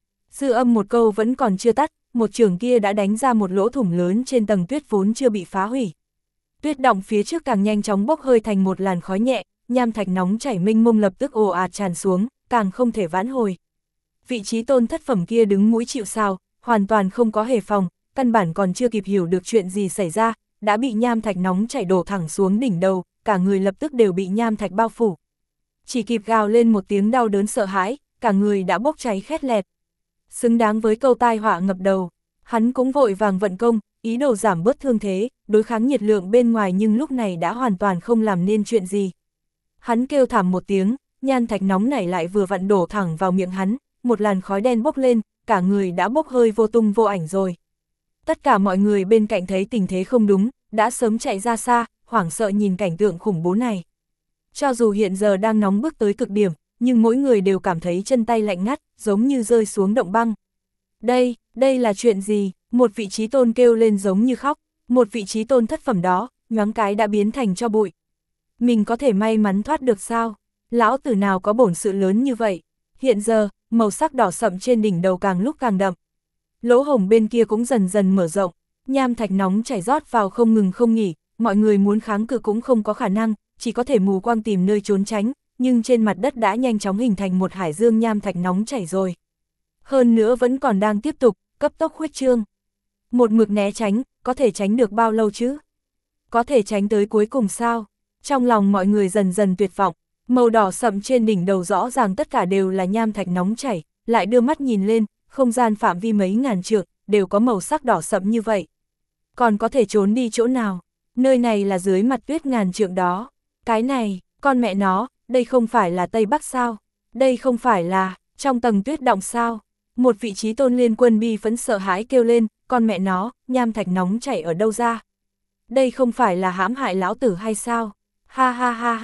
[SPEAKER 1] Dư âm một câu vẫn còn chưa tắt, một chưởng kia đã đánh ra một lỗ thủng lớn trên tầng tuyết vốn chưa bị phá hủy. Tuyết động phía trước càng nhanh chóng bốc hơi thành một làn khói nhẹ, nham thạch nóng chảy mênh mông lập tức ồ ạt tràn xuống, càng không thể vãn hồi. Vị trí tôn thất phẩm kia đứng mũi chịu sào, hoàn toàn không có hề phòng, căn bản còn chưa kịp hiểu được chuyện gì xảy ra, đã bị nham thạch nóng chảy đổ thẳng xuống đỉnh đầu, cả người lập tức đều bị nham thạch bao phủ. Chỉ kịp gào lên một tiếng đau đớn sợ hãi, cả người đã bốc cháy khét lẹt. Xứng đáng với câu tai họa ngập đầu, hắn cũng vội vàng vận công, ý đồ giảm bớt thương thế, đối kháng nhiệt lượng bên ngoài nhưng lúc này đã hoàn toàn không làm nên chuyện gì. Hắn kêu thảm một tiếng, nhan thạch nóng nảy lại vừa vặn đổ thẳng vào miệng hắn, một làn khói đen bốc lên, cả người đã bốc hơi vô tung vô ảnh rồi. Tất cả mọi người bên cạnh thấy tình thế không đúng, đã sớm chạy ra xa, hoảng sợ nhìn cảnh tượng khủng bố này. Cho dù hiện giờ đang nóng bức tới cực điểm, nhưng mỗi người đều cảm thấy chân tay lạnh ngắt, giống như rơi xuống động băng. Đây, đây là chuyện gì? Một vị trí tôn kêu lên giống như khóc, một vị trí tôn thất phẩm đó, nhoáng cái đã biến thành cho bụi. Mình có thể may mắn thoát được sao? Lão tử nào có bổn sự lớn như vậy? Hiện giờ, màu sắc đỏ sậm trên đỉnh đầu càng lúc càng đậm. Lỗ hổng bên kia cũng dần dần mở rộng, nham thạch nóng chảy rót vào không ngừng không nghỉ, mọi người muốn kháng cự cũng không có khả năng, chỉ có thể mù quáng tìm nơi trốn tránh, nhưng trên mặt đất đã nhanh chóng hình thành một hải dương nham thạch nóng chảy rồi. Hơn nữa vẫn còn đang tiếp tục, cấp tốc khuếch trương. Một mực né tránh, có thể tránh được bao lâu chứ? Có thể tránh tới cuối cùng sao? Trong lòng mọi người dần dần tuyệt vọng, màu đỏ sậm trên đỉnh đầu rõ ràng tất cả đều là nham thạch nóng chảy, lại đưa mắt nhìn lên, không gian phạm vi mấy ngàn trượng, đều có màu sắc đỏ sậm như vậy. Còn có thể trốn đi chỗ nào? Nơi này là dưới mặt tuyết ngàn trượng đó. Cái này, con mẹ nó, đây không phải là Tây Bắc sao? Đây không phải là, trong tầng tuyết động sao? Một vị trí tôn Liên Quân bi phẫn sợ hãi kêu lên, con mẹ nó, nham thạch nóng chảy ở đâu ra? Đây không phải là hãm hại lão tử hay sao? Ha ha ha ha,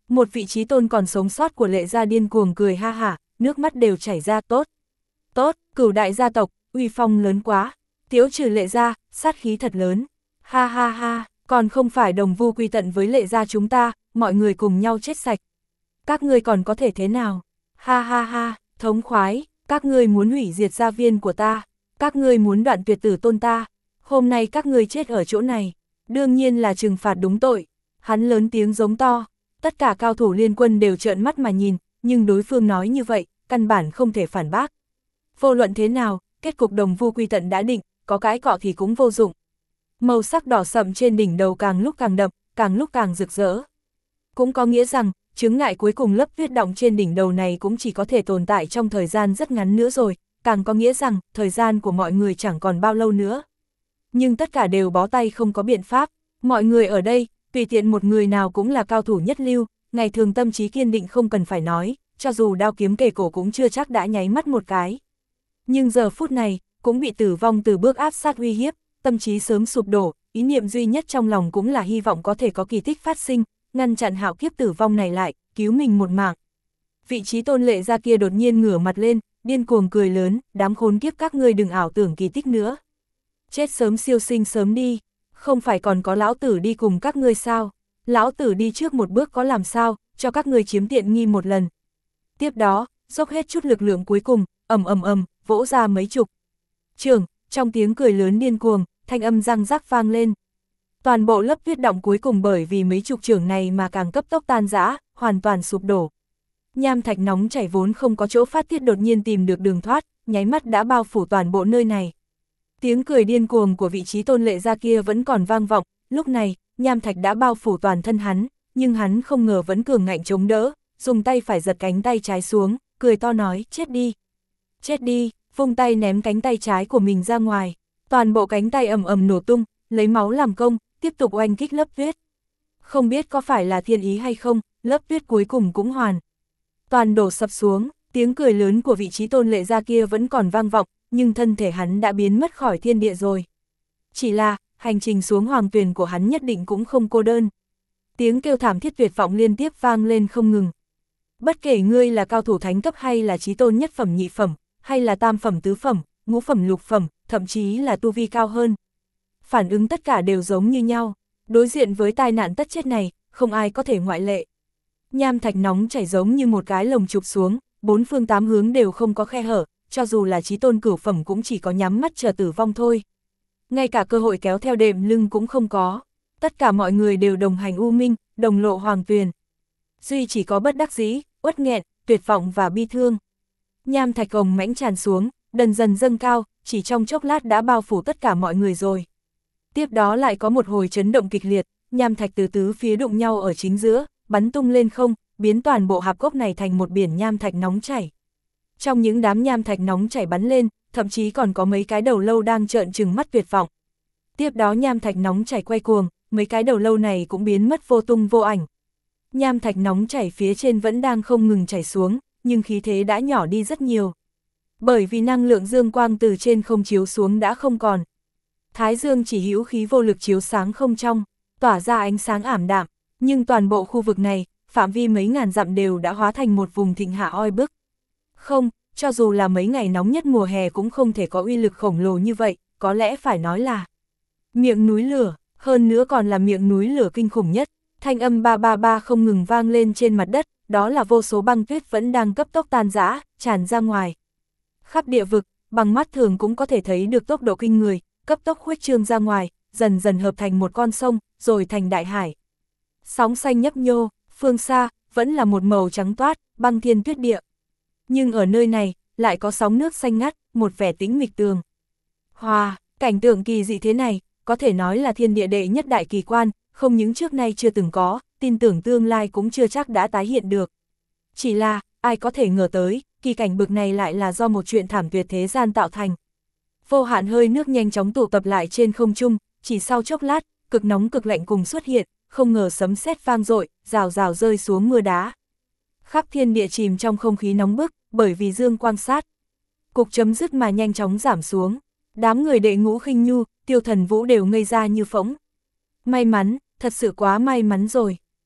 [SPEAKER 1] Một vị trí tôn còn sống sót của Lệ gia điên cuồng cười ha hả, nước mắt đều chảy ra. Tốt, tốt, Cửu đại gia tộc, uy phong lớn quá, tiếu trừ Lệ gia, sát khí thật lớn, ha ha ha, còn không phải đồng vu quy tận với Lệ gia chúng ta, mọi người cùng nhau chết sạch. Các ngươi còn có thể thế nào? Ha ha ha, thống khoái, các ngươi muốn hủy diệt gia viên của ta, các ngươi muốn đoạn tuyệt tử tôn ta, hôm nay các ngươi chết ở chỗ này, đương nhiên là trừng phạt đúng tội. Hắn lớn tiếng giống to, tất cả cao thủ liên quân đều trợn mắt mà nhìn, nhưng đối phương nói như vậy, căn bản không thể phản bác. Vô luận thế nào, kết cục đồng vu quy tận đã định, có cãi cọ thì cũng vô dụng. Màu sắc đỏ sậm trên đỉnh đầu càng lúc càng đậm, càng lúc càng rực rỡ. Cũng có nghĩa rằng, chướng ngại cuối cùng lớp tuyết động trên đỉnh đầu này cũng chỉ có thể tồn tại trong thời gian rất ngắn nữa rồi, càng có nghĩa rằng, thời gian của mọi người chẳng còn bao lâu nữa. Nhưng tất cả đều bó tay không có biện pháp, mọi người ở đây, tùy tiện một người nào cũng là cao thủ nhất lưu, ngày thường tâm trí kiên định không cần phải nói, cho dù đao kiếm kề cổ cũng chưa chắc đã nháy mắt một cái. Nhưng giờ phút này, cũng bị tử vong từ bước áp sát uy hiếp, tâm trí sớm sụp đổ, ý niệm duy nhất trong lòng cũng là hy vọng có thể có kỳ tích phát sinh, ngăn chặn hạo kiếp tử vong này lại, cứu mình một mạng. Vị trí tôn Lệ gia kia đột nhiên ngửa mặt lên, điên cuồng cười lớn, đám khốn kiếp các ngươi đừng ảo tưởng kỳ tích nữa. Chết sớm siêu sinh sớm đi, không phải còn có lão tử đi cùng các ngươi sao, lão tử đi trước một bước có làm sao, cho các ngươi chiếm tiện nghi một lần. Tiếp đó, dốc hết chút lực lượng cuối cùng, ầm ầm ầm, vỗ ra mấy chục trường, trong tiếng cười lớn điên cuồng, thanh âm răng rắc vang lên. Toàn bộ lớp tuyết động cuối cùng bởi vì mấy chục trường này mà càng cấp tốc tan rã, hoàn toàn sụp đổ. Nham thạch nóng chảy vốn không có chỗ phát tiết đột nhiên tìm được đường thoát, nháy mắt đã bao phủ toàn bộ nơi này. Tiếng cười điên cuồng của vị trí tôn Lệ gia kia vẫn còn vang vọng, lúc này, nham thạch đã bao phủ toàn thân hắn, nhưng hắn không ngờ vẫn cường ngạnh chống đỡ, dùng tay phải giật cánh tay trái xuống, cười to nói, chết đi, chết đi, vung tay ném cánh tay trái của mình ra ngoài, toàn bộ cánh tay ầm ầm nổ tung, lấy máu làm công, tiếp tục oanh kích lớp tuyết. Không biết có phải là thiên ý hay không, lớp tuyết cuối cùng cũng hoàn toàn đổ sập xuống, tiếng cười lớn của vị trí tôn Lệ gia kia vẫn còn vang vọng, nhưng thân thể hắn đã biến mất khỏi thiên địa rồi. Chỉ là, hành trình xuống hoàng tuyền của hắn nhất định cũng không cô đơn. Tiếng kêu thảm thiết tuyệt vọng liên tiếp vang lên không ngừng. Bất kể ngươi là cao thủ thánh cấp hay là chí tôn nhất phẩm nhị phẩm, hay là tam phẩm tứ phẩm, ngũ phẩm lục phẩm, thậm chí là tu vi cao hơn. Phản ứng tất cả đều giống như nhau, đối diện với tai nạn tất chết này, không ai có thể ngoại lệ. Nham thạch nóng chảy giống như một cái lồng chụp xuống, bốn phương tám hướng đều không có khe hở, cho dù là chí tôn cửu phẩm cũng chỉ có nhắm mắt chờ tử vong thôi. Ngay cả cơ hội kéo theo đệm lưng cũng không có, tất cả mọi người đều đồng hành u minh, đồng lộ hoàng tuyền. Duy chỉ có bất đắc dĩ, uất nghẹn, tuyệt vọng và bi thương. Nham thạch gồng mãnh tràn xuống, dần dần dâng cao, chỉ trong chốc lát đã bao phủ tất cả mọi người rồi. Tiếp đó lại có một hồi chấn động kịch liệt, nham thạch từ tứ phía đụng nhau ở chính giữa, bắn tung lên không, biến toàn bộ hạp cốc này thành một biển nham thạch nóng chảy. Trong những đám nham thạch nóng chảy bắn lên, thậm chí còn có mấy cái đầu lâu đang trợn trừng mắt tuyệt vọng. Tiếp đó nham thạch nóng chảy quay cuồng, mấy cái đầu lâu này cũng biến mất vô tung vô ảnh. Nham thạch nóng chảy phía trên vẫn đang không ngừng chảy xuống, nhưng khí thế đã nhỏ đi rất nhiều. Bởi vì năng lượng dương quang từ trên không chiếu xuống đã không còn. Thái dương chỉ hữu khí vô lực chiếu sáng không trong, tỏa ra ánh sáng ảm đạm, nhưng toàn bộ khu vực này, phạm vi mấy ngàn dặm đều đã hóa thành một vùng thịnh hạ oi bức. Không, cho dù là mấy ngày nóng nhất mùa hè cũng không thể có uy lực khổng lồ như vậy, có lẽ phải nói là miệng núi lửa, hơn nữa còn là miệng núi lửa kinh khủng nhất. Thanh âm ba ba ba không ngừng vang lên trên mặt đất, đó là vô số băng tuyết vẫn đang cấp tốc tan rã, tràn ra ngoài. Khắp địa vực, bằng mắt thường cũng có thể thấy được tốc độ kinh người, cấp tốc khuếch trương ra ngoài, dần dần hợp thành một con sông, rồi thành đại hải. Sóng xanh nhấp nhô, phương xa, vẫn là một màu trắng toát, băng thiên tuyết địa. Nhưng ở nơi này, lại có sóng nước xanh ngắt, một vẻ tĩnh mịch tường. Hòa, cảnh tượng kỳ dị thế này, có thể nói là thiên địa đệ nhất đại kỳ quan, không những trước nay chưa từng có, tin tưởng tương lai cũng chưa chắc đã tái hiện được. Chỉ là, ai có thể ngờ tới, kỳ cảnh bực này lại là do một chuyện thảm tuyệt thế gian tạo thành. Vô hạn hơi nước nhanh chóng tụ tập lại trên không trung, chỉ sau chốc lát, cực nóng cực lạnh cùng xuất hiện, không ngờ sấm sét vang dội, rào rào rơi xuống mưa đá. Khắp thiên địa chìm trong không khí nóng bức, bởi vì dương quang sát. Cục chấm dứt mà nhanh chóng giảm xuống, đám người đệ ngũ khinh nhu, tiêu thần vũ đều ngây ra như phỗng. May mắn, thật sự quá may mắn rồi.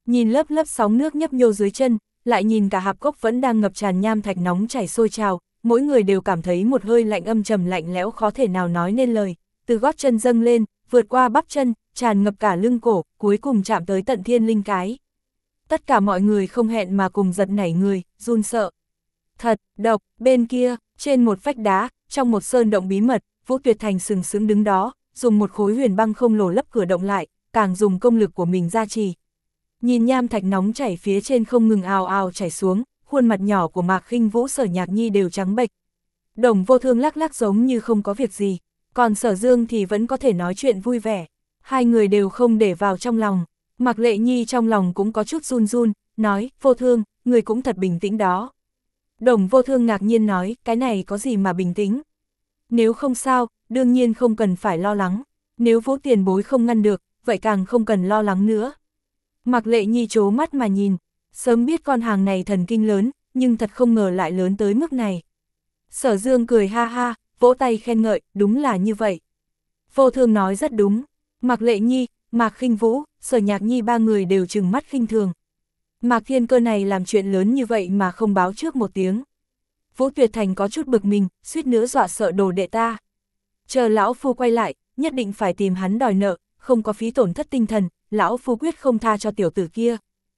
[SPEAKER 1] Nhìn lớp lớp sóng nước nhấp nhô dưới chân, lại nhìn cả hạp cốc vẫn đang ngập tràn nham thạch nóng chảy sôi trào, mỗi người đều cảm thấy một hơi lạnh âm trầm lạnh lẽo khó thể nào nói nên lời, từ gót chân dâng lên, vượt qua bắp chân, tràn ngập cả lưng cổ, cuối cùng chạm tới tận thiên linh cái. Tất cả mọi người không hẹn mà cùng giật nảy người, run sợ. Thật, độc, bên kia, trên một vách đá, trong một sơn động bí mật, Vũ Tuyệt Thành sừng sững đứng đó, dùng một khối huyền băng không lồ lấp cửa động lại, càng dùng công lực của mình gia trì. Nhìn nham thạch nóng chảy phía trên không ngừng ào ào chảy xuống, khuôn mặt nhỏ của Mạc Khinh Vũ, Sở Nhạc Nhi đều trắng bệch. Đồng Vô Thương lắc lắc giống như không có việc gì, còn Sở Dương thì vẫn có thể nói chuyện vui vẻ. Hai người đều không để vào trong lòng. Mạc Lệ Nhi trong lòng cũng có chút run run, nói, Vô Thương, người cũng thật bình tĩnh đó. Đồng Vô Thương ngạc nhiên nói, cái này có gì mà bình tĩnh? Nếu không sao, đương nhiên không cần phải lo lắng. Nếu Vũ tiền bối không ngăn được, vậy càng không cần lo lắng nữa. Mạc Lệ Nhi trố mắt mà nhìn, sớm biết con hàng này thần kinh lớn, nhưng thật không ngờ lại lớn tới mức này. Sở Dương cười ha ha, vỗ tay khen ngợi, đúng là như vậy. Vô Thương nói rất đúng. Mạc Lệ Nhi, Mạc Khinh Vũ, Sở Nhạc Nhi ba người đều trừng mắt khinh thường. Mạc Thiên Cơ này làm chuyện lớn như vậy mà không báo trước một tiếng. Vũ Tuyệt Thành có chút bực mình, suýt nữa dọa sợ đồ đệ ta. Chờ lão phu quay lại, nhất định phải tìm hắn đòi nợ, không có phí tổn thất tinh thần, lão phu quyết không tha cho tiểu tử kia.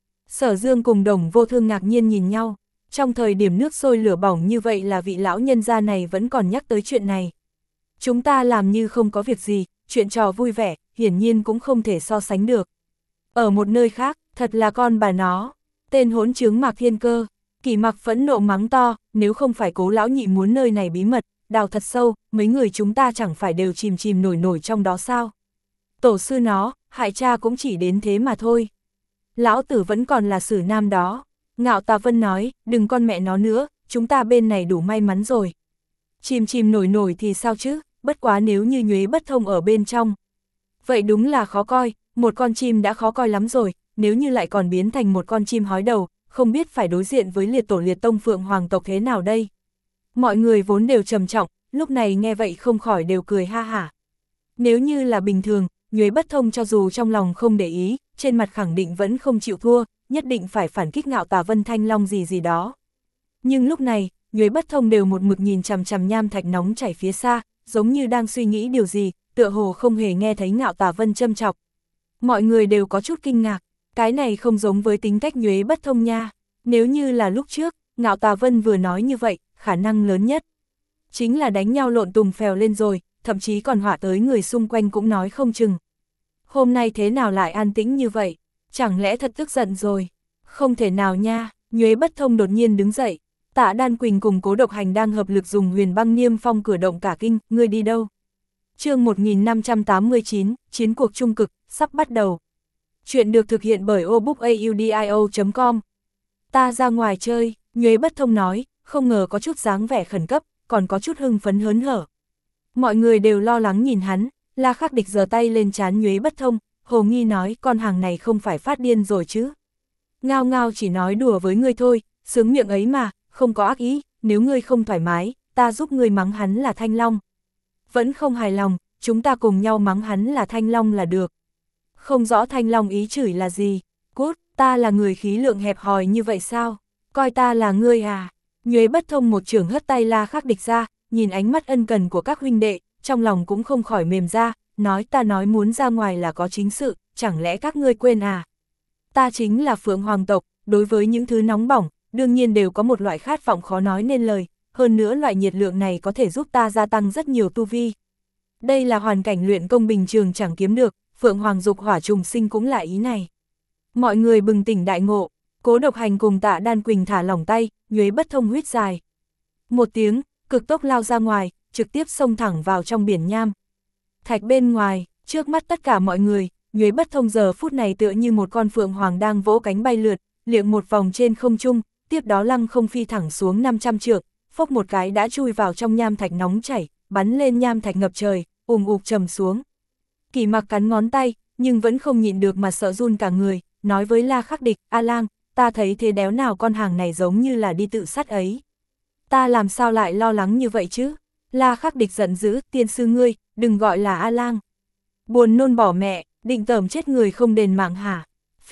[SPEAKER 1] Sở Dương cùng Đồng Vô Thương ngạc nhiên nhìn nhau, trong thời điểm nước sôi lửa bỏng như vậy là vị lão nhân gia này vẫn còn nhắc tới chuyện này. Chúng ta làm như không có việc gì, chuyện trò vui vẻ, hiển nhiên cũng không thể so sánh được. Ở một nơi khác, thật là con bà nó, tên hỗn trướng Mạc Thiên Cơ. Kỳ Mặc phẫn nộ mắng to, nếu không phải Cố lão nhị muốn nơi này bí mật, đào thật sâu, mấy người chúng ta chẳng phải đều chìm chìm nổi nổi trong đó sao? Tổ sư nó, hại cha cũng chỉ đến thế mà thôi. Lão tử vẫn còn là Sử Nam đó. Ngạo Tà Vân nói, đừng con mẹ nó nữa, chúng ta bên này đủ may mắn rồi. Chìm chìm nổi nổi thì sao chứ, bất quá nếu như Nhuế Bất Thông ở bên trong. Vậy đúng là khó coi, một con chim đã khó coi lắm rồi, nếu như lại còn biến thành một con chim hói đầu, không biết phải đối diện với liệt tổ liệt tông Phượng Hoàng tộc thế nào đây. Mọi người vốn đều trầm trọng, lúc này nghe vậy không khỏi đều cười ha hả. Nếu như là bình thường, Nhuế Bất Thông cho dù trong lòng không để ý, trên mặt khẳng định vẫn không chịu thua, nhất định phải phản kích Ngạo Tà Vân Thanh Long gì gì đó. Nhưng lúc này, Nhuế Bất Thông đều một mực nhìn chằm chằm nham thạch nóng chảy phía xa, giống như đang suy nghĩ điều gì, tựa hồ không hề nghe thấy Ngạo Tà Vân châm chọc. Mọi người đều có chút kinh ngạc, cái này không giống với tính cách Nhuế Bất Thông nha. Nếu như là lúc trước, Ngạo Tà Vân vừa nói như vậy, khả năng lớn nhất chính là đánh nhau lộn tùng phèo lên rồi, thậm chí còn họa tới người xung quanh cũng nói không chừng. Hôm nay thế nào lại an tĩnh như vậy? Chẳng lẽ thật tức giận rồi? Không thể nào nha. Nhuế Bất Thông đột nhiên đứng dậy. Tạ Đan Quỳnh cùng Cố Độc Hành đang hợp lực dùng huyền băng niêm phong cửa động cả kinh, ngươi đi đâu? Chương một nghìn năm trăm tám mươi chín, chiến cuộc trung cực, sắp bắt đầu. Chuyện được thực hiện bởi obookaudio chấm com. Ta ra ngoài chơi, Nhuế Bất Thông nói, không ngờ có chút dáng vẻ khẩn cấp, còn có chút hưng phấn hớn hở. Mọi người đều lo lắng nhìn hắn, La Khắc Địch giơ tay lên trán Nhuế Bất Thông, hồ nghi nói con hàng này không phải phát điên rồi chứ. Ngao ngao chỉ nói đùa với ngươi thôi, sướng miệng ấy mà, không có ác ý, nếu ngươi không thoải mái, ta giúp ngươi mắng hắn là Thanh Long. Vẫn không hài lòng, chúng ta cùng nhau mắng hắn là Thanh Long là được. Không rõ Thanh Long ý chửi là gì, cút, ta là người khí lượng hẹp hòi như vậy sao, coi ta là ngươi à. Nhuế Bất Thông một chưởng hất tay La Khắc Địch ra, nhìn ánh mắt ân cần của các huynh đệ, trong lòng cũng không khỏi mềm ra, nói ta nói muốn ra ngoài là có chính sự, chẳng lẽ các ngươi quên à. Ta chính là Phượng Hoàng tộc, đối với những thứ nóng bỏng, đương nhiên đều có một loại khát vọng khó nói nên lời, hơn nữa loại nhiệt lượng này có thể giúp ta gia tăng rất nhiều tu vi. Đây là hoàn cảnh luyện công bình thường chẳng kiếm được, Phượng Hoàng dục hỏa trùng sinh cũng là ý này. Mọi người bừng tỉnh đại ngộ, Cố Độc Hành cùng Tạ Đan Quỳnh thả lỏng tay, Nhuế Bất Thông huýt dài. Một tiếng, cực tốc lao ra ngoài, trực tiếp xông thẳng vào trong biển nham. Thạch bên ngoài, trước mắt tất cả mọi người, Nhuế Bất Thông giờ phút này tựa như một con phượng hoàng đang vỗ cánh bay lượt, liệng một vòng trên không trung, tiếp đó lăng không phi thẳng xuống năm trăm trượng, phốc một cái đã chui vào trong nham thạch nóng chảy, bắn lên nham thạch ngập trời, ùm ụp trầm xuống. Kỳ Mặc cắn ngón tay, nhưng vẫn không nhịn được mà sợ run cả người, nói với La Khắc Địch, A Lang, ta thấy thế đéo nào con hàng này giống như là đi tự sát ấy. Ta làm sao lại lo lắng như vậy chứ? La Khắc Địch giận dữ, tiên sư ngươi, đừng gọi là A Lang. Buồn nôn bỏ mẹ, định tởm chết người không đền mạng hả? Phi,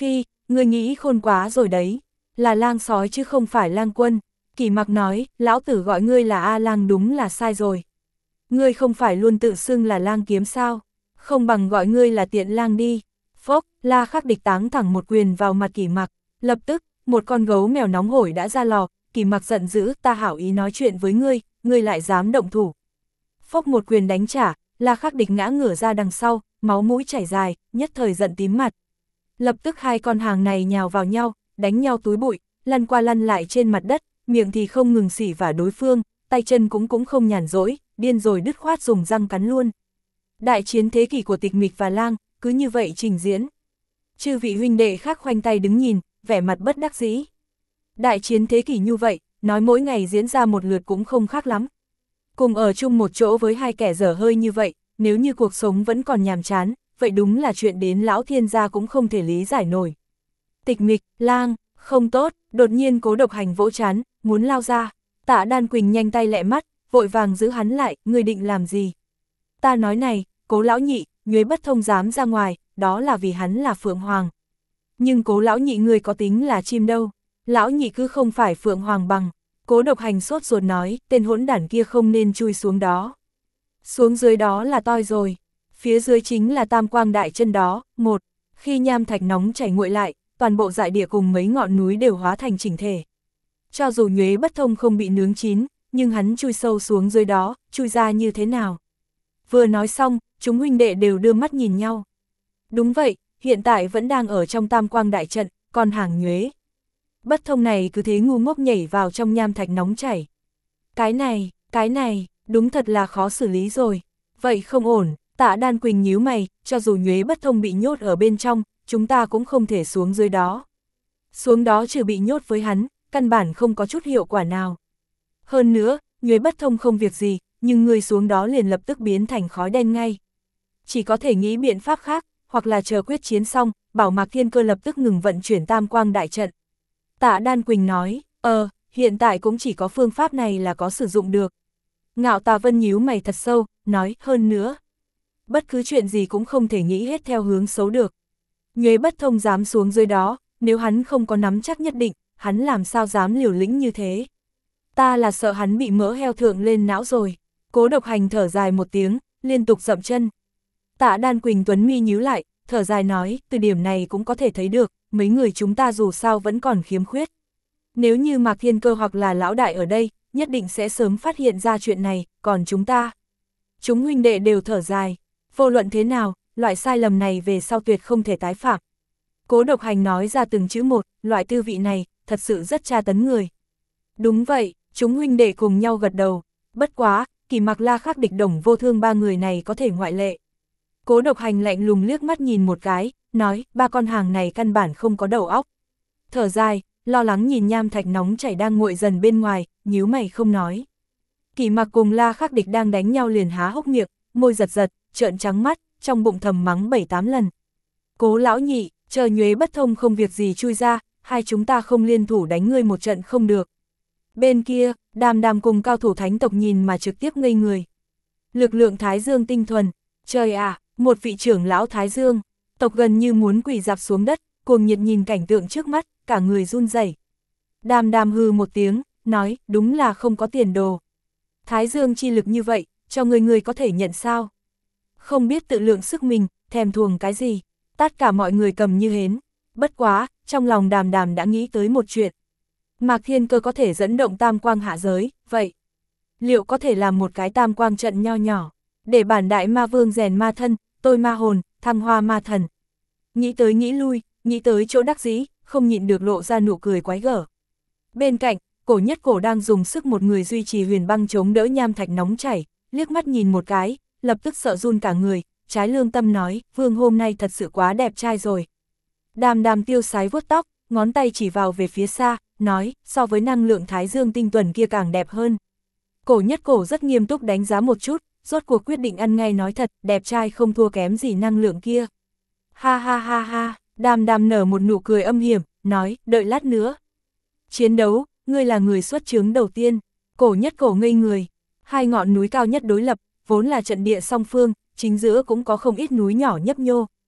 [SPEAKER 1] ngươi nghĩ khôn quá rồi đấy, là lang sói chứ không phải lang quân. Kỷ Mặc nói, lão tử gọi ngươi là A Lang đúng là sai rồi. Ngươi không phải luôn tự xưng là lang kiếm sao, không bằng gọi ngươi là Tiện Lang đi. Phốc, La Khắc Địch táng thẳng một quyền vào mặt Kỷ Mặc, lập tức, một con gấu mèo nóng hổi đã ra lò. Kỷ Mặc giận dữ, ta hảo ý nói chuyện với ngươi, ngươi lại dám động thủ. Phốc một quyền đánh trả, La Khắc Địch ngã ngửa ra đằng sau, máu mũi chảy dài, nhất thời giận tím mặt. Lập tức hai con hàng này nhào vào nhau, đánh nhau túi bụi, lăn qua lăn lại trên mặt đất, miệng thì không ngừng xỉ vả đối phương, tay chân cũng cũng không nhàn rỗi, điên rồi đứt khoát dùng răng cắn luôn. Đại chiến thế kỷ của Tịch Mịch và Lang, cứ như vậy trình diễn. Chư vị huynh đệ khác khoanh tay đứng nhìn, vẻ mặt bất đắc dĩ. Đại chiến thế kỷ như vậy, nói mỗi ngày diễn ra một lượt cũng không khác lắm. Cùng ở chung một chỗ với hai kẻ dở hơi như vậy, nếu như cuộc sống vẫn còn nhàm chán, vậy đúng là chuyện đến lão thiên gia cũng không thể lý giải nổi. Tịch Mịch, Lang, không tốt, đột nhiên Cố Độc Hành vỗ trán, muốn lao ra. Tạ Đan Quỳnh nhanh tay lẹ mắt, vội vàng giữ hắn lại, ngươi định làm gì? Ta nói này, Cố lão nhị, Nhuế Bất Thông dám ra ngoài, đó là vì hắn là Phượng Hoàng. Nhưng Cố lão nhị ngươi có tính là chim đâu, lão nhị cứ không phải Phượng Hoàng bằng. Cố Độc Hành sốt ruột nói, tên hỗn đản kia không nên chui xuống đó. Xuống dưới đó là toi rồi, phía dưới chính là Tam Quang Đại Chân đó. Một, khi nham thạch nóng chảy nguội lại, toàn bộ dại địa cùng mấy ngọn núi đều hóa thành chỉnh thể. Cho dù Nhuế Bất Thông không bị nướng chín, nhưng hắn chui sâu xuống dưới đó, chui ra như thế nào? Vừa nói xong, chúng huynh đệ đều đưa mắt nhìn nhau. Đúng vậy, hiện tại vẫn đang ở trong Tam Quang Đại Trận, còn hàng Nhuế Bất Thông này cứ thế ngu ngốc nhảy vào trong nham thạch nóng chảy. Cái này, cái này, đúng thật là khó xử lý rồi. Vậy không ổn, Tạ Đan Quỳnh nhíu mày, cho dù Nhuế Bất Thông bị nhốt ở bên trong, chúng ta cũng không thể xuống dưới đó. Xuống đó trừ bị nhốt với hắn, căn bản không có chút hiệu quả nào. Hơn nữa, Nhuế Bất Thông không việc gì, nhưng người xuống đó liền lập tức biến thành khói đen ngay. Chỉ có thể nghĩ biện pháp khác, hoặc là chờ quyết chiến xong, bảo Mạc Thiên Cơ lập tức ngừng vận chuyển Tam Quang Đại Trận. Tạ Đan Quỳnh nói, ờ, hiện tại cũng chỉ có phương pháp này là có sử dụng được. Ngạo Tà Vân nhíu mày thật sâu, nói, hơn nữa. Bất cứ chuyện gì cũng không thể nghĩ hết theo hướng xấu được. Nhuế Bất Thông dám xuống dưới đó, nếu hắn không có nắm chắc nhất định, hắn làm sao dám liều lĩnh như thế. Ta là sợ hắn bị mỡ heo thượng lên não rồi. Cố Độc Hành thở dài một tiếng, liên tục dậm chân. Tạ Đan Quỳnh tuấn mi nhíu lại, thở dài nói, từ điểm này cũng có thể thấy được, mấy người chúng ta dù sao vẫn còn khiếm khuyết. Nếu như Mạc Thiên Cơ hoặc là lão đại ở đây, nhất định sẽ sớm phát hiện ra chuyện này, còn chúng ta. Chúng huynh đệ đều thở dài, vô luận thế nào, loại sai lầm này về sau tuyệt không thể tái phạm. Cố Độc Hành nói ra từng chữ một, loại tư vị này, thật sự rất tra tấn người. Đúng vậy, chúng huynh đệ cùng nhau gật đầu, bất quá, Kỷ Mặc, La Khắc Địch, Đồng Vô Thương ba người này có thể ngoại lệ. Cố Độc Hành lạnh lùng liếc mắt nhìn một cái, nói, ba con hàng này căn bản không có đầu óc. Thở dài, lo lắng nhìn nham thạch nóng chảy đang nguội dần bên ngoài, nhíu mày không nói. Kỷ Mặc cùng La Khắc Địch đang đánh nhau liền há hốc miệng, môi giật giật, trợn trắng mắt, trong bụng thầm mắng bảy tám lần. Cố lão nhị, chờ Nhuế Bất Thông không việc gì chui ra, hai chúng ta không liên thủ đánh ngươi một trận không được. Bên kia, Đàm Đàm cùng cao thủ thánh tộc nhìn mà trực tiếp ngây người. Lực lượng Thái Dương tinh thuần, trời ạ, một vị trưởng lão Thái Dương, tộc gần như muốn quỳ rạp xuống đất, cuồng nhiệt nhìn cảnh tượng trước mắt, cả người run rẩy. Đàm Đàm hừ một tiếng, nói, đúng là không có tiền đồ. Thái Dương chi lực như vậy, cho người người có thể nhận sao? Không biết tự lượng sức mình, thèm thuồng cái gì, tất cả mọi người cầm như hến. Bất quá, trong lòng Đàm Đàm đã nghĩ tới một chuyện. Mạc Thiên Cơ có thể dẫn động tam quang hạ giới, vậy liệu có thể làm một cái tam quang trận nho nhỏ, để bản đại ma vương rèn ma thân, tôi ma hồn, thăng hoa ma thần. Nghĩ tới nghĩ lui, nghĩ tới chỗ đắc dĩ, không nhịn được lộ ra nụ cười quái gở. Bên cạnh, Cổ Nhất Cổ đang dùng sức một người duy trì huyền băng chống đỡ nham thạch nóng chảy, liếc mắt nhìn một cái, lập tức sợ run cả người, trái lương tâm nói, vương hôm nay thật sự quá đẹp trai rồi. Đàm Đàm tiêu sái vuốt tóc, ngón tay chỉ vào về phía xa, nói, so với năng lượng Thái Dương tinh tuần kia càng đẹp hơn. Cổ Nhất Cổ rất nghiêm túc đánh giá một chút, rốt cuộc quyết định ăn ngay nói thật, đẹp trai không thua kém gì năng lượng kia. Ha ha ha ha, Đàm Đàm nở một nụ cười âm hiểm, nói, đợi lát nữa. Chiến đấu, ngươi là người xuất chướng đầu tiên. Cổ Nhất Cổ ngây người, hai ngọn núi cao nhất đối lập, vốn là trận địa song phương, chính giữa cũng có không ít núi nhỏ nhấp nhô.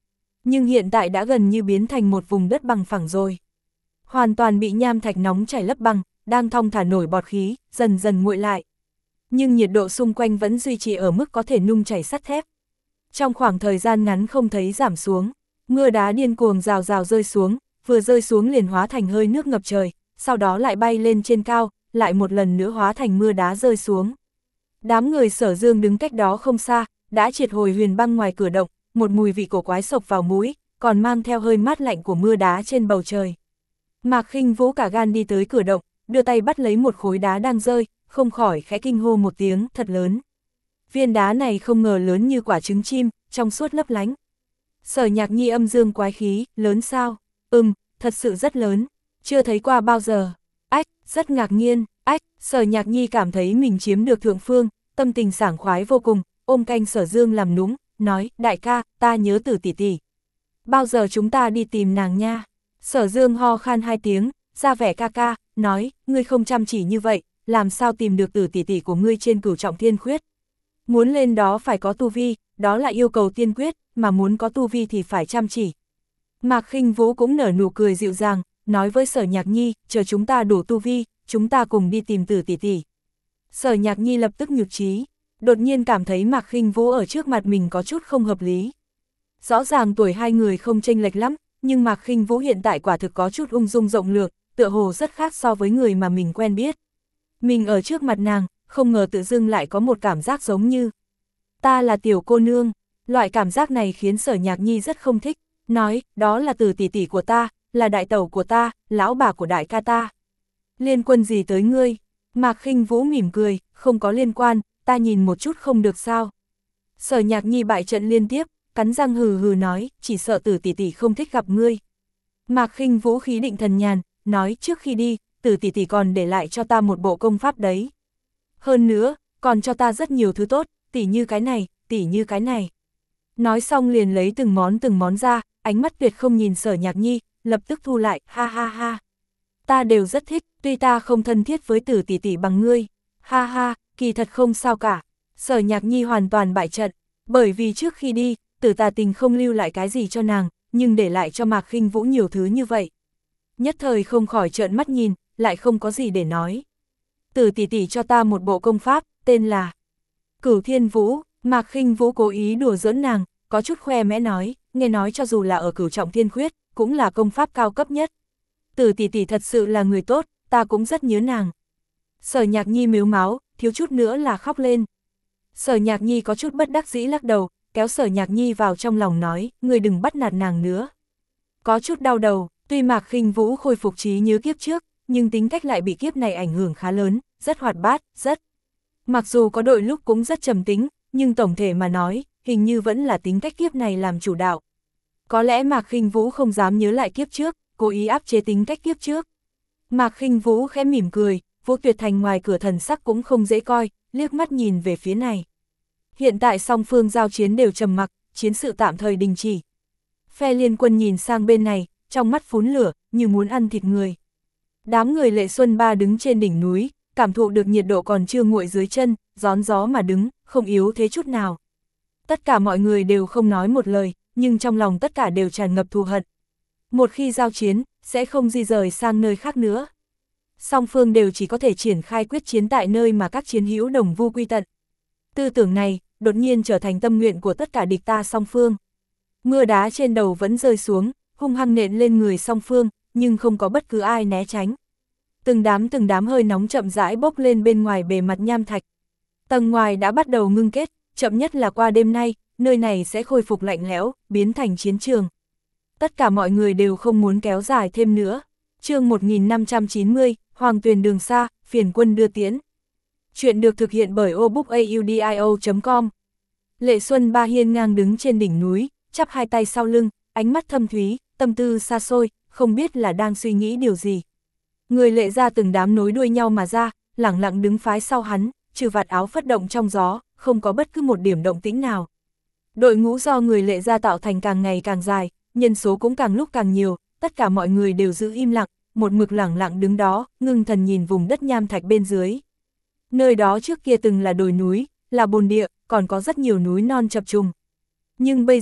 [SPEAKER 1] nhưng hiện tại đã gần như biến thành một vùng đất bằng phẳng rồi. Hoàn toàn bị nham thạch nóng chảy lấp bằng, đang thong thả nổi bọt khí, dần dần nguội lại. Nhưng nhiệt độ xung quanh vẫn duy trì ở mức có thể nung chảy sắt thép. Trong khoảng thời gian ngắn không thấy giảm xuống, mưa đá điên cuồng rào rào rơi xuống, vừa rơi xuống liền hóa thành hơi nước ngập trời, sau đó lại bay lên trên cao, lại một lần nữa hóa thành mưa đá rơi xuống. Đám người Sở Dương đứng cách đó không xa, đã triệt hồi huyền băng ngoài cửa động, một mùi vị cổ quái sộc vào mũi, còn mang theo hơi mát lạnh của mưa đá trên bầu trời. Mạc Khinh Vũ cả gan đi tới cửa động, đưa tay bắt lấy một khối đá đang rơi, không khỏi khẽ kinh hô một tiếng thật lớn. Viên đá này không ngờ lớn như quả trứng chim, trong suốt lấp lánh. Sở Nhạc Nhi âm dương quái khí, lớn sao? Ừm, thật sự rất lớn, chưa thấy qua bao giờ. Ách, rất ngạc nhiên, ách, Sở Nhạc Nhi cảm thấy mình chiếm được thượng phương, tâm tình sảng khoái vô cùng, ôm canh Sở Dương làm nũng, nói, đại ca, ta nhớ Tử tỷ tỷ. Bao giờ chúng ta đi tìm nàng nha? Sở Dương ho khan hai tiếng, ra vẻ ca ca, nói, ngươi không chăm chỉ như vậy, làm sao tìm được Tử tỷ tỷ của ngươi trên Cửu Trọng Thiên Khuyết? Muốn lên đó phải có tu vi, đó là yêu cầu tiên quyết, mà muốn có tu vi thì phải chăm chỉ. Mạc Khinh Vũ cũng nở nụ cười dịu dàng, nói với Sở Nhạc Nhi, chờ chúng ta đủ tu vi, chúng ta cùng đi tìm Tử tỷ tỷ. Sở Nhạc Nhi lập tức nhụt chí, đột nhiên cảm thấy Mạc Khinh Vũ ở trước mặt mình có chút không hợp lý. Rõ ràng tuổi hai người không chênh lệch lắm, nhưng Mạc Khinh Vũ hiện tại quả thực có chút ung dung rộng lượng, tựa hồ rất khác so với người mà mình quen biết. Mình ở trước mặt nàng, không ngờ tự dưng lại có một cảm giác giống như ta là tiểu cô nương. Loại cảm giác này khiến Sở Nhạc Nhi rất không thích, nói, đó là Tử tỷ tỷ của ta, là đại tẩu của ta, lão bà của đại ca ta. Liên quan gì tới ngươi? Mạc Khinh Vũ mỉm cười, không có liên quan, ta nhìn một chút không được sao? Sở Nhạc Nhi bại trận liên tiếp, cắn răng hừ hừ nói, chỉ sợ Tử tỷ tỷ không thích gặp ngươi. Mạc Khinh Vũ khí định thần nhàn, nói, trước khi đi, Tử tỷ tỷ còn để lại cho ta một bộ công pháp đấy. Hơn nữa, còn cho ta rất nhiều thứ tốt, tỉ như cái này, tỉ như cái này. Nói xong liền lấy từng món từng món ra, ánh mắt tuyệt không nhìn Sở Nhạc Nhi, lập tức thu lại, ha ha ha. Ta đều rất thích, tuy ta không thân thiết với Tử tỷ tỷ bằng ngươi. Ha ha, kỳ thật không sao cả. Sở Nhạc Nhi hoàn toàn bại trận, bởi vì trước khi đi, Tử Tà Tình không lưu lại cái gì cho nàng, nhưng để lại cho Mạc Khinh Vũ nhiều thứ như vậy. Nhất thời không khỏi trợn mắt nhìn, lại không có gì để nói. Tử tỷ tỷ cho ta một bộ công pháp, tên là Cửu Thiên Vũ. Mạc Khinh Vũ cố ý đùa giỡn nàng, có chút khoe mẽ nói, nghe nói cho dù là ở Cửu Trọng Thiên Khuyết, cũng là công pháp cao cấp nhất. Tử tỷ tỷ thật sự là người tốt, ta cũng rất nhớ nàng. Sở Nhạc Nhi mếu máo, thiếu chút nữa là khóc lên. Sở Nhạc Nhi có chút bất đắc dĩ lắc đầu, kéo Sở Nhạc Nhi vào trong lòng nói, người đừng bắt nạt nàng nữa. Có chút đau đầu, tuy Mạc Khinh Vũ khôi phục trí nhớ kiếp trước, nhưng tính cách lại bị kiếp này ảnh hưởng khá lớn, rất hoạt bát, rất. Mặc dù có đôi lúc cũng rất trầm tính, nhưng tổng thể mà nói, hình như vẫn là tính cách kiếp này làm chủ đạo. Có lẽ Mạc Khinh Vũ không dám nhớ lại kiếp trước, cố ý áp chế tính cách kiếp trước. Mạc Khinh Vũ khẽ mỉm cười, Vũ Tuyệt Thành ngoài cửa thần sắc cũng không dễ coi, liếc mắt nhìn về phía này. Hiện tại song phương giao chiến đều trầm mặc, chiến sự tạm thời đình chỉ. Phe Liên Quân nhìn sang bên này, trong mắt phún lửa, như muốn ăn thịt người. Đám người Lệ Xuân Ba đứng trên đỉnh núi, cảm thụ được nhiệt độ còn chưa nguội dưới chân, rón gió mà đứng, không yếu thế chút nào. Tất cả mọi người đều không nói một lời, nhưng trong lòng tất cả đều tràn ngập thù hận. Một khi giao chiến, sẽ không di rời sang nơi khác nữa. Song phương đều chỉ có thể triển khai quyết chiến tại nơi mà các chiến hữu đồng vu quy tận. Tư tưởng này, đột nhiên trở thành tâm nguyện của tất cả địch ta song phương. Mưa đá trên đầu vẫn rơi xuống, hung hăng nện lên người song phương, nhưng không có bất cứ ai né tránh. Từng đám từng đám hơi nóng chậm rãi bốc lên bên ngoài bề mặt nham thạch. Tầng ngoài đã bắt đầu ngưng kết, chậm nhất là qua đêm nay, nơi này sẽ khôi phục lạnh lẽo, biến thành chiến trường. Tất cả mọi người đều không muốn kéo dài thêm nữa. Chương một nghìn năm trăm chín mươi, Hoàng Tuyền Đường Xa, phiền quân đưa tiễn. Chuyện được thực hiện bởi obookaudio chấm com. Lệ Xuân Ba hiên ngang đứng trên đỉnh núi, chắp hai tay sau lưng, ánh mắt thâm thúy, tâm tư xa xôi, không biết là đang suy nghĩ điều gì. Người Lệ ra từng đám nối đuôi nhau mà ra, lẳng lặng đứng phái sau hắn, trừ vạt áo phất động trong gió, không có bất cứ một điểm động tĩnh nào. Đội ngũ do người Lệ ra tạo thành càng ngày càng dài, nhân số cũng càng lúc càng nhiều, tất cả mọi người đều giữ im lặng, một mực lẳng lặng đứng đó, ngưng thần nhìn vùng đất nham thạch bên dưới. Nơi đó trước kia từng là đồi núi, là bồn địa, còn có rất nhiều núi non chập trùng. Nhưng bây giờ,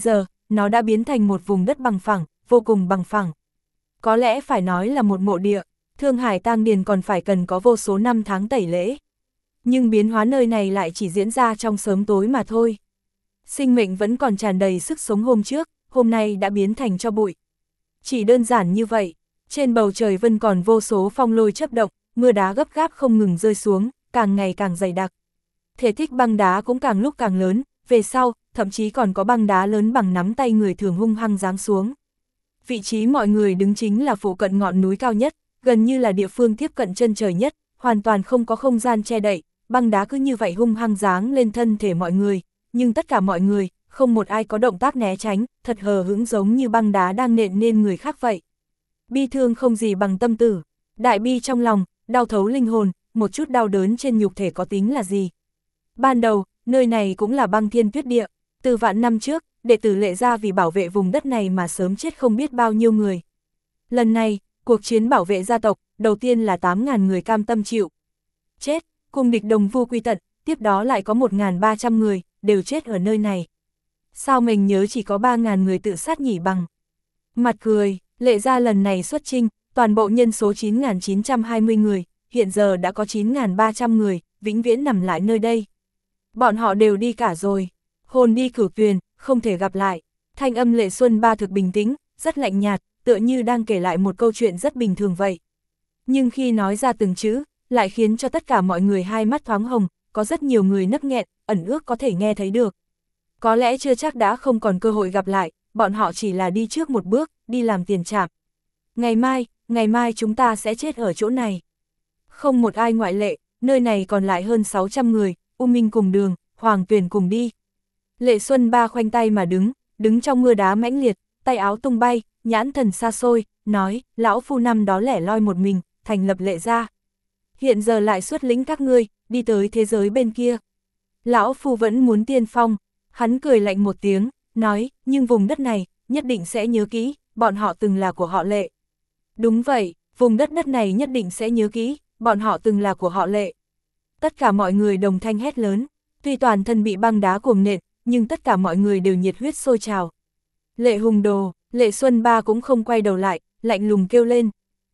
[SPEAKER 1] nó đã biến thành một vùng đất bằng phẳng, vô cùng bằng phẳng. Có lẽ phải nói là một mộ địa, Thương Hải tang điền còn phải cần có vô số năm tháng tẩy lễ. Nhưng biến hóa nơi này lại chỉ diễn ra trong sớm tối mà thôi. Sinh mệnh vẫn còn tràn đầy sức sống hôm trước, hôm nay đã biến thành tro bụi. Chỉ đơn giản như vậy, trên bầu trời vẫn còn vô số phong lôi chớp động, mưa đá gấp gáp không ngừng rơi xuống, càng ngày càng dày đặc. Thể tích băng đá cũng càng lúc càng lớn, về sau, thậm chí còn có băng đá lớn bằng nắm tay người thường hung hăng giáng xuống. Vị trí mọi người đứng chính là phụ cận ngọn núi cao nhất, gần như là địa phương tiếp cận chân trời nhất, hoàn toàn không có không gian che đậy, băng đá cứ như vậy hung hăng giáng lên thân thể mọi người, nhưng tất cả mọi người, không một ai có động tác né tránh, thật hờ hững giống như băng đá đang nện lên người khác vậy. Bi thương không gì bằng tâm tử, đại bi trong lòng, đau thấu linh hồn, một chút đau đớn trên nhục thể có tính là gì. Ban đầu, nơi này cũng là băng thiên tuyết địa, từ vạn năm trước, đệ tử Lệ gia vì bảo vệ vùng đất này mà sớm chết không biết bao nhiêu người. Lần này, cuộc chiến bảo vệ gia tộc, đầu tiên là tám ngàn người cam tâm chịu chết, cùng địch đồng vu quy tận, tiếp đó lại có một nghìn ba trăm người, đều chết ở nơi này. Sao mình nhớ chỉ có ba ngàn người tự sát nhỉ bằng. Mặt cười, Lệ gia lần này xuất chinh, toàn bộ nhân số chín nghìn chín trăm hai mươi người, hiện giờ đã có chín nghìn ba trăm người, vĩnh viễn nằm lại nơi đây. Bọn họ đều đi cả rồi, hồn đi cửu tuyền, không thể gặp lại. Thanh âm Lệ Xuân Ba thực bình tĩnh, rất lạnh nhạt, tựa như đang kể lại một câu chuyện rất bình thường vậy. Nhưng khi nói ra từng chữ, lại khiến cho tất cả mọi người hai mắt thoáng hồng, có rất nhiều người nấc nghẹn, ẩn ước có thể nghe thấy được. Có lẽ chưa chắc đã không còn cơ hội gặp lại, bọn họ chỉ là đi trước một bước, đi làm tiền trạm. Ngày mai, ngày mai chúng ta sẽ chết ở chỗ này. Không một ai ngoại lệ, nơi này còn lại hơn sáu trăm người, U Minh cùng đường, Hoàng Tuyền cùng đi. Lệ Xuân Ba khoanh tay mà đứng, đứng trong mưa đá mãnh liệt, tay áo tung bay, nhãn thần xa xôi, nói, lão phu năm đó lẻ loi một mình, thành lập Lệ gia. Hiện giờ lại xuất lĩnh các ngươi, đi tới thế giới bên kia. Lão phu vẫn muốn tiên phong, hắn cười lạnh một tiếng, nói, nhưng vùng đất này, nhất định sẽ nhớ kỹ, bọn họ từng là của họ Lệ. Đúng vậy, vùng đất đất này nhất định sẽ nhớ kỹ, bọn họ từng là của họ Lệ. Tất cả mọi người đồng thanh hét lớn, tuy toàn thân bị băng đá cuồng nện, nhưng tất cả mọi người đều nhiệt huyết sôi trào. Lệ Hùng Đồ, Lệ Xuân Ba cũng không quay đầu lại, lạnh lùng kêu lên.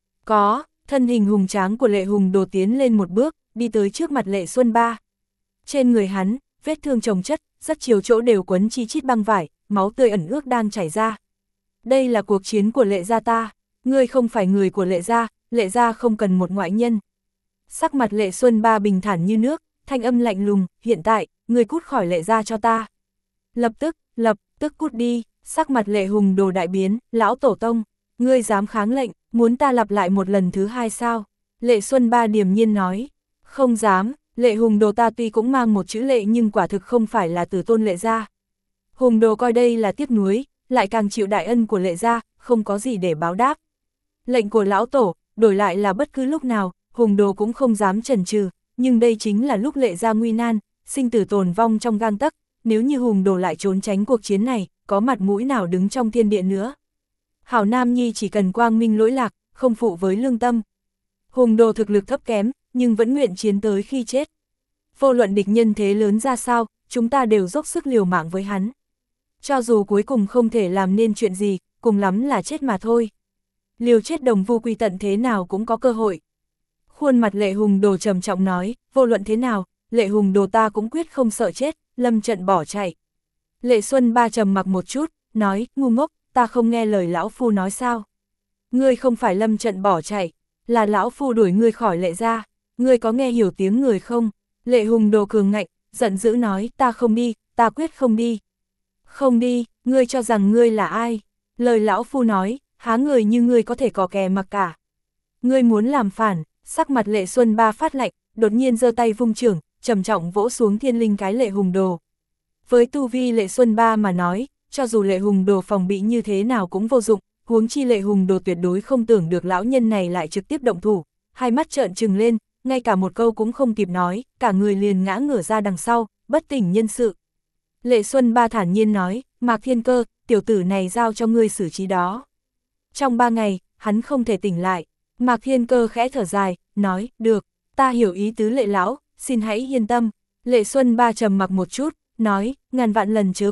[SPEAKER 1] Có, thân hình hùng tráng của Lệ Hùng Đồ tiến lên một bước, đi tới trước mặt Lệ Xuân Ba. Trên người hắn, vết thương chồng chất, rất nhiều chỗ đều quấn chi chít băng vải, máu tươi ẩn ước đang chảy ra. Đây là cuộc chiến của Lệ gia ta, ngươi không phải người của Lệ gia, Lệ gia không cần một ngoại nhân. Sắc mặt Lệ Xuân Ba bình thản như nước, thanh âm lạnh lùng, hiện tại, ngươi cút khỏi Lệ gia cho ta. Lập tức, lập tức cút đi, sắc mặt Lệ Hùng Đồ đại biến, lão tổ tông, ngươi dám kháng lệnh, muốn ta lặp lại một lần thứ hai sao? Lệ Xuân Ba điềm nhiên nói, không dám, Lệ Hùng Đồ ta tuy cũng mang một chữ Lệ nhưng quả thực không phải là tử tôn Lệ gia. Hùng Đồ coi đây là tiếc nuối, lại càng chịu đại ân của Lệ gia, không có gì để báo đáp. Lệnh của lão tổ, đổi lại là bất cứ lúc nào, Hùng Đồ cũng không dám chần chừ, nhưng đây chính là lúc Lệ gia nguy nan, sinh tử tồn vong trong gang tấc, nếu như Hùng Đồ lại trốn tránh cuộc chiến này, có mặt mũi nào đứng trong thiên địa nữa. Hảo Nam Nhi chỉ cần quang minh lỗi lạc, không phụ với lương tâm. Hùng Đồ thực lực thấp kém, nhưng vẫn nguyện chiến tới khi chết. Vô luận địch nhân thế lớn ra sao, chúng ta đều dốc sức liều mạng với hắn. Cho dù cuối cùng không thể làm nên chuyện gì, cùng lắm là chết mà thôi. Liều chết đồng vu quy tận thế nào cũng có cơ hội. Khuôn mặt Lệ Hùng Đồ trầm trọng nói, vô luận thế nào, Lệ Hùng Đồ ta cũng quyết không sợ chết, lâm trận bỏ chạy. Lệ Xuân Ba trầm mặc một chút, nói, ngu ngốc, ta không nghe lời lão phu nói sao. Ngươi không phải lâm trận bỏ chạy, là lão phu đuổi ngươi khỏi Lệ gia, ngươi có nghe hiểu tiếng người không? Lệ Hùng Đồ cường ngạnh, giận dữ nói, ta không đi, ta quyết không đi. Không đi, ngươi cho rằng ngươi là ai? Lời lão phu nói, há người như ngươi có thể cò kè mặc cả. Ngươi muốn làm phản, sắc mặt Lệ Xuân Ba phát lạnh, đột nhiên giơ tay vung chưởng, trầm trọng vỗ xuống thiên linh cái Lệ Hùng Đồ. Với tu vi Lệ Xuân Ba mà nói, cho dù Lệ Hùng Đồ phòng bị như thế nào cũng vô dụng, huống chi Lệ Hùng Đồ tuyệt đối không tưởng được lão nhân này lại trực tiếp động thủ, hai mắt trợn trừng lên, ngay cả một câu cũng không kịp nói, cả người liền ngã ngửa ra đằng sau, bất tỉnh nhân sự. Lệ Xuân Ba thản nhiên nói, Mạc Thiên Cơ, tiểu tử này giao cho ngươi xử trí đó. Trong ba ngày, hắn không thể tỉnh lại. Mạc Thiên Cơ khẽ thở dài, nói, được, ta hiểu ý tứ Lệ lão, xin hãy yên tâm. Lệ Xuân Ba trầm mặc một chút, nói, ngàn vạn lần chớ quên,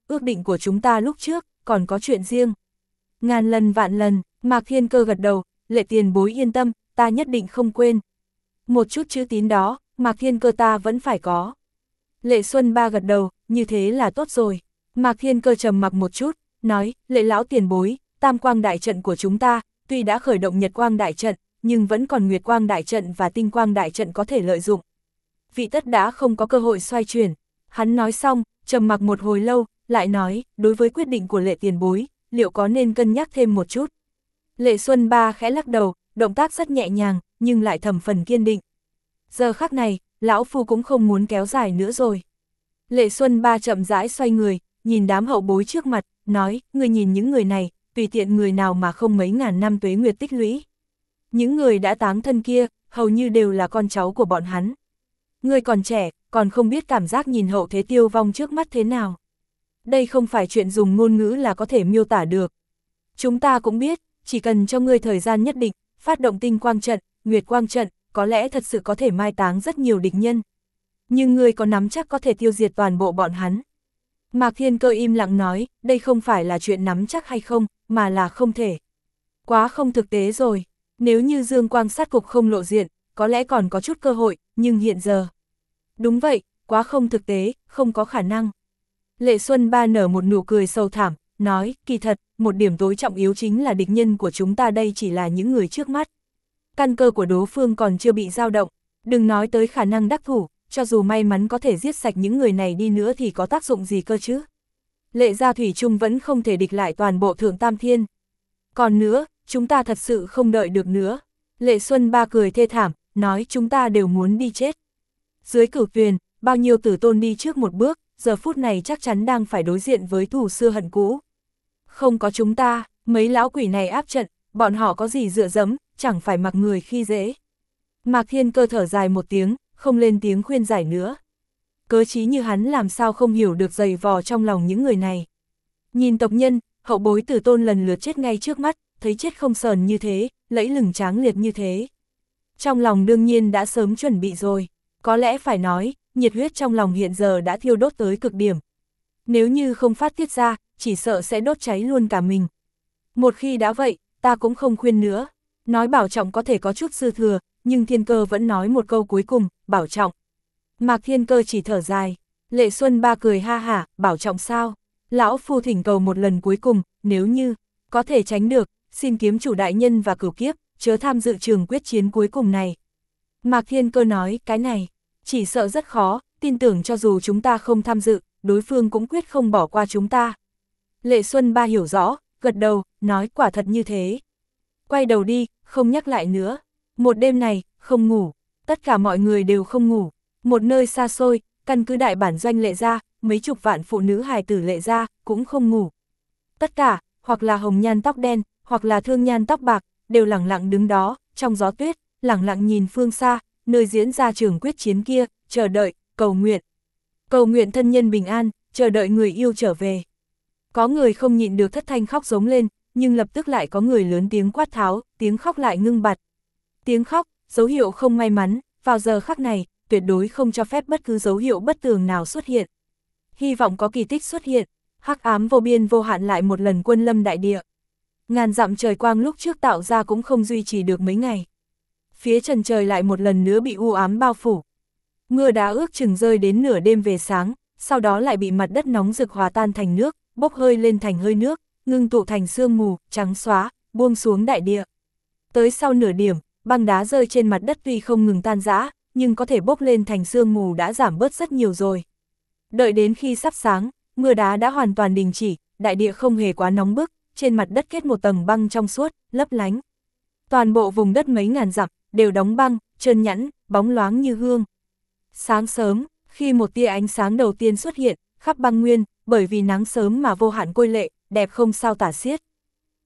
[SPEAKER 1] ước định của chúng ta lúc trước, còn có chuyện riêng. Ngàn lần vạn lần, Mạc Thiên Cơ gật đầu, Lệ tiền bối yên tâm, ta nhất định không quên. Một chút chữ tín đó, Mạc Thiên Cơ ta vẫn phải có. Lệ Xuân Ba gật đầu, như thế là tốt rồi. Mạc Thiên Cơ trầm mặc một chút, nói, Lệ lão tiền bối, tam quang đại trận của chúng ta, tuy đã khởi động nhật quang đại trận, nhưng vẫn còn nguyệt quang đại trận và tinh quang đại trận có thể lợi dụng. Vị tất đã không có cơ hội xoay chuyển. Hắn nói xong, trầm mặc một hồi lâu, lại nói, đối với quyết định của Lệ tiền bối, liệu có nên cân nhắc thêm một chút. Lệ Xuân Ba khẽ lắc đầu, động tác rất nhẹ nhàng, nhưng lại thầm phần kiên định. Giờ khắc này, lão phu cũng không muốn kéo dài nữa rồi. Lệ Xuân Ba chậm rãi xoay người, nhìn đám hậu bối trước mặt, nói, người nhìn những người này, tùy tiện người nào mà không mấy ngàn năm tuế nguyệt tích lũy. Những người đã táng thân kia, hầu như đều là con cháu của bọn hắn. Người còn trẻ, còn không biết cảm giác nhìn hậu thế tiêu vong trước mắt thế nào. Đây không phải chuyện dùng ngôn ngữ là có thể miêu tả được. Chúng ta cũng biết, chỉ cần cho ngươi thời gian nhất định, phát động tinh quang trận, nguyệt quang trận, có lẽ thật sự có thể mai táng rất nhiều địch nhân. Nhưng ngươi có nắm chắc có thể tiêu diệt toàn bộ bọn hắn. Mạc Thiên Cơ im lặng nói, đây không phải là chuyện nắm chắc hay không, mà là không thể. Quá không thực tế rồi, nếu như Dương Quang sát cục không lộ diện, có lẽ còn có chút cơ hội, nhưng hiện giờ. Đúng vậy, quá không thực tế, không có khả năng. Lệ Xuân Ba nở một nụ cười sâu thẳm, nói, kỳ thật, một điểm tối trọng yếu chính là địch nhân của chúng ta đây chỉ là những người trước mắt. Căn cơ của đối phương còn chưa bị dao động, đừng nói tới khả năng đắc thủ, cho dù may mắn có thể giết sạch những người này đi nữa thì có tác dụng gì cơ chứ. Lệ gia thủy chung vẫn không thể địch lại toàn bộ Thượng Tam Thiên. Còn nữa, chúng ta thật sự không đợi được nữa. Lệ Xuân Ba cười thê thảm, nói chúng ta đều muốn đi chết. Dưới cửu tuyền, bao nhiêu tử tôn đi trước một bước, giờ phút này chắc chắn đang phải đối diện với thù xưa hận cũ. Không có chúng ta, mấy lão quỷ này áp trận, bọn họ có gì dựa dẫm, chẳng phải mặc người khi dễ. Mạc Thiên Cơ thở dài một tiếng, không lên tiếng khuyên giải nữa. Cớ chí như hắn làm sao không hiểu được dày vò trong lòng những người này. Nhìn tộc nhân, hậu bối tử tôn lần lượt chết ngay trước mắt, thấy chết không sờn như thế, lẫy lừng tráng liệt như thế. Trong lòng đương nhiên đã sớm chuẩn bị rồi, có lẽ phải nói, nhiệt huyết trong lòng hiện giờ đã thiêu đốt tới cực điểm. Nếu như không phát tiết ra, chỉ sợ sẽ đốt cháy luôn cả mình. Một khi đã vậy, ta cũng không khuyên nữa. Nói bảo trọng có thể có chút dư thừa, nhưng Thiên Cơ vẫn nói một câu cuối cùng, bảo trọng. Mạc Thiên Cơ chỉ thở dài. Lệ Xuân Ba cười ha hả, bảo trọng sao? Lão phu thỉnh cầu một lần cuối cùng, nếu như có thể tránh được, xin kiếm chủ đại nhân và cửu kiếp, chớ tham dự trường quyết chiến cuối cùng này. Mạc Thiên Cơ nói, cái này, chỉ sợ rất khó, tin tưởng cho dù chúng ta không tham dự, đối phương cũng quyết không bỏ qua chúng ta. Lệ Xuân Ba hiểu rõ, gật đầu, nói quả thật như thế. Quay đầu đi, không nhắc lại nữa. Một đêm này, không ngủ, tất cả mọi người đều không ngủ. Một nơi xa xôi, căn cứ đại bản doanh Lệ gia, mấy chục vạn phụ nữ hài tử Lệ gia, cũng không ngủ. Tất cả, hoặc là hồng nhan tóc đen, hoặc là thương nhan tóc bạc, đều lẳng lặng đứng đó, trong gió tuyết, lẳng lặng nhìn phương xa, nơi diễn ra trường quyết chiến kia, chờ đợi, cầu nguyện. Cầu nguyện thân nhân bình an, chờ đợi người yêu trở về. Có người không nhịn được thất thanh khóc giống lên, nhưng lập tức lại có người lớn tiếng quát tháo, tiếng khóc lại ngưng bặt. Tiếng khóc, dấu hiệu không may mắn, vào giờ khắc này, tuyệt đối không cho phép bất cứ dấu hiệu bất tường nào xuất hiện. Hy vọng có kỳ tích xuất hiện, hắc ám vô biên vô hạn lại một lần quân lâm đại địa. Ngàn dặm trời quang lúc trước tạo ra cũng không duy trì được mấy ngày. Phía trần trời lại một lần nữa bị u ám bao phủ. Mưa đá ước chừng rơi đến nửa đêm về sáng, sau đó lại bị mặt đất nóng rực hòa tan thành nước, bốc hơi lên thành hơi nước, ngưng tụ thành sương mù, trắng xóa, buông xuống đại địa. Tới sau nửa điểm, băng đá rơi trên mặt đất tuy không ngừng tan rã, nhưng có thể bốc lên thành sương mù đã giảm bớt rất nhiều rồi. Đợi đến khi sắp sáng, mưa đá đã hoàn toàn đình chỉ, đại địa không hề quá nóng bức, trên mặt đất kết một tầng băng trong suốt, lấp lánh. Toàn bộ vùng đất mấy ngàn dặm, đều đóng băng, trơn nhẵn, bóng loáng như hương. Sáng sớm, khi một tia ánh sáng đầu tiên xuất hiện, khắp băng nguyên, bởi vì nắng sớm mà vô hạn côi lệ, đẹp không sao tả xiết.